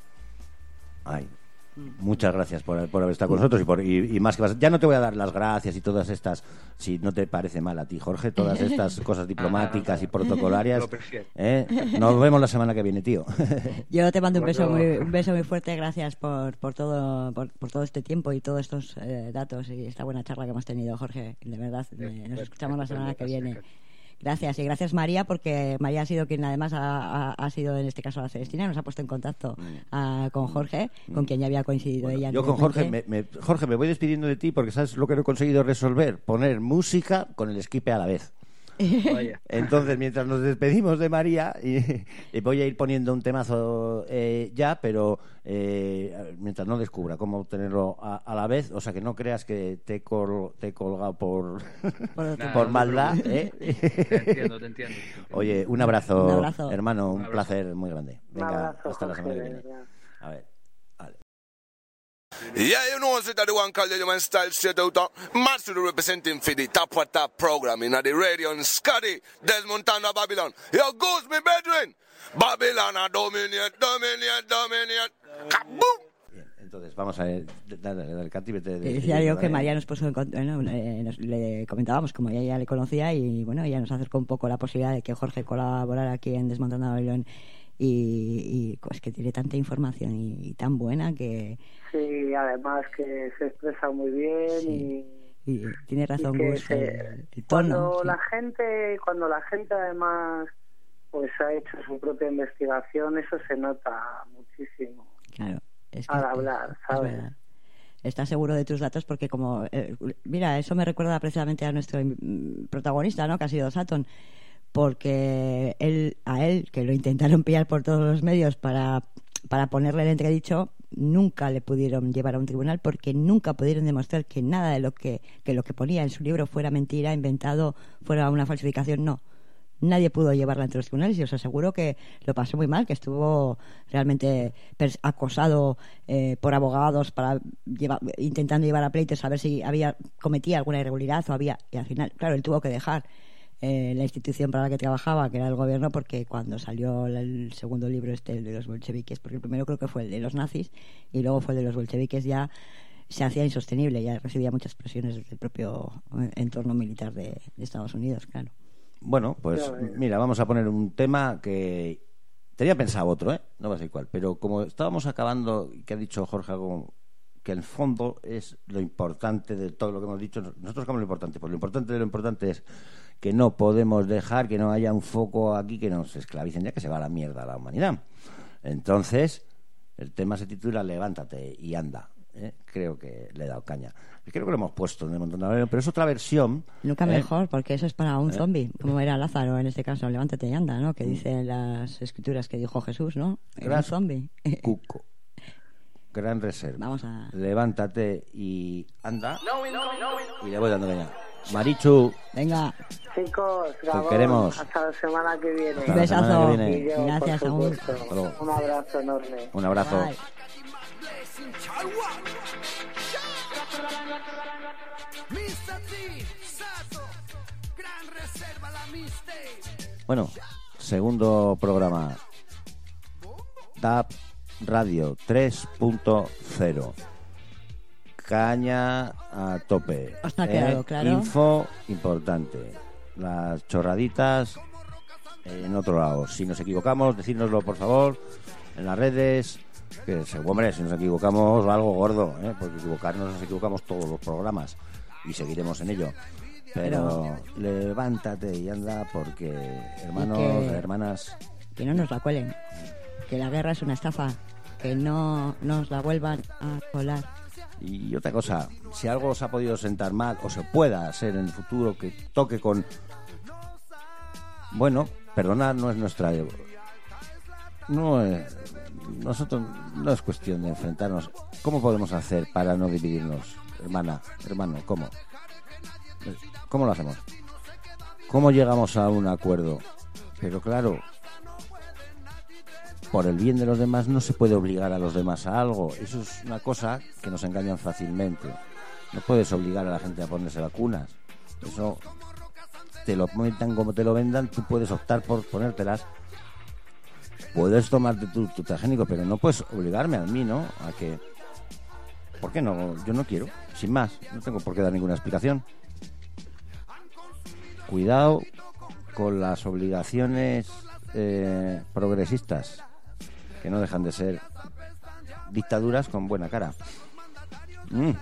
Ay, muchas gracias por, por haber estado con nosotros y, por, y, y más que vas, ya no te voy a dar las gracias y todas estas, si no te parece mal a ti, Jorge, todas estas cosas diplomáticas y protocolarias. ¿eh? Nos vemos la semana que viene, tío. Yo te mando un beso muy, un beso muy fuerte. Gracias por, por todo por, por todo este tiempo y todos estos eh, datos y esta buena charla que hemos tenido, Jorge. De verdad, eh, nos escuchamos la semana que viene. Gracias, y gracias María, porque María ha sido quien además ha, ha, ha sido en este caso la Celestina, nos ha puesto en contacto uh, con Jorge, con quien ya había coincidido bueno, ella. Yo con Jorge me, me, Jorge, me voy despidiendo de ti porque sabes lo que no he conseguido resolver, poner música con el esquipe a la vez. Vaya. Entonces, mientras nos despedimos de María, y, y voy a ir poniendo un temazo eh, ya, pero eh, mientras no descubra cómo tenerlo a, a la vez, o sea, que no creas que te he, col, te he colgado por, por, Nah, por no maldad. te ¿eh? Te entiendo, te entiendo. Oye, un abrazo, Un abrazo. hermano, un, Un abrazo. placer muy grande. Un Venga, abrazo, hasta la semana que Jorge, viene. de verdad. A ver. Yeah, you know, sit at the one called the human style straight out of Master representing for the top of top program in the radio and Scotty, Desmond Tanda, Babylon. Yo, goes me brethren. Babylon, a dominate, dominate, dominate. Kaboom! Entonces, vamos a ver, dale, dale, Katy, vete. Y decía yo que María nos puso en cont- bueno, eh, nos- le comentábamos como ella ya le conocía y bueno, ella nos acercó un poco la posibilidad de que Jorge colaborara aquí en Desmontando a Babylon y, y pues que tiene tanta información y, y tan buena que Sí, además que se expresa muy bien y, y tiene razón y que Gus, se- el, el tono. cuando sí. la gente cuando la gente además pues ha hecho su propia investigación, eso se nota muchísimo Claro, es que al es- hablar, es ¿sabes? verdad. Estás seguro de tus datos porque como eh, mira, eso me recuerda precisamente a nuestro mm, protagonista, ¿no? Que ha sido Sutton, porque él a él que lo intentaron pillar por todos los medios para para ponerle el entredicho, nunca le pudieron llevar a un tribunal porque nunca pudieron demostrar que nada de lo que que lo que ponía en su libro fuera mentira, inventado, fuera una falsificación, no. Nadie pudo llevarla ante los tribunales y os aseguro que lo pasó muy mal, que estuvo realmente pers- acosado eh, por abogados para lleva- intentando llevar a pleitos a ver si había cometía alguna irregularidad o había y al final, claro, él tuvo que dejar eh, la institución para la que trabajaba, que era el gobierno, porque cuando salió el segundo libro este, el de los bolcheviques, porque el primero creo que fue el de los nazis y luego fue el de los bolcheviques, ya se hacía insostenible, ya recibía muchas presiones del propio eh, entorno militar de, de Estados Unidos, claro. Bueno, pues mira, vamos a poner un tema que tenía pensado otro, ¿eh? No va a ser cuál, pero como estábamos acabando, que ha dicho Jorge algo que en el fondo es lo importante de todo lo que hemos dicho, nosotros como lo importante, pues lo importante de lo importante es que no podemos dejar que no haya un foco aquí que nos esclavicen, ya que se va a la mierda la humanidad. Entonces, el tema se titula Levántate y anda. ¿eh? Creo que le he dado caña. Creo que lo hemos puesto en el montón de Babylon, pero es otra versión. Nunca ¿eh? mejor, porque eso es para un ¿Eh? zombie, como era Lázaro en este caso, levántate y anda, ¿no? Que dice las escrituras que dijo Jesús, ¿no? Era un Gran zombie. Cuco. Gran reserva. Vamos a... Levántate y anda. Y le voy dando caña. Marichu. Venga. Chicos, Gabón, queremos. hasta la semana que viene. Hasta la semana que viene. Y yo, Gracias, por Saúl. supuesto. Hasta luego. Un abrazo enorme. Un abrazo. Bye. Bueno, segundo programa. D A P Radio tres punto cero. Caña a tope. Os ha quedado claro. Info importante. Las chorraditas en otro lado. Si nos equivocamos, decírnoslo por favor en las redes. Que se, hombre, si nos equivocamos algo gordo, ¿eh? Porque equivocarnos nos equivocamos todos los programas y seguiremos en ello. Pero, Pero... levántate y anda porque hermanos, que... hermanas, que no nos la cuelen. Que la guerra es una estafa. Que no nos la vuelvan a colar. Y otra cosa, si algo os ha podido sentar mal o se pueda hacer en el futuro que toque con... Bueno, perdonar no es nuestra... No es... Nosotros no es cuestión de enfrentarnos. ¿Cómo podemos hacer para no dividirnos? Hermana, hermano, ¿cómo? ¿Cómo lo hacemos? ¿Cómo llegamos a un acuerdo? Pero claro, por el bien de los demás no se puede obligar a los demás a algo. Eso es una cosa que nos engañan fácilmente. No puedes obligar a la gente a ponerse vacunas. Eso te lo metan como te lo vendan, tú puedes optar por ponértelas. Puedes tomarte tu, tu transgénico, pero no puedes obligarme a mí, ¿no? A que... ¿Por qué no? Yo no quiero, sin más. No tengo por qué dar ninguna explicación. Cuidado con las obligaciones eh, progresistas, que no dejan de ser dictaduras con buena cara. Mm.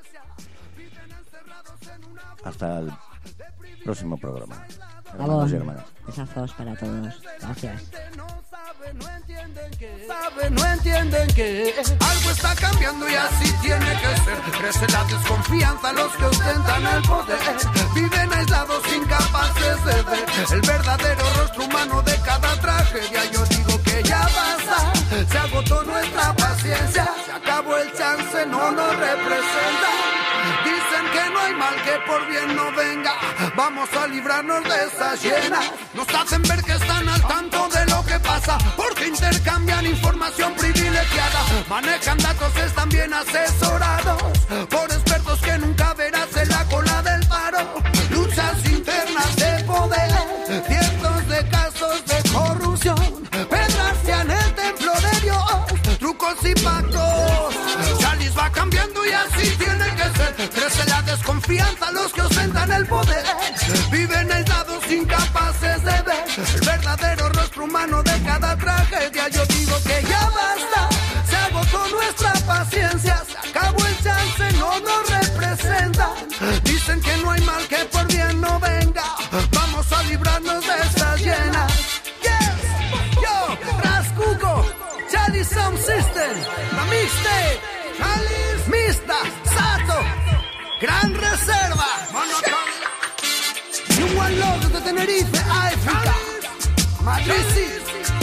Hasta el próximo programa. Hermanos y hermanas. Besazos para todos. Gracias. No entiende Saben, no entienden que algo está cambiando y así tiene que ser. Crece la desconfianza, los que ostentan el poder viven aislados, incapaces de ver el verdadero rostro humano de cada tragedia. Yo digo que ya basta, se agotó nuestra paciencia, se acabó el chance, no nos representa. Dicen que no hay mal que por bien no venga, vamos a librarnos de esas llenas. Nos hacen ver que están al tanto de lo que pasa, porque intercambian información privilegiada. Manejan datos, están bien asesorados por expertos que nunca verás en la cola del paro. Luchas internas de poder, cientos de casos de corrupción, pedrastia en el templo de Dios, trucos y pactos. Chalice va cambiando y así tiene que ser. Crece la desconfianza, los que ostentan el poder viven aislados, incapaces de ver el verdadero rostro humano de cada tragedia. Yo digo que ya basta, se agotó nuestra paciencia, se acabó el chance, no nos representan. Dicen que no hay mal que por bien no venga, vamos a librarnos de estas llenas. Yes, yo, Rascuco, Chalice Sound System, la mixtape, Chalice, Mista, Sato, Gran Reserva, You One Love de Tenerife, África, Madrid,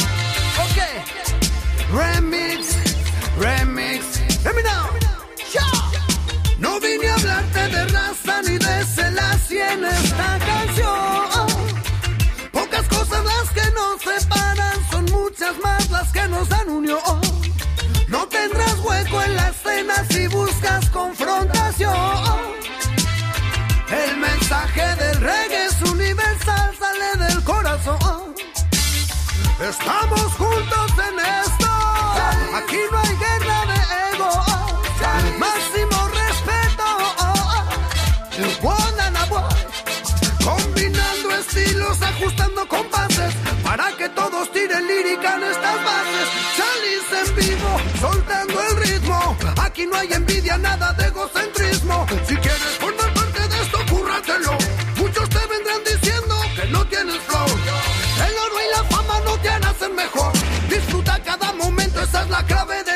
ok, Remix, Remix, let me know, yeah. No vine a hablarte de raza ni de Selassie en esta canción. Pocas cosas las que nos separan, son muchas más las que nos dan unión. No tendrás hueco en la escena si buscas confrontación. El mensaje del reggae es universal, sale del corazón. Estamos juntos en esto, aquí no hay guerra de ego. Máximo respeto, one and a boy. Combinando estilos, ajustando compases, para que todos tiren lírica en estas bases. Chalice en vivo, soltando el ritmo. Aquí no hay envidia, nada de egocentrismo. Si quieres formar parte de esto, cúrratelo. Muchos te vendrán diciendo que no tienes flow. El oro y la fama no te hacen mejor. Disfruta cada momento, esa es la clave de